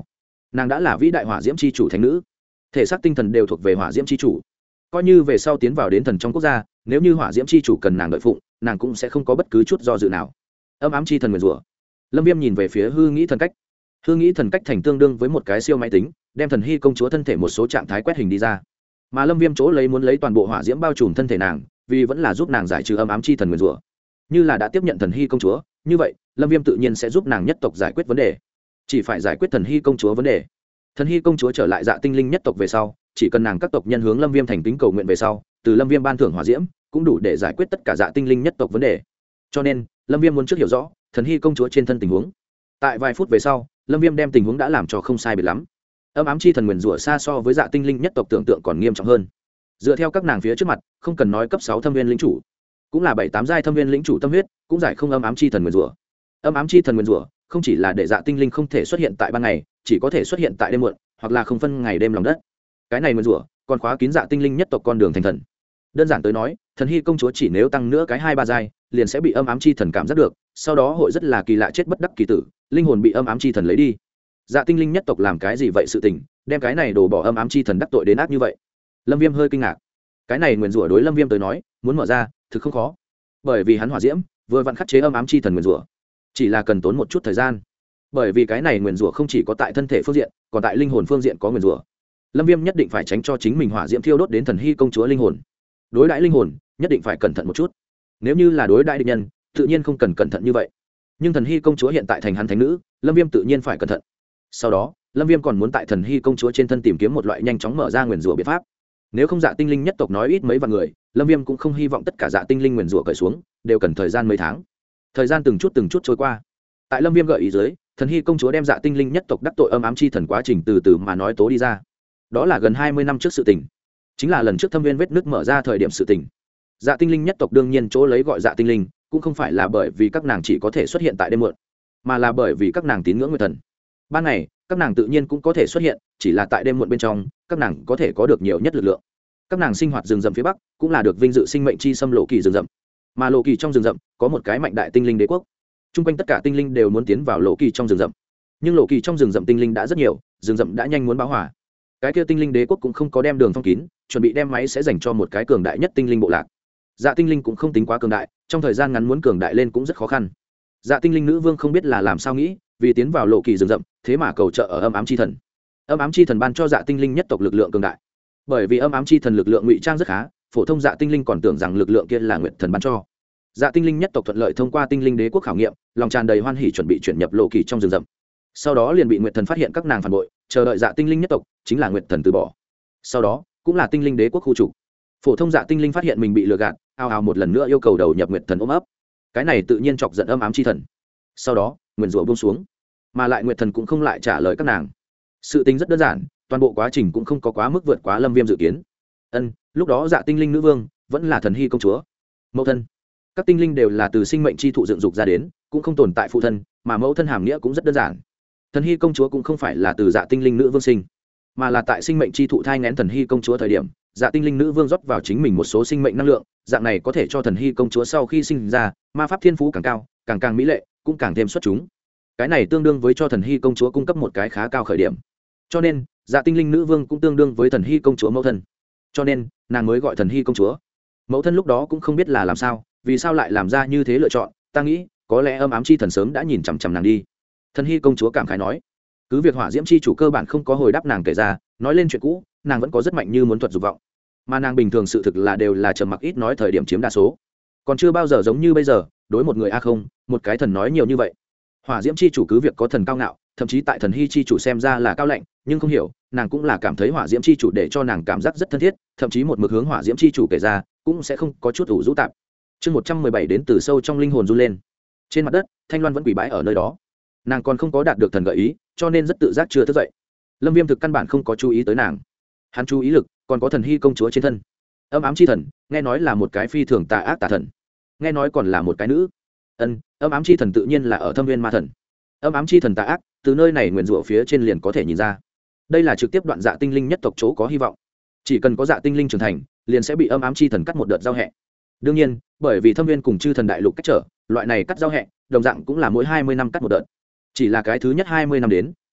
S1: nàng đã là vĩ đại hỏa diễm c h i chủ thánh nữ, thể xác tinh thần đều thuộc về hỏa diễm c h i chủ. Coi như về sau tiến vào đến thần trong quốc gia, nếu như hỏa diễm c h i chủ cần nàng đợi phụng, nàng cũng sẽ không có bất cứ chút do dự nào. Âm ám chi thần nguyền rủa. Lâm Viêm nhìn về phía hư nghĩ thần cách. Hư nghĩ thần cách thành tương đương với một cái siêu máy tính, đem thần hy công chúa thân thể một số trạng thái quét hình đi ra. Mà Lâm Viêm chỗ lấy muốn lấy toàn bộ hỏa diễm bao trùm thân thể nàng, vì vẫn là giúp nàng giải trừ âm ám chi thần nguyền rủa. Như là đã tiếp nhận thần hy công chúa, như vậy Lâm Viêm tự nhiên sẽ giúp nàng nhất tộc giải quyết vấn đề. Chỉ phải giải quyết thần hy công chúa vấn đề. Thần hy công chúa trở lại Dạ Tinh Linh nhất tộc về sau, chỉ cần nàng các tộc nhân hướng Lâm Viêm thành kính cầu nguyện về sau, từ Lâm Viêm ban thưởng hỏa diễm cũng đủ để giải quyết tất cả Dạ Tinh Linh nhất tộc vấn đề. Cho nên Lâm Viêm muốn trước hiểu rõ thần hy công chúa trên thân tình huống. Tại vài phút về sau, Lâm Viêm đem tình huống đã làm cho không sai biệt lắm. Âm ám chi thần nguyền rủa xa so với Dạ Tinh Linh nhất tộc tưởng tượng còn nghiêm trọng hơn. Dựa theo các nàng phía trước mặt, không cần nói cấp 6 thâm viên lĩnh chủ, cũng là 7-8 giai thâm viên lĩnh chủ tâm huyết, cũng giải không âm ám chi thần nguyền rủa. Âm ám chi thần nguyền rủa không chỉ là để Dạ Tinh Linh không thể xuất hiện tại ban ngày, chỉ có thể xuất hiện tại đêm muộn, hoặc là không phân ngày đêm lòng đất. Cái này nguyền rủa còn khóa kín Dạ Tinh Linh nhất tộc con đường thành thần. Đơn giản tới nói, thần hy công chúa chỉ nếu tăng nữa cái 2-3 giai, liền sẽ bị âm ám chi thần cảm giác được, sau đó hội rất là kỳ lạ chết bất đắc kỳ tử, linh hồn bị âm ám chi thần lấy đi. Dạ Tinh Linh nhất tộc làm cái gì vậy sự tình, đem cái này đổ bỏ âm ám chi thần đắc tội đến ác như vậy? Lâm Viêm hơi kinh ngạc. Cái này nguyền rủa đối Lâm Viêm tới nói, muốn mở ra, thực không khó. Bởi vì hắn hỏa diễm vừa vặn khắc chế âm ám chi thần nguyền rủa, chỉ là cần tốn một chút thời gian. Bởi vì cái này nguyền rủa không chỉ có tại thân thể phương diện, còn tại linh hồn phương diện có nguyền rủa. Lâm Viêm nhất định phải tránh cho chính mình hỏa diễm thiêu đốt đến thần hy công chúa linh hồn. Đối đãi linh hồn, nhất định phải cẩn thận một chút. Nếu như là đối đãi địch nhân, tự nhiên không cần cẩn thận như vậy. Nhưng thần hy công chúa hiện tại thành hắn thánh nữ, Lâm Viêm tự nhiên phải cẩn thận. Sau đó, Lâm Viêm còn muốn tại thần hy công chúa trên thân tìm kiếm một loại nhanh chóng mở ra nguyền rủa biện pháp. Nếu không Dạ Tinh Linh nhất tộc nói ít mấy vạn người, Lâm Viêm cũng không hy vọng tất cả Dạ Tinh Linh nguyền rủa cởi xuống, đều cần thời gian mấy tháng. Thời gian từng chút trôi qua. Tại Lâm Viêm gợi ý dưới, thần hy công chúa đem Dạ Tinh Linh nhất tộc đắc tội âm ám chi thần quá trình từ từ mà nói tố đi ra. Đó là gần 20 năm trước sự tình, chính là lần trước thâm viên vết nứt mở ra thời điểm sự tình. Dạ Tinh Linh nhất tộc đương nhiên chỗ lấy gọi Dạ Tinh Linh, cũng không phải là bởi vì các nàng chỉ có thể xuất hiện tại đêm muộn, mà là bởi vì các nàng tín ngưỡng nguyệt thần. Ban ngày, các nàng tự nhiên cũng có thể xuất hiện, chỉ là tại đêm muộn bên trong, các nàng có thể có được nhiều nhất lực lượng. Các nàng sinh hoạt rừng rậm phía bắc, cũng là được vinh dự sinh mệnh chi xâm lộ kỳ rừng rậm. Mà lộ kỳ trong rừng rậm có một cái mạnh đại tinh linh đế quốc. Trung quanh tất cả tinh linh đều muốn tiến vào lộ kỳ trong rừng rậm. Nhưng lộ kỳ trong rừng rậm tinh linh đã rất nhiều, rừng rậm đã nhanh muốn bão hỏa. Cái kia tinh linh đế quốc cũng không có đem đường phong kín, chuẩn bị đem máy sẽ dành cho một cái cường đại nhất tinh linh bộ lạc. Dạ Tinh Linh cũng không tính quá cường đại, trong thời gian ngắn muốn cường đại lên cũng rất khó khăn. Dạ Tinh Linh nữ vương không biết là làm sao nghĩ, vì tiến vào lộ kỳ rừng rậm, thế mà cầu trợ ở âm ám chi thần. Âm ám chi thần ban cho Dạ Tinh Linh nhất tộc lực lượng cường đại. Bởi vì âm ám chi thần lực lượng ngụy trang rất khá, phổ thông Dạ Tinh Linh còn tưởng rằng lực lượng kia là nguyệt thần ban cho. Dạ Tinh Linh nhất tộc thuận lợi thông qua tinh linh đế quốc khảo nghiệm, lòng tràn đầy hoan hỉ chuẩn bị chuyển nhập lộ kỳ trong rừng rậm. Sau đó liền bị nguyệt thần phát hiện các nàng phản bội, chờ đợi Dạ Tinh Linh nhất tộc chính là nguyệt thần từ bỏ. Sau đó cũng là tinh linh đế quốc khu chủ. Phổ thông Dạ Tinh Linh phát hiện mình bị lừa gạt, ào ào một lần nữa yêu cầu đầu nhập nguyệt thần ôm ấp. Cái này tự nhiên chọc giận âm ám chi thần. Sau đó nguyền rủa buông xuống, mà lại nguyệt thần cũng không lại trả lời các nàng. Sự tình rất đơn giản, toàn bộ quá trình cũng không có quá mức vượt quá Lâm Viêm dự kiến. Lúc đó Dạ Tinh Linh nữ vương vẫn là thần hy công chúa. Mẫu thân, các tinh linh đều là từ sinh mệnh chi thụ dựng dục ra đến, cũng không tồn tại phụ thân, mà mẫu thân hàm nghĩa cũng rất đơn giản. Thần hy công chúa cũng không phải là từ Dạ Tinh Linh nữ vương sinh, mà là tại sinh mệnh chi thụ thai nghén thần hy công chúa thời điểm, Dạ Tinh Linh nữ vương rót vào chính mình một số sinh mệnh năng lượng, dạng này có thể cho thần hy công chúa sau khi sinh ra, ma pháp thiên phú càng cao, càng mỹ lệ, cũng càng thêm xuất chúng. Cái này tương đương với cho thần hy công chúa cung cấp một cái khá cao khởi điểm. Cho nên Dạ Tinh Linh nữ vương cũng tương đương với thần hy công chúa mẫu thân, cho nên nàng mới gọi thần hy công chúa. Mẫu thân lúc đó cũng không biết là làm sao, vì sao lại làm ra như thế lựa chọn. Ta nghĩ có lẽ âm ám chi thần sớm đã nhìn chằm chằm nàng đi. Thần hy công chúa cảm khái nói. Cứ việc hỏa diễm chi chủ cơ bản không có hồi đáp nàng kể ra, nói lên chuyện cũ, nàng vẫn có rất mạnh như muốn thuật dục vọng, mà nàng bình thường sự thực là đều là trầm mặc ít nói thời điểm chiếm đa số, còn chưa bao giờ giống như bây giờ đối một người không một cái thần nói nhiều như vậy. Hỏa diễm chi chủ cứ việc có thần cao ngạo, thậm chí tại thần hy chi chủ xem ra là cao lạnh, nhưng không hiểu, nàng cũng là cảm thấy hỏa diễm chi chủ để cho nàng cảm giác rất thân thiết, thậm chí một mực hướng hỏa diễm chi chủ kể ra cũng sẽ không có chút ủ rũ tạp. Chương 117 đến từ sâu trong linh hồn run lên. Trên mặt đất, Thanh Loan vẫn quỳ bái ở nơi đó. Nàng còn không có đạt được thần gợi ý, cho nên rất tự giác chưa thức dậy. Lâm Viêm thực căn bản không có chú ý tới nàng, hắn chú ý lực còn có thần hy công chúa trên thân. Âm ám chi thần nghe nói là một cái phi thường tà ác tà thần, nghe nói còn là một cái nữ. Âm ám chi thần tự nhiên là ở thâm viên ma thần. Âm ám chi thần tà ác, từ nơi này nguyền rủa phía trên liền có thể nhìn ra. Đây là trực tiếp đoạn Dạ Tinh Linh nhất tộc chỗ có hy vọng. Chỉ cần có Dạ Tinh Linh trưởng thành, liền sẽ bị âm ám chi thần cắt một đợt giao hẹ. Đương nhiên, bởi vì thâm viên cùng chư thần đại lục cách trở, loại này cắt giao hẹ, đồng dạng cũng là mỗi 20 năm cắt một đợt. Chỉ là cái thứ nhất 20 năm đến,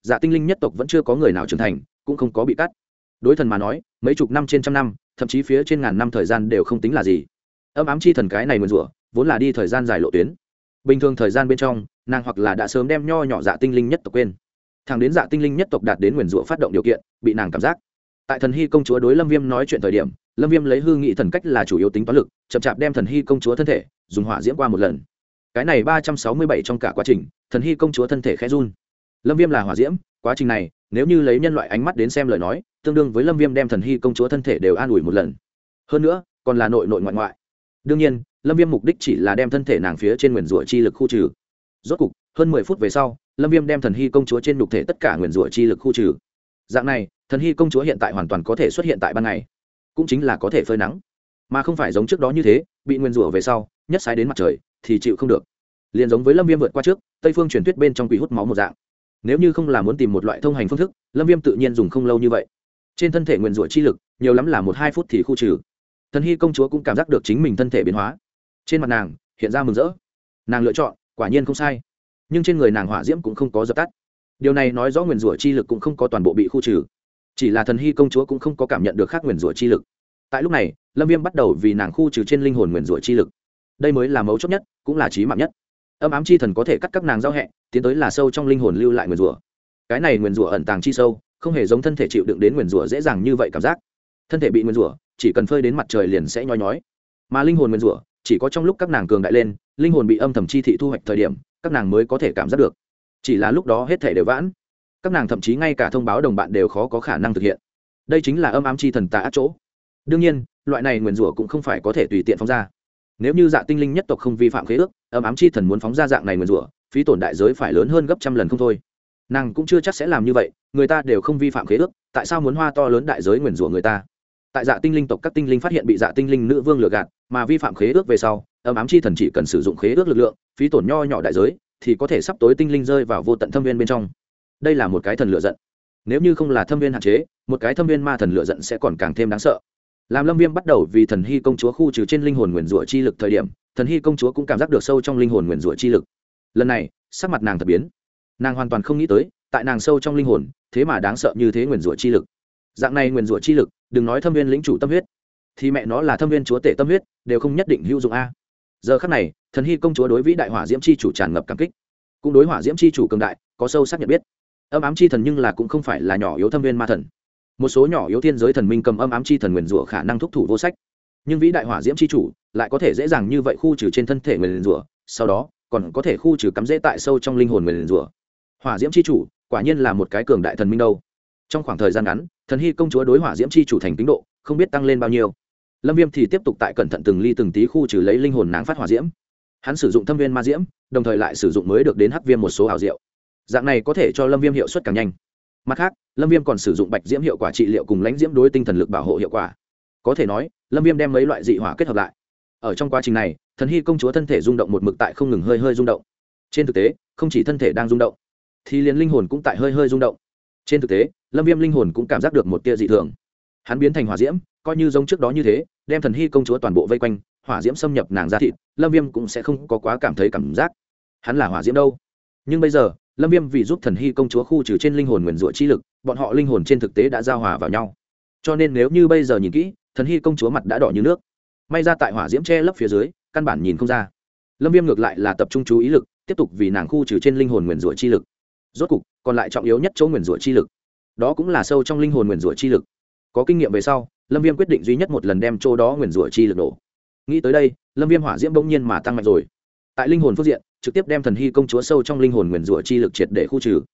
S1: dạ tinh linh nhất tộc vẫn chưa có người nào trưởng thành, cũng không có bị cắt. Đối thần mà nói, mấy chục năm trên trăm năm, thậm chí phía trên ngàn năm thời gian đều không tính là gì. Âm ám chi thần cái này nguyền rủa vốn là đi thời gian dài lộ tuyến, bình thường thời gian bên trong nàng hoặc là đã sớm đem nho nhỏ dạ tinh linh nhất tộc quên, thẳng đến dạ tinh linh nhất tộc đạt đến nguyền rủa phát động điều kiện, bị nàng cảm giác. Tại thần hy công chúa đối Lâm Viêm nói chuyện thời điểm, Lâm Viêm lấy hư nghị thần cách là chủ yếu tính toán lực, chậm chạp đem thần hy công chúa thân thể dùng hỏa diễm qua một lần. Cái này 367 trong cả quá trình, thần hy công chúa thân thể khẽ run. Lâm Viêm là hỏa diễm, quá trình này nếu như lấy nhân loại ánh mắt đến xem lời nói, tương đương với Lâm Viêm đem thần hy công chúa thân thể đều an ủi một lần. Hơn nữa còn là nội ngoại ngoại. Đương nhiên Lâm Viêm mục đích chỉ là đem thân thể nàng phía trên nguyền rủa chi lực khu trừ. Rốt cục hơn 10 phút về sau, Lâm Viêm đem thần hy công chúa trên nhục thể tất cả nguyền rủa chi lực khu trừ. Dạng này thần hy công chúa hiện tại hoàn toàn có thể xuất hiện tại ban ngày, cũng chính là có thể phơi nắng, mà không phải giống trước đó như thế bị nguyền rủa về sau nhất sái đến mặt trời thì chịu không được. Liền giống với Lâm Viêm vượt qua trước Tây Phương truyền thuyết bên trong quỷ hút máu một dạng. Nếu như không là muốn tìm một loại thông hành phương thức, Lâm Viêm tự nhiên dùng không lâu như vậy. Trên thân thể nguyền rủa chi lực nhiều lắm là 1-2 phút thì khu trừ. Thần hy công chúa cũng cảm giác được chính mình thân thể biến hóa, trên mặt nàng hiện ra mừng rỡ. Nàng lựa chọn quả nhiên không sai, nhưng trên người nàng hỏa diễm cũng không có dập tắt. Điều này nói rõ nguyền rủa chi lực cũng không có toàn bộ bị khu trừ, chỉ là thần hy công chúa cũng không có cảm nhận được khác nguyền rủa chi lực. Tại lúc này Lâm Viêm bắt đầu vì nàng khu trừ trên linh hồn nguyền rủa chi lực. Đây mới là mấu chốt nhất, cũng là chí mạng nhất. Âm ám chi thần có thể cắt các nàng giao hẹ, tiến tới là sâu trong linh hồn lưu lại nguyền rủa. Cái này nguyền rủa ẩn tàng chi sâu, không hề giống thân thể chịu đựng đến nguyền rủa dễ dàng như vậy cảm giác. Thân thể bị nguyền rủa chỉ cần phơi đến mặt trời liền sẽ nhói nhói, mà linh hồn nguyền rủa chỉ có trong lúc các nàng cường đại lên, linh hồn bị âm thầm chi thị thu hoạch thời điểm, các nàng mới có thể cảm giác được. Chỉ là lúc đó hết thể đều vãn, các nàng thậm chí ngay cả thông báo đồng bạn đều khó có khả năng thực hiện. Đây chính là âm ám chi thần tà ác chỗ. Đương nhiên loại này nguyền rủa cũng không phải có thể tùy tiện phóng ra. Nếu như dạ tinh linh nhất tộc không vi phạm khế ước, âm ám chi thần muốn phóng ra dạng này nguyền rủa, phí tổn đại giới phải lớn hơn gấp trăm lần không thôi. Nàng cũng chưa chắc sẽ làm như vậy, người ta đều không vi phạm khế ước, tại sao muốn hoa to lớn đại giới nguyền rủa người ta? Tại dạ tinh linh tộc các tinh linh phát hiện bị dạ tinh linh nữ vương lừa gạt mà vi phạm khế ước về sau, âm ám chi thần chỉ cần sử dụng khế ước lực lượng, phí tổn nho nhỏ đại giới thì có thể sắp tối tinh linh rơi vào vô tận thâm viên bên trong. Đây là một cái thần lựa giận. Nếu như không là thâm viên hạn chế, một cái thâm viên ma thần lựa giận sẽ còn càng thêm đáng sợ. Làm Lâm Viêm bắt đầu vì thần hy công chúa khu trừ trên linh hồn nguyền rủa chi lực thời điểm, thần hy công chúa cũng cảm giác được sâu trong linh hồn nguyền rủa chi lực. Lần này sắc mặt nàng thật biến, nàng hoàn toàn không nghĩ tới tại nàng sâu trong linh hồn thế mà đáng sợ như thế nguyền rủa chi lực. Dạng này nguyền rủa chi lực, đừng nói thâm viên lĩnh chủ tâm huyết, thì mẹ nó là thâm viên chúa tể tâm huyết đều không nhất định hữu dụng a. Giờ khắc này thần hy công chúa đối vĩ đại hỏa diễm chi chủ tràn ngập cảm kích, cũng đối hỏa diễm chi chủ cường đại có sâu sắc nhận biết. Âm ám chi thần nhưng là cũng không phải là nhỏ yếu thâm viên ma thần, một số nhỏ yếu thiên giới thần minh cầm âm ám chi thần nguyền rủa khả năng thúc thủ vô sách, nhưng vĩ đại hỏa diễm chi chủ lại có thể dễ dàng như vậy khu trừ trên thân thể nguyền rủa, sau đó còn có thể khu trừ cắm rễ tại sâu trong linh hồn nguyền rủa. Hỏa diễm chi chủ quả nhiên là một cái cường đại thần minh đâu. Trong khoảng thời gian ngắn, thần hy công chúa đối hỏa diễm chi chủ thành tín độ không biết tăng lên bao nhiêu. Lâm Viêm thì tiếp tục tại cẩn thận từng ly từng tí khu trừ lấy linh hồn nàng phát hỏa diễm. Hắn sử dụng thâm viên ma diễm, đồng thời lại sử dụng mới được đến hắc viêm một số ảo diệu. Dạng này có thể cho Lâm Viêm hiệu suất càng nhanh. Mặt khác, Lâm Viêm còn sử dụng bạch diễm hiệu quả trị liệu cùng lãnh diễm đối tinh thần lực bảo hộ hiệu quả. Có thể nói, Lâm Viêm đem mấy loại dị hỏa kết hợp lại. Ở trong quá trình này, thần hy công chúa thân thể rung động một mực tại không ngừng hơi rung động. Trên thực tế, không chỉ thân thể đang rung động, thì liền linh hồn cũng tại hơi rung động. Trên thực tế, Lâm Viêm linh hồn cũng cảm giác được một tia dị thường. Hắn biến thành hỏa diễm, coi như giống trước đó như thế, đem thần hy công chúa toàn bộ vây quanh, hỏa diễm xâm nhập nàng da thịt, Lâm Viêm cũng sẽ không có quá cảm thấy cảm giác hắn là hỏa diễm đâu. Nhưng bây giờ, Lâm Viêm vì giúp thần hy công chúa khu trừ trên linh hồn nguyền rủa chi lực, bọn họ linh hồn trên thực tế đã giao hòa vào nhau. Cho nên nếu như bây giờ nhìn kỹ, thần hy công chúa mặt đã đỏ như nước. May ra tại hỏa diễm che lấp phía dưới, căn bản nhìn không ra. Lâm Viêm ngược lại là tập trung chú ý lực, tiếp tục vì nàng khu trừ trên linh hồn nguyền rủa chi lực. Rốt cục, còn lại trọng yếu nhất chỗ nguyền rủa chi lực. Đó cũng là sâu trong linh hồn nguyền rủa chi lực. Có kinh nghiệm về sau, Lâm Viêm quyết định duy nhất một lần đem chỗ đó nguyền rủa chi lực nổ. Nghĩ tới đây, Lâm Viêm hỏa diễm bỗng nhiên mà tăng mạnh rồi. Tại linh hồn phương diện, trực tiếp đem thần hy công chúa sâu trong linh hồn nguyền rủa chi lực triệt để khu trừ.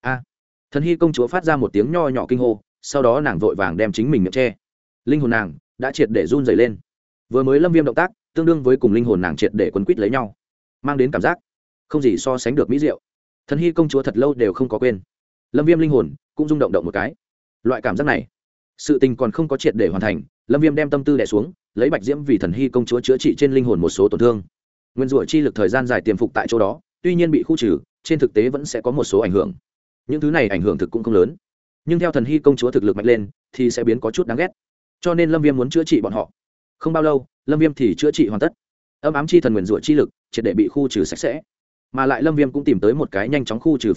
S1: Thần hy công chúa phát ra một tiếng nho nhỏ kinh hô, sau đó nàng vội vàng đem chính mình miệng che. Linh hồn nàng đã triệt để run rẩy lên. Vừa mới Lâm Viêm động tác tương đương với cùng linh hồn nàng triệt để quấn quýt lấy nhau, mang đến cảm giác không gì so sánh được mỹ diệu. Thần hy công chúa thật lâu đều không có quên. Lâm Viêm linh hồn cũng rung động động một cái. Loại cảm giác này, sự tình còn không có triệt để hoàn thành, Lâm Viêm đem tâm tư đè xuống, lấy bạch diễm vì thần hy công chúa chữa trị trên linh hồn một số tổn thương. Nguyên rủa chi lực thời gian dài tiềm phục tại chỗ đó, tuy nhiên bị khu trừ, trên thực tế vẫn sẽ có một số ảnh hưởng. Những thứ này ảnh hưởng thực cũng không lớn, nhưng theo thần hy công chúa thực lực mạnh lên thì sẽ biến có chút đáng ghét. Cho nên Lâm Viêm muốn chữa trị bọn họ. Không bao lâu, Lâm Viêm thì chữa trị hoàn tất. Âm ám chi thần nguyên rủa chi lực triệt để bị khu trừ sạch sẽ. Mà lại Lâm Viêm cũng tìm tới một cái nhanh chóng khu trừ phương pháp,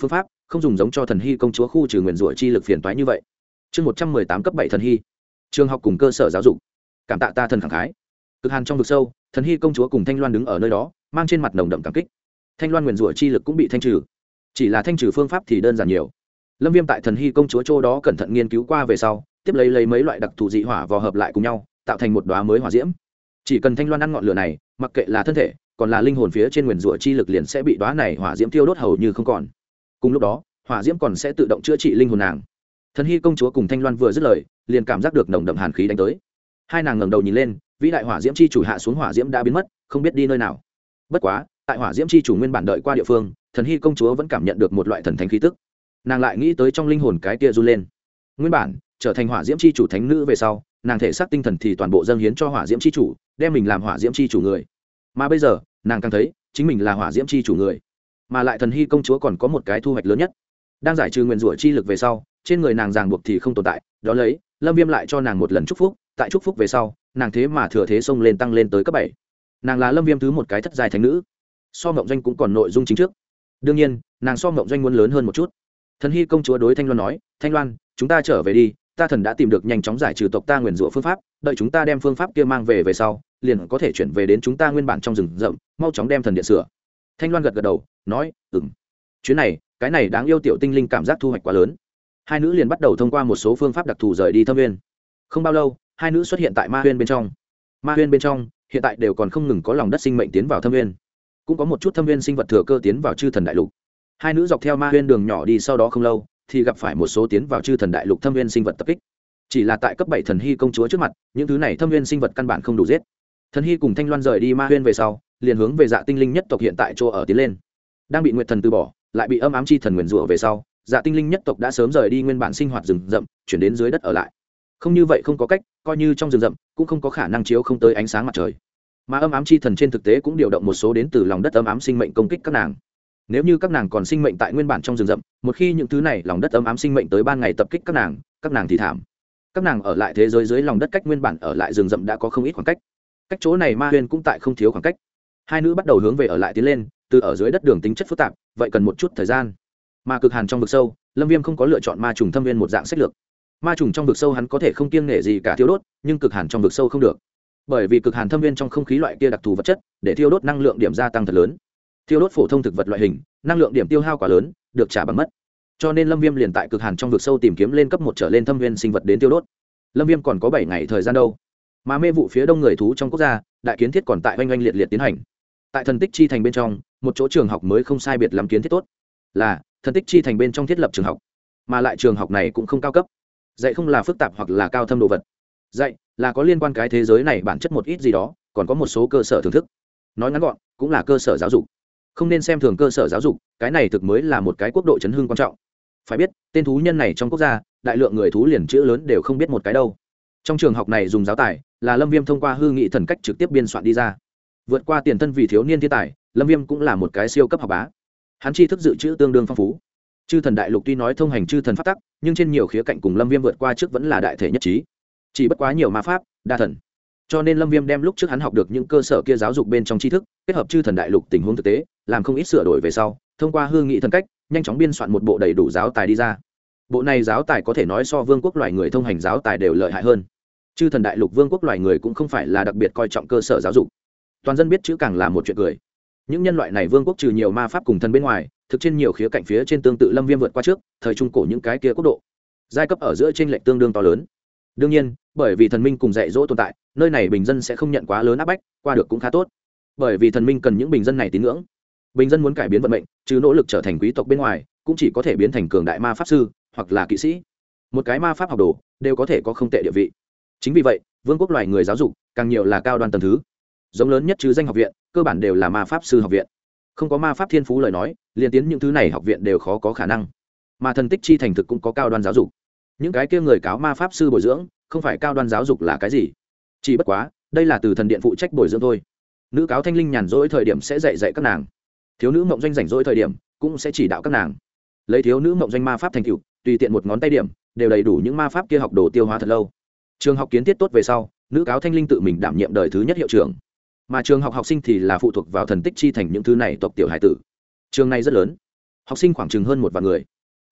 S1: không dùng giống cho thần hy công chúa khu trừ nguyền rủa chi lực phiền toái như vậy. Chương 118 cấp 7 thần hy. Trường học cùng cơ sở giáo dục. Cảm tạ ta thần khẳng khái. Cực hàn trong vực sâu, thần hy công chúa cùng Thanh Loan đứng ở nơi đó, mang trên mặt nồng đậm cảm kích. Thanh Loan nguyền rủa chi lực cũng bị thanh trừ, chỉ là thanh trừ phương pháp thì đơn giản nhiều. Lâm Viêm tại thần hy công chúa chỗ đó cẩn thận nghiên cứu qua về sau, tiếp lấy mấy loại đặc thù dị hỏa vò hợp lại cùng nhau, tạo thành một đóa mới hỏa diễm. Chỉ cần Thanh Loan ăn ngọn lửa này, mặc kệ là thân thể, còn là linh hồn phía trên nguyền rủa chi lực liền sẽ bị đóa này hỏa diễm tiêu đốt hầu như không còn. Cùng lúc đó, hỏa diễm còn sẽ tự động chữa trị linh hồn nàng. Thần hy công chúa cùng Thanh Loan vừa dứt lời, liền cảm giác được nồng đậm hàn khí đánh tới. Hai nàng ngẩng đầu nhìn lên, vĩ đại hỏa diễm chi chủ hạ xuống hỏa diễm đã biến mất, không biết đi nơi nào. Bất quá, tại hỏa diễm chi chủ nguyên bản đợi qua địa phương, thần hy công chúa vẫn cảm nhận được một loại thần thánh khí tức. Nàng lại nghĩ tới trong linh hồn cái kia run lên. Nguyên bản trở thành hỏa diễm chi chủ thánh nữ về sau, nàng thể xác tinh thần thì toàn bộ dâng hiến cho hỏa diễm chi chủ, đem mình làm hỏa diễm chi chủ người. Mà bây giờ, nàng càng thấy chính mình là hỏa diễm chi chủ người. Mà lại thần hy công chúa còn có một cái thu hoạch lớn nhất, đang giải trừ nguyền rủa chi lực về sau, trên người nàng ràng buộc thì không tồn tại. Đó lấy, Lâm Viêm lại cho nàng một lần chúc phúc, tại chúc phúc về sau, nàng thế mà thừa thế xông lên tăng lên tới cấp 7. Nàng là Lâm Viêm thứ một cái thất giai thánh nữ. So Mộng Doanh cũng còn nội dung chính trước. Đương nhiên, nàng so Mộng Doanh muốn lớn hơn một chút. Thần hy công chúa đối Thanh Loan nói, Thanh Loan, chúng ta trở về đi, ta thần đã tìm được nhanh chóng giải trừ tộc ta nguyền rủa phương pháp, đợi chúng ta đem phương pháp kia mang về sau, liền có thể chuyển về đến chúng ta nguyên bản trong rừng rậm, mau chóng đem thần điện sửa. Thanh Loan gật gật đầu, nói, chuyến này, cái này đáng yêu tiểu tinh linh cảm giác thu hoạch quá lớn. Hai nữ liền bắt đầu thông qua một số phương pháp đặc thù rời đi Thâm Nguyên. Không bao lâu, hai nữ xuất hiện tại Ma Huyên bên trong. Ma Huyên bên trong, hiện tại đều còn không ngừng có lòng đất sinh mệnh tiến vào Thâm Nguyên, cũng có một chút Thâm Nguyên sinh vật thừa cơ tiến vào Chư Thần Đại Lục. Hai nữ dọc theo Ma Huyên đường nhỏ đi, sau đó không lâu thì gặp phải một số tiến vào Chư Thần Đại Lục Thâm Nguyên sinh vật tập kích. Chỉ là tại cấp 7 thần hy công chúa trước mặt, những thứ này Thâm Nguyên sinh vật căn bản không đủ giết. Thần hy cùng Thanh Loan rời đi Ma Huyên về sau, liền hướng về Dạ Tinh Linh nhất tộc hiện tại chỗ ở tiến lên. Đang bị Nguyệt Thần từ bỏ, lại bị âm ám chi thần nguyền rủa về sau, Dạ Tinh Linh nhất tộc đã sớm rời đi nguyên bản sinh hoạt rừng rậm, chuyển đến dưới đất ở lại. Không như vậy không có cách, coi như trong rừng rậm cũng không có khả năng chiếu không tới ánh sáng mặt trời. Mà âm ám chi thần trên thực tế cũng điều động một số đến từ lòng đất âm ám sinh mệnh công kích các nàng. Nếu như các nàng còn sinh mệnh tại nguyên bản trong rừng rậm, một khi những thứ này lòng đất âm ám sinh mệnh tới ban ngày tập kích các nàng thì thảm. Các nàng ở lại thế giới dưới lòng đất cách nguyên bản ở lại rừng rậm đã có không ít khoảng cách. Cách chỗ này Ma Huyên cũng tại không thiếu khoảng cách. Hai nữ bắt đầu hướng về ở lại tiến lên, từ ở dưới đất đường tính chất phức tạp, vậy cần một chút thời gian. Mà cực hàn trong vực sâu, Lâm Viêm không có lựa chọn ma trùng thâm viên một dạng sách lược. Ma trùng trong vực sâu hắn có thể không kiêng nể gì cả thiêu đốt, nhưng cực hàn trong vực sâu không được. Bởi vì cực hàn thâm viên trong không khí loại kia đặc thù vật chất, để thiêu đốt năng lượng điểm gia tăng thật lớn. Thiêu đốt phổ thông thực vật loại hình, năng lượng điểm tiêu hao quá lớn, được trả bằng mất. Cho nên Lâm Viêm liền tại cực hàn trong vực sâu tìm kiếm lên cấp 1 trở lên thâm viên sinh vật đến tiêu đốt. Lâm Viêm còn có 7 ngày thời gian đâu. Mà mê vụ phía đông người thú trong quốc gia, đại kiến thiết còn tại oanh oanh liệt liệt tiến hành. Tại thần tích chi thành bên trong, một chỗ trường học mới không sai biệt làm kiến thiết tốt. Là thần tích chi thành bên trong thiết lập trường học, mà lại trường học này cũng không cao cấp, dạy không là phức tạp hoặc là cao thâm đồ vật, dạy là có liên quan cái thế giới này bản chất một ít gì đó, còn có một số cơ sở thưởng thức. Nói ngắn gọn, cũng là cơ sở giáo dục. Không nên xem thường cơ sở giáo dục, cái này thực mới là một cái quốc độ chấn hưng quan trọng. Phải biết, tên thú nhân này trong quốc gia, đại lượng người thú liền chữ lớn đều không biết một cái đâu. Trong trường học này dùng giáo tài, là Lâm Viêm thông qua hư nghị thần cách trực tiếp biên soạn đi ra. Vượt qua tiền thân vì thiếu niên thiên tài, Lâm Viêm cũng là một cái siêu cấp học bá. Hắn tri thức dự trữ tương đương phong phú. Chư Thần Đại Lục tuy nói thông hành chư thần pháp tắc, nhưng trên nhiều khía cạnh cùng Lâm Viêm vượt qua trước vẫn là đại thể nhất trí. Chỉ bất quá nhiều ma pháp, đa thần. Cho nên Lâm Viêm đem lúc trước hắn học được những cơ sở kia giáo dục bên trong tri thức, kết hợp Chư Thần Đại Lục tình huống thực tế, làm không ít sửa đổi về sau, thông qua hư nghị thần cách, nhanh chóng biên soạn một bộ đầy đủ giáo tài đi ra. Bộ này giáo tài có thể nói so vương quốc loài người thông hành giáo tài đều lợi hại hơn. Chư Thần Đại Lục vương quốc loài người cũng không phải là đặc biệt coi trọng cơ sở giáo dục. Toàn dân biết chữ càng là một chuyện cười. Những nhân loại này vương quốc trừ nhiều ma pháp cùng thần bên ngoài, thực trên nhiều khía cạnh phía trên tương tự Lâm Viêm vượt qua trước thời trung cổ những cái kia quốc độ, giai cấp ở giữa chênh lệch tương đương to lớn. Đương nhiên, bởi vì thần minh cùng dạy dỗ tồn tại, nơi này bình dân sẽ không nhận quá lớn áp bách, qua được cũng khá tốt. Bởi vì thần minh cần những bình dân này tín ngưỡng. Bình dân muốn cải biến vận mệnh, trừ nỗ lực trở thành quý tộc bên ngoài, cũng chỉ có thể biến thành cường đại ma pháp sư hoặc là kỵ sĩ. Một cái ma pháp học đồ đều có thể có không tệ địa vị. Chính vì vậy, vương quốc loài người giáo dục càng nhiều là cao đoan tầng thứ. Giống lớn nhất chứ danh học viện, cơ bản đều là ma pháp sư học viện. Không có ma pháp thiên phú lời nói, liên tiến những thứ này học viện đều khó có khả năng. Mà thần tích chi thành thực cũng có cao đoan giáo dục. Những cái kia người cáo ma pháp sư bồi dưỡng, không phải cao đoan giáo dục là cái gì? Chỉ bất quá, đây là từ thần điện phụ trách bồi dưỡng thôi. Nữ cáo thanh linh nhàn rỗi thời điểm sẽ dạy các nàng. Thiếu nữ mộng doanh rảnh rỗi thời điểm, cũng sẽ chỉ đạo các nàng. Lấy thiếu nữ mộng doanh ma pháp thành tựu, tùy tiện một ngón tay điểm, đều đầy đủ những ma pháp kia học đồ tiêu hóa thật lâu. Trường học kiến thiết tốt về sau, nữ cáo thanh linh tự mình đảm nhiệm đời thứ nhất hiệu trưởng. Mà trường học học sinh thì là phụ thuộc vào thần tích chi thành những thứ này tộc tiểu hải tử. Trường này rất lớn, học sinh khoảng chừng hơn 1 vạn người,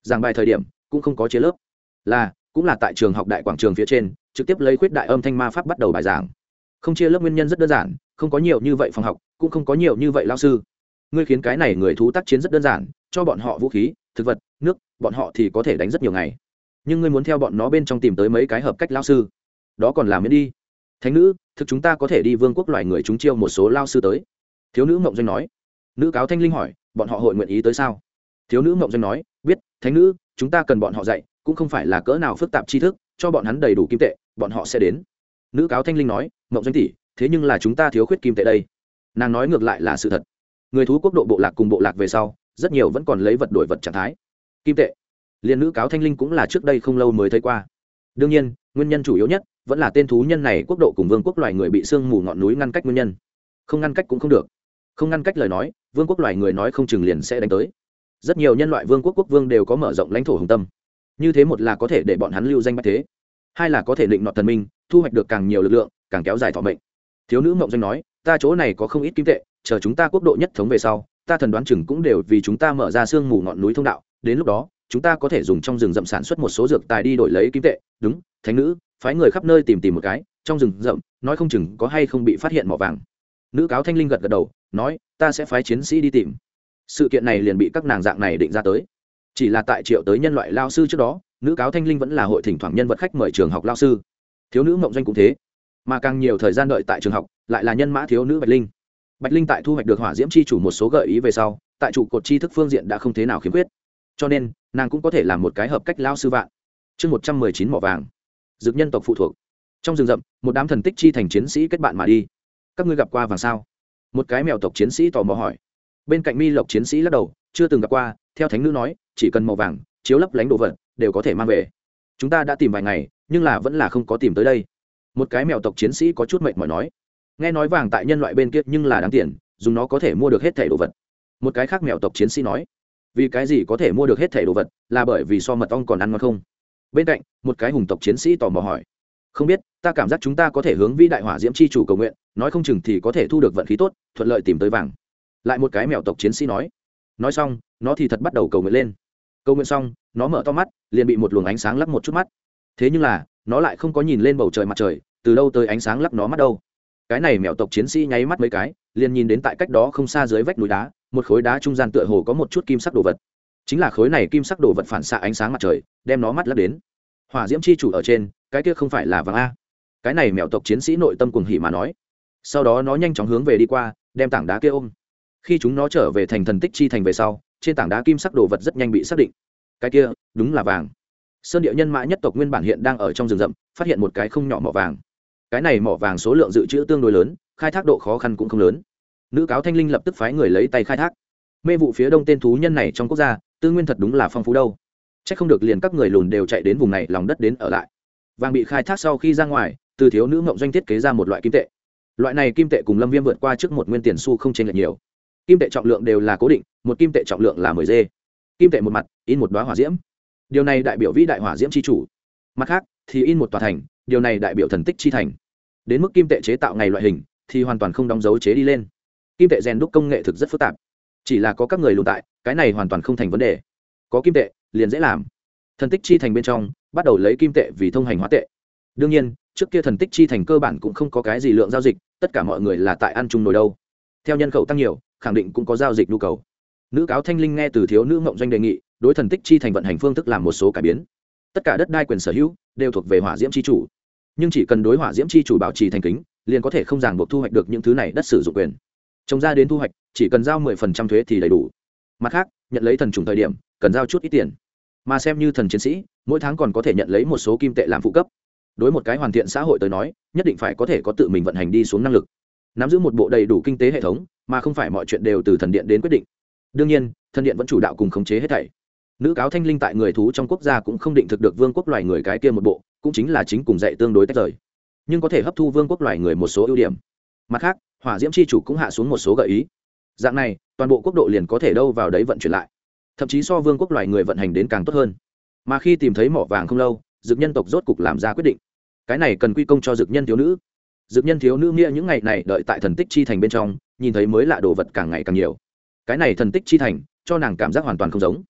S1: giảng bài thời điểm cũng không có chia lớp, cũng là tại trường học đại quảng trường phía trên trực tiếp lấy khuyết đại âm thanh ma pháp bắt đầu bài giảng. Không chia lớp nguyên nhân rất đơn giản, không có nhiều như vậy phòng học, cũng không có nhiều như vậy lao sư. Ngươi khiến cái này người thú tác chiến rất đơn giản, cho bọn họ vũ khí, thực vật, nước, bọn họ thì có thể đánh rất nhiều ngày. Nhưng ngươi muốn theo bọn nó bên trong tìm tới mấy cái hợp cách lao sư, đó còn làm miễn đi. Thánh nữ, thực chúng ta có thể đi vương quốc loài người chúng chiêu một số lao sư tới. Thiếu nữ Mộng Doanh nói. Nữ cáo Thanh Linh hỏi, bọn họ hội nguyện ý tới sao? Thiếu nữ Mộng Doanh nói, biết, thánh nữ, chúng ta cần bọn họ dạy, cũng không phải là cỡ nào phức tạp tri thức, cho bọn hắn đầy đủ kim tệ, bọn họ sẽ đến. Nữ cáo Thanh Linh nói, Mộng Doanh tỷ, thế nhưng là chúng ta thiếu khuyết kim tệ đây. Nàng nói ngược lại là sự thật. Người thú quốc độ bộ lạc cùng bộ lạc về sau, rất nhiều vẫn còn lấy vật đổi vật trạng thái. Kim tệ, liên nữ cáo Thanh Linh cũng là trước đây không lâu mới thấy qua. Đương nhiên, nguyên nhân chủ yếu nhất vẫn là tên thú nhân này quốc độ cùng vương quốc loài người bị sương mù ngọn núi ngăn cách nguyên nhân. Không ngăn cách cũng không được. Không ngăn cách lời nói, vương quốc loài người nói không chừng liền sẽ đánh tới. Rất nhiều nhân loại vương quốc quốc vương đều có mở rộng lãnh thổ hùng tâm. Như thế một là có thể để bọn hắn lưu danh bách thế, hai là có thể định nọt thần minh, thu hoạch được càng nhiều lực lượng, càng kéo dài thọ mệnh. Thiếu nữ Mộng Doanh nói, ta chỗ này có không ít kim tệ, chờ chúng ta quốc độ nhất thống về sau, ta thần đoán chừng cũng đều vì chúng ta mở ra sương mù ngọn núi thông đạo, đến lúc đó chúng ta có thể dùng trong rừng rậm sản xuất một số dược tài đi đổi lấy kim tệ. Đúng, thánh nữ, phái người khắp nơi tìm một cái, trong rừng rậm nói không chừng có hay không bị phát hiện mỏ vàng. Nữ cáo Thanh Linh gật gật đầu, nói, ta sẽ phái chiến sĩ đi tìm. Sự kiện này liền bị các nàng dạng này định ra tới. Chỉ là tại triệu tới nhân loại lao sư trước đó, nữ cáo Thanh Linh vẫn là hội thỉnh thoảng nhân vật khách mời trường học lao sư. Thiếu nữ Mộng Doanh cũng thế, mà càng nhiều thời gian đợi tại trường học lại là nhân mã thiếu nữ Bạch Linh. Bạch Linh tại thu hoạch được hỏa diễm chi chủ một số gợi ý về sau, tại trụ cột tri thức phương diện đã không thế nào khiếm khuyết, cho nên nàng cũng có thể làm một cái hợp cách lao sư vạn. Chương 119 mỏ vàng. Dược nhân tộc phụ thuộc. Trong rừng rậm, một đám thần tích chi thành chiến sĩ kết bạn mà đi. Các ngươi gặp qua vàng sao? Một cái mèo tộc chiến sĩ tò mò hỏi. Bên cạnh Mi Lộc chiến sĩ lắc đầu, chưa từng gặp qua, theo thánh nữ nói, chỉ cần màu vàng, chiếu lấp lánh đồ vật, đều có thể mang về. Chúng ta đã tìm vài ngày, nhưng là vẫn là không có tìm tới đây. Một cái mèo tộc chiến sĩ có chút mệt mỏi nói. Nghe nói vàng tại nhân loại bên kia nhưng là đáng tiền, dùng nó có thể mua được hết thảy đồ vật. Một cái khác mèo tộc chiến sĩ nói. Vì cái gì có thể mua được hết thảy đồ vật, là bởi vì so mật ong còn ăn ngon không? Bên cạnh, một cái hùng tộc chiến sĩ tò mò hỏi. Không biết, ta cảm giác chúng ta có thể hướng vĩ đại hỏa diễm chi chủ cầu nguyện, nói không chừng thì có thể thu được vận khí tốt, thuận lợi tìm tới vàng. Lại một cái mèo tộc chiến sĩ nói. Nói xong, nó thì thật bắt đầu cầu nguyện lên. Cầu nguyện xong, nó mở to mắt, liền bị một luồng ánh sáng lắc một chút mắt. Thế nhưng là, nó lại không có nhìn lên bầu trời mặt trời, từ đâu tới ánh sáng lắc nó mắt đâu. Cái này mèo tộc chiến sĩ nháy mắt mấy cái, liền nhìn đến tại cách đó không xa dưới vách núi đá, một khối đá trung gian tựa hồ có một chút kim sắc đồ vật. Chính là khối này kim sắc đồ vật phản xạ ánh sáng mặt trời, đem nó mắt lắc đến. Hỏa diễm chi chủ ở trên, cái kia không phải là vàng a? Cái này mèo tộc chiến sĩ nội tâm cuồng hỉ mà nói. Sau đó nó nhanh chóng hướng về đi qua, đem tảng đá kia ôm. Khi chúng nó trở về thành thần tích chi thành về sau, trên tảng đá kim sắc đồ vật rất nhanh bị xác định. Cái kia, đúng là vàng. Sơn địa nhân mã nhất tộc nguyên bản hiện đang ở trong rừng rậm, phát hiện một cái không nhỏ mỏ vàng. Cái này mỏ vàng số lượng dự trữ tương đối lớn, khai thác độ khó khăn cũng không lớn. Nữ cáo Thanh Linh lập tức phái người lấy tay khai thác. Mê vụ phía đông tên thú nhân này trong quốc gia, tư nguyên thật đúng là phong phú đâu. Chắc không được liền các người lùn đều chạy đến vùng này lòng đất đến ở lại. Vàng bị khai thác sau khi ra ngoài, từ thiếu nữ Mộng Doanh thiết kế ra một loại kim tệ. Loại này kim tệ cùng Lâm Viêm vượt qua trước một nguyên tiền xu không chênh lệch nhiều. Kim tệ trọng lượng đều là cố định, một kim tệ trọng lượng là 10 dê. Kim tệ một mặt in một đóa hỏa diễm, điều này đại biểu vĩ đại hỏa diễm chi chủ. Mặt khác thì in một tòa thành, điều này đại biểu thần tích chi thành. Đến mức kim tệ chế tạo ngày loại hình thì hoàn toàn không đóng dấu chế đi lên. Kim tệ rèn đúc công nghệ thực rất phức tạp, chỉ là có các người lùn tại, cái này hoàn toàn không thành vấn đề. Có kim tệ liền dễ làm. Thần tích chi thành bên trong bắt đầu lấy kim tệ vì thông hành hóa tệ. Đương nhiên, trước kia thần tích chi thành cơ bản cũng không có cái gì lượng giao dịch, tất cả mọi người là tại ăn chung nồi đâu. Theo nhân khẩu tăng nhiều, khẳng định cũng có giao dịch nhu cầu. Nữ cáo Thanh Linh nghe từ thiếu nữ Mộng Doanh đề nghị, đối thần tích chi thành vận hành phương thức làm một số cải biến. Tất cả đất đai quyền sở hữu đều thuộc về hỏa diễm chi chủ, nhưng chỉ cần đối hỏa diễm chi chủ bảo trì thành kính, liền có thể không ràng buộc thu hoạch được những thứ này đất sử dụng quyền. Trồng ra đến thu hoạch, chỉ cần giao 10% thuế thì đầy đủ. Mặt khác, nhận lấy thần trùng thời điểm, cần giao chút ít tiền. Mà xem như thần chiến sĩ, mỗi tháng còn có thể nhận lấy một số kim tệ làm phụ cấp. Đối một cái hoàn thiện xã hội tới nói, nhất định phải có thể có tự mình vận hành đi xuống năng lực, nắm giữ một bộ đầy đủ kinh tế hệ thống, mà không phải mọi chuyện đều từ thần điện đến quyết định. Đương nhiên, thần điện vẫn chủ đạo cùng khống chế hết thảy. Nữ cáo Thanh Linh tại người thú trong quốc gia cũng không định thực được vương quốc loài người cái kia một bộ, cũng chính là chính cùng dạy tương đối tách rời, nhưng có thể hấp thu vương quốc loài người một số ưu điểm. Mặt khác, hỏa diễm chi chủ cũng hạ xuống một số gợi ý. Dạng này, toàn bộ quốc độ liền có thể đâu vào đấy vận chuyển lại, thậm chí so vương quốc loài người vận hành đến càng tốt hơn. Mà khi tìm thấy mỏ vàng không lâu, dược nhân tộc rốt cục làm ra quyết định. Cái này cần quy công cho dược nhân thiếu nữ. Dược nhân thiếu nữ nghĩa những ngày này đợi tại thần tích chi thành bên trong, nhìn thấy mới lạ đồ vật càng ngày càng nhiều. Cái này thần tích chi thành cho nàng cảm giác hoàn toàn không giống.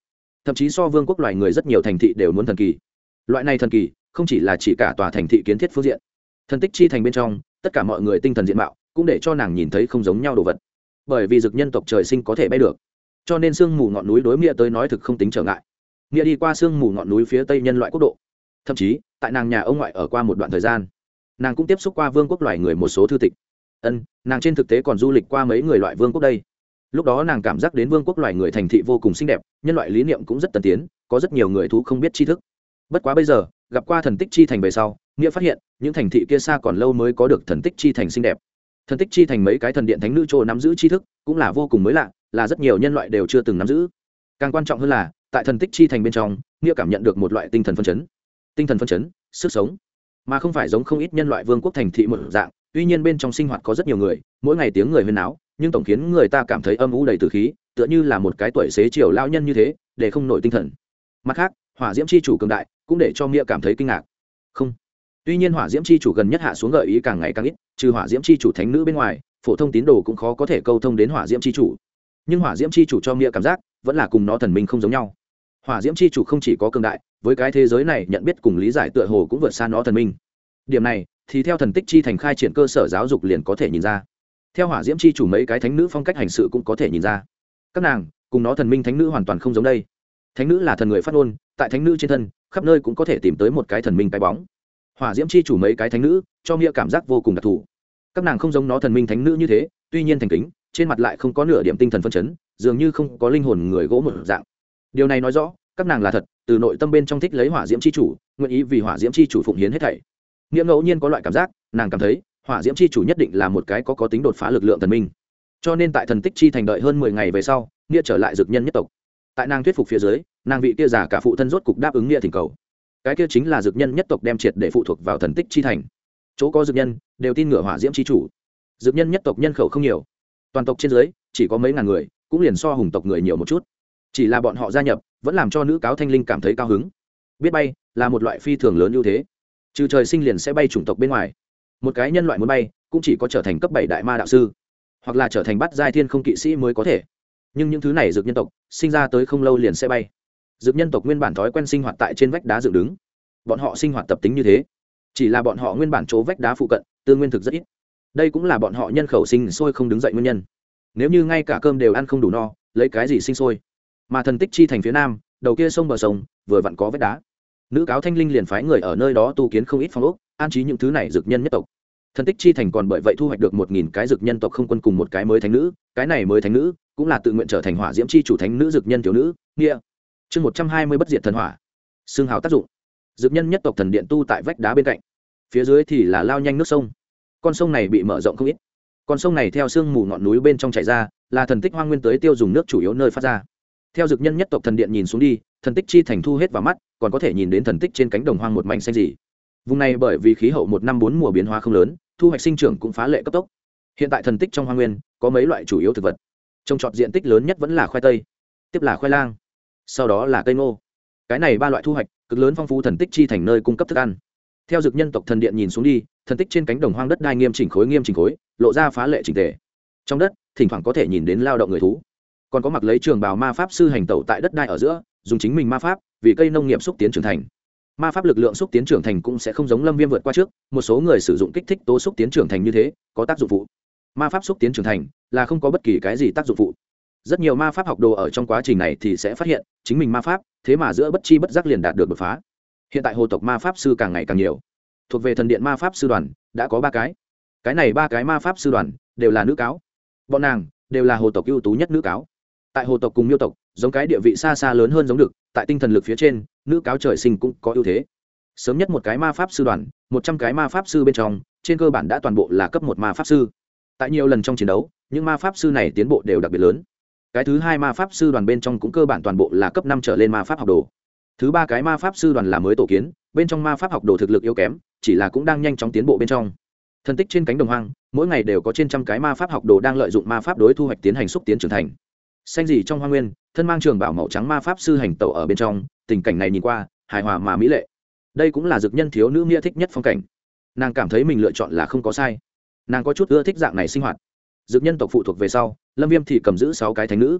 S1: thậm chí so vương quốc loài người rất nhiều thành thị đều muốn thần kỳ. Loại này thần kỳ không chỉ là chỉ cả tòa thành thị kiến thiết phương diện, thần tích chi thành bên trong tất cả mọi người tinh thần diện mạo cũng để cho nàng nhìn thấy không giống nhau đồ vật. Bởi vì dực nhân tộc trời sinh có thể bay được, cho nên sương mù ngọn núi đối nghĩa tới nói thực không tính trở ngại. Nghĩa đi qua sương mù ngọn núi phía tây nhân loại quốc độ, thậm chí tại nàng nhà ông ngoại ở qua một đoạn thời gian, nàng cũng tiếp xúc qua vương quốc loài người một số thư tịch. Nàng trên thực tế còn du lịch qua mấy người loại vương quốc đây. Lúc đó nàng cảm giác đến vương quốc loài người thành thị vô cùng xinh đẹp, nhân loại lý niệm cũng rất tân tiến, có rất nhiều người thú không biết tri thức. Bất quá bây giờ gặp qua thần tích chi thành về sau, nghĩa phát hiện những thành thị kia xa còn lâu mới có được thần tích chi thành xinh đẹp. Thần tích chi thành mấy cái thần điện thánh nữ chỗ nắm giữ tri thức cũng là vô cùng mới lạ, là rất nhiều nhân loại đều chưa từng nắm giữ. Càng quan trọng hơn là tại thần tích chi thành bên trong, nghĩa cảm nhận được một loại tinh thần phân chấn, sức sống, mà không phải giống không ít nhân loại vương quốc thành thị một dạng. Tuy nhiên bên trong sinh hoạt có rất nhiều người, mỗi ngày tiếng người huyên náo, nhưng tổng khiến người ta cảm thấy âm u đầy tử khí, tựa như là một cái tuổi xế chiều lao nhân như thế, để không nổi tinh thần. Mặt khác, hỏa diễm chi chủ cường đại cũng để cho nghĩa cảm thấy kinh ngạc. Không, tuy nhiên hỏa diễm chi chủ gần nhất hạ xuống gợi ý càng ngày càng ít, trừ hỏa diễm chi chủ thánh nữ bên ngoài, phổ thông tín đồ cũng khó có thể câu thông đến hỏa diễm chi chủ. Nhưng hỏa diễm chi chủ cho nghĩa cảm giác vẫn là cùng nó thần minh không giống nhau. Hỏa diễm chi chủ không chỉ có cường đại, với cái thế giới này nhận biết cùng lý giải tựa hồ cũng vượt xa nó thần minh. Điểm này thì theo thần tích chi thành khai triển cơ sở giáo dục liền có thể nhìn ra, theo hỏa diễm chi chủ mấy cái thánh nữ phong cách hành sự cũng có thể nhìn ra, các nàng cùng nó thần minh thánh nữ hoàn toàn không giống đây. Thánh nữ là thần người phát ngôn, tại thánh nữ trên thân khắp nơi cũng có thể tìm tới một cái thần minh cái bóng. Hỏa diễm chi chủ mấy cái thánh nữ cho nghĩa cảm giác vô cùng đặc thù, các nàng không giống nó thần minh thánh nữ như thế, tuy nhiên thành kính, trên mặt lại không có nửa điểm tinh thần phân chấn, dường như không có linh hồn người gỗ một dạng. Điều này nói rõ các nàng là thật từ nội tâm bên trong thích lấy hỏa diễm chi chủ, nguyện ý vì hỏa diễm chi chủ phụng hiến hết thảy. Nghĩa ngẫu nhiên có loại cảm giác, nàng cảm thấy hỏa diễm chi chủ nhất định là một cái có tính đột phá lực lượng thần minh. Cho nên tại thần tích chi thành đợi hơn 10 ngày về sau, nghĩa trở lại dực nhân nhất tộc. Tại nàng thuyết phục phía dưới, nàng vị kia giả cả phụ thân rốt cục đáp ứng nghĩa thỉnh cầu. Cái kia chính là dực nhân nhất tộc đem triệt để phụ thuộc vào thần tích chi thành. Chỗ có dực nhân đều tin ngưỡng hỏa diễm chi chủ. Dực nhân nhất tộc nhân khẩu không nhiều, toàn tộc trên dưới chỉ có mấy ngàn người, cũng liền so hùng tộc người nhiều một chút. Chỉ là bọn họ gia nhập vẫn làm cho nữ cáo thanh linh cảm thấy cao hứng. Biết bay là một loại phi thường lớn ưu thế, trừ trời sinh liền sẽ bay chủng tộc bên ngoài, một cái nhân loại muốn bay cũng chỉ có trở thành cấp 7 đại ma đạo sư, hoặc là trở thành bát giai thiên không kỵ sĩ mới có thể. Nhưng những thứ này dược nhân tộc sinh ra tới không lâu liền sẽ bay. Dược nhân tộc nguyên bản thói quen sinh hoạt tại trên vách đá dựng đứng, bọn họ sinh hoạt tập tính như thế, chỉ là bọn họ nguyên bản chỗ vách đá phụ cận tư nguyên thực rất ít, đây cũng là bọn họ nhân khẩu sinh sôi không đứng dậy nguyên nhân. Nếu như ngay cả cơm đều ăn không đủ no, lấy cái gì sinh sôi? Mà thần tích chi thành phía nam đầu kia sông bờ sông vừa vặn có vách đá, nữ cáo thanh linh liền phái người ở nơi đó tu kiến không ít phong ốc, an trí những thứ này dược nhân nhất tộc. Thần tích chi thành còn bởi vậy thu hoạch được 1000 cái dược nhân tộc không quân cùng một cái mới thánh nữ, cái này mới thánh nữ cũng là tự nguyện trở thành hỏa diễm chi chủ thánh nữ dược nhân tiểu nữ nghĩa. Chương 120 bất diệt thần hỏa. Xương hào tác dụng. Dược nhân nhất tộc thần điện tu tại vách đá bên cạnh, phía dưới thì là lao nhanh nước sông. Con sông này bị mở rộng không ít, con sông này theo sương mù ngọn núi bên trong chảy ra, là thần tích hoang nguyên tới tiêu dùng nước chủ yếu nơi phát ra. Theo dược nhân nhất tộc thần điện nhìn xuống đi, thần tích chi thành thu hết vào mắt, còn có thể nhìn đến thần tích trên cánh đồng hoang một mảnh xanh gì. Vùng này bởi vì khí hậu 1 năm 4 mùa biến hóa không lớn, thu hoạch sinh trưởng cũng phá lệ cấp tốc. Hiện tại thần tích trong hoang nguyên có mấy loại chủ yếu thực vật, trồng trọt diện tích lớn nhất vẫn là khoai tây, tiếp là khoai lang, sau đó là cây ngô. Cái này 3 loại thu hoạch cực lớn phong phú thần tích chi thành nơi cung cấp thức ăn. Theo dược nhân tộc thần điện nhìn xuống đi, thần tích trên cánh đồng hoang đất đai nghiêm chỉnh khối, lộ ra phá lệ chỉnh tề. Trong đất thỉnh thoảng có thể nhìn đến lao động người thú, còn có mặc lấy trường bào ma pháp sư hành tẩu tại đất đai ở giữa, dùng chính mình ma pháp vì cây nông nghiệp xúc tiến trưởng thành. Ma pháp lực lượng xúc tiến trưởng thành cũng sẽ không giống Lâm Viêm vượt qua trước, một số người sử dụng kích thích tố xúc tiến trưởng thành như thế, có tác dụng phụ. Ma pháp xúc tiến trưởng thành là không có bất kỳ cái gì tác dụng phụ. Rất nhiều ma pháp học đồ ở trong quá trình này thì sẽ phát hiện, chính mình ma pháp, thế mà giữa bất chi bất giác liền đạt được đột phá. Hiện tại hồ tộc ma pháp sư càng ngày càng nhiều. Thuộc về thần điện ma pháp sư đoàn đã có 3 cái. Cái này 3 cái ma pháp sư đoàn đều là nữ cáo. Bọn nàng đều là hồ tộc ưu tú nhất nữ cáo. Tại hồ tộc cùng miêu tộc, giống cái địa vị xa xa lớn hơn giống được, tại tinh thần lực phía trên, nữ cáo trời sinh cũng có ưu thế. Sớm nhất một cái ma pháp sư đoàn, 100 cái ma pháp sư bên trong, trên cơ bản đã toàn bộ là cấp 1 ma pháp sư. Tại nhiều lần trong chiến đấu, những ma pháp sư này tiến bộ đều đặc biệt lớn. Cái thứ 2 ma pháp sư đoàn bên trong cũng cơ bản toàn bộ là cấp 5 trở lên ma pháp học đồ. Thứ 3 cái ma pháp sư đoàn là mới tổ kiến, bên trong ma pháp học đồ thực lực yếu kém, chỉ là cũng đang nhanh chóng tiến bộ bên trong. Thần tích trên cánh đồng hoang, mỗi ngày đều có trên trăm cái ma pháp học đồ đang lợi dụng ma pháp đối thu hoạch tiến hành xúc tiến trưởng thành. Xanh gì trong hoang nguyên, thân mang trường bảo màu trắng ma pháp sư hành tẩu ở bên trong, tình cảnh này nhìn qua hài hòa mà mỹ lệ. Đây cũng là dược nhân thiếu nữ Mia thích nhất phong cảnh. Nàng cảm thấy mình lựa chọn là không có sai. Nàng có chút ưa thích dạng này sinh hoạt. Dược nhân tộc phụ thuộc về sau, Lâm Viêm thì cầm giữ 6 cái thánh nữ.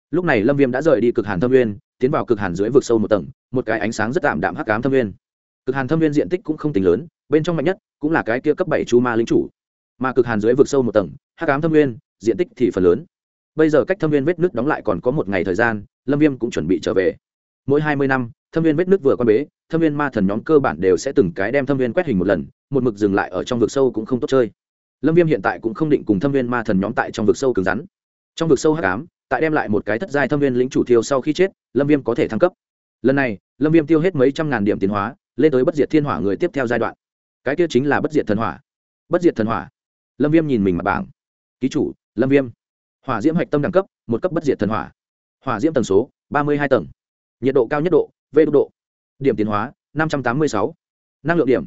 S1: lúc này lâm viêm đã rời đi cực hàn thâm viên, tiến vào cực hàn dưới vực sâu một tầng, một cái ánh sáng rất ảm đạm hắc ám thâm viên. Cực hàn thâm viên diện tích cũng không tính lớn, bên trong mạnh nhất cũng là cái kia cấp 7 chu ma linh chủ, mà cực hàn dưới vực sâu một tầng hắc ám thâm viên diện tích thì phần lớn. Bây giờ cách thâm viên vết nứt đóng lại còn có một ngày thời gian, lâm viêm cũng chuẩn bị trở về. Mỗi 20 năm thâm viên vết nứt vừa quan bế, thâm viên ma thần nhóm cơ bản đều sẽ từng cái đem thâm viên quét hình một lần, một mực dừng lại ở trong vực sâu cũng không tốt chơi. Lâm viêm hiện tại cũng không định cùng thâm viên ma thần nhóm tại trong vực sâu cứng rắn. Trong vực sâu hắc ám, tại đem lại một cái thất giai thâm viên lĩnh chủ thiêu sau khi chết, lâm viêm có thể thăng cấp. Lần này lâm viêm tiêu hết mấy trăm ngàn điểm tiến hóa, lên tới bất diệt thiên hỏa người tiếp theo giai đoạn. Cái kia chính là bất diệt thần hỏa. Bất diệt thần hỏa. Lâm viêm nhìn mình mặt bảng. Ký chủ lâm viêm, hỏa diễm hạch tâm đẳng cấp một cấp bất diệt thần hỏa, hỏa diễm tầng số 32 tầng, nhiệt độ cao nhất độ v độ, điểm tiến hóa 586, năng lượng điểm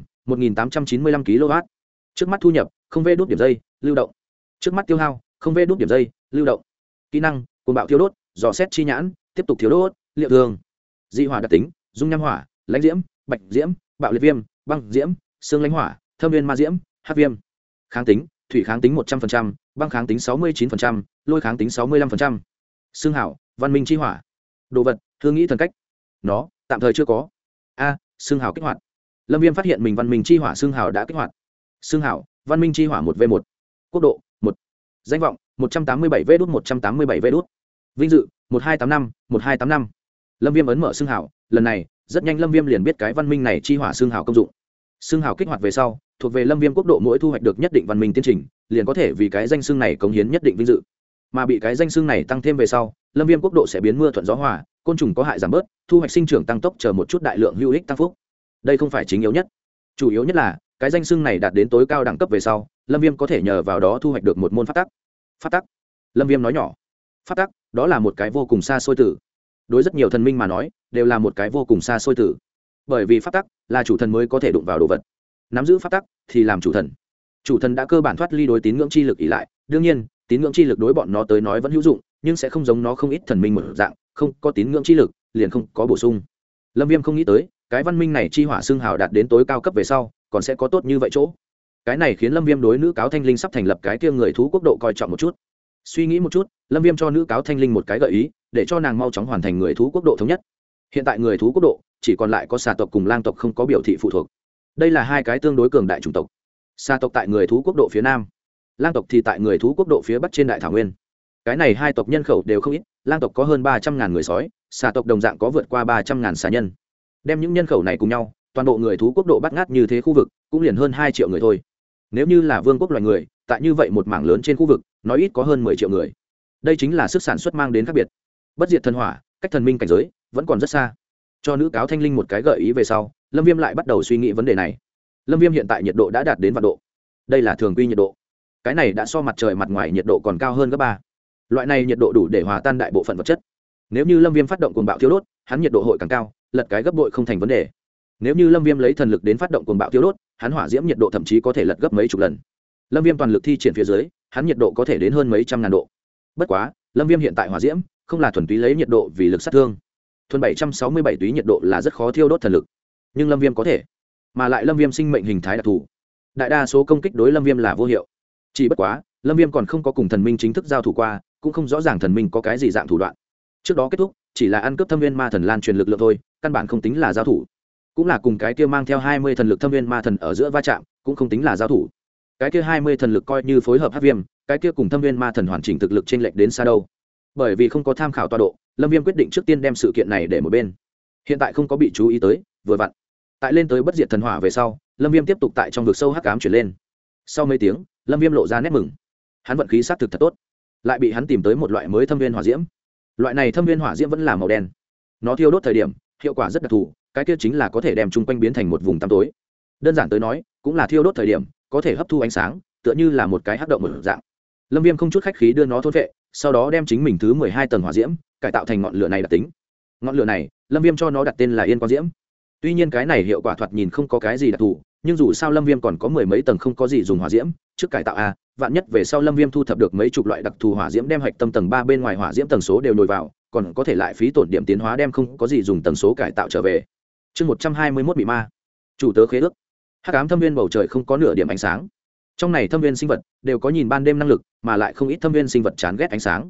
S1: 1895 kW. Trước mắt thu nhập không v đốt điểm dây lưu động, trước mắt tiêu hao không v đốt điểm dây lưu động. Kỹ năng cuồng bạo thiêu đốt, dò xét chi nhãn, tiếp tục thiêu đốt, liệu thường. Dị hỏa đặc tính dung nham hỏa, lãnh diễm, bạch diễm, bạo liệt viêm, băng diễm, xương lãnh hỏa, thâm viên ma diễm, hắc viêm. Kháng tính thủy kháng tính 100%, băng kháng tính 69%, lôi kháng tính 65%. Xương hảo văn minh chi hỏa. Đồ vật hương nghĩ thần cách, nó tạm thời chưa có. Xương hảo kích hoạt. Lâm viêm phát hiện mình văn minh chi hỏa xương hảo đã kích hoạt. Xương hảo văn minh chi hỏa 1v1, quốc độ 1, danh vọng 187 v đút 187 v đút, vinh dự 1285 1285. Lâm viêm ấn mở xương hảo, lần này rất nhanh lâm viêm liền biết cái văn minh này chi hỏa xương hảo công dụng. Xương hảo kích hoạt về sau, thuộc về lâm viêm quốc độ mỗi thu hoạch được nhất định văn minh tiến trình, liền có thể vì cái danh xương này cống hiến nhất định vinh dự. Mà bị cái danh xương này tăng thêm về sau, lâm viêm quốc độ sẽ biến mưa thuận gió hòa, côn trùng có hại giảm bớt, thu hoạch sinh trưởng tăng tốc, chờ một chút đại lượng hữu ích tăng phúc. Đây không phải chính yếu nhất, chủ yếu nhất là cái danh xương này đạt đến tối cao đẳng cấp về sau, lâm viêm có thể nhờ vào đó thu hoạch được một môn pháp tắc. Pháp tắc. Lâm viêm nói nhỏ. Pháp tắc đó là một cái vô cùng xa xôi từ, đối rất nhiều thần minh mà nói đều là một cái vô cùng xa xôi từ, bởi vì pháp tắc là chủ thần mới có thể đụng vào đồ vật, nắm giữ pháp tắc thì làm chủ thần. Chủ thần đã cơ bản thoát ly đối tín ngưỡng chi lực ỷ lại, đương nhiên tín ngưỡng chi lực đối bọn nó tới nói vẫn hữu dụng, nhưng sẽ không giống nó không ít thần minh một dạng, không có tín ngưỡng chi lực liền không có bổ sung. Lâm viêm không nghĩ tới cái văn minh này chi hỏa xương hào đạt đến tối cao cấp về sau còn sẽ có tốt như vậy chỗ. Cái này khiến lâm viêm đối nữ cáo thanh linh sắp thành lập cái kia người thú quốc độ coi trọng một chút. Suy nghĩ một chút, lâm viêm cho nữ cáo thanh linh một cái gợi ý, để cho nàng mau chóng hoàn thành người thú quốc độ thống nhất. Hiện tại người thú quốc độ chỉ còn lại có xà tộc cùng lang tộc không có biểu thị phụ thuộc. Đây là hai cái tương đối cường đại chủng tộc. Xà tộc tại người thú quốc độ phía nam, lang tộc thì tại người thú quốc độ phía bắc trên đại thảo nguyên. Cái này hai tộc nhân khẩu đều không ít, lang tộc có hơn 300.000 người sói, xà tộc đồng dạng có vượt qua 300.000 xà nhân. Đem những nhân khẩu này cùng nhau, toàn bộ người thú quốc độ bắt ngát như thế khu vực cũng liền hơn 2 triệu người thôi. Nếu như là vương quốc loài người, tại như vậy một mảng lớn trên khu vực, nói ít có hơn 10 triệu người. Đây chính là sức sản xuất mang đến khác biệt. Bất diệt thần hỏa, cách thần minh cảnh giới vẫn còn rất xa. Cho nữ cáo thanh linh một cái gợi ý về sau, lâm viêm lại bắt đầu suy nghĩ vấn đề này. Lâm viêm hiện tại nhiệt độ đã đạt đến vạn độ. Đây là thường quy nhiệt độ. Cái này đã so mặt trời mặt ngoài nhiệt độ còn cao hơn gấp 3. Loại này nhiệt độ đủ để hòa tan đại bộ phận vật chất. Nếu như lâm viêm phát động cuồng bạo thiêu đốt, hắn nhiệt độ hội càng cao, lật cái gấp bội không thành vấn đề. Nếu như lâm viêm lấy thần lực đến phát động cuồng bạo thiêu đốt, hắn hỏa diễm nhiệt độ thậm chí có thể lật gấp mấy chục lần. Lâm viêm toàn lực thi triển phía dưới, hắn nhiệt độ có thể đến hơn mấy trăm ngàn độ. Bất quá lâm viêm hiện tại hỏa diễm không là thuần túy lấy nhiệt độ vì lực sát thương, thuần 767 túy nhiệt độ là rất khó thiêu đốt thần lực, nhưng lâm viêm có thể. Mà lại lâm viêm sinh mệnh hình thái đặc thù, đại đa số công kích đối lâm viêm là vô hiệu. Chỉ bất quá lâm viêm còn không có cùng thần minh chính thức giao thủ qua, cũng không rõ ràng thần minh có cái gì dạng thủ đoạn. Trước đó kết thúc chỉ là ăn cướp thâm viên ma thần lan truyền lực lượng thôi, căn bản không tính là giao thủ. Cũng là cùng cái kia mang theo 20 thần lực thâm viên ma thần ở giữa va chạm, cũng không tính là giao thủ. Cái kia 20 thần lực coi như phối hợp hắc viêm, cái kia cùng thâm viên ma thần hoàn chỉnh thực lực chênh lệch đến xa đâu. Bởi vì không có tham khảo tọa độ, lâm viêm quyết định trước tiên đem sự kiện này để một bên. Hiện tại không có bị chú ý tới, vừa vặn tại lên tới bất diệt thần hỏa về sau, lâm viêm tiếp tục tại trong vực sâu hắc ám chuyển lên. Sau mấy tiếng lâm viêm lộ ra nét mừng, hắn vận khí sát thực thật tốt, lại bị hắn tìm tới một loại mới thâm viên hỏa diễm. Loại này thâm viên hỏa diễm vẫn là màu đen, nó thiêu đốt thời điểm hiệu quả rất đặc thù, cái kia chính là có thể đem chung quanh biến thành một vùng tăm tối. Đơn giản tới nói cũng là thiêu đốt thời điểm có thể hấp thu ánh sáng, tựa như là một cái hắc động một dạng. Lâm viêm không chút khách khí đưa nó thôn vệ, sau đó đem chính mình thứ 12 tầng hỏa diễm cải tạo thành ngọn lửa này đặc tính. Ngọn lửa này lâm viêm cho nó đặt tên là yên quang diễm. Tuy nhiên cái này hiệu quả thoạt nhìn không có cái gì đặc thù, nhưng dù sao lâm viêm còn có mười mấy tầng không có gì dùng hỏa diễm trước cải tạo a, vạn nhất về sau lâm viêm thu thập được mấy chục loại đặc thù hỏa diễm đem hạch tâm tầng 3 bên ngoài hỏa diễm tầng số đều nhồi vào, còn có thể lại phí tổn điểm tiến hóa đem không có gì dùng tầng số cải tạo trở về. Chương 121 bị ma. Chủ tớ khế ước. Hắc ám thâm viên bầu trời không có nửa điểm ánh sáng. Trong này thâm viên sinh vật đều có nhìn ban đêm năng lực, mà lại không ít thâm viên sinh vật chán ghét ánh sáng.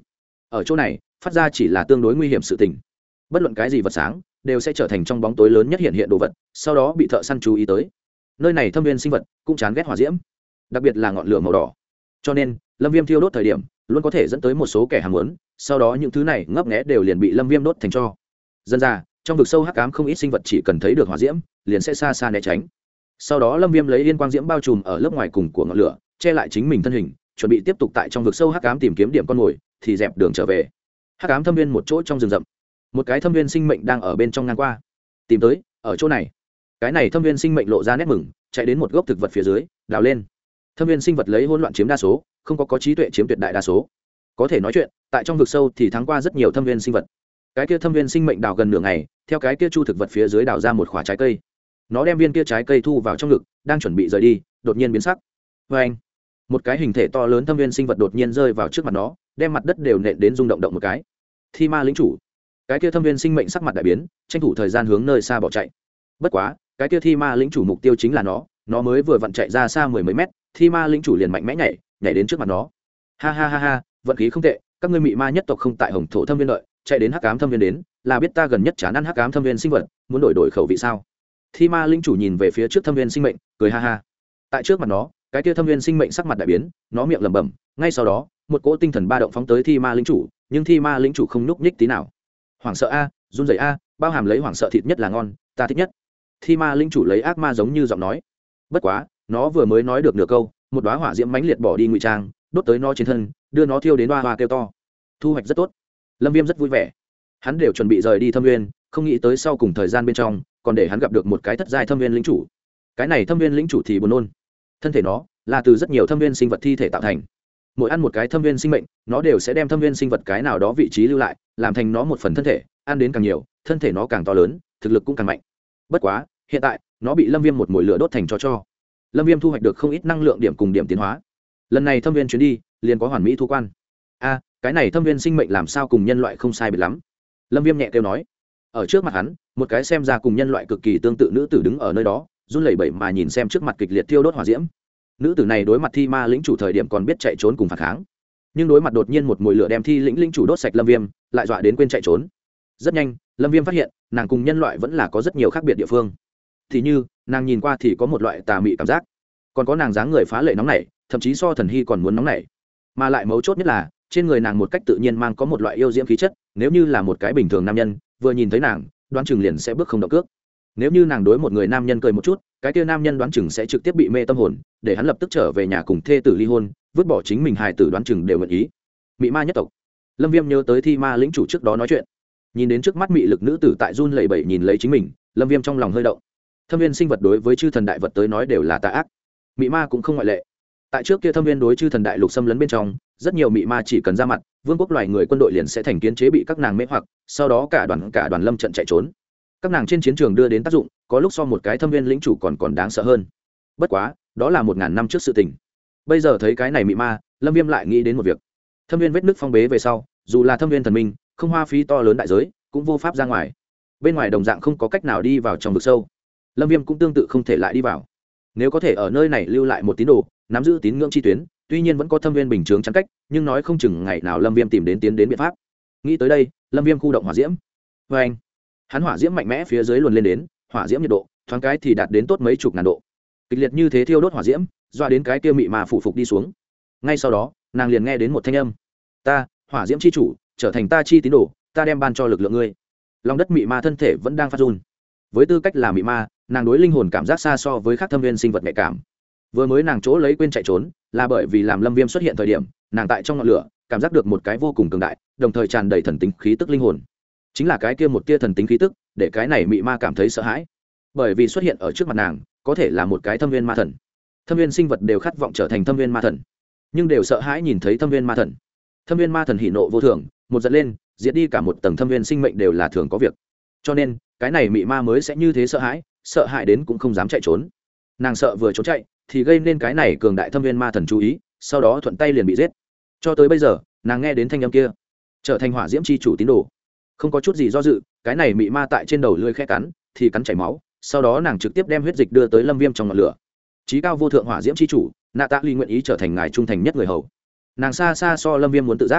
S1: ở chỗ này phát ra chỉ là tương đối nguy hiểm sự tình. Bất luận cái gì vật sáng đều sẽ trở thành trong bóng tối lớn nhất hiện đồ vật, sau đó bị thợ săn chú ý tới. Nơi này thâm viên sinh vật cũng chán ghét hỏa diễm, đặc biệt là ngọn lửa màu đỏ, cho nên lâm viêm thiêu đốt thời điểm luôn có thể dẫn tới một số kẻ ham muốn, sau đó những thứ này ngấp nghé đều liền bị lâm viêm đốt thành tro. Dần ra trong vực sâu hắc ám không ít sinh vật chỉ cần thấy được hỏa diễm liền sẽ xa xa né tránh. Sau đó lâm viêm lấy yên quang diễm bao trùm ở lớp ngoài cùng của ngọn lửa, che lại chính mình thân hình, chuẩn bị tiếp tục tại trong vực sâu hắc ám tìm kiếm điểm con mồi, thì dẹp đường trở về. Hắc ám thâm viên một chỗ trong rừng rậm, một cái thâm viên sinh mệnh đang ở bên trong ngang qua, tìm tới ở chỗ này. Cái này thâm viên sinh mệnh lộ ra nét mừng, chạy đến một gốc thực vật phía dưới đào lên. Thâm viên sinh vật lấy hỗn loạn chiếm đa số, không có trí tuệ chiếm tuyệt đại đa số, có thể nói chuyện tại trong vực sâu thì thắng qua rất nhiều thâm viên sinh vật. Cái kia thâm viên sinh mệnh đào gần nửa ngày, theo cái kia chu thực vật phía dưới đào ra một quả trái cây. Nó đem viên kia trái cây thu vào trong ngực, đang chuẩn bị rời đi, đột nhiên biến sắc. Anh, một cái hình thể to lớn thâm viên sinh vật đột nhiên rơi vào trước mặt nó, đem mặt đất đều nện đến rung động động một cái. Thi ma lĩnh chủ. Cái kia thâm viên sinh mệnh sắc mặt đại biến, tranh thủ thời gian hướng nơi xa bỏ chạy. Bất quá cái kia thi ma lĩnh chủ mục tiêu chính là nó mới vừa vặn chạy ra xa mười mấy mét, thi ma lĩnh chủ liền mạnh mẽ nhảy đến trước mặt nó. Ha ha ha ha, vận khí không tệ, các ngươi mị ma nhất tộc không tại hồng thổ thâm viên đợi, chạy đến hắc ám thâm viên đến, là biết ta gần nhất chán ăn hắc ám thâm viên sinh vật, muốn đổi khẩu vị sao? Thi ma lĩnh chủ nhìn về phía trước thâm viên sinh mệnh, cười ha ha. Tại trước mặt nó, cái kia thâm viên sinh mệnh sắc mặt đại biến, nó miệng lẩm bẩm, ngay sau đó một cỗ tinh thần ba động phóng tới thi ma lĩnh chủ, nhưng thi ma lĩnh chủ không nhúc nhích tí nào. Hoảng sợ a, run rẩy a, bao hàm lấy hoảng sợ thịt nhất là ngon, ta thích nhất. Thi ma lĩnh chủ lấy ác ma giống như giọng nói. Bất quá nó vừa mới nói được nửa câu, một đóa hỏa diễm mãnh liệt bỏ đi ngụy trang, đốt tới nó trên thân, đưa nó thiêu đến hoa hoa kêu to. Thu hoạch rất tốt, lâm viêm rất vui vẻ. Hắn đều chuẩn bị rời đi thâm viên, không nghĩ tới sau cùng thời gian bên trong còn để hắn gặp được một cái thất giai thâm viên lĩnh chủ. Cái này thâm viên lĩnh chủ thì buồn nôn, thân thể nó là từ rất nhiều thâm viên sinh vật thi thể tạo thành. Mỗi ăn một cái thâm viên sinh mệnh, nó đều sẽ đem thâm viên sinh vật cái nào đó vị trí lưu lại, làm thành nó một phần thân thể. Ăn đến càng nhiều, thân thể nó càng to lớn, thực lực cũng càng mạnh. Bất quá hiện tại nó bị lâm viêm một mồi lửa đốt thành cho. Lâm viêm thu hoạch được không ít năng lượng điểm cùng điểm tiến hóa. Lần này thâm viên chuyến đi liền có hoàn mỹ thu quan. Cái này thâm viên sinh mệnh làm sao cùng nhân loại không sai biệt lắm. Lâm viêm nhẹ kêu nói. Ở trước mặt hắn, một cái xem ra cùng nhân loại cực kỳ tương tự nữ tử đứng ở nơi đó, run lẩy bẩy mà nhìn xem trước mặt kịch liệt thiêu đốt hỏa diễm. Nữ tử này đối mặt thi ma lĩnh chủ thời điểm còn biết chạy trốn cùng phản kháng, nhưng đối mặt đột nhiên một mùi lửa đem thi lĩnh chủ đốt sạch lâm viêm, lại dọa đến quên chạy trốn. Rất nhanh lâm viêm phát hiện nàng cùng nhân loại vẫn là có rất nhiều khác biệt địa phương. Thì như nàng nhìn qua thì có một loại tà mị cảm giác, còn có nàng dáng người phá lệ nóng nảy, thậm chí so thần hy còn muốn nóng nảy. Mà lại mấu chốt nhất là trên người nàng một cách tự nhiên mang có một loại yêu diễm khí chất. Nếu như là một cái bình thường nam nhân vừa nhìn thấy nàng, đoán chừng liền sẽ bước không động cước. Nếu như nàng đối một người nam nhân cười một chút, cái kia nam nhân đoán chừng sẽ trực tiếp bị mê tâm hồn, để hắn lập tức trở về nhà cùng thê tử ly hôn, vứt bỏ chính mình hài tử đoán chừng đều nguyện ý. Mị ma nhất tộc. Lâm Viêm nhớ tới thi ma lĩnh chủ trước đó nói chuyện, nhìn đến trước mắt mị lực nữ tử tại run lẩy bẩy nhìn lấy chính mình, Lâm Viêm trong lòng hơi động. Thâm viên sinh vật đối với chư thần đại vật tới nói đều là tà ác, mị ma cũng không ngoại lệ. Tại trước kia thâm viên đối chư thần đại lục xâm lấn bên trong, rất nhiều mị ma chỉ cần ra mặt, vương quốc loài người quân đội liền sẽ thành kiến chế bị các nàng mê hoặc, sau đó cả đoàn lâm trận chạy trốn. Các nàng trên chiến trường đưa đến tác dụng, có lúc so một cái thâm viên lĩnh chủ còn đáng sợ hơn. Bất quá đó là 1000 năm trước sự tình. Bây giờ thấy cái này mị ma, Lâm Viêm lại nghĩ đến một việc. Thâm viên vết nứt phong bế về sau, dù là thâm viên thần minh, không hoa phí to lớn đại giới cũng vô pháp ra ngoài. Bên ngoài đồng dạng không có cách nào đi vào trong vực sâu. Lâm Viêm cũng tương tự không thể lại đi vào. Nếu có thể ở nơi này lưu lại một tín đồ, nắm giữ tín ngưỡng chi tuyến, tuy nhiên vẫn có thâm viên bình chướng chắn cách, nhưng nói không chừng ngày nào Lâm Viêm tìm đến tiến đến biện pháp. Nghĩ tới đây, Lâm Viêm khu động hỏa diễm. Oeng! Hắn hỏa diễm mạnh mẽ phía dưới luồn lên đến, hỏa diễm nhiệt độ thoáng cái thì đạt đến tốt mấy chục ngàn độ. Kịch liệt như thế thiêu đốt hỏa diễm, doa đến cái kia mị mà phụ phục đi xuống. Ngay sau đó, nàng liền nghe đến một thanh âm. Ta, hỏa diễm chi chủ, trở thành ta chi tín đồ, ta đem ban cho lực lượng ngươi. Lòng đất mị ma thân thể vẫn đang phát run. Với tư cách là mị ma, nàng đối linh hồn cảm giác xa so với các thâm viên sinh vật nhạy cảm. Vừa mới nàng chỗ lấy quên chạy trốn, là bởi vì làm Lâm Viêm xuất hiện thời điểm, nàng tại trong ngọn lửa, cảm giác được một cái vô cùng cường đại, đồng thời tràn đầy thần tính khí tức linh hồn. Chính là cái kia một tia thần tính khí tức, để cái này mị ma cảm thấy sợ hãi. Bởi vì xuất hiện ở trước mặt nàng, có thể là một cái thâm viên ma thần. Thâm viên sinh vật đều khát vọng trở thành thâm viên ma thần, nhưng đều sợ hãi nhìn thấy thâm viên ma thần. Thâm viên ma thần hỉ nộ vô thường, một giận lên, diệt đi cả một tầng thâm viên sinh mệnh đều là thường có việc. Cho nên, cái này mị ma mới sẽ như thế sợ hãi đến cũng không dám chạy trốn. Nàng sợ vừa trốn chạy thì gây nên cái này cường đại thâm viên ma thần chú ý, sau đó thuận tay liền bị giết. Cho tới bây giờ, nàng nghe đến thanh âm kia, trở thành hỏa diễm chi chủ tín đồ, không có chút gì do dự, cái này mị ma tại trên đầu lưỡi khẽ cắn, thì cắn chảy máu, sau đó nàng trực tiếp đem huyết dịch đưa tới Lâm Viêm trong ngọn lửa. Chí cao vô thượng hỏa diễm chi chủ, Natalie nguyện ý trở thành ngài trung thành nhất người hầu. Nàng xa xa so Lâm Viêm muốn tự giác.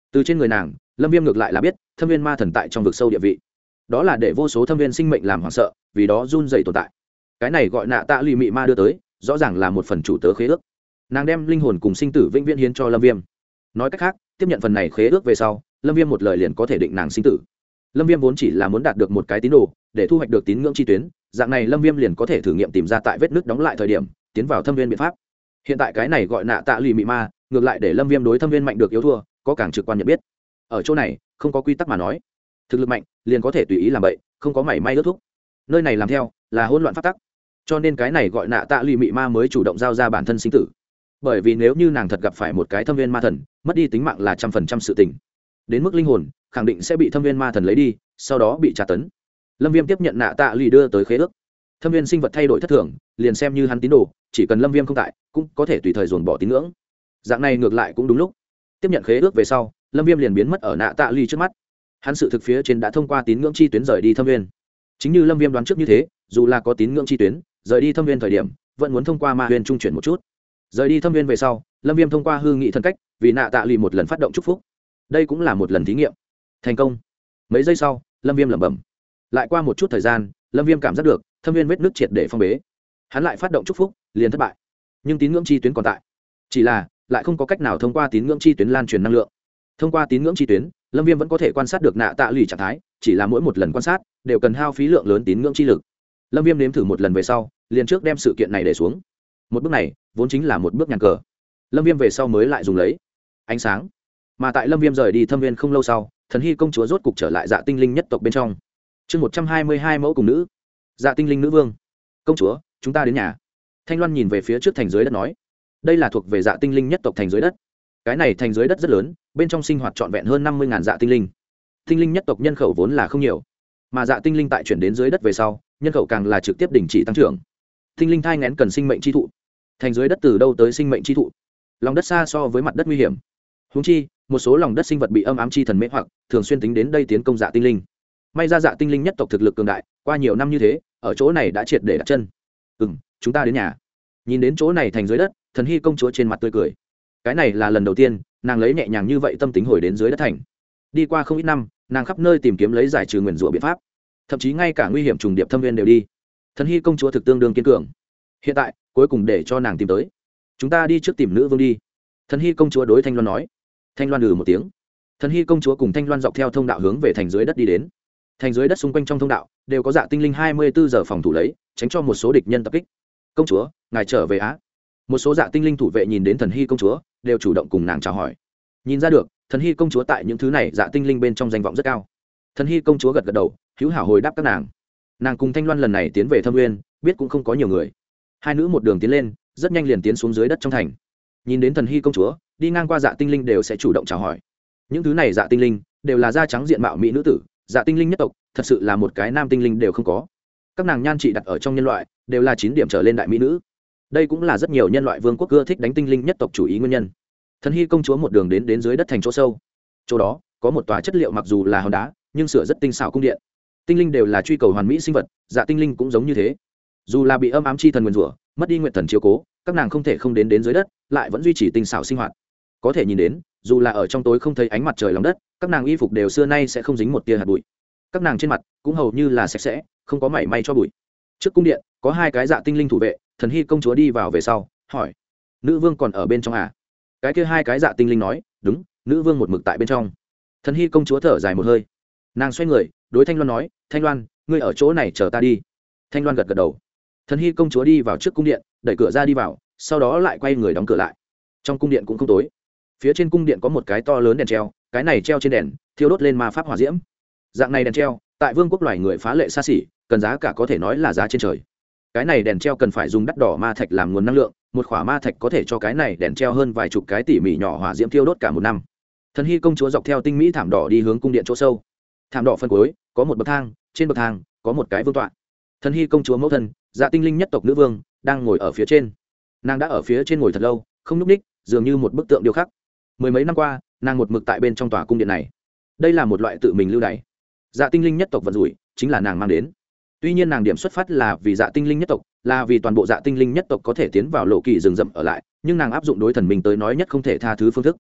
S1: Từ trên người nàng, Lâm Viêm ngược lại là biết thâm viên ma thần tại trong vực sâu địa vị, đó là để vô số thâm viên sinh mệnh làm hoảng sợ, vì đó run rẩy tồn tại. Cái này gọi nạ tạ lì mị ma đưa tới, rõ ràng là một phần chủ tớ khế ước. Nàng đem linh hồn cùng sinh tử vĩnh viễn hiến cho Lâm Viêm. Nói cách khác, tiếp nhận phần này khế ước về sau, Lâm Viêm một lời liền có thể định nàng sinh tử. Lâm Viêm vốn chỉ là muốn đạt được một cái tín đồ, để thu hoạch được tín ngưỡng chi tuyến, dạng này Lâm Viêm liền có thể thử nghiệm tìm ra tại vết nứt đóng lại thời điểm, tiến vào thâm viên biện pháp. Hiện tại cái này gọi nạ tạ lì mị ma, ngược lại để Lâm Viêm đối thâm viên mạnh được yếu thua, có càng trực quan nhận biết. Ở chỗ này, không có quy tắc mà nói, thực lực mạnh liền có thể tùy ý làm bậy, không có mảy may ước thúc. Nơi này làm theo là hỗn loạn pháp tắc, cho nên cái này gọi nạ tạ lì mị ma mới chủ động giao ra bản thân sinh tử. Bởi vì nếu như nàng thật gặp phải một cái thâm viên ma thần, mất đi tính mạng là 100% sự tình, đến mức linh hồn khẳng định sẽ bị thâm viên ma thần lấy đi, sau đó bị tra tấn. Lâm Viêm tiếp nhận nạ tạ lì đưa tới khế ước, thâm viên sinh vật thay đổi thất thường, liền xem như hắn tín đồ, chỉ cần Lâm Viêm không tại, cũng có thể tùy thời dồn bỏ tín ngưỡng. Dạng này ngược lại cũng đúng lúc. Tiếp nhận khế ước về sau, Lâm Viêm liền biến mất ở nạ tạ lì trước mắt. Hắn sự thực phía trên đã thông qua tín ngưỡng chi tuyến rời đi thâm viên. Chính như Lâm Viêm đoán trước như thế, dù là có tín ngưỡng chi tuyến, rời đi thâm viên thời điểm, vẫn muốn thông qua ma huyền trung chuyển một chút. Rời đi thâm viên về sau, Lâm Viêm thông qua hư nghị thần cách, vì nạ tạ lì một lần phát động chúc phúc. Đây cũng là một lần thí nghiệm. Thành công. Mấy giây sau, Lâm Viêm lẩm bẩm. Lại qua một chút thời gian, Lâm Viêm cảm giác được thâm viên vết nước triệt để phong bế. Hắn lại phát động chúc phúc, liền thất bại. Nhưng tín ngưỡng chi tuyến còn tại. Chỉ là lại không có cách nào thông qua tín ngưỡng chi tuyến lan truyền năng lượng. Thông qua tín ngưỡng chi tuyến, Lâm Viêm vẫn có thể quan sát được nạ tạ lì trạng thái, chỉ là mỗi một lần quan sát đều cần hao phí lượng lớn tín ngưỡng chi lực. Lâm Viêm nếm thử một lần về sau, liền trước đem sự kiện này để xuống. Một bước này vốn chính là một bước nhàn cờ. Lâm Viêm về sau mới lại dùng lấy ánh sáng. Mà tại Lâm Viêm rời đi thâm viên không lâu sau, Thần Hy công chúa rốt cục trở lại Dạ Tinh Linh nhất tộc bên trong. Chương 122 mẫu cùng nữ. Dạ Tinh Linh nữ vương. Công chúa, chúng ta đến nhà. Thanh Loan nhìn về phía trước thành dưới đất nói, đây là thuộc về Dạ Tinh Linh nhất tộc thành dưới đất. Cái này thành dưới đất rất lớn, bên trong sinh hoạt trọn vẹn hơn 50.000 dạ tinh linh. Tinh linh nhất tộc nhân khẩu vốn là không nhiều, mà dạ tinh linh tại chuyển đến dưới đất về sau, nhân khẩu càng là trực tiếp đình chỉ tăng trưởng. Tinh linh thai nghén cần sinh mệnh chi thụ. Thành dưới đất từ đâu tới sinh mệnh chi thụ? Lòng đất xa so với mặt đất nguy hiểm. Huống chi, một số lòng đất sinh vật bị âm ám chi thần mê hoặc, thường xuyên tính đến đây tiến công dạ tinh linh. May ra dạ tinh linh nhất tộc thực lực cường đại, qua nhiều năm như thế, ở chỗ này đã triệt để đặt chân. Chúng ta đến nhà. Nhìn đến chỗ này thành dưới đất, Thần Hy công chúa trên mặt tươi cười. Cái này là lần đầu tiên nàng lấy nhẹ nhàng như vậy tâm tính hồi đến dưới đất thành. Đi qua không ít năm, nàng khắp nơi tìm kiếm lấy giải trừ nguyền rủa biện pháp, thậm chí ngay cả nguy hiểm trùng điệp thâm viên đều đi. Thần Hy công chúa thực tương đương kiên cường. Hiện tại cuối cùng để cho nàng tìm tới. Chúng ta đi trước tìm nữ vương đi. Thần Hy công chúa đối Thanh Loan nói. Thanh Loan một tiếng. Thần Hy công chúa cùng Thanh Loan dọc theo thông đạo hướng về thành dưới đất đi đến. Thành dưới đất xung quanh trong thông đạo đều có dạ tinh linh 24 giờ phòng thủ lấy, tránh cho một số địch nhân tập kích. Công chúa, ngài trở về á. Một số dạ tinh linh thủ vệ nhìn đến Thần Hy công chúa, đều chủ động cùng nàng chào hỏi. Nhìn ra được, Thần Hy công chúa tại những thứ này dạ tinh linh bên trong danh vọng rất cao. Thần Hy công chúa gật gật đầu, hữu hảo hồi đáp các nàng. Nàng cùng Thanh Loan lần này tiến về Thâm Nguyên, biết cũng không có nhiều người. Hai nữ một đường tiến lên, rất nhanh liền tiến xuống dưới đất trong thành. Nhìn đến Thần Hy công chúa, đi ngang qua dạ tinh linh đều sẽ chủ động chào hỏi. Những thứ này dạ tinh linh đều là da trắng diện mạo mỹ nữ tử, dạ tinh linh nhất tộc, thật sự là một cái nam tinh linh đều không có. Các nàng nhan trị đặt ở trong nhân loại, đều là 9 điểm trở lên đại mỹ nữ. Đây cũng là rất nhiều nhân loại vương quốc ưa thích đánh tinh linh nhất tộc chủ ý nguyên nhân. Thần Hy công chúa một đường đến dưới đất thành chỗ sâu. Chỗ đó có một tòa chất liệu mặc dù là hòn đá, nhưng sửa rất tinh xảo cung điện. Tinh linh đều là truy cầu hoàn mỹ sinh vật, dạ tinh linh cũng giống như thế. Dù là bị âm ám chi thần nguyền rủa, mất đi nguyện thần chiếu cố, các nàng không thể không đến dưới đất, lại vẫn duy trì tinh xảo sinh hoạt. Có thể nhìn đến, dù là ở trong tối không thấy ánh mặt trời lòng đất, các nàng y phục đều xưa nay sẽ không dính một tia hạt bụi. Các nàng trên mặt cũng hầu như là sạch sẽ, không có mảy may cho bụi. Trước cung điện có 2 cái dạ tinh linh thủ vệ. Thần Hy công chúa đi vào về sau, hỏi: nữ vương còn ở bên trong à? Cái kia 2 cái dạ tinh linh nói: đúng, nữ vương một mực tại bên trong. Thần Hy công chúa thở dài một hơi, nàng xoay người đối Thanh Loan nói: Thanh Loan, ngươi ở chỗ này chờ ta đi. Thanh Loan gật gật đầu. Thần Hy công chúa đi vào trước cung điện, đẩy cửa ra đi vào, sau đó lại quay người đóng cửa lại. Trong cung điện cũng không tối, phía trên cung điện có một cái to lớn đèn treo, cái này treo trên đèn thiêu đốt lên ma pháp hỏa diễm. Dạng này đèn treo tại vương quốc loài người phá lệ xa xỉ, cần giá cả có thể nói là giá trên trời. Cái này đèn treo cần phải dùng đắt đỏ ma thạch làm nguồn năng lượng, một khỏa ma thạch có thể cho cái này đèn treo hơn vài chục cái tỉ mỉ nhỏ hỏa diễm thiêu đốt cả một năm. Thần Hy công chúa dọc theo tinh mỹ thảm đỏ đi hướng cung điện chỗ sâu. Thảm đỏ phân cuối có một bậc thang, trên bậc thang có một cái vương tọa. Thần Hy công chúa mẫu thân, dạ tinh linh nhất tộc nữ vương, đang ngồi ở phía trên. Nàng đã ở phía trên ngồi thật lâu, không nhúc ních, dường như một bức tượng điêu khắc. Mười mấy năm qua, nàng một mực tại bên trong tòa cung điện này. Đây là một loại tự mình lưu đày. Dạ tinh linh nhất tộc vận rủi chính là nàng mang đến. Tuy nhiên nàng điểm xuất phát là vì dạ tinh linh nhất tộc, là vì toàn bộ dạ tinh linh nhất tộc có thể tiến vào lộ kỳ rừng rậm ở lại, nhưng nàng áp dụng đối thần mình tới nói nhất không thể tha thứ phương thức.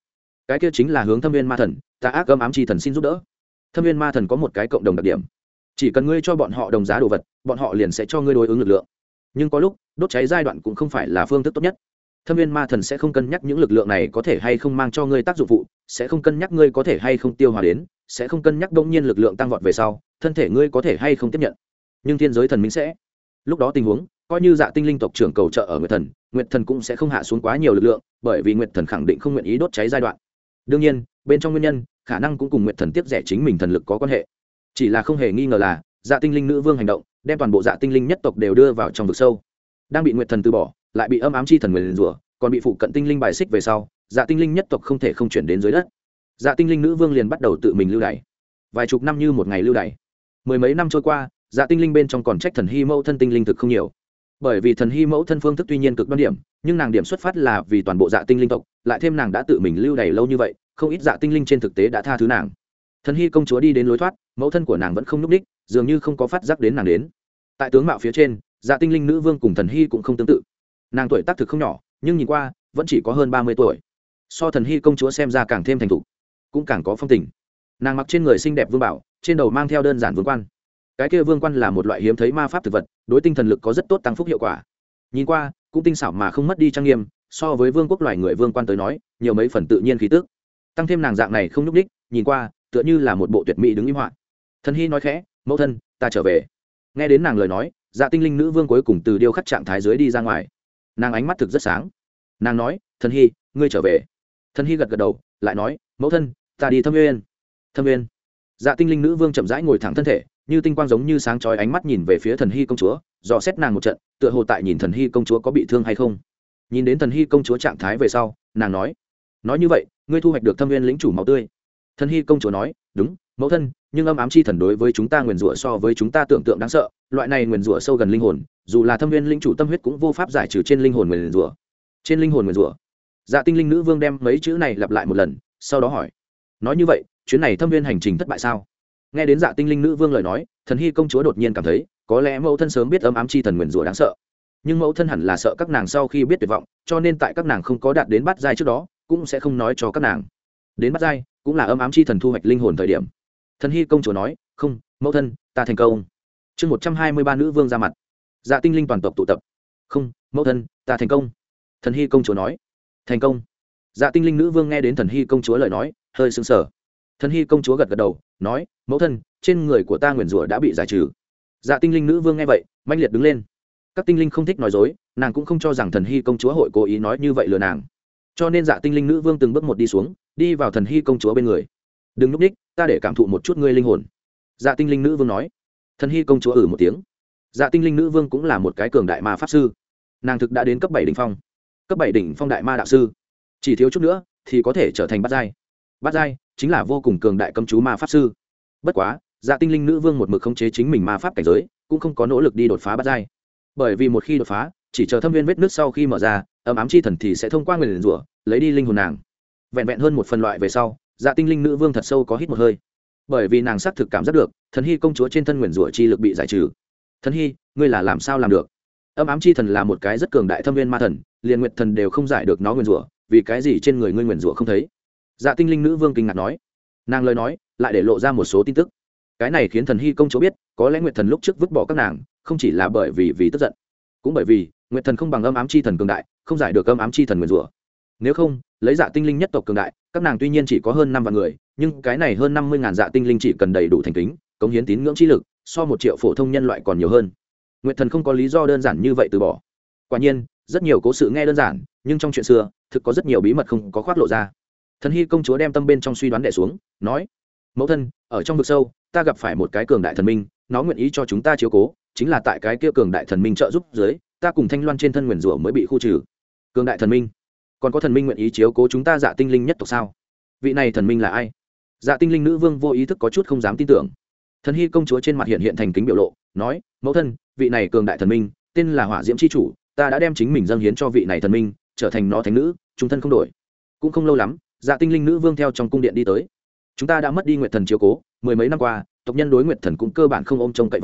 S1: cái kia chính là hướng thâm viên ma thần tà ác âm ám chi thần xin giúp đỡ. Thâm viên ma thần có một cái cộng đồng đặc điểm, chỉ cần ngươi cho bọn họ đồng giá đồ vật, bọn họ liền sẽ cho ngươi đối ứng lực lượng. Nhưng có lúc đốt cháy giai đoạn cũng không phải là phương thức tốt nhất. Thâm viên ma thần sẽ không cân nhắc những lực lượng này có thể hay không mang cho ngươi tác dụng phụ, sẽ không cân nhắc ngươi có thể hay không tiêu hóa đến, sẽ không cân nhắc đông nhiên lực lượng tăng vọt về sau thân thể ngươi có thể hay không tiếp nhận. Nhưng thiên giới thần minh sẽ. Lúc đó tình huống coi như Dạ Tinh linh tộc trưởng cầu trợ ở Nguyệt Thần cũng sẽ không hạ xuống quá nhiều lực lượng, bởi vì Nguyệt Thần khẳng định không nguyện ý đốt cháy giai đoạn. Đương nhiên bên trong nguyên nhân khả năng cũng cùng Nguyệt Thần tiếp rẻ chính mình thần lực có quan hệ. Chỉ là không hề nghi ngờ là Dạ Tinh linh nữ vương hành động đem toàn bộ Dạ Tinh linh nhất tộc đều đưa vào trong vực sâu, đang bị Nguyệt Thần từ bỏ, lại bị âm ám chi thần nguyền rủa, còn bị phụ cận tinh linh bài xích về sau, Dạ Tinh linh nhất tộc không thể không chuyển đến dưới đất. Dạ Tinh linh nữ vương liền bắt đầu tự mình lưu đày, vài chục năm như một ngày lưu đày. Mười mấy năm trôi qua, Dạ Tinh linh bên trong còn trách thần hy mẫu thân tinh linh thực không nhiều, bởi vì thần hy mẫu thân phương thức tuy nhiên cực đoan điểm, nhưng nàng điểm xuất phát là vì toàn bộ Dạ Tinh linh tộc, lại thêm nàng đã tự mình lưu đày lâu như vậy, không ít Dạ Tinh linh trên thực tế đã tha thứ nàng. Thần hy công chúa đi đến lối thoát, mẫu thân của nàng vẫn không nhúc ních, dường như không có phát giác đến nàng đến. Tại tướng mạo phía trên, Dạ Tinh linh nữ vương cùng thần hy cũng không tương tự. Nàng tuổi tác thực không nhỏ, nhưng nhìn qua vẫn chỉ có hơn 30 tuổi, so thần hy công chúa xem ra càng thêm thành thục, cũng càng có phong tình. Nàng mặc trên người xinh đẹp vương bảo, trên đầu mang theo đơn giản vương quan. Cái kia vương quan là một loại hiếm thấy ma pháp thực vật, đối tinh thần lực có rất tốt tăng phúc hiệu quả. Nhìn qua cũng tinh xảo mà không mất đi trang nghiêm, so với vương quốc loài người vương quan tới nói nhiều mấy phần tự nhiên khí tức. Tăng thêm nàng dạng này không nhúc đích, nhìn qua tựa như là một bộ tuyệt mỹ đứng im họa. Thần hy nói khẽ, mẫu thân ta trở về. Nghe đến nàng lời nói, Dạ Tinh linh nữ vương cuối cùng từ điêu khắc trạng thái dưới đi ra ngoài. Nàng ánh mắt thực rất sáng. Nàng nói, thần hy ngươi trở về. Thần hy gật gật đầu, lại nói, mẫu thân ta đi thâm nguyên. Thâm nguyên. Dạ Tinh linh nữ vương chậm rãi ngồi thẳng thân thể, như tinh quang giống như sáng chói ánh mắt nhìn về phía thần hy công chúa, dò xét nàng một trận, tựa hồ tại nhìn thần hy công chúa có bị thương hay không. Nhìn đến thần hy công chúa trạng thái về sau, nàng nói như vậy ngươi thu hoạch được thâm viên lĩnh chủ máu tươi. Thần hy công chúa nói, đúng mẫu thân, nhưng âm ám chi thần đối với chúng ta nguyền rủa so với chúng ta tưởng tượng đáng sợ, loại này nguyền rủa sâu gần linh hồn, dù là thâm viên lĩnh chủ tâm huyết cũng vô pháp giải trừ trên linh hồn nguyền rủa. Trên linh hồn nguyền rủa. Dạ Tinh linh nữ vương đem mấy chữ này lặp lại một lần, sau đó hỏi, nói như vậy chuyến này thâm viên hành trình thất bại sao? Nghe đến Dạ Tinh linh nữ vương lời nói, thần hy công chúa đột nhiên cảm thấy có lẽ mẫu thân sớm biết âm ám chi thần nguyền rủa đáng sợ, nhưng mẫu thân hẳn là sợ các nàng sau khi biết tuyệt vọng, cho nên tại các nàng không có đạt đến bát giai trước đó cũng sẽ không nói cho các nàng. Đến bát giai cũng là âm ám chi thần thu hoạch linh hồn thời điểm. Thần hy công chúa nói, không mẫu thân ta thành công. Chương 123 nữ vương ra mặt. Dạ Tinh linh toàn tộc tụ tập. Không mẫu thân ta thành công. Thần hy công chúa nói, thành công. Dạ Tinh linh nữ vương nghe đến thần hy công chúa lời nói hơi sững sờ. Thần hy công chúa gật gật đầu, nói, mẫu thân trên người của ta nguyền rủa đã bị giải trừ. Dạ Tinh linh nữ vương nghe vậy mãnh liệt đứng lên. Các tinh linh không thích nói dối, nàng cũng không cho rằng thần hy công chúa hội cố ý nói như vậy lừa nàng, cho nên Dạ Tinh linh nữ vương từng bước một đi xuống, đi vào thần hy công chúa bên người. Đừng núp đích, ta để cảm thụ một chút ngươi linh hồn. Dạ Tinh linh nữ vương nói. Thần hy công chúa một tiếng. Dạ Tinh linh nữ vương cũng là một cái cường đại ma pháp sư, nàng thực đã đến cấp 7 đỉnh phong. Cấp 7 đỉnh phong đại ma đạo sư, chỉ thiếu chút nữa thì có thể trở thành bát giai. Bát giai chính là vô cùng cường đại cấm chú ma pháp sư. Bất quá Dạ Tinh linh nữ vương một mực khống chế chính mình ma pháp cảnh giới, cũng không có nỗ lực đi đột phá bát giai, bởi vì một khi đột phá, chỉ chờ thâm viên vết nứt sau khi mở ra, âm ám chi thần thì sẽ thông qua nguyền rủa lấy đi linh hồn nàng. Vẹn vẹn hơn một phần loại về sau, Dạ Tinh linh nữ vương thật sâu có hít một hơi, bởi vì nàng xác thực cảm giác được thần hy công chúa trên thân nguyền rủa chi lực bị giải trừ. Thần hy ngươi là làm sao làm được? Âm ám chi thần là một cái rất cường đại thâm viên ma thần, liền nguyệt thần đều không giải được nó nguyền rủa, vì cái gì trên người ngươi nguyền rủa không thấy? Dạ Tinh linh nữ vương kinh ngạc nói. Nàng lời nói lại để lộ ra một số tin tức, cái này khiến thần hy công chúa biết có lẽ nguyệt thần lúc trước vứt bỏ các nàng không chỉ là bởi vì tức giận, cũng bởi vì nguyệt thần không bằng âm ám chi thần cường đại, không giải được âm ám chi thần nguyền rủa. Nếu không lấy Dạ Tinh linh nhất tộc cường đại, các nàng tuy nhiên chỉ có hơn 5 vạn người, nhưng cái này hơn 50.000 Dạ Tinh linh chỉ cần đầy đủ thành kính cống hiến tín ngưỡng chi lực, so 1 triệu phổ thông nhân loại còn nhiều hơn. Nguyệt thần không có lý do đơn giản như vậy từ bỏ. Quả nhiên rất nhiều cố sự nghe đơn giản, nhưng trong chuyện xưa thực có rất nhiều bí mật không có khoác lộ ra. Thần hy công chúa đem tâm bên trong suy đoán đè xuống, nói, mẫu thân ở trong vực sâu ta gặp phải một cái cường đại thần minh, nó nguyện ý cho chúng ta chiếu cố, chính là tại cái kia cường đại thần minh trợ giúp dưới, ta cùng Thanh Loan trên thân nguyền rủa mới bị khu trừ. Cường đại thần minh? Còn có thần minh nguyện ý chiếu cố chúng ta Dạ Tinh linh nhất tộc sao? Vị này thần minh là ai? Dạ Tinh linh nữ vương vô ý thức có chút không dám tin tưởng. Thần hy công chúa trên mặt hiện thành kính biểu lộ, nói, mẫu thân vị này cường đại thần minh tên là Hỏa Diễm chi chủ, ta đã đem chính mình dâng hiến cho vị này thần minh, trở thành nó thánh nữ, chúng thân không đổi. Cũng không lâu lắm, Dạ Tinh linh nữ vương theo trong cung điện đi tới. Chúng ta đã mất đi nguyệt thần chiếu cố, 10 mấy năm qua tộc nhân đối nguyệt thần cũng cơ bản không ôm trông cậy vào,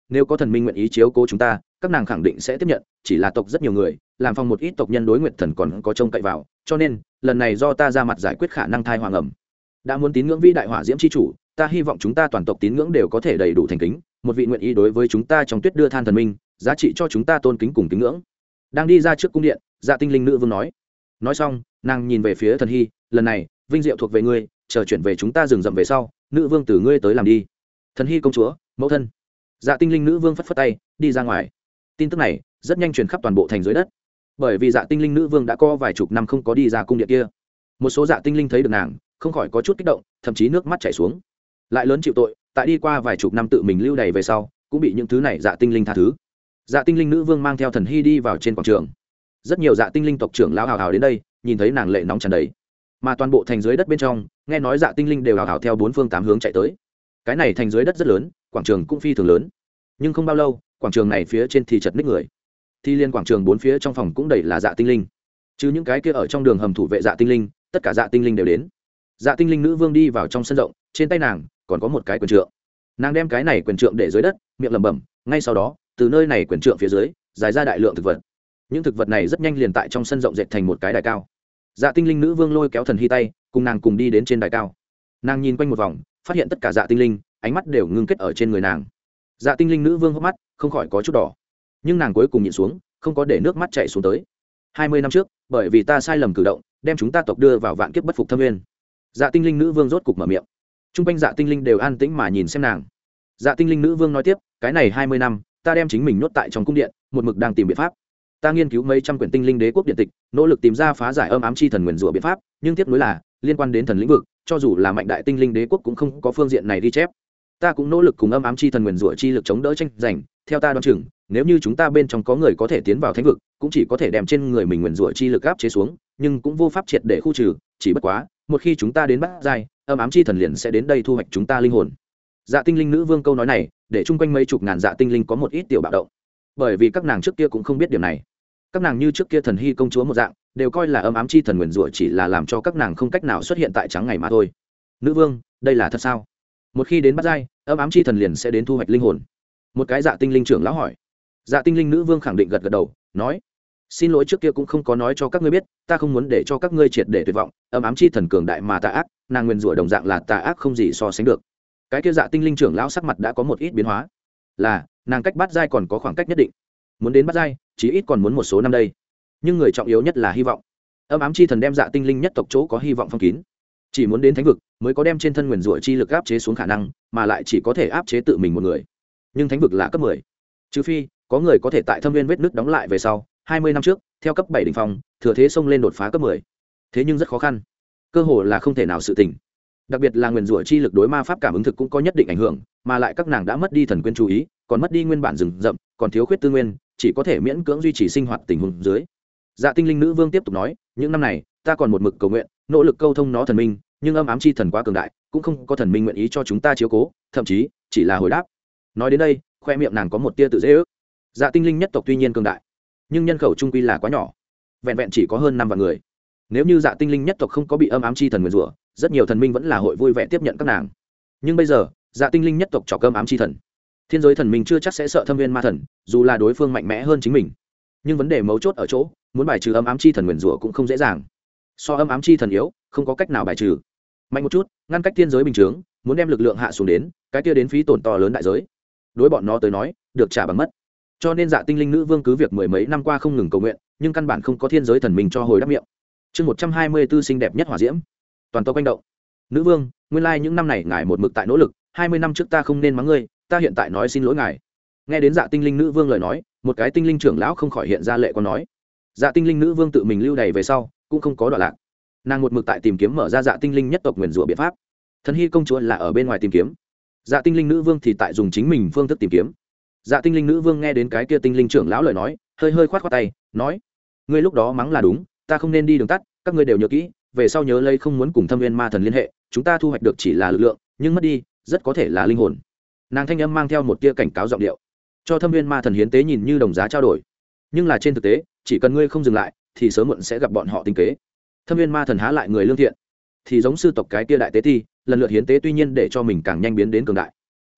S1: nếu có thần minh nguyện ý chiếu cố chúng ta các nàng khẳng định sẽ tiếp nhận, chỉ là tộc rất nhiều người làm phòng một ít tộc nhân đối nguyệt thần còn có trông cậy vào, cho nên lần này do ta ra mặt giải quyết khả năng thai hoàng ẩm. Đã muốn tín ngưỡng vĩ đại hỏa diễm c h i chủ, ta hy vọng chúng ta toàn tộc tín ngưỡng đều có thể đầy đủ thành kính, một vị nguyện ý đối với chúng ta trong tuyết đưa than thần minh, giá trị cho chúng ta tôn kính cùng tín ngưỡng. Đang đi ra trước cung điện, Dạ Tinh Linh nữ vương nói xong nàng nhìn về phía thần hy, lần này vinh diệu thuộc về ngươi, chờ chuyển về chúng ta rừng rậm về sau, nữ vương từ ngươi tới làm đi. Thần hy công chúa, mẫu thân. Dạ Tinh Linh nữ vương phất phất tay đi ra ngoài. Tin tức này rất nhanh truyền khắp toàn bộ thành dưới đất, bởi vì Dạ Tinh Linh nữ vương đã có vài chục năm không có đi ra cung điện kia. Một số Dạ Tinh Linh thấy được nàng không khỏi có chút kích động, thậm chí nước mắt chảy xuống. Lại lớn chịu tội, tại đi qua vài chục năm tự mình lưu đày về sau cũng bị những thứ này Dạ Tinh Linh tha thứ. Dạ Tinh Linh nữ vương mang theo thần hy đi vào trên quảng trường, rất nhiều Dạ Tinh Linh tộc trưởng lão hào hào đến đây, nhìn thấy nàng lệ nóng tràn đầy, mà toàn bộ thành dưới đất bên trong nghe nói Dạ Tinh Linh đều hào hào theo bốn phương tám hướng chạy tới. Cái này thành dưới đất rất lớn, quảng trường cũng phi thường lớn, nhưng không bao lâu quảng trường này phía trên thì chật ních người, thì liên quảng trường bốn phía trong phòng cũng đầy là Dạ Tinh Linh, chứ những cái kia ở trong đường hầm thủ vệ Dạ Tinh Linh, tất cả Dạ Tinh Linh đều đến. Dạ Tinh Linh nữ vương đi vào trong sân rộng, trên tay nàng còn có một cái quyền trượng, nàng đem cái này quyền trượng để dưới đất, miệng lẩm bẩm, ngay sau đó từ nơi này quyền trượng phía dưới dài ra đại lượng thực vật, những thực vật này rất nhanh liền tại trong sân rộng dệt thành một cái đài cao. Dạ Tinh Linh nữ vương lôi kéo thần hy tay, cùng nàng cùng đi đến trên đài cao. Nàng nhìn quanh một vòng, phát hiện tất cả Dạ Tinh Linh ánh mắt đều ngưng kết ở trên người nàng. Dạ Tinh Linh nữ vương hốc mắt không khỏi có chút đỏ, nhưng nàng cuối cùng nhịn xuống, không có để nước mắt chảy xuống tới. 20 năm trước, bởi vì ta sai lầm cử động, đem chúng ta tộc đưa vào vạn kiếp bất phục thâm nguyên. Dạ Tinh Linh nữ vương rốt cục mở miệng. Trung quanh Dạ Tinh Linh đều an tĩnh mà nhìn xem nàng. Dạ Tinh Linh nữ vương nói tiếp, cái này 20 năm, ta đem chính mình nhốt tại trong cung điện, một mực đang tìm biện pháp. Ta nghiên cứu mấy trăm quyển tinh linh đế quốc điện tịch, nỗ lực tìm ra phá giải âm ám chi thần nguyền rủa biện pháp, nhưng tiếc nuối là liên quan đến thần lĩnh vực, cho dù là mạnh đại tinh linh đế quốc cũng không có phương diện này ghi chép. Ta cũng nỗ lực cùng âm ám chi thần nguyền rủa chi lực chống đỡ tranh giành, theo ta đoán chừng, nếu như chúng ta bên trong có người có thể tiến vào thánh vực, cũng chỉ có thể đem trên người mình nguyền rủa chi lực áp chế xuống, nhưng cũng vô pháp triệt để khu trừ, chỉ bất quá, một khi chúng ta đến bát giai, âm ám chi thần liền sẽ đến đây thu hoạch chúng ta linh hồn. Dạ Tinh Linh nữ vương câu nói này, để chung quanh mấy chục ngàn Dạ Tinh Linh có một ít tiểu bạo động, bởi vì các nàng trước kia cũng không biết điểm này. Các nàng như trước kia thần hy công chúa một dạng, đều coi là âm ám chi thần nguyền rủa chỉ là làm cho các nàng không cách nào xuất hiện tại trắng ngày mà thôi. Nữ vương, đây là thật sao? Một khi đến bát giai, âm ám chi thần liền sẽ đến thu hoạch linh hồn. Một cái Dạ Tinh Linh trưởng lão hỏi. Dạ Tinh Linh nữ vương khẳng định gật gật đầu, nói: xin lỗi trước kia cũng không có nói cho các ngươi biết, ta không muốn để cho các ngươi triệt để tuyệt vọng, âm ám chi thần cường đại mà tà ác, nàng nguyền rủa đồng dạng là tà ác không gì so sánh được. Cái kia Dạ Tinh Linh trưởng lão sắc mặt đã có một ít biến hóa, là nàng cách bát giai còn có khoảng cách nhất định, muốn đến bát giai chí ít còn muốn một số năm đây, nhưng người trọng yếu nhất là hy vọng. Âm ám chi thần đem Dạ Tinh Linh nhất tộc chỗ có hy vọng phong kín, chỉ muốn đến thánh vực mới có đem trên thân nguyền rủa chi lực áp chế xuống khả năng, mà lại chỉ có thể áp chế tự mình một người, nhưng thánh vực là cấp 10, trừ phi có người có thể tại thâm viên vết nứt đóng lại về sau 20 năm trước theo cấp 7 đỉnh phong thừa thế xông lên đột phá cấp 10, thế nhưng rất khó khăn, cơ hồ là không thể nào sự tình. Đặc biệt là nguyền rủa chi lực đối ma pháp cảm ứng thực cũng có nhất định ảnh hưởng, mà lại các nàng đã mất đi thần quyến chú ý, còn mất đi nguyên bản rừng rậm, còn thiếu khuyết tư nguyên, chỉ có thể miễn cưỡng duy trì sinh hoạt tình huống dưới. Dạ Tinh Linh nữ vương tiếp tục nói, những năm này ta còn một mực cầu nguyện, nỗ lực câu thông nó thần minh, nhưng âm ám chi thần quá cường đại, cũng không có thần minh nguyện ý cho chúng ta chiếu cố, thậm chí chỉ là hồi đáp. Nói đến đây, khoe miệng nàng có một tia tự dễ ước. Dạ Tinh Linh nhất tộc tuy nhiên cường đại, nhưng nhân khẩu trung quy là quá nhỏ, vẹn vẹn chỉ có hơn 5 vạn người. Nếu như Dạ Tinh Linh nhất tộc không có bị âm ám chi thần nguyền rủa, rất nhiều thần minh vẫn là hội vui vẻ tiếp nhận các nàng. Nhưng bây giờ, Dạ Tinh Linh nhất tộc chọc âm ám chi thần, thiên giới thần minh chưa chắc sẽ sợ thâm viên ma thần, dù là đối phương mạnh mẽ hơn chính mình. Nhưng vấn đề mấu chốt ở chỗ, muốn bài trừ âm ám chi thần nguyền rủa cũng không dễ dàng. So âm ám chi thần yếu, không có cách nào bài trừ. Mạnh một chút, ngăn cách thiên giới bình thường, muốn đem lực lượng hạ xuống đến, cái kia đến phí tổn to lớn đại giới. Đối bọn nó tới nói, được trả bằng mất. Cho nên Dạ Tinh Linh nữ vương cứ việc mười mấy năm qua không ngừng cầu nguyện, nhưng căn bản không có thiên giới thần minh cho hồi đáp miệng. Chương 124 xinh đẹp nhất hỏa diễm, toàn tộc quanh động. Nữ vương, nguyên lai những năm này ngài một mực tại nỗ lực, 20 năm trước ta không nên mắng ngươi, ta hiện tại nói xin lỗi ngài. Nghe đến Dạ Tinh Linh nữ vương lời nói, một cái tinh linh trưởng lão không khỏi hiện ra lệ còn nói. Dạ Tinh Linh nữ vương tự mình lưu đày về sau, cũng không có đoạn lạc. Nàng một mực tại tìm kiếm mở ra Dạ Tinh Linh nhất tộc nguyền rủa biện pháp. Thần hy công chúa là ở bên ngoài tìm kiếm, Dạ Tinh Linh nữ vương thì tại dùng chính mình phương thức tìm kiếm. Dạ Tinh Linh nữ vương nghe đến cái kia tinh linh trưởng lão lời nói, hơi khoát khoát tay, nói: ngươi lúc đó mắng là đúng, ta không nên đi đường tắt, các ngươi đều nhớ kỹ, về sau nhớ lấy không muốn cùng thâm viên ma thần liên hệ, chúng ta thu hoạch được chỉ là lực lượng, nhưng mất đi rất có thể là linh hồn. Nàng thanh âm mang theo một tia cảnh cáo giọng điệu, cho thâm viên ma thần hiến tế nhìn như đồng giá trao đổi, nhưng là trên thực tế, chỉ cần ngươi không dừng lại, thì sớm muộn sẽ gặp bọn họ tinh kế. Thâm viên ma thần há lại người lương thiện, thì giống sư tộc cái tia đại tế thi, lần lượt hiến tế tuy nhiên để cho mình càng nhanh biến đến cường đại,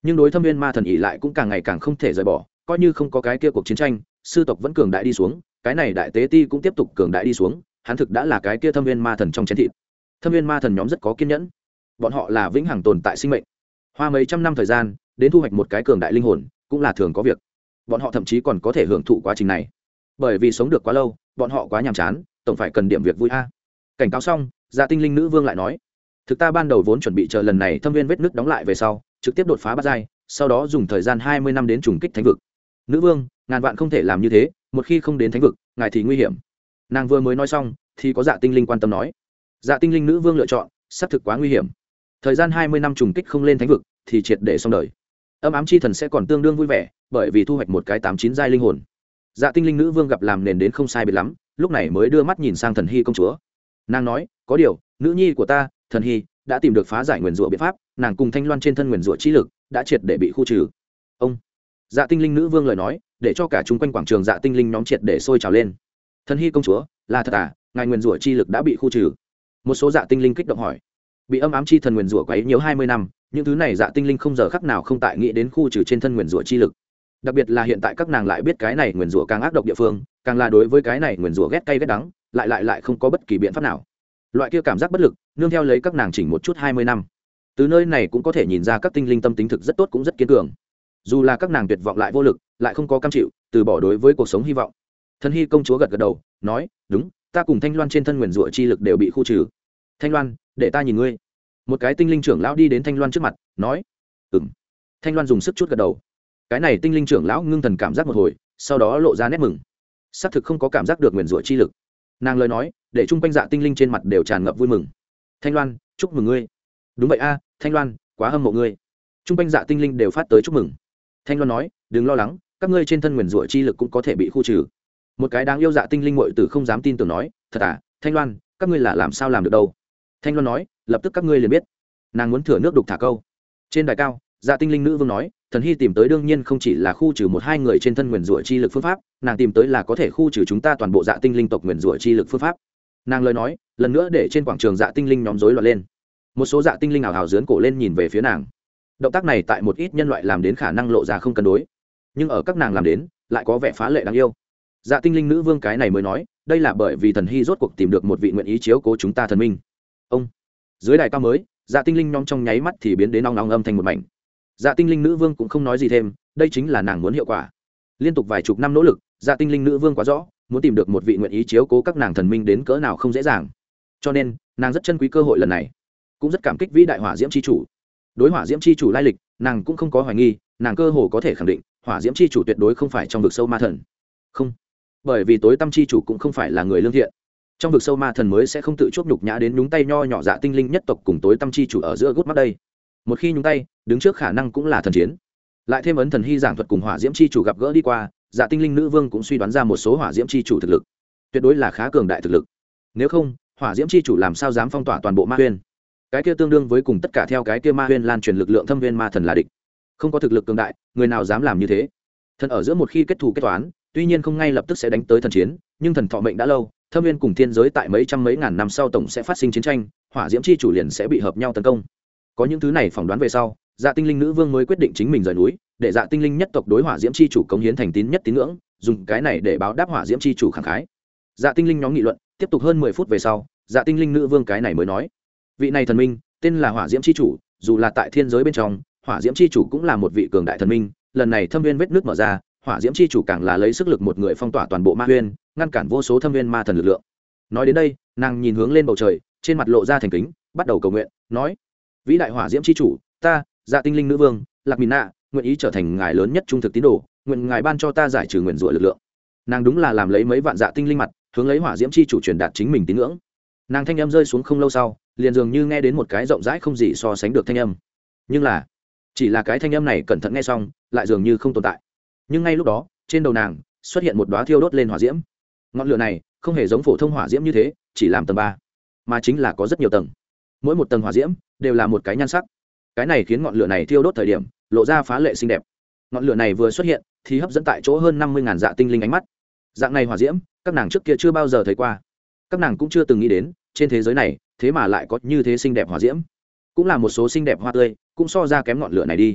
S1: nhưng đối thâm viên ma thần ỉ lại cũng càng ngày càng không thể rời bỏ, coi như không có cái kia cuộc chiến tranh, sư tộc vẫn cường đại đi xuống, cái này đại tế ti cũng tiếp tục cường đại đi xuống, hắn thực đã là cái kia thâm viên ma thần trong chén thịt. Thâm viên ma thần nhóm rất có kiên nhẫn, bọn họ là vĩnh hằng tồn tại sinh mệnh, hoa mấy trăm năm thời gian đến thu hoạch một cái cường đại linh hồn cũng là thường có việc, bọn họ thậm chí còn có thể hưởng thụ quá trình này, bởi vì sống được quá lâu, bọn họ quá nhàm chán, tổng phải cần điểm việc vui a. Cảnh cáo xong, Dạ Tinh Linh nữ vương lại nói, thực ta ban đầu vốn chuẩn bị chờ lần này thâm viên vết nứt đóng lại về sau trực tiếp đột phá bát giai, sau đó dùng thời gian 20 năm đến trùng kích thánh vực. Nữ vương, ngàn vạn không thể làm như thế, một khi không đến thánh vực ngài thì nguy hiểm. Nàng vừa mới nói xong thì có Dạ Tinh Linh quan tâm nói, Dạ Tinh Linh nữ vương lựa chọn xác thực quá nguy hiểm, thời gian 20 năm trùng kích không lên thánh vực thì triệt để xong đời. Âm ám chi thần sẽ còn tương đương vui vẻ, bởi vì thu hoạch một cái 89 giai linh hồn. Dạ Tinh Linh nữ vương gặp làm nền đến không sai biệt lắm, lúc này mới đưa mắt nhìn sang Thần Hy công chúa. Nàng nói, có điều nữ nhi của ta Thần Hy đã tìm được phá giải nguyền rủa biện pháp, nàng cùng Thanh Loan trên thân nguyền rủa chi lực đã triệt để bị khu trừ. Ông Dạ Tinh Linh nữ vương lời nói để cho cả chúng quanh quảng trường Dạ Tinh Linh nhóm triệt để sôi trào lên. Thần Hy công chúa, là thật à, ngài nguyền rủa chi lực đã bị khu trừ? Một số Dạ Tinh Linh kích động hỏi. Bị âm ám chi thần nguyền rủa quấy nhiễu 20 năm, những thứ này Dạ Tinh Linh không giờ khắc nào không tại nghĩ đến khu trừ trên thân nguyền rủa chi lực. Đặc biệt là hiện tại các nàng lại biết cái này nguyền rủa càng ác độc địa phương, càng là đối với cái này nguyền rủa ghét cay ghét đắng, lại không có bất kỳ biện pháp nào. Loại kia cảm giác bất lực nương theo lấy các nàng chỉnh một chút 20 năm. Từ nơi này cũng có thể nhìn ra các tinh linh tâm tính thực rất tốt, cũng rất kiên cường, dù là các nàng tuyệt vọng lại vô lực, lại không có cam chịu từ bỏ đối với cuộc sống hy vọng. Thần Hy công chúa gật gật đầu nói, đúng, ta cùng Thanh Loan trên thân nguyền rủa chi lực đều bị khu trừ. Thanh Loan, để ta nhìn ngươi. Một cái tinh linh trưởng lão đi đến Thanh Loan trước mặt nói, ừm. Thanh Loan dùng sức chút gật đầu. Cái này tinh linh trưởng lão ngưng thần cảm giác một hồi, sau đó lộ ra nét mừng, xác thực không có cảm giác được nguyền rủa chi lực. Nàng lời nói để chung quanh Dạ Tinh Linh trên mặt đều tràn ngập vui mừng. Thanh Loan, chúc mừng ngươi. Đúng vậy a, Thanh Loan, quá hâm mộ ngươi. Chung quanh Dạ Tinh Linh đều phát tới chúc mừng. Thanh Loan nói, đừng lo lắng, các ngươi trên thân nguyền rủa chi lực cũng có thể bị khu trừ. Một cái đáng yêu Dạ Tinh Linh muội tử không dám tin tưởng nói, thật à, Thanh Loan, các ngươi là làm sao làm được đâu? Thanh Loan nói, lập tức các ngươi liền biết. Nàng muốn thừa nước đục thả câu. Trên đài cao, Dạ Tinh Linh nữ vương nói, Thần Hy tìm tới đương nhiên không chỉ là khu trừ một hai người trên thân nguyền rủa chi lực phương pháp, nàng tìm tới là có thể khu trừ chúng ta toàn bộ Dạ Tinh Linh tộc nguyền rủa chi lực phương pháp. Nàng lời nói lần nữa để trên quảng trường Dạ Tinh Linh nhóm rối loạn lên. Một số Dạ Tinh Linh ảo hào dướn cổ lên nhìn về phía nàng. Động tác này tại một ít nhân loại làm đến khả năng lộ ra không cân đối, nhưng ở các nàng làm đến lại có vẻ phá lệ đáng yêu. Dạ Tinh Linh nữ vương cái này mới nói, đây là bởi vì Thần Hy rốt cuộc tìm được một vị nguyện ý chiếu cố chúng ta thần minh. Ông dưới đài cao mới, Dạ Tinh Linh nhóm trong nháy mắt thì biến đến nong nong âm thành một mảnh. Dạ Tinh Linh nữ vương cũng không nói gì thêm, đây chính là nàng muốn hiệu quả. Liên tục vài chục năm nỗ lực, Dạ Tinh Linh nữ vương quá rõ, muốn tìm được một vị nguyện ý chiếu cố các nàng thần minh đến cỡ nào không dễ dàng. Cho nên, nàng rất trân quý cơ hội lần này, cũng rất cảm kích vĩ đại hỏa diễm chi chủ. Đối hỏa diễm chi chủ lai lịch, nàng cũng không có hoài nghi, nàng cơ hồ có thể khẳng định, hỏa diễm chi chủ tuyệt đối không phải trong vực sâu ma thần. Không, bởi vì tối tâm chi chủ cũng không phải là người lương thiện. Trong vực sâu ma thần mới sẽ không tự chuốc nhục nhã đến nhúng tay nho nhỏ Dạ Tinh Linh nhất tộc cùng tối tâm chi chủ ở giữa gút mắt đây. Một khi nhúng tay, đứng trước khả năng cũng là thần chiến. Lại thêm ấn Thần Hy giảng thuật cùng hỏa diễm chi chủ gặp gỡ đi qua, Dạ Tinh Linh nữ vương cũng suy đoán ra một số hỏa diễm chi chủ thực lực, tuyệt đối là khá cường đại thực lực. Nếu không, hỏa diễm chi chủ làm sao dám phong tỏa toàn bộ ma huyên? Cái kia tương đương với cùng tất cả theo cái kia ma huyên lan truyền lực lượng thâm viên ma thần là địch. Không có thực lực cường đại, người nào dám làm như thế? Thần ở giữa một khi kết thù kết toán, tuy nhiên không ngay lập tức sẽ đánh tới thần chiến, nhưng thần thọ mệnh đã lâu, thâm viên cùng thiên giới tại mấy trăm mấy ngàn năm sau tổng sẽ phát sinh chiến tranh, hỏa diễm chi chủ liền sẽ bị hợp nhau tấn công. Có những thứ này phỏng đoán về sau, Dạ Tinh Linh nữ vương mới quyết định chính mình rời núi, để Dạ Tinh Linh nhất tộc đối hỏa diễm chi chủ cống hiến thành tín nhất tín ngưỡng, dùng cái này để báo đáp hỏa diễm chi chủ khẳng khái. Dạ Tinh Linh nhóm nghị luận tiếp tục hơn 10 phút về sau, Dạ Tinh Linh nữ vương cái này mới nói, vị này thần minh tên là hỏa diễm chi chủ, dù là tại thiên giới bên trong, hỏa diễm chi chủ cũng là một vị cường đại thần minh. Lần này thâm viên vết nước mở ra, hỏa diễm chi chủ càng là lấy sức lực một người phong tỏa toàn bộ ma huyên, ngăn cản vô số thâm viên ma thần lực lượng. Nói đến đây, nàng nhìn hướng lên bầu trời, trên mặt lộ ra thành kính, bắt đầu cầu nguyện, nói, vĩ đại hỏa diễm chi chủ, ta Dạ Tinh Linh nữ vương Lạc Mìn Nạ nguyện ý trở thành ngài lớn nhất trung thực tín đồ, nguyện ngài ban cho ta giải trừ nguyền rủa lực lượng. Nàng đúng là làm lấy mấy vạn Dạ Tinh Linh mặt, hướng lấy hỏa diễm chi chủ truyền đạt chính mình tín ngưỡng. Nàng thanh âm rơi xuống không lâu sau, liền dường như nghe đến một cái rộng rãi không gì so sánh được thanh âm, nhưng là chỉ là cái thanh âm này cẩn thận nghe xong lại dường như không tồn tại. Nhưng ngay lúc đó, trên đầu nàng xuất hiện một đóa thiêu đốt lên hỏa diễm. Ngọn lửa này không hề giống phổ thông hỏa diễm như thế chỉ làm tầng 3, mà chính là có rất nhiều tầng, mỗi một tầng hỏa diễm đều là một cái nhan sắc. Cái này khiến ngọn lửa này thiêu đốt thời điểm lộ ra phá lệ xinh đẹp. Ngọn lửa này vừa xuất hiện thì hấp dẫn tại chỗ hơn 50.000 Dạ Tinh Linh ánh mắt. Dạng này hỏa diễm các nàng trước kia chưa bao giờ thấy qua, các nàng cũng chưa từng nghĩ đến trên thế giới này thế mà lại có như thế xinh đẹp hỏa diễm. Cũng là một số xinh đẹp hoa tươi, cũng so ra kém ngọn lửa này đi.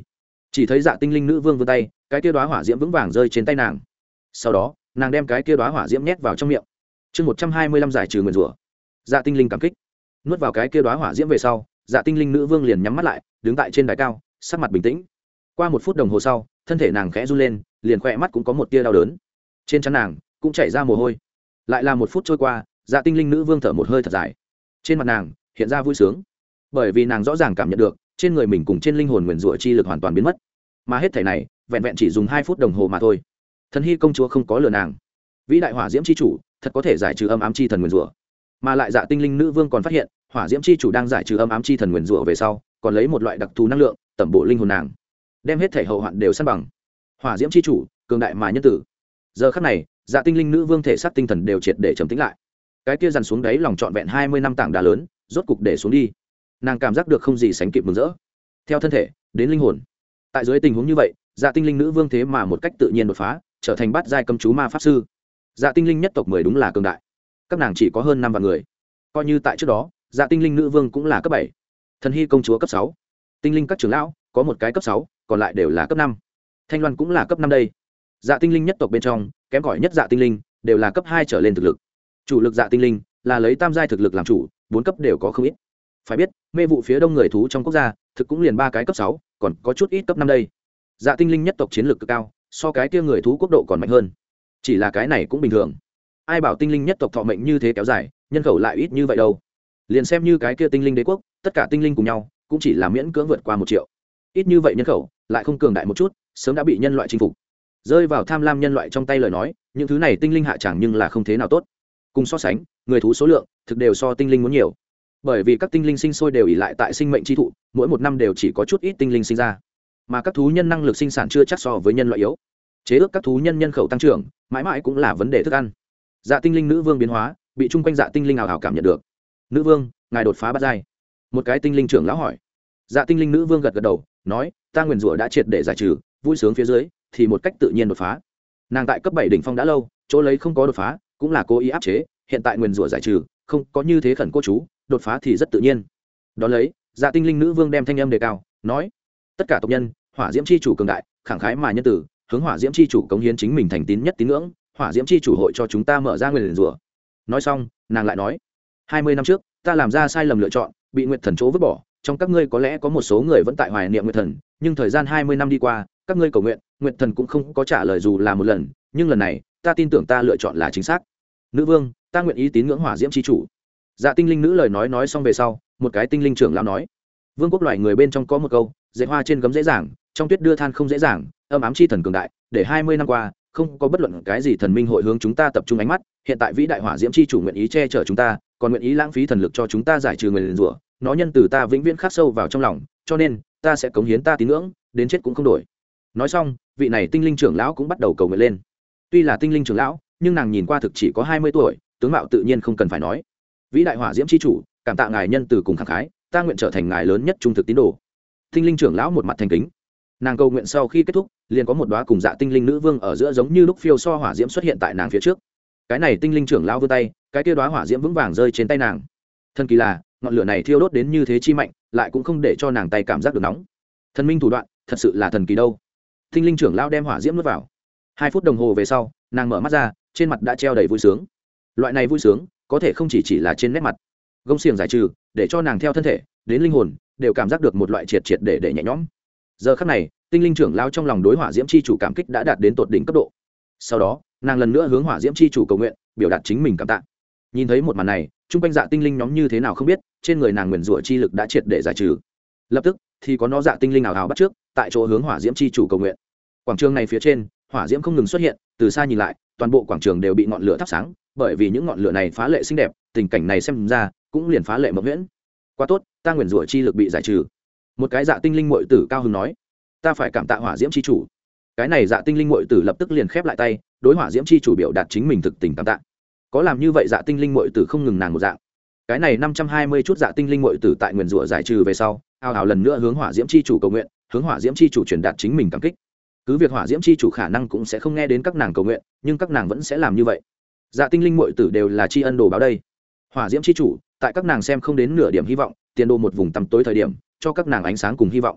S1: chỉ thấy dạ tinh linh nữ vương vươn tay, cái kia đóa hỏa diễm vững vàng rơi trên tay nàng. Sau đó nàng đem cái kia đóa hỏa diễm nhét vào trong miệng. Chương 125 giải trừ nguyền rủa. Dạ tinh linh cảm kích, nuốt vào cái kia đóa hỏa diễm về sau, dạ tinh linh nữ vương liền nhắm mắt lại, đứng tại trên đài cao, sắc mặt bình tĩnh. Qua 1 phút đồng hồ sau, thân thể nàng khẽ run lên, liền khỏe mắt cũng có một tia đau đớn, trên trán nàng cũng chảy ra mồ hôi. Lại là 1 phút trôi qua, dạ tinh linh nữ vương thở một hơi thật dài, trên mặt nàng hiện ra vui sướng, bởi vì nàng rõ ràng cảm nhận được trên người mình cùng trên linh hồn nguyền rủa chi lực hoàn toàn biến mất, mà hết thể này vẹn vẹn chỉ dùng 2 phút đồng hồ mà thôi. Thần hy công chúa không có lừa nàng, vĩ đại hỏa diễm chi chủ thật có thể giải trừ âm ám chi thần nguyền rủa. Mà lại dạ tinh linh nữ vương còn phát hiện hỏa diễm chi chủ đang giải trừ âm ám chi thần nguyền rủa về sau, còn lấy một loại đặc thù năng lượng tẩm bổ linh hồn nàng, đem hết thể hậu hoạn đều san bằng. Hỏa diễm chi chủ cường đại mà nhân tử. Giờ khắc này dạ tinh linh nữ vương thể xác tinh thần đều triệt để trầm tĩnh lại, cái kia dằn xuống đáy lòng trọn vẹn 20 năm tảng đá lớn rốt cục để xuống đi. Nàng cảm giác được không gì sánh kịp mừng rỡ, theo thân thể đến linh hồn. Tại dưới tình huống như vậy, dạ tinh linh nữ vương thế mà một cách tự nhiên đột phá, trở thành bát giai cấm chú ma pháp sư. Dạ tinh linh nhất tộc 10 đúng là cường đại, các nàng chỉ có hơn 5 vạn người. Coi như tại trước đó dạ tinh linh nữ vương cũng là cấp 7, thần hy công chúa cấp 6, tinh linh các trưởng lão có một cái cấp 6, còn lại đều là cấp 5. Thanh loan cũng là cấp 5 đây. Dạ tinh linh nhất tộc bên trong kém cỏi nhất dạ tinh linh đều là cấp 2 trở lên thực lực. Chủ lực dạ tinh linh là lấy tam giai thực lực làm chủ, 4 cấp đều có không ít. Phải biết mê vụ phía đông người thú trong quốc gia thực cũng liền 3 cái cấp 6, còn có chút ít cấp 5 đây. Dạ tinh linh nhất tộc chiến lược cực cao, so cái kia người thú quốc độ còn mạnh hơn. Chỉ là cái này cũng bình thường, ai bảo tinh linh nhất tộc thọ mệnh như thế kéo dài, nhân khẩu lại ít như vậy đâu. Liền xem như cái kia tinh linh đế quốc, tất cả tinh linh cùng nhau cũng chỉ là miễn cưỡng vượt qua 1 triệu. Ít như vậy nhân khẩu lại không cường đại một chút, sớm đã bị nhân loại chinh phục. Rơi vào tham lam nhân loại trong tay lời nói, những thứ này tinh linh hạ chẳng nhưng là không thế nào tốt. Cùng so sánh, người thú số lượng thực đều so tinh linh muốn nhiều, bởi vì các tinh linh sinh sôi đều ỉ lại tại sinh mệnh chi thụ, mỗi 1 năm đều chỉ có chút ít tinh linh sinh ra, mà các thú nhân năng lực sinh sản chưa chắc so với nhân loại yếu. Chế ước các thú nhân nhân khẩu tăng trưởng mãi mãi cũng là vấn đề thức ăn. Dạ tinh linh nữ vương biến hóa bị chung quanh dạ tinh linh ảo ảo cảm nhận được. Nữ vương, ngài đột phá bát giai. Một cái tinh linh trưởng lão hỏi. Dạ tinh linh nữ vương gật gật đầu, nói, ta nguyền rủa đã triệt để giải trừ, vui sướng phía dưới thì một cách tự nhiên đột phá. Nàng tại cấp 7 đỉnh phong đã lâu, chỗ lấy không có đột phá cũng là cố ý áp chế, hiện tại nguyền rủa giải trừ, không có như thế khẩn cô chú, đột phá thì rất tự nhiên. Đó lấy, dạ tinh linh nữ vương đem thanh âm đề cao, nói, tất cả tộc nhân, hỏa diễm chi chủ cường đại, khẳng khái mà nhân tử, hướng hỏa diễm chi chủ cống hiến chính mình thành tín nhất tín ngưỡng, hỏa diễm chi chủ hội cho chúng ta mở ra nguyền rủa. Nói xong, nàng lại nói, 20 năm trước ta làm ra sai lầm lựa chọn, bị nguyệt thần chỗ vứt bỏ, trong các ngươi có lẽ có một số người vẫn tại hoài niệm nguyệt thần, nhưng thời gian 20 năm đi qua, các ngươi cầu nguyện, nguyệt thần cũng không có trả lời dù là một lần, nhưng lần này ta tin tưởng ta lựa chọn là chính xác. Nữ vương, ta nguyện ý tín ngưỡng hỏa diễm chi chủ. Dạ tinh linh nữ lời nói xong về sau, một cái tinh linh trưởng lão nói, vương quốc loài người bên trong có một câu, dễ hoa trên gấm dễ dàng, trong tuyết đưa than không dễ dàng, âm ám chi thần cường đại, để 20 năm qua không có bất luận cái gì thần minh hội hướng chúng ta tập trung ánh mắt, hiện tại vĩ đại hỏa diễm chi chủ nguyện ý che chở chúng ta, còn nguyện ý lãng phí thần lực cho chúng ta giải trừ nguyền rủa, nó nhân từ ta vĩnh viễn khắc sâu vào trong lòng, cho nên ta sẽ cống hiến ta tín ngưỡng, đến chết cũng không đổi. Nói xong, vị này tinh linh trưởng lão cũng bắt đầu cầu nguyện lên. Tuy là tinh linh trưởng lão, nhưng nàng nhìn qua thực chỉ có 20 tuổi, tướng mạo tự nhiên không cần phải nói. Vĩ đại hỏa diễm chi chủ, cảm tạ ngài nhân từ cùng khẳng khái, ta nguyện trở thành ngài lớn nhất trung thực tín đồ. Tinh linh trưởng lão một mặt thành kính. Nàng cầu nguyện sau khi kết thúc, liền có một đóa cùng dạ tinh linh nữ vương ở giữa giống như lúc phiêu so hỏa diễm xuất hiện tại nàng phía trước. Cái này tinh linh trưởng lão vươn tay, cái kia đóa hỏa diễm vững vàng rơi trên tay nàng. Thần kỳ là, ngọn lửa này thiêu đốt đến như thế chi mạnh, lại cũng không để cho nàng tay cảm giác được nóng. Thần minh thủ đoạn, thật sự là thần kỳ đâu. Tinh linh trưởng lão đem hỏa diễm nuốt vào. 2 phút đồng hồ về sau, nàng mở mắt ra, trên mặt đã treo đầy vui sướng. Loại này vui sướng, có thể không chỉ là trên nét mặt. Gông xiềng giải trừ, để cho nàng theo thân thể đến linh hồn đều cảm giác được một loại triệt để nhẹ nhõm. Giờ khắc này, tinh linh trưởng lão trong lòng đối hỏa diễm chi chủ cảm kích đã đạt đến tột đỉnh cấp độ. Sau đó, nàng lần nữa hướng hỏa diễm chi chủ cầu nguyện, biểu đạt chính mình cảm tạ. Nhìn thấy một màn này, trung quanh dạ tinh linh nhóm như thế nào không biết, trên người nàng nguyền rủa chi lực đã triệt để giải trừ. Lập tức thì có nó dạ tinh linh ảo ảo bắt trước, tại chỗ hướng hỏa diễm chi chủ cầu nguyện. Quảng trường này phía trên, hỏa diễm không ngừng xuất hiện, từ xa nhìn lại, toàn bộ quảng trường đều bị ngọn lửa thắp sáng, bởi vì những ngọn lửa này phá lệ xinh đẹp, tình cảnh này xem ra cũng liền phá lệ mộng huyễn. Quá tốt, ta nguyền rủa chi lực bị giải trừ. Một cái dạ tinh linh muội tử cao hứng nói, ta phải cảm tạ hỏa diễm chi chủ. Cái này dạ tinh linh muội tử lập tức liền khép lại tay, đối hỏa diễm chi chủ biểu đạt chính mình thực tình cảm tạ. Có làm như vậy dạ tinh linh muội tử không ngừng nàng một dạng. Cái này 520 chút dạ tinh linh muội tử tại nguyền rủa giải trừ về sau, ào ào lần nữa hướng hỏa diễm chi chủ cầu nguyện, hướng hỏa diễm chi chủ truyền đạt chính mình cảm kích. Cứ việc hỏa diễm chi chủ khả năng cũng sẽ không nghe đến các nàng cầu nguyện, nhưng các nàng vẫn sẽ làm như vậy. Dạ tinh linh muội tử đều là tri ân đồ báo đây. Hỏa diễm chi chủ tại các nàng xem không đến nửa điểm hy vọng, tiền đồ một vùng tăm tối thời điểm, cho các nàng ánh sáng cùng hy vọng.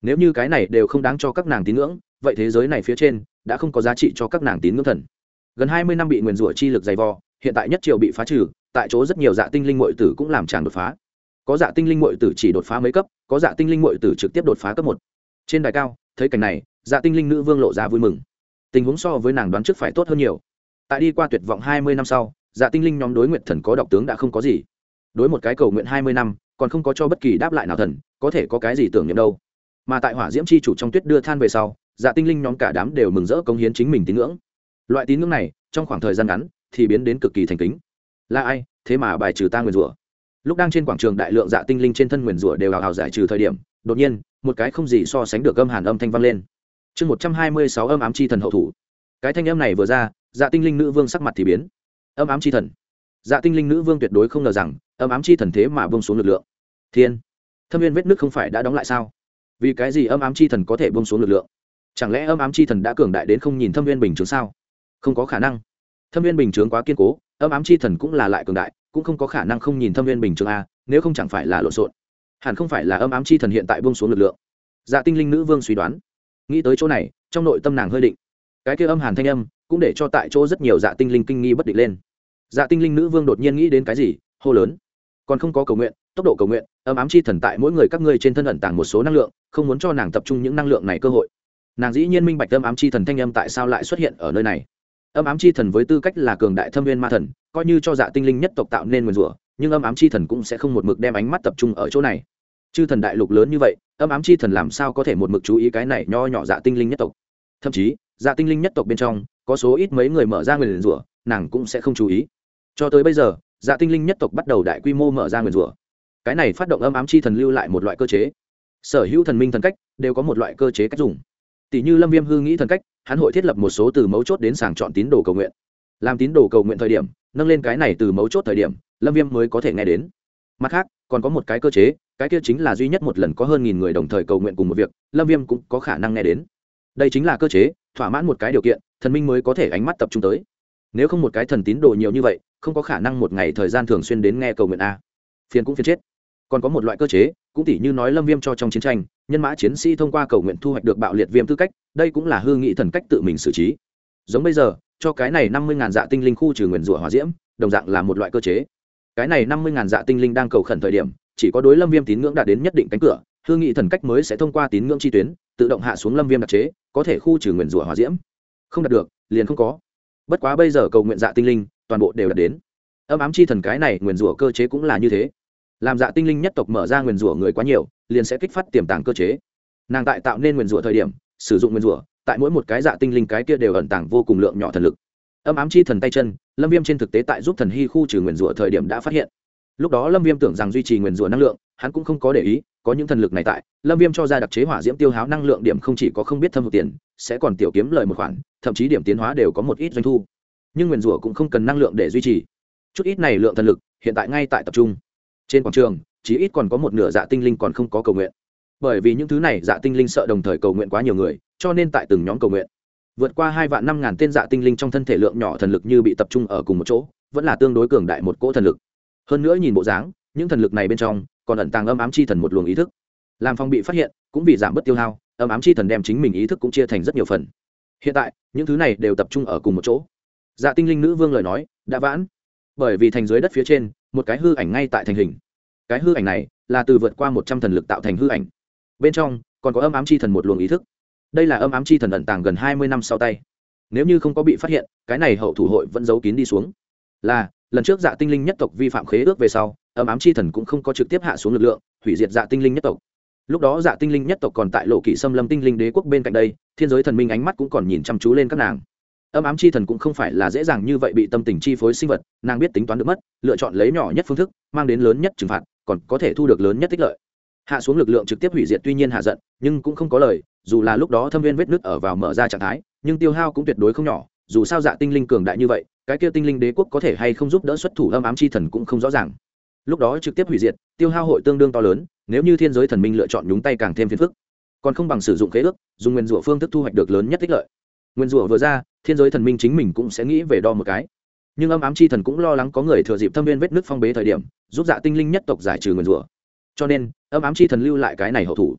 S1: nếu như cái này đều không đáng cho các nàng tín ngưỡng, vậy thế giới này phía trên đã không có giá trị cho các nàng tín ngưỡng thần. Gần 20 năm bị nguyền rủa chi lực dày vò, hiện tại nhất triều bị phá trừ, tại chỗ rất nhiều dạ tinh linh muội tử cũng làm chàng đột phá. Có dạ tinh linh muội tử chỉ đột phá mấy cấp, có dạ tinh linh muội tử trực tiếp đột phá cấp 1. Trên đài cao, thấy cảnh này, dạ tinh linh nữ vương lộ ra vui mừng. Tình huống so với nàng đoán trước phải tốt hơn nhiều. Tại đi qua tuyệt vọng 20 năm sau, dạ tinh linh nhóm đối nguyện thần có độc tướng đã không có gì. Đối một cái cầu nguyện 20 năm, còn không có cho bất kỳ đáp lại nào thần, có thể có cái gì tưởng niệm đâu. Mà tại hỏa diễm chi chủ trong tuyết đưa than về sau, dạ tinh linh nhóm cả đám đều mừng rỡ cống hiến chính mình tín ngưỡng. Loại tín ngưỡng này, trong khoảng thời gian ngắn thì biến đến cực kỳ thành kính. Là ai thế mà bài trừ ta nguyền rủa? Lúc đang trên quảng trường đại lượng dạ tinh linh trên thân nguyền rủa đều hào hào giải trừ thời điểm, đột nhiên một cái không gì so sánh được âm hàn âm thanh vang lên. Chương 126 âm ám chi thần hậu thủ. Cái thanh âm này vừa ra, dạ tinh linh nữ vương sắc mặt thì biến. Âm ám chi thần. Dạ tinh linh nữ vương tuyệt đối không ngờ rằng âm ám chi thần thế mà buông xuống lực lượng. Thiên, thâm viên vết nước không phải đã đóng lại sao? Vì cái gì âm ám chi thần có thể buông xuống lực lượng? Chẳng lẽ âm ám chi thần đã cường đại đến không nhìn thâm viên bình chứng sao? Không có khả năng. Thâm viên bình chứng quá kiên cố, âm ám chi thần cũng là lại cường đại, cũng không có khả năng không nhìn thâm viên bình chứng a, nếu không chẳng phải là lộn xộn. Hẳn không phải là âm ám chi thần hiện tại buông xuống lực lượng. Dạ tinh linh nữ vương suy đoán. Nghĩ tới chỗ này, trong nội tâm nàng hơi định. Cái kia âm hàn thanh âm cũng để cho tại chỗ rất nhiều dạ tinh linh kinh nghi bất định lên. Dạ tinh linh nữ vương đột nhiên nghĩ đến cái gì, hô lớn. Còn không có cầu nguyện, tốc độ cầu nguyện, âm ám chi thần tại mỗi người các ngươi trên thân ẩn tàng một số năng lượng, không muốn cho nàng tập trung những năng lượng này cơ hội. Nàng dĩ nhiên minh bạch âm ám chi thần thanh âm tại sao lại xuất hiện ở nơi này. Âm ám chi thần với tư cách là cường đại thâm viên ma thần, coi như cho dạ tinh linh nhất tộc tạo nên nguyền rủa, nhưng âm ám chi thần cũng sẽ không một mực đem ánh mắt tập trung ở chỗ này. Chư thần đại lục lớn như vậy, âm ám chi thần làm sao có thể một mực chú ý cái này nho nhỏ dạ tinh linh nhất tộc? Thậm chí dạ tinh linh nhất tộc bên trong có số ít mấy người mở ra nguyền rủa, nàng cũng sẽ không chú ý. Cho tới bây giờ, dạ tinh linh nhất tộc bắt đầu đại quy mô mở ra nguyền rủa. Cái này phát động âm ám chi thần lưu lại một loại cơ chế. Sở hữu thần minh thần cách đều có một loại cơ chế cách dùng. Tỷ như Lâm Viêm hư nghĩ thần cách, hắn hội thiết lập một số từ mấu chốt đến sàng chọn tín đồ cầu nguyện. Làm tín đồ cầu nguyện thời điểm, nâng lên cái này từ mấu chốt thời điểm, Lâm Viêm mới có thể nghe đến. Mặt khác, còn có một cái cơ chế, cái kia chính là duy nhất một lần có hơn 1000 người đồng thời cầu nguyện cùng một việc, Lâm Viêm cũng có khả năng nghe đến. Đây chính là cơ chế, thỏa mãn một cái điều kiện, thần minh mới có thể ánh mắt tập trung tới. Nếu không một cái thần tín đồ nhiều như vậy, không có khả năng một ngày thời gian thường xuyên đến nghe cầu nguyện a. Phiền cũng phiền chết. Còn có một loại cơ chế, cũng tỉ như nói Lâm Viêm cho trong chiến tranh, nhân mã chiến sĩ thông qua cầu nguyện thu hoạch được bạo liệt viêm tư cách, đây cũng là hư nghị thần cách tự mình xử trí. Giống bây giờ, cho cái này 50.000 dạ tinh linh khu trừ nguyền rủa hỏa diễm, đồng dạng là một loại cơ chế. Cái này 50.000 dạ tinh linh đang cầu khẩn thời điểm, chỉ có đối Lâm Viêm tín ngưỡng đạt đến nhất định cánh cửa, hư nghị thần cách mới sẽ thông qua tín ngưỡng chi tuyến, tự động hạ xuống Lâm Viêm đặc chế, có thể khu trừ nguyền rủa hỏa diễm. Không đạt được, liền không có. Bất quá bây giờ cầu nguyện dạ tinh linh, toàn bộ đều đạt đến. Âm ám chi thần cái này nguyền rủa cơ chế cũng là như thế. Làm dạ tinh linh nhất tộc mở ra nguyền rủa người quá nhiều, liền sẽ kích phát tiềm tàng cơ chế. Nàng tại tạo nên nguyền rủa thời điểm, sử dụng nguyền rủa, tại mỗi một cái dạ tinh linh cái kia đều ẩn tàng vô cùng lượng nhỏ thần lực. Âm ám chi thần tay chân, Lâm Viêm trên thực tế tại giúp thần hy khu trừ nguyền rủa thời điểm đã phát hiện. Lúc đó Lâm Viêm tưởng rằng duy trì nguyền rủa năng lượng, hắn cũng không có để ý, có những thần lực này tại, Lâm Viêm cho ra đặc chế hỏa diễm tiêu hao năng lượng điểm không chỉ có không biết thâm hụt tiền, sẽ còn tiểu kiếm lời một khoản, thậm chí điểm tiến hóa đều có một ít doanh thu. Nhưng nguyền rủa cũng không cần năng lượng để duy trì. Chút ít này lượng thần lực, hiện tại ngay tại tập trung. Trên quảng trường, chỉ ít còn có một nửa dạ tinh linh còn không có cầu nguyện. Bởi vì những thứ này dạ tinh linh sợ đồng thời cầu nguyện quá nhiều người, cho nên tại từng nhóm cầu nguyện, vượt qua 2.500.000 tên dạ tinh linh trong thân thể lượng nhỏ thần lực như bị tập trung ở cùng một chỗ, vẫn là tương đối cường đại một cỗ thần lực. Hơn nữa nhìn bộ dáng, những thần lực này bên trong còn ẩn tàng âm ám chi thần một luồng ý thức. Làm phong bị phát hiện, cũng vì giảm bớt tiêu hao, âm ám chi thần đem chính mình ý thức cũng chia thành rất nhiều phần. Hiện tại, những thứ này đều tập trung ở cùng một chỗ. Dạ tinh linh nữ vương lời nói đã vãn, bởi vì thành dưới đất phía trên một cái hư ảnh ngay tại thành hình. Cái hư ảnh này là từ vượt qua 100 thần lực tạo thành hư ảnh, bên trong còn có âm ám chi thần một luồng ý thức. Đây là âm ám chi thần ẩn tàng gần 20 năm sau tay, nếu như không có bị phát hiện, cái này hậu thủ hội vẫn giấu kín đi xuống. Là lần trước dạ tinh linh nhất tộc vi phạm khế ước về sau, âm ám chi thần cũng không có trực tiếp hạ xuống lực lượng hủy diệt dạ tinh linh nhất tộc. Lúc đó dạ tinh linh nhất tộc còn tại lộ kỷ xâm lâm tinh linh đế quốc bên cạnh đây, thiên giới thần minh ánh mắt cũng còn nhìn chăm chú lên các nàng. Âm ám chi thần cũng không phải là dễ dàng như vậy bị tâm tình chi phối sinh vật, nàng biết tính toán được mất, lựa chọn lấy nhỏ nhất phương thức mang đến lớn nhất trừng phạt, còn có thể thu được lớn nhất tích lợi. Hạ xuống lực lượng trực tiếp hủy diệt tuy nhiên hạ giận, nhưng cũng không có lời, dù là lúc đó thâm viên vết nứt ở vào mở ra trạng thái, nhưng tiêu hao cũng tuyệt đối không nhỏ, dù sao dạ tinh linh cường đại như vậy, cái kia tinh linh đế quốc có thể hay không giúp đỡ xuất thủ âm ám chi thần cũng không rõ ràng. Lúc đó trực tiếp hủy diệt, tiêu hao hội tương đương to lớn, nếu như thiên giới thần minh lựa chọn nhúng tay càng thêm phiền phức, còn không bằng sử dụng khế ước, dùng nguyên rủa phương thức thu hoạch được lớn nhất tích lợi. Nguyên rủa vừa ra, thiên giới thần minh chính mình cũng sẽ nghĩ về đo một cái, nhưng âm ám chi thần cũng lo lắng có người thừa dịp thâm viên vết nứt phong bế thời điểm giúp dạ tinh linh nhất tộc giải trừ nguyên rủa, cho nên âm ám chi thần lưu lại cái này hậu thủ.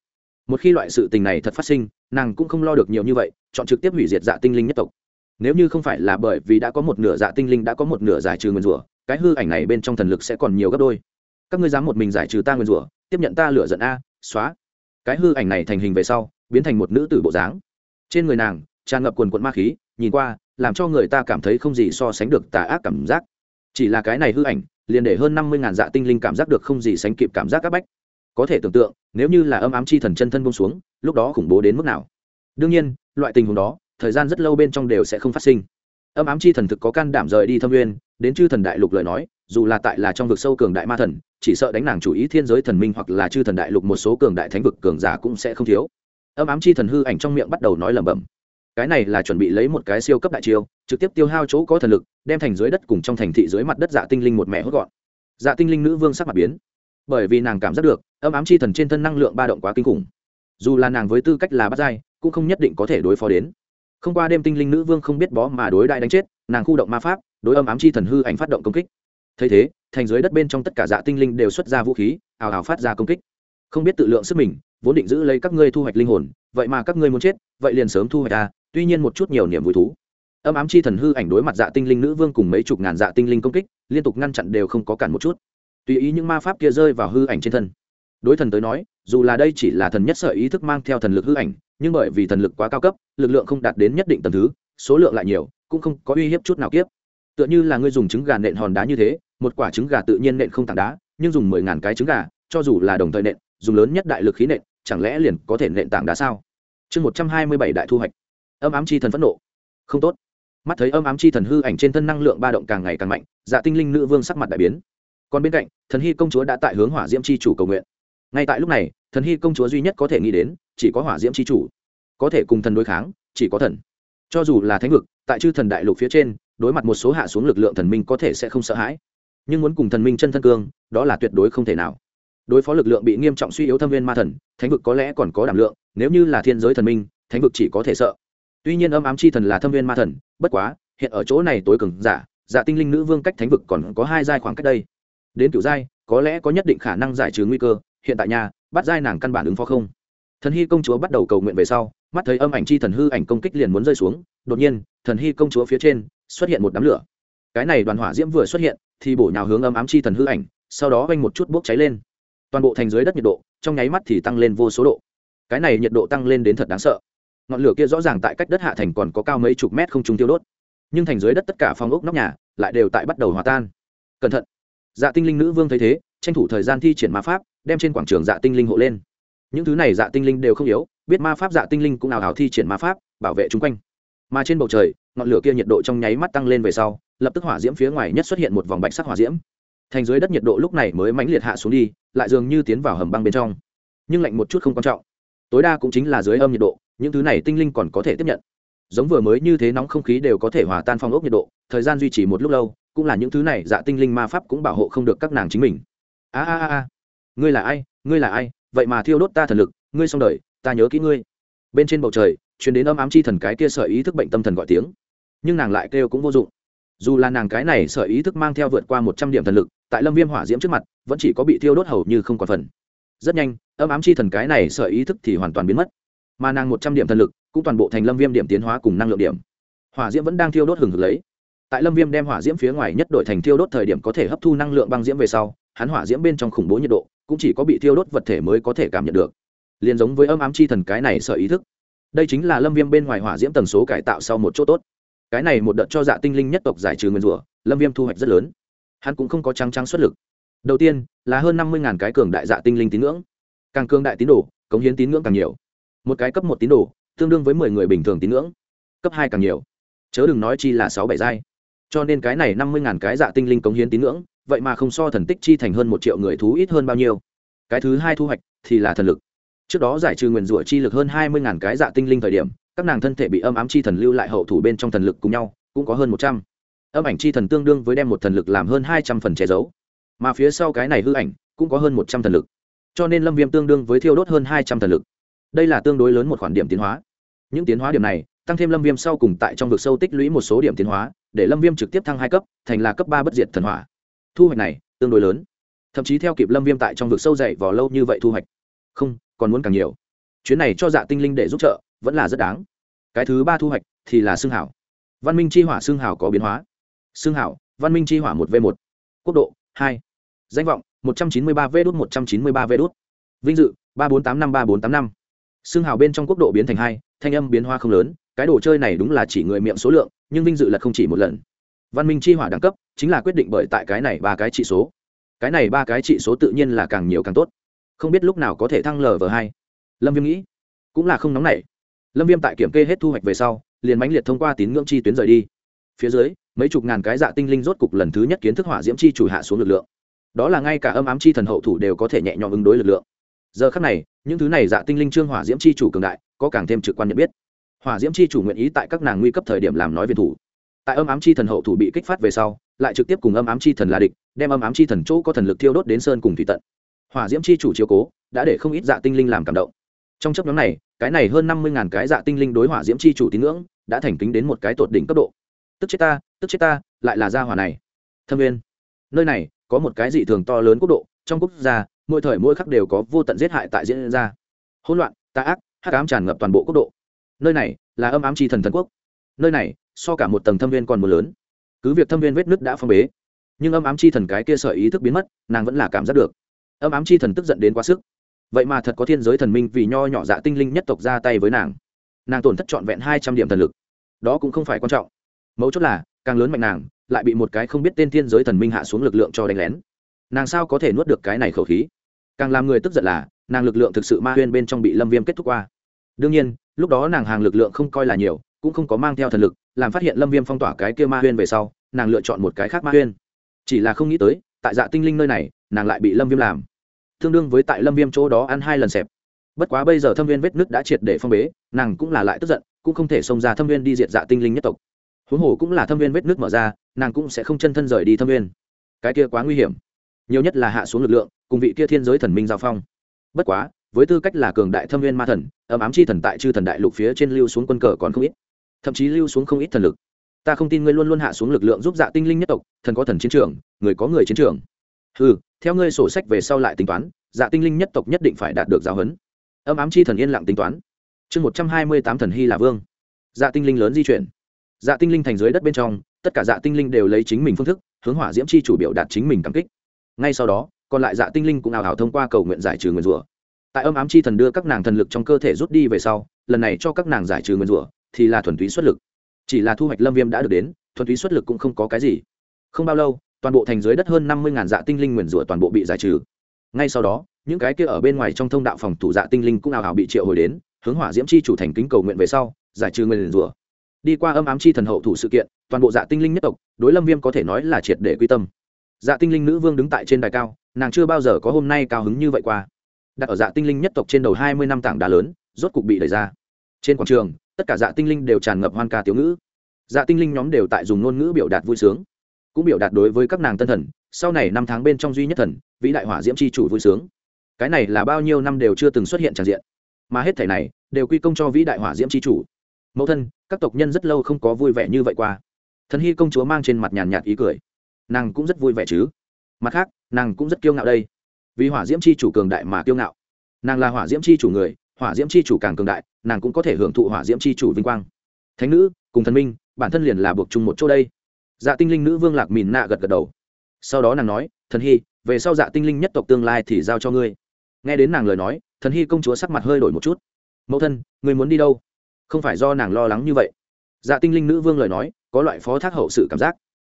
S1: một khi loại sự tình này thật phát sinh, nàng cũng không lo được nhiều như vậy, chọn trực tiếp hủy diệt dạ tinh linh nhất tộc. Nếu như không phải là bởi vì đã có một nửa dạ tinh linh đã có một nửa giải trừ nguyên rủa, cái hư ảnh này bên trong thần lực sẽ còn nhiều gấp đôi. Các ngươi dám một mình giải trừ ta nguyên rủa, tiếp nhận ta lửa giận a, xóa. Cái hư ảnh này thành hình về sau, biến thành một nữ tử bộ dáng. Trên người nàng tràn ngập quần quần ma khí, nhìn qua làm cho người ta cảm thấy không gì so sánh được tà ác cảm giác. Chỉ là cái này hư ảnh, liền để hơn 50.000 dạ tinh linh cảm giác được không gì sánh kịp cảm giác áp bách. Có thể tưởng tượng, nếu như là âm ám chi thần chân thân buông xuống, lúc đó khủng bố đến mức nào. Đương nhiên, loại tình huống đó, thời gian rất lâu bên trong đều sẽ không phát sinh. Âm ám chi thần thực có can đảm rời đi thâm nguyên, đến chư thần đại lục lời nói, dù là tại là trong vực sâu cường đại ma thần, chỉ sợ đánh nàng chủ ý thiên giới thần minh hoặc là chư thần đại lục một số cường đại thánh vực cường giả cũng sẽ không thiếu. Âm ám chi thần hư ảnh trong miệng bắt đầu nói lẩm bẩm. Cái này là chuẩn bị lấy một cái siêu cấp đại chiêu, trực tiếp tiêu hao chỗ có thần lực, đem thành dưới đất cùng trong thành thị dưới mặt đất dạ tinh linh một mẹ hốt gọn. Dạ tinh linh nữ vương sắc mặt biến, bởi vì nàng cảm giác được âm ám chi thần trên thân năng lượng ba động quá kinh khủng, dù là nàng với tư cách là bát giai cũng không nhất định có thể đối phó đến. Không qua đêm tinh linh nữ vương không biết bó mà đối đại đánh chết, nàng khu động ma pháp đối âm ám chi thần hư ảnh phát động công kích. Thấy thế, thành dưới đất bên trong tất cả dạ tinh linh đều xuất ra vũ khí, ào ào phát ra công kích. Không biết tự lượng sức mình, vốn định giữ lấy các ngươi thu hoạch linh hồn, vậy mà các ngươi muốn chết, vậy liền sớm thu hoạch a, tuy nhiên một chút nhiều niềm vui thú. Âm ám chi thần hư ảnh đối mặt dạ tinh linh nữ vương cùng mấy chục ngàn dạ tinh linh công kích, liên tục ngăn chặn đều không có cản một chút. Tùy ý những ma pháp kia rơi vào hư ảnh trên thân. Đối thần tới nói, dù là đây chỉ là thần nhất sợi ý thức mang theo thần lực hư ảnh, nhưng bởi vì thần lực quá cao cấp, lực lượng không đạt đến nhất định tầng thứ, số lượng lại nhiều, cũng không có uy hiếp chút nào kiếp. Tựa như là ngươi dùng trứng gà nện hòn đá như thế, một quả trứng gà tự nhiên nện không tảng đá, nhưng dùng 10.000 cái trứng gà, cho dù là đồng thời nện, dùng lớn nhất đại lực khí nện, chẳng lẽ liền có thể nện tảng đá sao? Chương 127 đại thu hoạch. Âm ám chi thần phẫn nộ. Không tốt. Mắt thấy âm ám chi thần hư ảnh trên thân năng lượng ba động càng ngày càng mạnh, dạ tinh linh nữ vương sắc mặt đại biến. Còn bên cạnh, thần hy công chúa đã tại hướng hỏa diễm chi chủ cầu nguyện. Ngay tại lúc này, thần hy công chúa duy nhất có thể nghĩ đến chỉ có hỏa diễm chi chủ, có thể cùng thần đối kháng chỉ có thần. Cho dù là thánh vực, tại chư thần đại lục phía trên, đối mặt một số hạ xuống lực lượng thần minh có thể sẽ không sợ hãi, nhưng muốn cùng thần minh chân thân cương, đó là tuyệt đối không thể nào. Đối phó lực lượng bị nghiêm trọng suy yếu thâm viên ma thần, thánh vực có lẽ còn có đảm lượng, nếu như là thiên giới thần minh, thánh vực chỉ có thể sợ. Tuy nhiên âm ám chi thần là thâm viên ma thần, bất quá hiện ở chỗ này tối cường giả, dạ tinh linh nữ vương cách thánh vực còn có 2 giai khoảng cách đây. Đến cửu giai có lẽ có nhất định khả năng giải trừ nguy cơ, hiện tại nhà bắt giai nàng căn bản ứng phó không. Thần hy công chúa bắt đầu cầu nguyện về sau, mắt thấy âm ảnh chi thần hư ảnh công kích liền muốn rơi xuống, đột nhiên thần hy công chúa phía trên xuất hiện một đám lửa. Cái này đoàn hỏa diễm vừa xuất hiện thì bổ nhào hướng âm ám chi thần hư ảnh, sau đó vang một chút bốc cháy lên. Toàn bộ thành dưới đất nhiệt độ trong nháy mắt thì tăng lên vô số độ. Cái này nhiệt độ tăng lên đến thật đáng sợ. Ngọn lửa kia rõ ràng tại cách đất hạ thành còn có cao mấy chục mét không trung tiêu đốt, nhưng thành dưới đất tất cả phòng ốc nóc nhà lại đều tại bắt đầu hòa tan. Cẩn thận! Dạ tinh linh nữ vương thấy thế, tranh thủ thời gian thi triển ma pháp, đem trên quảng trường dạ tinh linh hộ lên. Những thứ này dạ tinh linh đều không yếu, biết ma pháp dạ tinh linh cũng nào hào thi triển ma pháp bảo vệ chúng quanh. Mà trên bầu trời, ngọn lửa kia nhiệt độ trong nháy mắt tăng lên về sau, lập tức hỏa diễm phía ngoài nhất xuất hiện một vòng bạch sắc hỏa diễm. Thành dưới đất nhiệt độ lúc này mới mãnh liệt hạ xuống đi, lại dường như tiến vào hầm băng bên trong. Nhưng lạnh một chút không quan trọng, tối đa cũng chính là dưới âm nhiệt độ, những thứ này tinh linh còn có thể tiếp nhận. Giống vừa mới như thế nóng không khí đều có thể hòa tan phong ốc nhiệt độ, thời gian duy trì một lúc lâu, cũng là những thứ này dạ tinh linh ma pháp cũng bảo hộ không được các nàng chính mình. A, ngươi là ai? Ngươi là ai? Vậy mà thiêu đốt ta thần lực, ngươi xong đời, ta nhớ kỹ ngươi. Bên trên bầu trời truyền đến âm ám chi thần cái kia sợi ý thức bệnh tâm thần gọi tiếng, nhưng nàng lại kêu cũng vô dụng. Dù là nàng cái này sợi ý thức mang theo vượt qua 100 điểm thần lực, tại lâm viêm hỏa diễm trước mặt vẫn chỉ có bị thiêu đốt hầu như không còn phần. Rất nhanh, âm ám chi thần cái này sợi ý thức thì hoàn toàn biến mất, mà nàng 100 điểm thần lực cũng toàn bộ thành lâm viêm điểm tiến hóa cùng năng lượng điểm. Hỏa diễm vẫn đang thiêu đốt hừng hực lấy. Tại lâm viêm đem hỏa diễm phía ngoài nhất đổi thành thiêu đốt thời điểm có thể hấp thu năng lượng băng diễm về sau, hắn hỏa diễm bên trong khủng bố nhiệt độ cũng chỉ có bị thiêu đốt vật thể mới có thể cảm nhận được. Liên giống với âm ám chi thần cái này sợi ý thức, đây chính là lâm viêm bên ngoài hỏa diễm tần số cải tạo sau một chỗ tốt. Cái này một đợt cho dạ tinh linh nhất tộc giải trừ nguyên rủa, lâm viêm thu hoạch rất lớn. Hắn cũng không có trắng xuất lực. Đầu tiên là hơn 50.000 cái cường đại dạ tinh linh tín ngưỡng, càng cường đại tín đồ cống hiến tín ngưỡng càng nhiều. Một cái cấp 1 tín đồ tương đương với 10 người bình thường tín ngưỡng, cấp 2 càng nhiều, chớ đừng nói chi là 6-7 giai. Cho nên cái này 50.000 cái dạ tinh linh cống hiến tín ngưỡng, vậy mà không so thần tích chi thành hơn 1 triệu người thú ít hơn bao nhiêu. Cái thứ hai thu hoạch thì là thần lực. Trước đó giải trừ nguyên rủa chi lực hơn 20.000 cái dạ tinh linh thời điểm, các nàng thân thể bị âm ám chi thần lưu lại hậu thủ bên trong thần lực cùng nhau cũng có hơn 100. Âm ảnh chi thần tương đương với đem một thần lực làm hơn 200 phần che giấu, mà phía sau cái này hư ảnh cũng có hơn 100 thần lực, cho nên lâm viêm tương đương với thiêu đốt hơn 200 thần lực. Đây là tương đối lớn một khoản điểm tiến hóa. Những tiến hóa điểm này tăng thêm lâm viêm sau cùng tại trong vực sâu tích lũy một số điểm tiến hóa, để lâm viêm trực tiếp thăng 2 cấp thành là cấp 3 bất diệt thần hỏa. Thu hoạch này tương đối lớn, thậm chí theo kịp lâm viêm tại trong vực sâu dày vò lâu như vậy thu hoạch không còn muốn càng nhiều. chuyến này cho dạ tinh linh để giúp trợ vẫn là rất đáng. Cái thứ ba thu hoạch thì là xương hảo. Văn minh chi hỏa xương hảo có biến hóa. Xương hảo văn minh chi hỏa 1v1, quốc độ 2, danh vọng 193 v đút 193 v đút, vinh dự 34853485. Xương hào bên trong quốc độ biến thành 2, thanh âm biến hóa không lớn, cái đồ chơi này đúng là chỉ người miệng số lượng, nhưng vinh dự là không chỉ một lần. Văn minh chi hỏa đẳng cấp chính là quyết định bởi tại cái này ba cái trị số. Cái này ba cái trị số tự nhiên là càng nhiều càng tốt. Không biết lúc nào có thể thăng LV2. Lâm Viêm nghĩ, cũng là không nóng nảy. Lâm Viêm tại kiểm kê hết thu hoạch về sau, liền mãnh liệt thông qua tín ngưỡng chi tuyến rời đi. Phía dưới, mấy chục ngàn cái dạ tinh linh rốt cục lần thứ nhất kiến thức hỏa diễm chi chủ hạ xuống lực lượng. Đó là ngay cả âm ám chi thần hậu thủ đều có thể nhẹ nhõm ứng đối lực lượng. Giờ khắc này, những thứ này dạ tinh linh trương hỏa diễm chi chủ cường đại, có càng thêm trực quan nhận biết. Hỏa diễm chi chủ nguyện ý tại các nàng nguy cấp thời điểm làm nói viên thủ. Tại âm ám chi thần hậu thủ bị kích phát về sau, lại trực tiếp cùng âm ám chi thần là địch, đem âm ám chi thần chỗ có thần lực thiêu đốt đến sơn cùng thủy tận. Hỏa diễm chi chủ chiếu cố, đã để không ít dạ tinh linh làm cảm động. Trong chấp nhóm này, cái này hơn 50.000 cái dạ tinh linh đối hỏa diễm chi chủ tín ngưỡng, đã thành kính đến một cái tột đỉnh cấp độ. Tức chết ta, lại là gia hỏa này. Thâm Nguyên, nơi này có một cái dị thường to lớn quốc độ, trong quốc gia, mỗi thời mỗi khắc đều có vô tận giết hại tại diễn ra. Hỗn loạn, tà ác, hắc ám tràn ngập toàn bộ quốc độ. Nơi này là âm ám chi thần thần quốc. Nơi này, so cả một tầng thâm viên còn một lớn. Cứ việc thâm viên vết nứt đã phong bế, nhưng âm ám chi thần cái kia sợi ý thức biến mất, nàng vẫn là cảm giác được. Âm ám chi thần tức giận đến quá sức. Vậy mà thật có thiên giới thần minh vì nho nhỏ dạ tinh linh nhất tộc ra tay với nàng. Nàng tổn thất trọn vẹn 200 điểm thần lực. Đó cũng không phải quan trọng. Mấu chốt là, càng lớn mạnh nàng, lại bị một cái không biết tên thiên giới thần minh hạ xuống lực lượng cho đánh lén. Nàng sao có thể nuốt được cái này khẩu khí? Càng làm người tức giận là, nàng lực lượng thực sự ma huyên bên trong bị Lâm Viêm kết thúc qua. Đương nhiên, lúc đó nàng hàng lực lượng không coi là nhiều, cũng không có mang theo thần lực, làm phát hiện Lâm Viêm phong tỏa cái kia ma huyên về sau, nàng lựa chọn một cái khác ma huyên. Chỉ là không nghĩ tới, tại dạ tinh linh nơi này, nàng lại bị Lâm Viêm làm. Tương đương với tại Lâm Viêm chỗ đó ăn 2 lần xẹp. Bất quá bây giờ thâm viên vết nứt đã triệt để phong bế, nàng cũng là lại tức giận, cũng không thể xông ra thâm viên đi diệt dạ tinh linh nhất tộc. Huống hồ cũng là thâm viên vết nứt mở ra, nàng cũng sẽ không chân thân rời đi thâm viên. Cái kia quá nguy hiểm. Nhiều nhất là hạ xuống lực lượng, cùng vị kia thiên giới thần minh giao phong. Bất quá, với tư cách là cường đại thâm viên ma thần, âm ám chi thần tại chư thần đại lục phía trên lưu xuống quân cờ còn không ít, thậm chí lưu xuống không ít thần lực. Ta không tin ngươi luôn luôn hạ xuống lực lượng giúp dạ tinh linh nhất tộc, thần có thần chiến trường, người có người chiến trường. Hừ, theo ngươi sổ sách về sau lại tính toán, dạ tinh linh nhất tộc nhất định phải đạt được giáo huấn. Âm ám chi thần yên lặng tính toán. Chương 128 thần hy là vương. Dạ tinh linh lớn di chuyển. Dạ tinh linh thành dưới đất bên trong, tất cả dạ tinh linh đều lấy chính mình phương thức hướng hỏa diễm chi chủ biểu đạt chính mình cảm kích. Ngay sau đó, còn lại dạ tinh linh cũng ào ào thông qua cầu nguyện giải trừ nguyền rủa. Tại âm ám chi thần đưa các nàng thần lực trong cơ thể rút đi về sau, lần này cho các nàng giải trừ nguyền rủa thì là thuần túy xuất lực. Chỉ là thu hoạch Lâm Viêm đã được đến, thuần túy xuất lực cũng không có cái gì. Không bao lâu, toàn bộ thành dưới đất hơn 50.000 dạ tinh linh nguyền rủa toàn bộ bị giải trừ. Ngay sau đó, những cái kia ở bên ngoài trong thông đạo phòng thủ dạ tinh linh cũng ào ào bị triệu hồi đến, hướng hỏa diễm chi chủ thành kính cầu nguyện về sau, giải trừ nguyền rủa. Đi qua âm ám chi thần hậu thủ sự kiện, toàn bộ dạ tinh linh nhất tộc đối Lâm Viêm có thể nói là triệt để quy tâm. Dạ tinh linh nữ vương đứng tại trên đài cao, nàng chưa bao giờ có hôm nay cao hứng như vậy qua. Đặt ở dạ tinh linh nhất tộc trên đầu 20 năm tảng đá lớn, rốt cục bị đẩy ra. Trên quảng trường, tất cả dạ tinh linh đều tràn ngập hoan ca tiếu ngữ. Dạ tinh linh nhóm đều tại dùng ngôn ngữ biểu đạt vui sướng, cũng biểu đạt đối với các nàng tân thần, sau này năm tháng bên trong duy nhất thần, vĩ đại hỏa diễm chi chủ vui sướng. Cái này là bao nhiêu năm đều chưa từng xuất hiện tràn diện, mà hết thảy này đều quy công cho vĩ đại hỏa diễm chi chủ. Mẫu thân, các tộc nhân rất lâu không có vui vẻ như vậy qua. Thần hy công chúa mang trên mặt nhàn nhạt ý cười, nàng cũng rất vui vẻ chứ. Mặt khác, nàng cũng rất kiêu ngạo đây, vì hỏa diễm chi chủ cường đại mà kiêu ngạo. Nàng là hỏa diễm chi chủ người, hỏa diễm chi chủ càng cường đại, nàng cũng có thể hưởng thụ hỏa diễm chi chủ vinh quang. Thánh nữ cùng thần minh bản thân liền là buộc chung một chỗ đây. Dạ tinh linh nữ vương Lạc Mìn Nạ gật gật đầu. Sau đó nàng nói, thần hy, về sau dạ tinh linh nhất tộc tương lai thì giao cho ngươi. Nghe đến nàng lời nói, thần hy công chúa sắc mặt hơi đổi một chút. Mẫu thân, ngươi muốn đi đâu? Không phải do nàng lo lắng như vậy. Dạ tinh linh nữ vương lời nói có loại phó thác hậu sự cảm giác.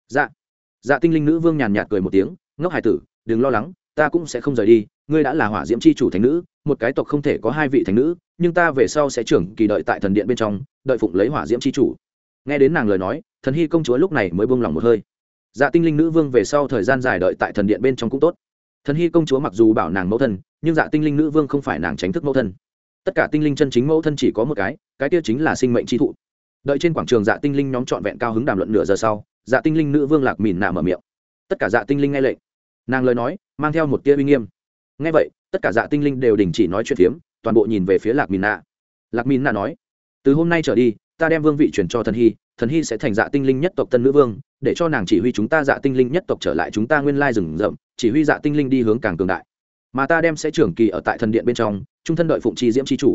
S1: Dạ tinh linh nữ vương nhàn nhạt cười một tiếng, ngốc hải tử, đừng lo lắng, ta cũng sẽ không rời đi. Ngươi đã là hỏa diễm chi chủ thánh nữ, một cái tộc không thể có 2 vị thánh nữ, nhưng ta về sau sẽ trưởng kỳ đợi tại thần điện bên trong, đợi phụng lấy hỏa diễm chi chủ. Nghe đến nàng lời nói, thần hy công chúa lúc này mới buông lòng một hơi. Dạ tinh linh nữ vương về sau thời gian dài đợi tại thần điện bên trong cũng tốt. Thần hy công chúa mặc dù bảo nàng mẫu thân, nhưng dạ tinh linh nữ vương không phải nàng tránh thức mẫu thân. Tất cả tinh linh chân chính mẫu thân chỉ có một cái kia chính là sinh mệnh chi thụ. Đợi trên quảng trường dạ tinh linh nhóm trọn vẹn cao hứng đàm luận nửa giờ sau, dạ tinh linh nữ vương Lạc Mìn Nạ mở miệng. Tất cả dạ tinh linh nghe lệnh. Nàng lời nói mang theo một tia uy nghiêm. Nghe vậy, tất cả dạ tinh linh đều đình chỉ nói chuyện phiếm, toàn bộ nhìn về phía Lạc Mìn Nạ. Lạc Mìn Nạ nói, từ hôm nay trở đi, ta đem vương vị truyền cho thần hy sẽ thành dạ tinh linh nhất tộc tân nữ vương, để cho nàng chỉ huy chúng ta dạ tinh linh nhất tộc trở lại chúng ta nguyên lai rừng rậm, chỉ huy dạ tinh linh đi hướng càng cường đại. Mà ta đem sẽ trưởng kỳ ở tại thần điện bên trong, trung thân đợi phụng trì diễm chi chủ,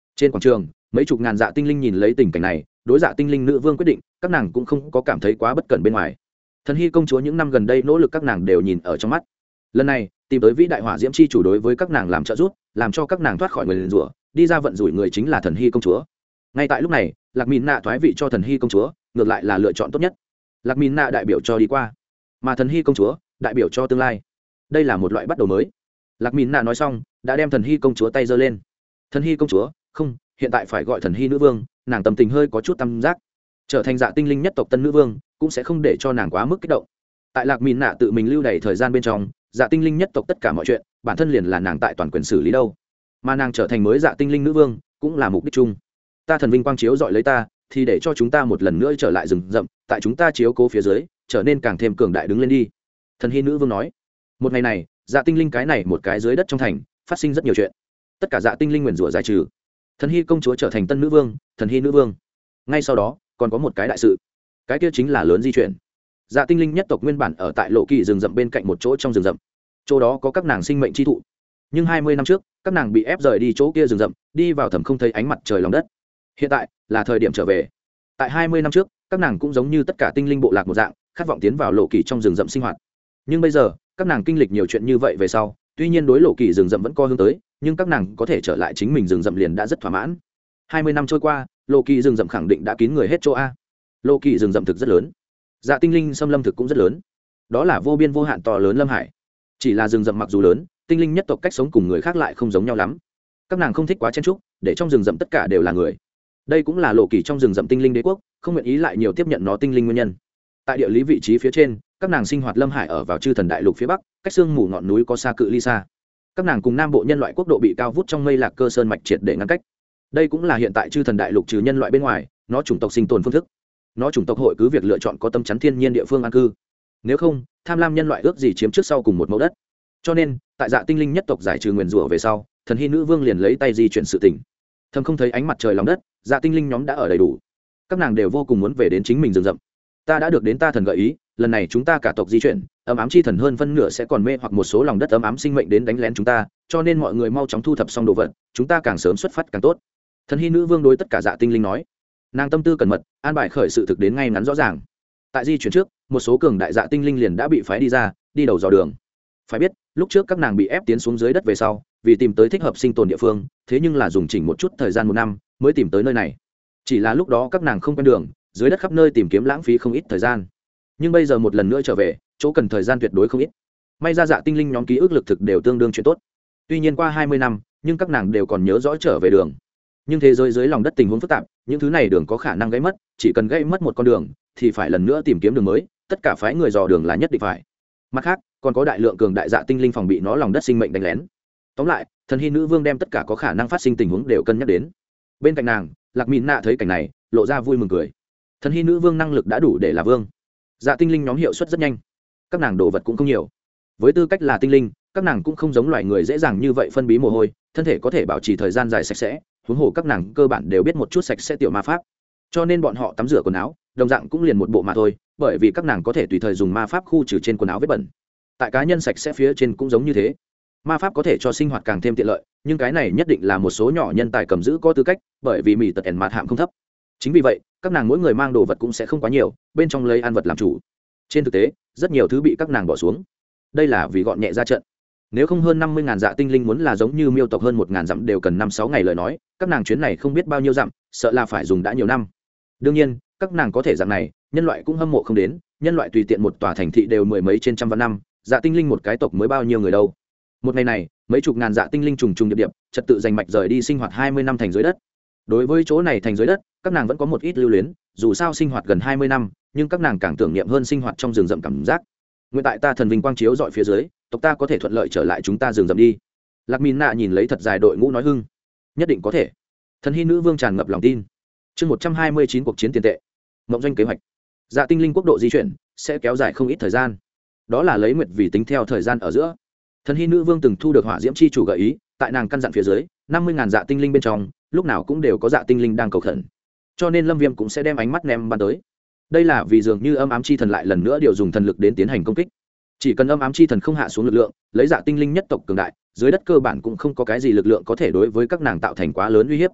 S1: Trên quảng trường mấy chục ngàn dạ tinh linh nhìn lấy tình cảnh này, đối dạ tinh linh nữ vương quyết định các nàng cũng không có cảm thấy quá bất cẩn bên ngoài. Thần hy công chúa những năm gần đây nỗ lực các nàng đều nhìn ở trong mắt. Lần này tìm tới vĩ đại hỏa diễm chi chủ đối với các nàng làm trợ giúp, làm cho các nàng thoát khỏi người liền rủa, đi ra vận rủi người chính là thần hy công chúa. Ngay tại lúc này lạc mìn nạ thoái vị cho thần hy công chúa, ngược lại là lựa chọn tốt nhất. Lạc mìn nạ đại biểu cho đi qua, mà thần hy công chúa đại biểu cho tương lai. Đây là một loại bắt đầu mới. Lạc mìn nạ nói xong đã đem thần hy công chúa tay giơ lên. Thần hy công chúa không, hiện tại phải gọi thần hy nữ vương, nàng tâm tình hơi có chút tâm giác. Trở thành dạ tinh linh nhất tộc tân nữ vương cũng sẽ không để cho nàng quá mức kích động. Tại lạc mìn nạ tự mình lưu đày thời gian bên trong, dạ tinh linh nhất tộc tất cả mọi chuyện bản thân liền là nàng tại toàn quyền xử lý đâu, mà nàng trở thành mới dạ tinh linh nữ vương cũng là mục đích chung. Ta thần vinh quang chiếu dọi lấy ta, thì để cho chúng ta một lần nữa trở lại rừng rậm, tại chúng ta chiếu cố phía dưới trở nên càng thêm cường đại đứng lên đi. Thần hy nữ vương nói. Một ngày này dạ tinh linh cái này một cái dưới đất trong thành phát sinh rất nhiều chuyện, tất cả dạ tinh linh nguyền rủa giải trừ, thần hy công chúa trở thành tân nữ vương, thần hy nữ vương. Ngay sau đó còn có một cái đại sự, cái kia chính là lớn di chuyển. Dạ tinh linh nhất tộc nguyên bản ở tại lộ kỳ rừng rậm bên cạnh một chỗ trong rừng rậm, chỗ đó có các nàng sinh mệnh chi thụ, nhưng 20 năm trước các nàng bị ép rời đi chỗ kia rừng rậm, đi vào thẳm không thấy ánh mặt trời lòng đất. Hiện tại là thời điểm trở về. Tại 20 năm trước các nàng cũng giống như tất cả tinh linh bộ lạc một dạng, khát vọng tiến vào lộ kỳ trong rừng rậm sinh hoạt. Nhưng bây giờ các nàng kinh lịch nhiều chuyện như vậy về sau, tuy nhiên đối lộ kỳ rừng rậm vẫn co hướng tới, nhưng các nàng có thể trở lại chính mình rừng rậm liền đã rất thỏa mãn. 20 năm trôi qua, lộ kỳ rừng rậm khẳng định đã kín người hết chỗ a. Lộ kỳ rừng rậm thực rất lớn, dạ tinh linh xâm lâm thực cũng rất lớn, đó là vô biên vô hạn to lớn lâm hải. Chỉ là rừng rậm mặc dù lớn, tinh linh nhất tộc cách sống cùng người khác lại không giống nhau lắm. Các nàng không thích quá chen trúc, để trong rừng rậm tất cả đều là người. Đây cũng là lộ kỳ trong rừng rậm tinh linh đế quốc không nguyện ý lại nhiều tiếp nhận nó tinh linh nguyên nhân. Tại địa lý vị trí phía trên, các nàng sinh hoạt lâm hải ở vào chư thần đại lục phía bắc, cách sương mù ngọn núi có xa cự ly xa. Các nàng cùng nam bộ nhân loại quốc độ bị cao vút trong mây lạc cơ sơn mạch triệt để ngăn cách. Đây cũng là hiện tại chư thần đại lục trừ nhân loại bên ngoài, nó chủng tộc sinh tồn phương thức. Nó chủng tộc hội cứ việc lựa chọn có tâm chắn thiên nhiên địa phương an cư. Nếu không, tham lam nhân loại ước gì chiếm trước sau cùng một mẫu đất. Cho nên, tại dạ tinh linh nhất tộc giải trừ nguyền rủa về sau, thần hy nữ vương liền lấy tay di chuyển sự tình. Thầm không thấy ánh mặt trời lòng đất, dạ tinh linh nhóm đã ở đầy đủ. Các nàng đều vô cùng muốn về đến chính mình rừng rậm. Ta đã được đến ta thần gợi ý, lần này chúng ta cả tộc di chuyển, ấm ám chi thần hơn phân nửa sẽ còn mê hoặc một số lòng đất ấm ám sinh mệnh đến đánh lén chúng ta, cho nên mọi người mau chóng thu thập xong đồ vật, chúng ta càng sớm xuất phát càng tốt. Thần hy nữ vương đối tất cả dạ tinh linh nói. Nàng tâm tư cẩn mật, an bài khởi sự thực đến ngay ngắn rõ ràng. Tại di chuyển trước, một số cường đại dạ tinh linh liền đã bị phái đi ra, đi đầu dò đường. Phải biết, lúc trước các nàng bị ép tiến xuống dưới đất về sau, vì tìm tới thích hợp sinh tồn địa phương, thế nhưng là dùng chỉnh một chút thời gian 1 năm mới tìm tới nơi này. Chỉ là lúc đó các nàng không quen đường, dưới đất khắp nơi tìm kiếm lãng phí không ít thời gian. Nhưng bây giờ một lần nữa trở về, chỗ cần thời gian tuyệt đối không ít. May ra dạ tinh linh nhóm ký ức lực thực đều tương đương chuyện tốt. Tuy nhiên qua 20 năm, nhưng các nàng đều còn nhớ rõ trở về đường. Nhưng thế giới dưới lòng đất tình huống phức tạp, những thứ này đường có khả năng gãy mất, chỉ cần gãy mất một con đường thì phải lần nữa tìm kiếm đường mới, tất cả phái người dò đường là nhất định phải. Mặt khác, còn có đại lượng cường đại dạ tinh linh phòng bị nó lòng đất sinh mệnh đánh lén. Tóm lại, thần hy nữ vương đem tất cả có khả năng phát sinh tình huống đều cân nhắc đến. Bên cạnh nàng, lạc mìn nạ thấy cảnh này, lộ ra vui mừng cười. Thần hy nữ vương năng lực đã đủ để là vương. Dạ tinh linh nhóm hiệu suất rất nhanh, các nàng đồ vật cũng không nhiều. Với tư cách là tinh linh, các nàng cũng không giống loài người dễ dàng như vậy phân bí mồ hôi, thân thể có thể bảo trì thời gian dài sạch sẽ. Huống hồ các nàng cơ bản đều biết một chút sạch sẽ tiểu ma pháp, cho nên bọn họ tắm rửa quần áo đồng dạng cũng liền một bộ mà thôi, bởi vì các nàng có thể tùy thời dùng ma pháp khu trừ trên quần áo vết bẩn. Tại cá nhân sạch sẽ phía trên cũng giống như thế, ma pháp có thể cho sinh hoạt càng thêm tiện lợi, nhưng cái này nhất định là một số nhỏ nhân tài cầm giữ có tư cách, bởi vì mỹ tật ẻn mạt hạm không thấp. Chính vì vậy các nàng mỗi người mang đồ vật cũng sẽ không quá nhiều, bên trong lấy ăn vật làm chủ. Trên thực tế rất nhiều thứ bị các nàng bỏ xuống, đây là vì gọn nhẹ ra trận. Nếu không hơn 50.000 dạ tinh linh muốn là giống như miêu tộc hơn 1.000 dặm đều cần 5-6 ngày lời nói, các nàng chuyến này không biết bao nhiêu dặm, sợ là phải dùng đã nhiều năm. Đương nhiên các nàng có thể dạng này, nhân loại cũng hâm mộ không đến, nhân loại tùy tiện một tòa thành thị đều mười mấy trên trăm vạn năm, dạ tinh linh một cái tộc mới bao nhiêu người đâu. Một ngày này mấy chục ngàn dạ tinh linh trùng trùng điệp điệp trật tự giành mạch rời đi sinh hoạt 20 năm thành dưới đất. Đối với chỗ này thành dưới đất, các nàng vẫn có một ít lưu luyến, dù sao sinh hoạt gần 20 năm, nhưng các nàng càng tưởng niệm hơn sinh hoạt trong rừng rậm cảm giác. Nguyện tại ta thần vinh quang chiếu dọi phía dưới, tộc ta có thể thuận lợi trở lại chúng ta rừng rậm đi. Lạc Mìn Nạ nhìn lấy thật dài đội ngũ nói hưng, nhất định có thể. Thần hy nữ vương tràn ngập lòng tin. Chương 129 cuộc chiến tiền tệ. Mộng doanh kế hoạch. Dạ tinh linh quốc độ di chuyển sẽ kéo dài không ít thời gian. Đó là lấy nguyệt vì tính theo thời gian ở giữa. Thần hy nữ vương từng thu được hỏa diễm chi chủ gợi ý, tại nàng căn dặn phía dưới, 50.000 dạ tinh linh bên trong, lúc nào cũng đều có dạ tinh linh đang cầu khẩn. Cho nên Lâm Viêm cũng sẽ đem ánh mắt ném ban tới. Đây là vì dường như âm ám chi thần lại lần nữa điều dùng thần lực đến tiến hành công kích. Chỉ cần âm ám chi thần không hạ xuống lực lượng, lấy dạ tinh linh nhất tộc cường đại, dưới đất cơ bản cũng không có cái gì lực lượng có thể đối với các nàng tạo thành quá lớn uy hiếp.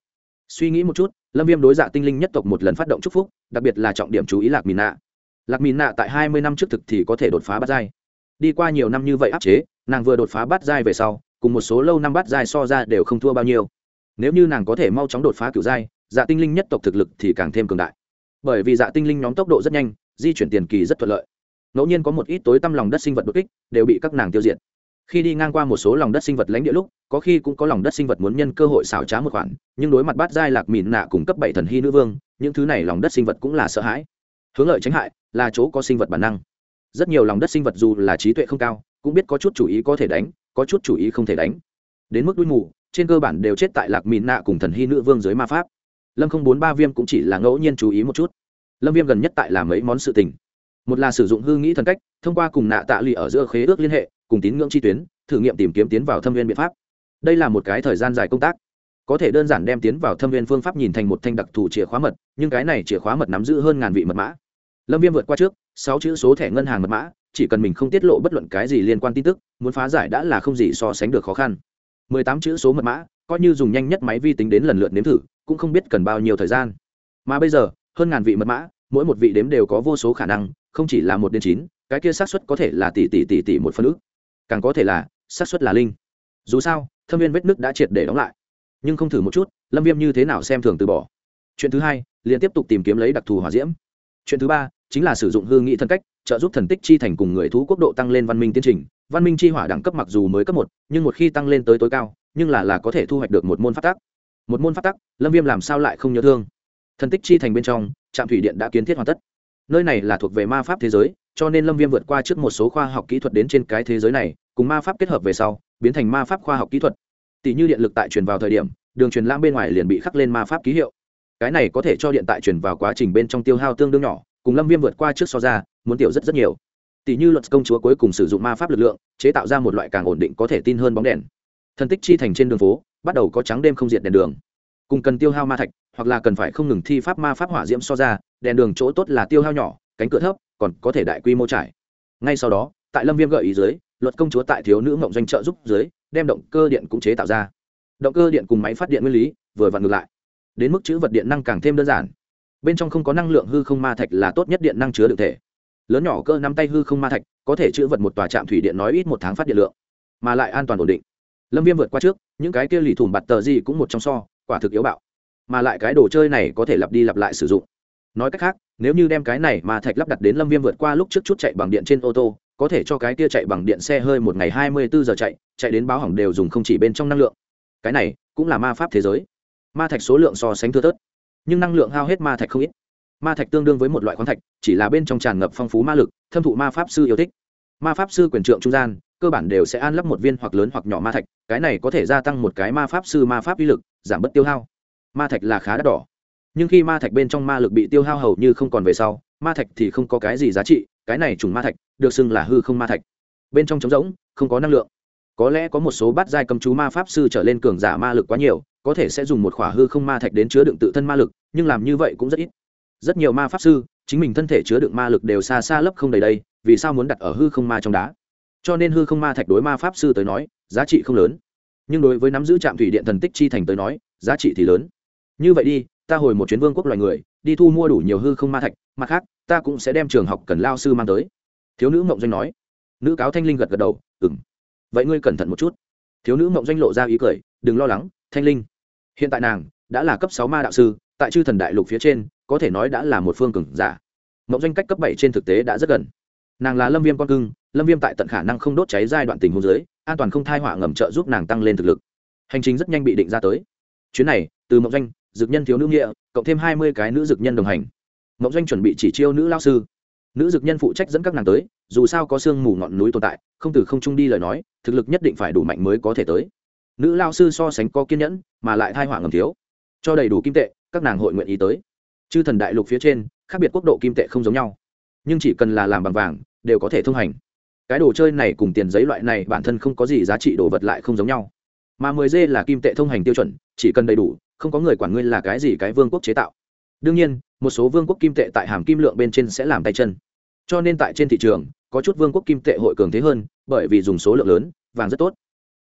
S1: suy nghĩ một chút, Lâm Viêm đối Dạ Tinh Linh nhất tộc một lần phát động chúc phúc, đặc biệt là trọng điểm chú ý Lạc Mìn Nạ. Lạc Mìn Nạ tại 20 năm trước thực thì có thể đột phá bát giai. Đi qua nhiều năm như vậy áp chế, nàng vừa đột phá bát giai về sau, cùng một số lâu năm bát giai so ra đều không thua bao nhiêu. Nếu như nàng có thể mau chóng đột phá cửu giai, Dạ Tinh Linh nhất tộc thực lực thì càng thêm cường đại. Bởi vì Dạ Tinh Linh nhóm tốc độ rất nhanh, di chuyển tiền kỳ rất thuận lợi. Ngẫu nhiên có một ít tối tăm lòng đất sinh vật đột kích, đều bị các nàng tiêu diệt. Khi đi ngang qua một số lòng đất sinh vật lãnh địa lúc, có khi cũng có lòng đất sinh vật muốn nhân cơ hội xảo trá một khoản, nhưng đối mặt bát giai Lạc Mìn Nạ cùng cấp 7 thần hy nữ vương, những thứ này lòng đất sinh vật cũng là sợ hãi. Hướng lợi tránh hại là chỗ có sinh vật bản năng. Rất nhiều lòng đất sinh vật dù là trí tuệ không cao, cũng biết có chút chủ ý có thể đánh, có chút chủ ý không thể đánh. Đến mức đuôi mù, trên cơ bản đều chết tại Lạc Mìn Nạ cùng thần hy nữ vương dưới ma pháp. Lâm 043 Viêm cũng chỉ là ngẫu nhiên chú ý một chút. Lâm Viêm gần nhất tại làm mấy món sự tình. Một là sử dụng hư nghĩ thần cách, thông qua cùng Nạ Tạ Lụy ở giữa khế ước liên hệ, cùng tín ngưỡng chi tuyến, thử nghiệm tìm kiếm tiến vào thâm viên biện pháp. Đây là một cái thời gian dài công tác, có thể đơn giản đem tiến vào thâm viên phương pháp nhìn thành một thanh đặc thù chìa khóa mật, nhưng cái này chìa khóa mật nắm giữ hơn ngàn vị mật mã. Lâm Viêm vượt qua trước 6 chữ số thẻ ngân hàng mật mã, chỉ cần mình không tiết lộ bất luận cái gì liên quan tin tức, muốn phá giải đã là không gì so sánh được khó khăn. 18 chữ số mật mã, coi như dùng nhanh nhất máy vi tính đến lần lượt nếm thử, cũng không biết cần bao nhiêu thời gian. Mà bây giờ, hơn ngàn vị mật mã, mỗi một vị đếm đều có vô số khả năng, không chỉ là 1 đến 9, cái kia xác suất có thể là tỷ một phân ức, càng có thể là xác suất là linh. Dù sao, thâm viên vết nứt đã triệt để đóng lại, nhưng không thử một chút, Lâm Viêm như thế nào xem thường từ bỏ. Chuyện thứ hai, liền tiếp tục tìm kiếm lấy đặc thù hỏa diễm. Chuyện thứ ba, chính là sử dụng hư nghị thần cách, trợ giúp thần tích chi thành cùng người thú quốc độ tăng lên văn minh tiến trình. Văn minh chi hỏa đẳng cấp mặc dù mới cấp 1, nhưng một khi tăng lên tới tối cao, nhưng là có thể thu hoạch được một môn pháp tắc. Một môn pháp tắc, Lâm Viêm làm sao lại không nhớ thương. Thần tích chi thành bên trong, trạm thủy điện đã kiến thiết hoàn tất. Nơi này là thuộc về ma pháp thế giới, cho nên Lâm Viêm vượt qua trước một số khoa học kỹ thuật đến trên cái thế giới này, cùng ma pháp kết hợp về sau, biến thành ma pháp khoa học kỹ thuật. Tỷ như điện lực tại truyền vào thời điểm, đường truyền lãng bên ngoài liền bị khắc lên ma pháp ký hiệu. Cái này có thể cho điện tại truyền vào quá trình bên trong tiêu hao tương đương nhỏ, cùng Lâm Viêm vượt qua trước so ra, muốn tiểu rất nhiều. Tỷ như luật công chúa cuối cùng sử dụng ma pháp lực lượng, chế tạo ra một loại càng ổn định có thể tin hơn bóng đèn. Thần tích chi thành trên đường phố, bắt đầu có trắng đêm không diệt đèn đường. Cùng cần tiêu hao ma thạch, hoặc là cần phải không ngừng thi pháp ma pháp hỏa diễm so ra, đèn đường chỗ tốt là tiêu hao nhỏ, cánh cửa thấp, còn có thể đại quy mô trải. Ngay sau đó, tại Lâm Viêm gợi ý dưới, luật công chúa tại thiếu nữ mộng doanh trợ giúp dưới, đem động cơ điện cũng chế tạo ra. Động cơ điện cùng máy phát điện nguyên lý vừa vặn ngược lại, đến mức chữ vật điện năng càng thêm đơn giản. Bên trong không có năng lượng hư không ma thạch là tốt nhất điện năng chứa đựng thể. Lớn nhỏ cỡ nắm tay hư không ma thạch có thể chữ vật một tòa trạm thủy điện nói ít 1 tháng phát điện lượng, mà lại an toàn ổn định. Lâm Viêm vượt qua trước, những cái kia lì thủng bạt tờ gì cũng một trong so, quả thực yếu bạo. Mà lại cái đồ chơi này có thể lặp đi lặp lại sử dụng. Nói cách khác, nếu như đem cái này ma thạch lắp đặt đến Lâm Viêm vượt qua lúc trước chút chạy bằng điện trên ô tô, có thể cho cái kia chạy bằng điện xe hơi một ngày 24 giờ chạy đến báo hỏng đều dùng không chỉ bên trong năng lượng. Cái này cũng là ma pháp thế giới. Ma thạch số lượng so sánh thưa thớt, nhưng năng lượng hao hết ma thạch không ít. Ma thạch tương đương với một loại khoáng thạch, chỉ là bên trong tràn ngập phong phú ma lực, thâm thụ ma pháp sư yêu thích. Ma pháp sư quyền trượng trung gian, cơ bản đều sẽ an lắp một viên hoặc lớn hoặc nhỏ ma thạch, cái này có thể gia tăng một cái ma pháp sư ma pháp uy lực, giảm bớt tiêu hao. Ma thạch là khá đắt đỏ, nhưng khi ma thạch bên trong ma lực bị tiêu hao hầu như không còn về sau, ma thạch thì không có cái gì giá trị, cái này trùng ma thạch được xưng là hư không ma thạch. Bên trong trống rỗng, không có năng lượng. Có lẽ có một số bát giai cầm chú ma pháp sư trở lên cường giả ma lực quá nhiều, có thể sẽ dùng một khỏa hư không ma thạch đến chứa đựng tự thân ma lực, nhưng làm như vậy cũng rất ít. Rất nhiều ma pháp sư, chính mình thân thể chứa đựng ma lực đều xa xa lấp không đầy đây, vì sao muốn đặt ở hư không ma trong đá? Cho nên hư không ma thạch đối ma pháp sư tới nói, giá trị không lớn. Nhưng đối với nắm giữ trạm thủy điện thần tích chi thành tới nói, giá trị thì lớn. Như vậy đi, ta hồi một chuyến vương quốc loài người, đi thu mua đủ nhiều hư không ma thạch, mặt khác, ta cũng sẽ đem trường học cần lao sư mang tới. Thiếu nữ mộng doanh nói. Nữ cáo Thanh Linh gật gật đầu, ừm. Vậy ngươi cẩn thận một chút. Thiếu nữ mộng doanh lộ ra ý cười, đừng lo lắng, Thanh Linh. Hiện tại nàng đã là cấp 6 ma đạo sư, tại chư thần đại lục phía trên, có thể nói đã là một phương cường giả. Mộng doanh cách cấp 7 trên thực tế đã rất gần. Nàng là Lâm Viêm con cưng, Lâm Viêm tại tận khả năng không đốt cháy giai đoạn tình huống dưới, an toàn không thai họa ngầm trợ giúp nàng tăng lên thực lực. Hành trình rất nhanh bị định ra tới. Chuyến này, từ Mộng doanh, dược nhân thiếu nữ nghĩa, cộng thêm 20 cái nữ dược nhân đồng hành. Mộng doanh chuẩn bị chỉ chiêu nữ lão sư. Nữ dược nhân phụ trách dẫn các nàng tới, dù sao có sương mù ngọn núi tồn tại, không từ không trung đi lời nói, thực lực nhất định phải đủ mạnh mới có thể tới. Nữ lão sư so sánh có kiên nhẫn, mà lại thai họa ngầm thiếu, cho đầy đủ kim tệ, các nàng hội nguyện ý tới. Chư thần đại lục phía trên, khác biệt quốc độ kim tệ không giống nhau, nhưng chỉ cần là làm bằng vàng, đều có thể thông hành. Cái đồ chơi này cùng tiền giấy loại này bản thân không có gì giá trị đồ vật lại không giống nhau. Mà 10G là kim tệ thông hành tiêu chuẩn, chỉ cần đầy đủ, không có người quản ngươi là cái gì cái vương quốc chế tạo. Đương nhiên, một số vương quốc kim tệ tại hàm kim lượng bên trên sẽ làm tay chân. Cho nên tại trên thị trường, có chút vương quốc kim tệ hội cường thế hơn, bởi vì dùng số lượng lớn, vàng rất tốt.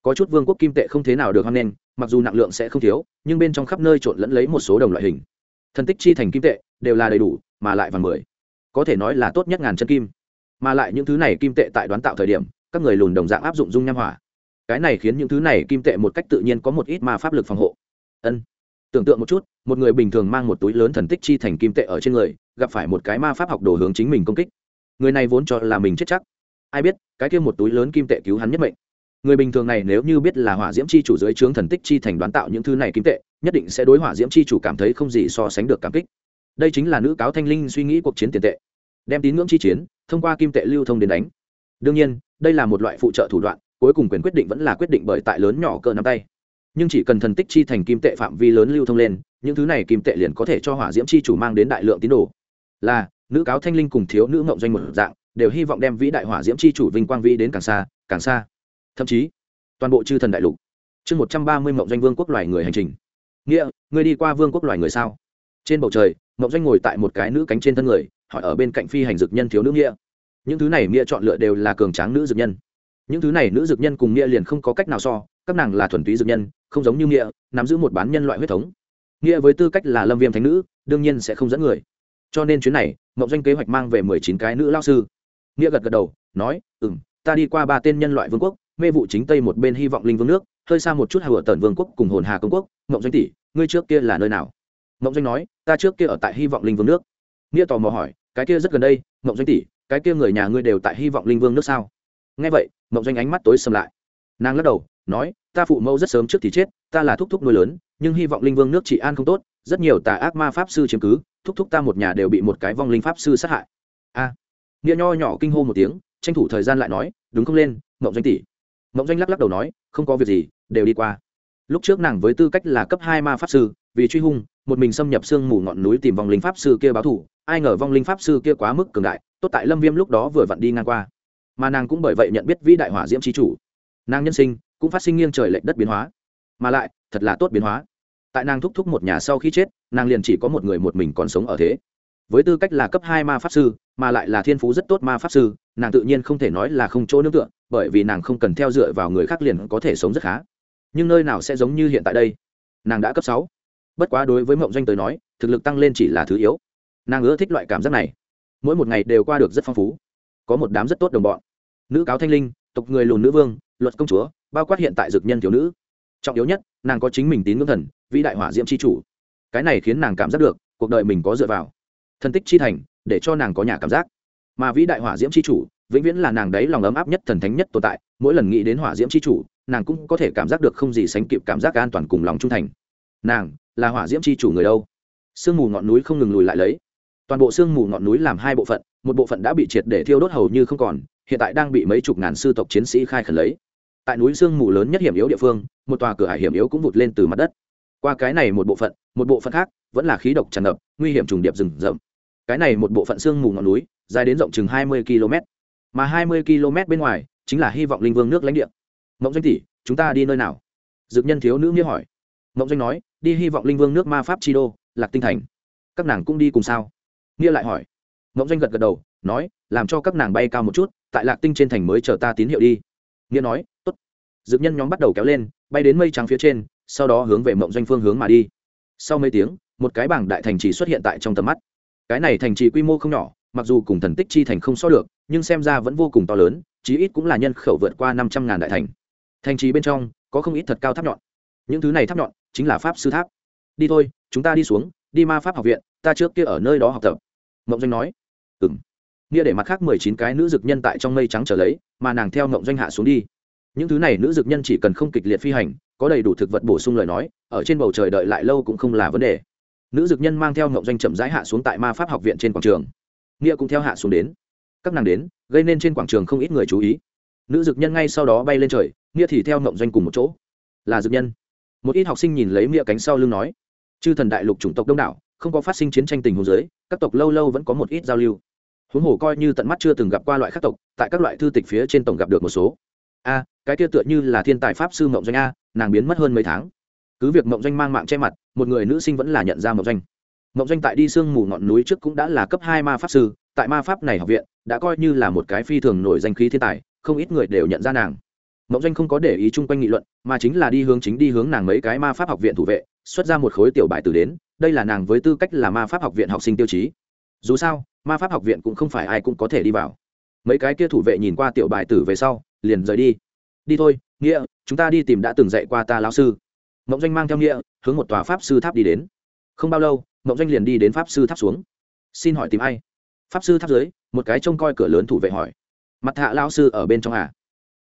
S1: có chút vương quốc kim tệ không thế nào được hoan nghênh, mặc dù nặng lượng sẽ không thiếu nhưng bên trong khắp nơi trộn lẫn lấy một số đồng loại hình. Thần tích chi thành kim tệ đều là đầy đủ mà lại vàng 10, có thể nói là tốt nhất ngàn chân kim. Mà lại những thứ này kim tệ tại đoán tạo thời điểm các người lùn đồng dạng áp dụng dung nham hỏa, cái này khiến những thứ này kim tệ một cách tự nhiên có một ít ma pháp lực phòng hộ. Tưởng tượng một chút, một người bình thường mang một túi lớn thần tích chi thành kim tệ ở trên người, gặp phải một cái ma pháp học đồ hướng chính mình công kích, người này vốn cho là mình chết chắc, ai biết cái kia một túi lớn kim tệ cứu hắn nhất mệnh. Người bình thường này nếu như biết là hỏa diễm chi chủ dưới trướng thần tích chi thành đoán tạo những thứ này kim tệ, nhất định sẽ đối hỏa diễm chi chủ cảm thấy không gì so sánh được cảm kích. Đây chính là nữ cáo thanh linh suy nghĩ cuộc chiến tiền tệ, đem tín ngưỡng chi chiến thông qua kim tệ lưu thông đến đánh. Đương nhiên đây là một loại phụ trợ thủ đoạn, cuối cùng quyền quyết định vẫn là quyết định bởi tại lớn nhỏ cỡ nắm tay. Nhưng chỉ cần thần tích chi thành kim tệ phạm vi lớn lưu thông lên, những thứ này kim tệ liền có thể cho hỏa diễm chi chủ mang đến đại lượng tín đồ. Là nữ cáo thanh linh cùng thiếu nữ ngộng doanh một dạng, đều hy vọng đem vĩ đại hỏa diễm chi chủ vinh quang vĩ đến càng xa càng xa, thậm chí toàn bộ chư thần đại lục. Chương 130 Mộng Doanh Vương quốc loài người hành trình. Nghĩa, ngươi đi qua vương quốc loài người sao? Trên bầu trời, Mộng Doanh ngồi tại một cái nữ cánh trên thân người, hỏi ở bên cạnh phi hành dược nhân thiếu nữ Nghĩa. Những thứ này Nghĩa chọn lựa đều là cường tráng nữ dược nhân. Những thứ này nữ dược nhân cùng Nghĩa liền không có cách nào so, các nàng là thuần túy dược nhân, không giống như Nghĩa, nắm giữ một bán nhân loại huyết thống. Nghĩa với tư cách là Lâm Viêm thánh nữ, đương nhiên sẽ không dẫn người. Cho nên chuyến này, Mộng Doanh kế hoạch mang về 19 cái nữ lão sư. Nghĩa gật gật đầu, nói, ta đi qua 3 tên nhân loại vương quốc, mê vụ chính tây một bên hy vọng linh vương nước, hơi xa một chút Hà Tần vương quốc cùng Hồn Hà công quốc. Mộng Doanh tỷ, ngươi trước kia là nơi nào? Mộng Doanh nói, ta trước kia ở tại hy vọng linh vương nước. Nghĩa tò mò hỏi, cái kia rất gần đây. Mộng Doanh tỷ, cái kia người nhà ngươi đều tại hy vọng linh vương nước sao? Nghe vậy, Mộng Doanh ánh mắt tối sầm lại. Nàng lắc đầu, nói, ta phụ mẫu rất sớm trước thì chết, ta là thúc thúc nuôi lớn, nhưng hy vọng linh vương nước trị an không tốt, rất nhiều tà ác ma pháp sư chiếm cứ, thúc thúc ta một nhà đều bị một cái vong linh pháp sư sát hại. Nghĩa nho nhỏ kinh hô một tiếng, tranh thủ thời gian lại nói, đúng không lên, Mộng Doanh tỷ. Mộng Doanh lắc lắc đầu nói, không có việc gì, đều đi qua. Lúc trước nàng với tư cách là cấp 2 ma pháp sư, vì truy hung, một mình xâm nhập sương mù ngọn núi tìm vong linh pháp sư kia báo thù, ai ngờ vong linh pháp sư kia quá mức cường đại, tốt tại Lâm Viêm lúc đó vừa vặn đi ngang qua. Mà nàng cũng bởi vậy nhận biết vĩ đại hỏa diễm chí chủ. Nàng nhân sinh cũng phát sinh nghiêng trời lệch đất biến hóa, mà lại thật là tốt biến hóa. Tại nàng thúc thúc một nhà sau khi chết, nàng liền chỉ có một người một mình còn sống ở thế. Với tư cách là cấp 2 ma pháp sư, mà lại là thiên phú rất tốt ma pháp sư, nàng tự nhiên không thể nói là không chỗ nương tựa, bởi vì nàng không cần theo dựa vào người khác liền có thể sống rất khá. Nhưng nơi nào sẽ giống như hiện tại đây? Nàng đã cấp 6. Bất quá đối với Mộng Doanh tới nói, thực lực tăng lên chỉ là thứ yếu. Nàng ưa thích loại cảm giác này. Mỗi một ngày đều qua được rất phong phú. Có một đám rất tốt đồng bọn. Nữ cáo thanh linh, tộc người lùn nữ vương, luật công chúa, bao quát hiện tại dược nhân thiếu nữ. Trọng yếu nhất, nàng có chính mình tín ngưỡng thần, vĩ đại hỏa diễm chi chủ. Cái này khiến nàng cảm giác được, cuộc đời mình có dựa vào. Thần tích chi thành, để cho nàng có nhà cảm giác. Mà vĩ đại hỏa diễm chi chủ, vĩnh viễn là nàng đấy lòng ấm áp nhất, thần thánh nhất tồn tại. Mỗi lần nghĩ đến hỏa diễm chi chủ, nàng cũng có thể cảm giác được không gì sánh kịp cảm giác an toàn cùng lòng trung thành. Nàng là hỏa diễm chi chủ người đâu? Sương mù ngọn núi không ngừng lùi lại lấy. Toàn bộ sương mù ngọn núi làm 2 bộ phận, một bộ phận đã bị triệt để thiêu đốt hầu như không còn, hiện tại đang bị mấy chục ngàn sư tộc chiến sĩ khai khẩn lấy. Tại núi sương mù lớn nhất hiểm yếu địa phương, một tòa cửa hải hiểm yếu cũng vụt lên từ mặt đất. Qua cái này một bộ phận khác vẫn là khí độc tràn ngập, nguy hiểm trùng điệp rừng rậm. Cái này một bộ phận sương mù ngọn núi dài đến rộng chừng 20 km, mà 20 km bên ngoài chính là hy vọng linh vương nước lãnh địa. Mộng Doanh tỷ, chúng ta đi nơi nào? Dược nhân thiếu nữ Nghĩa hỏi. Mộng Doanh nói, đi hy vọng linh vương nước ma pháp chi đô Lạc Tinh thành. Các nàng cũng đi cùng sao? Nghĩa lại hỏi. Mộng Doanh gật gật đầu, nói, làm cho các nàng bay cao một chút, tại Lạc Tinh trên thành mới chờ ta tín hiệu đi. Nghĩa nói, tốt. Dược nhân nhóm bắt đầu kéo lên, bay đến mây trắng phía trên, sau đó hướng về Mộng Doanh phương hướng mà đi. Sau mấy tiếng, một cái bảng đại thành trì xuất hiện tại trong tầm mắt. Cái này thành trì quy mô không nhỏ, mặc dù cùng thần tích chi thành không so được, nhưng xem ra vẫn vô cùng to lớn, chí ít cũng là nhân khẩu vượt qua 500.000 đại thành. Thành trì bên trong có không ít thật cao tháp nhọn. Những thứ này tháp nhọn chính là pháp sư tháp. Đi thôi, chúng ta đi xuống, đi ma pháp học viện, ta trước kia ở nơi đó học tập. Mộng Doanh nói. Nghĩa để mặt khác 19 cái nữ dược nhân tại trong mây trắng trở lấy, mà nàng theo Mộng Doanh hạ xuống đi. Những thứ này nữ dược nhân chỉ cần không kịch liệt phi hành, có đầy đủ thực vật bổ sung lời nói, ở trên bầu trời đợi lại lâu cũng không là vấn đề. Nữ dược nhân mang theo Mộng Doanh chậm rãi hạ xuống tại ma pháp học viện trên quảng trường. Nghĩa cũng theo hạ xuống đến. Các nàng đến, gây nên trên quảng trường không ít người chú ý. Nữ dược nhân ngay sau đó bay lên trời, Nghĩa thì theo Mộng Doanh cùng một chỗ. Là dược nhân. Một ít học sinh nhìn lấy Nghĩa cánh sau lưng nói, chư thần đại lục chủng tộc đông đảo, không có phát sinh chiến tranh tình huống dưới, các tộc lâu lâu vẫn có một ít giao lưu. Huống hồ coi như tận mắt chưa từng gặp qua loại khác tộc, tại các loại thư tịch phía trên tổng gặp được một số. Cái kia tựa như là thiên tài pháp sư Mộng Doanh a, nàng biến mất hơn mấy tháng. Cứ việc Mộng Doanh mang mạng che mặt, một người nữ sinh vẫn là nhận ra Mộng Doanh. Mộng Doanh tại đi sương mù ngọn núi trước cũng đã là cấp 2 ma pháp sư, tại ma pháp này học viện đã coi như là một cái phi thường nổi danh khí thiên tài, không ít người đều nhận ra nàng. mộng doanh không có để ý chung quanh nghị luận mà chính là đi hướng nàng mấy cái ma pháp học viện thủ vệ, xuất ra một khối tiểu bài tử đến. Đây là nàng với tư cách là ma pháp học viện học sinh tiêu chí. Dù sao ma pháp học viện cũng không phải ai cũng có thể đi vào. Mấy cái kia thủ vệ nhìn qua tiểu bài tử về sau liền rời đi. Đi thôi Nghĩa, chúng ta đi tìm đã từng dạy qua ta lão sư. Mộng doanh mang theo Nghĩa hướng một tòa pháp sư tháp đi đến. Không bao lâu mộng doanh liền đi đến pháp sư tháp xuống. Xin hỏi tìm ai? Pháp sư tháp dưới một cái trông coi cửa lớn thủ vệ hỏi. Mặt Hạ lão sư ở bên trong à?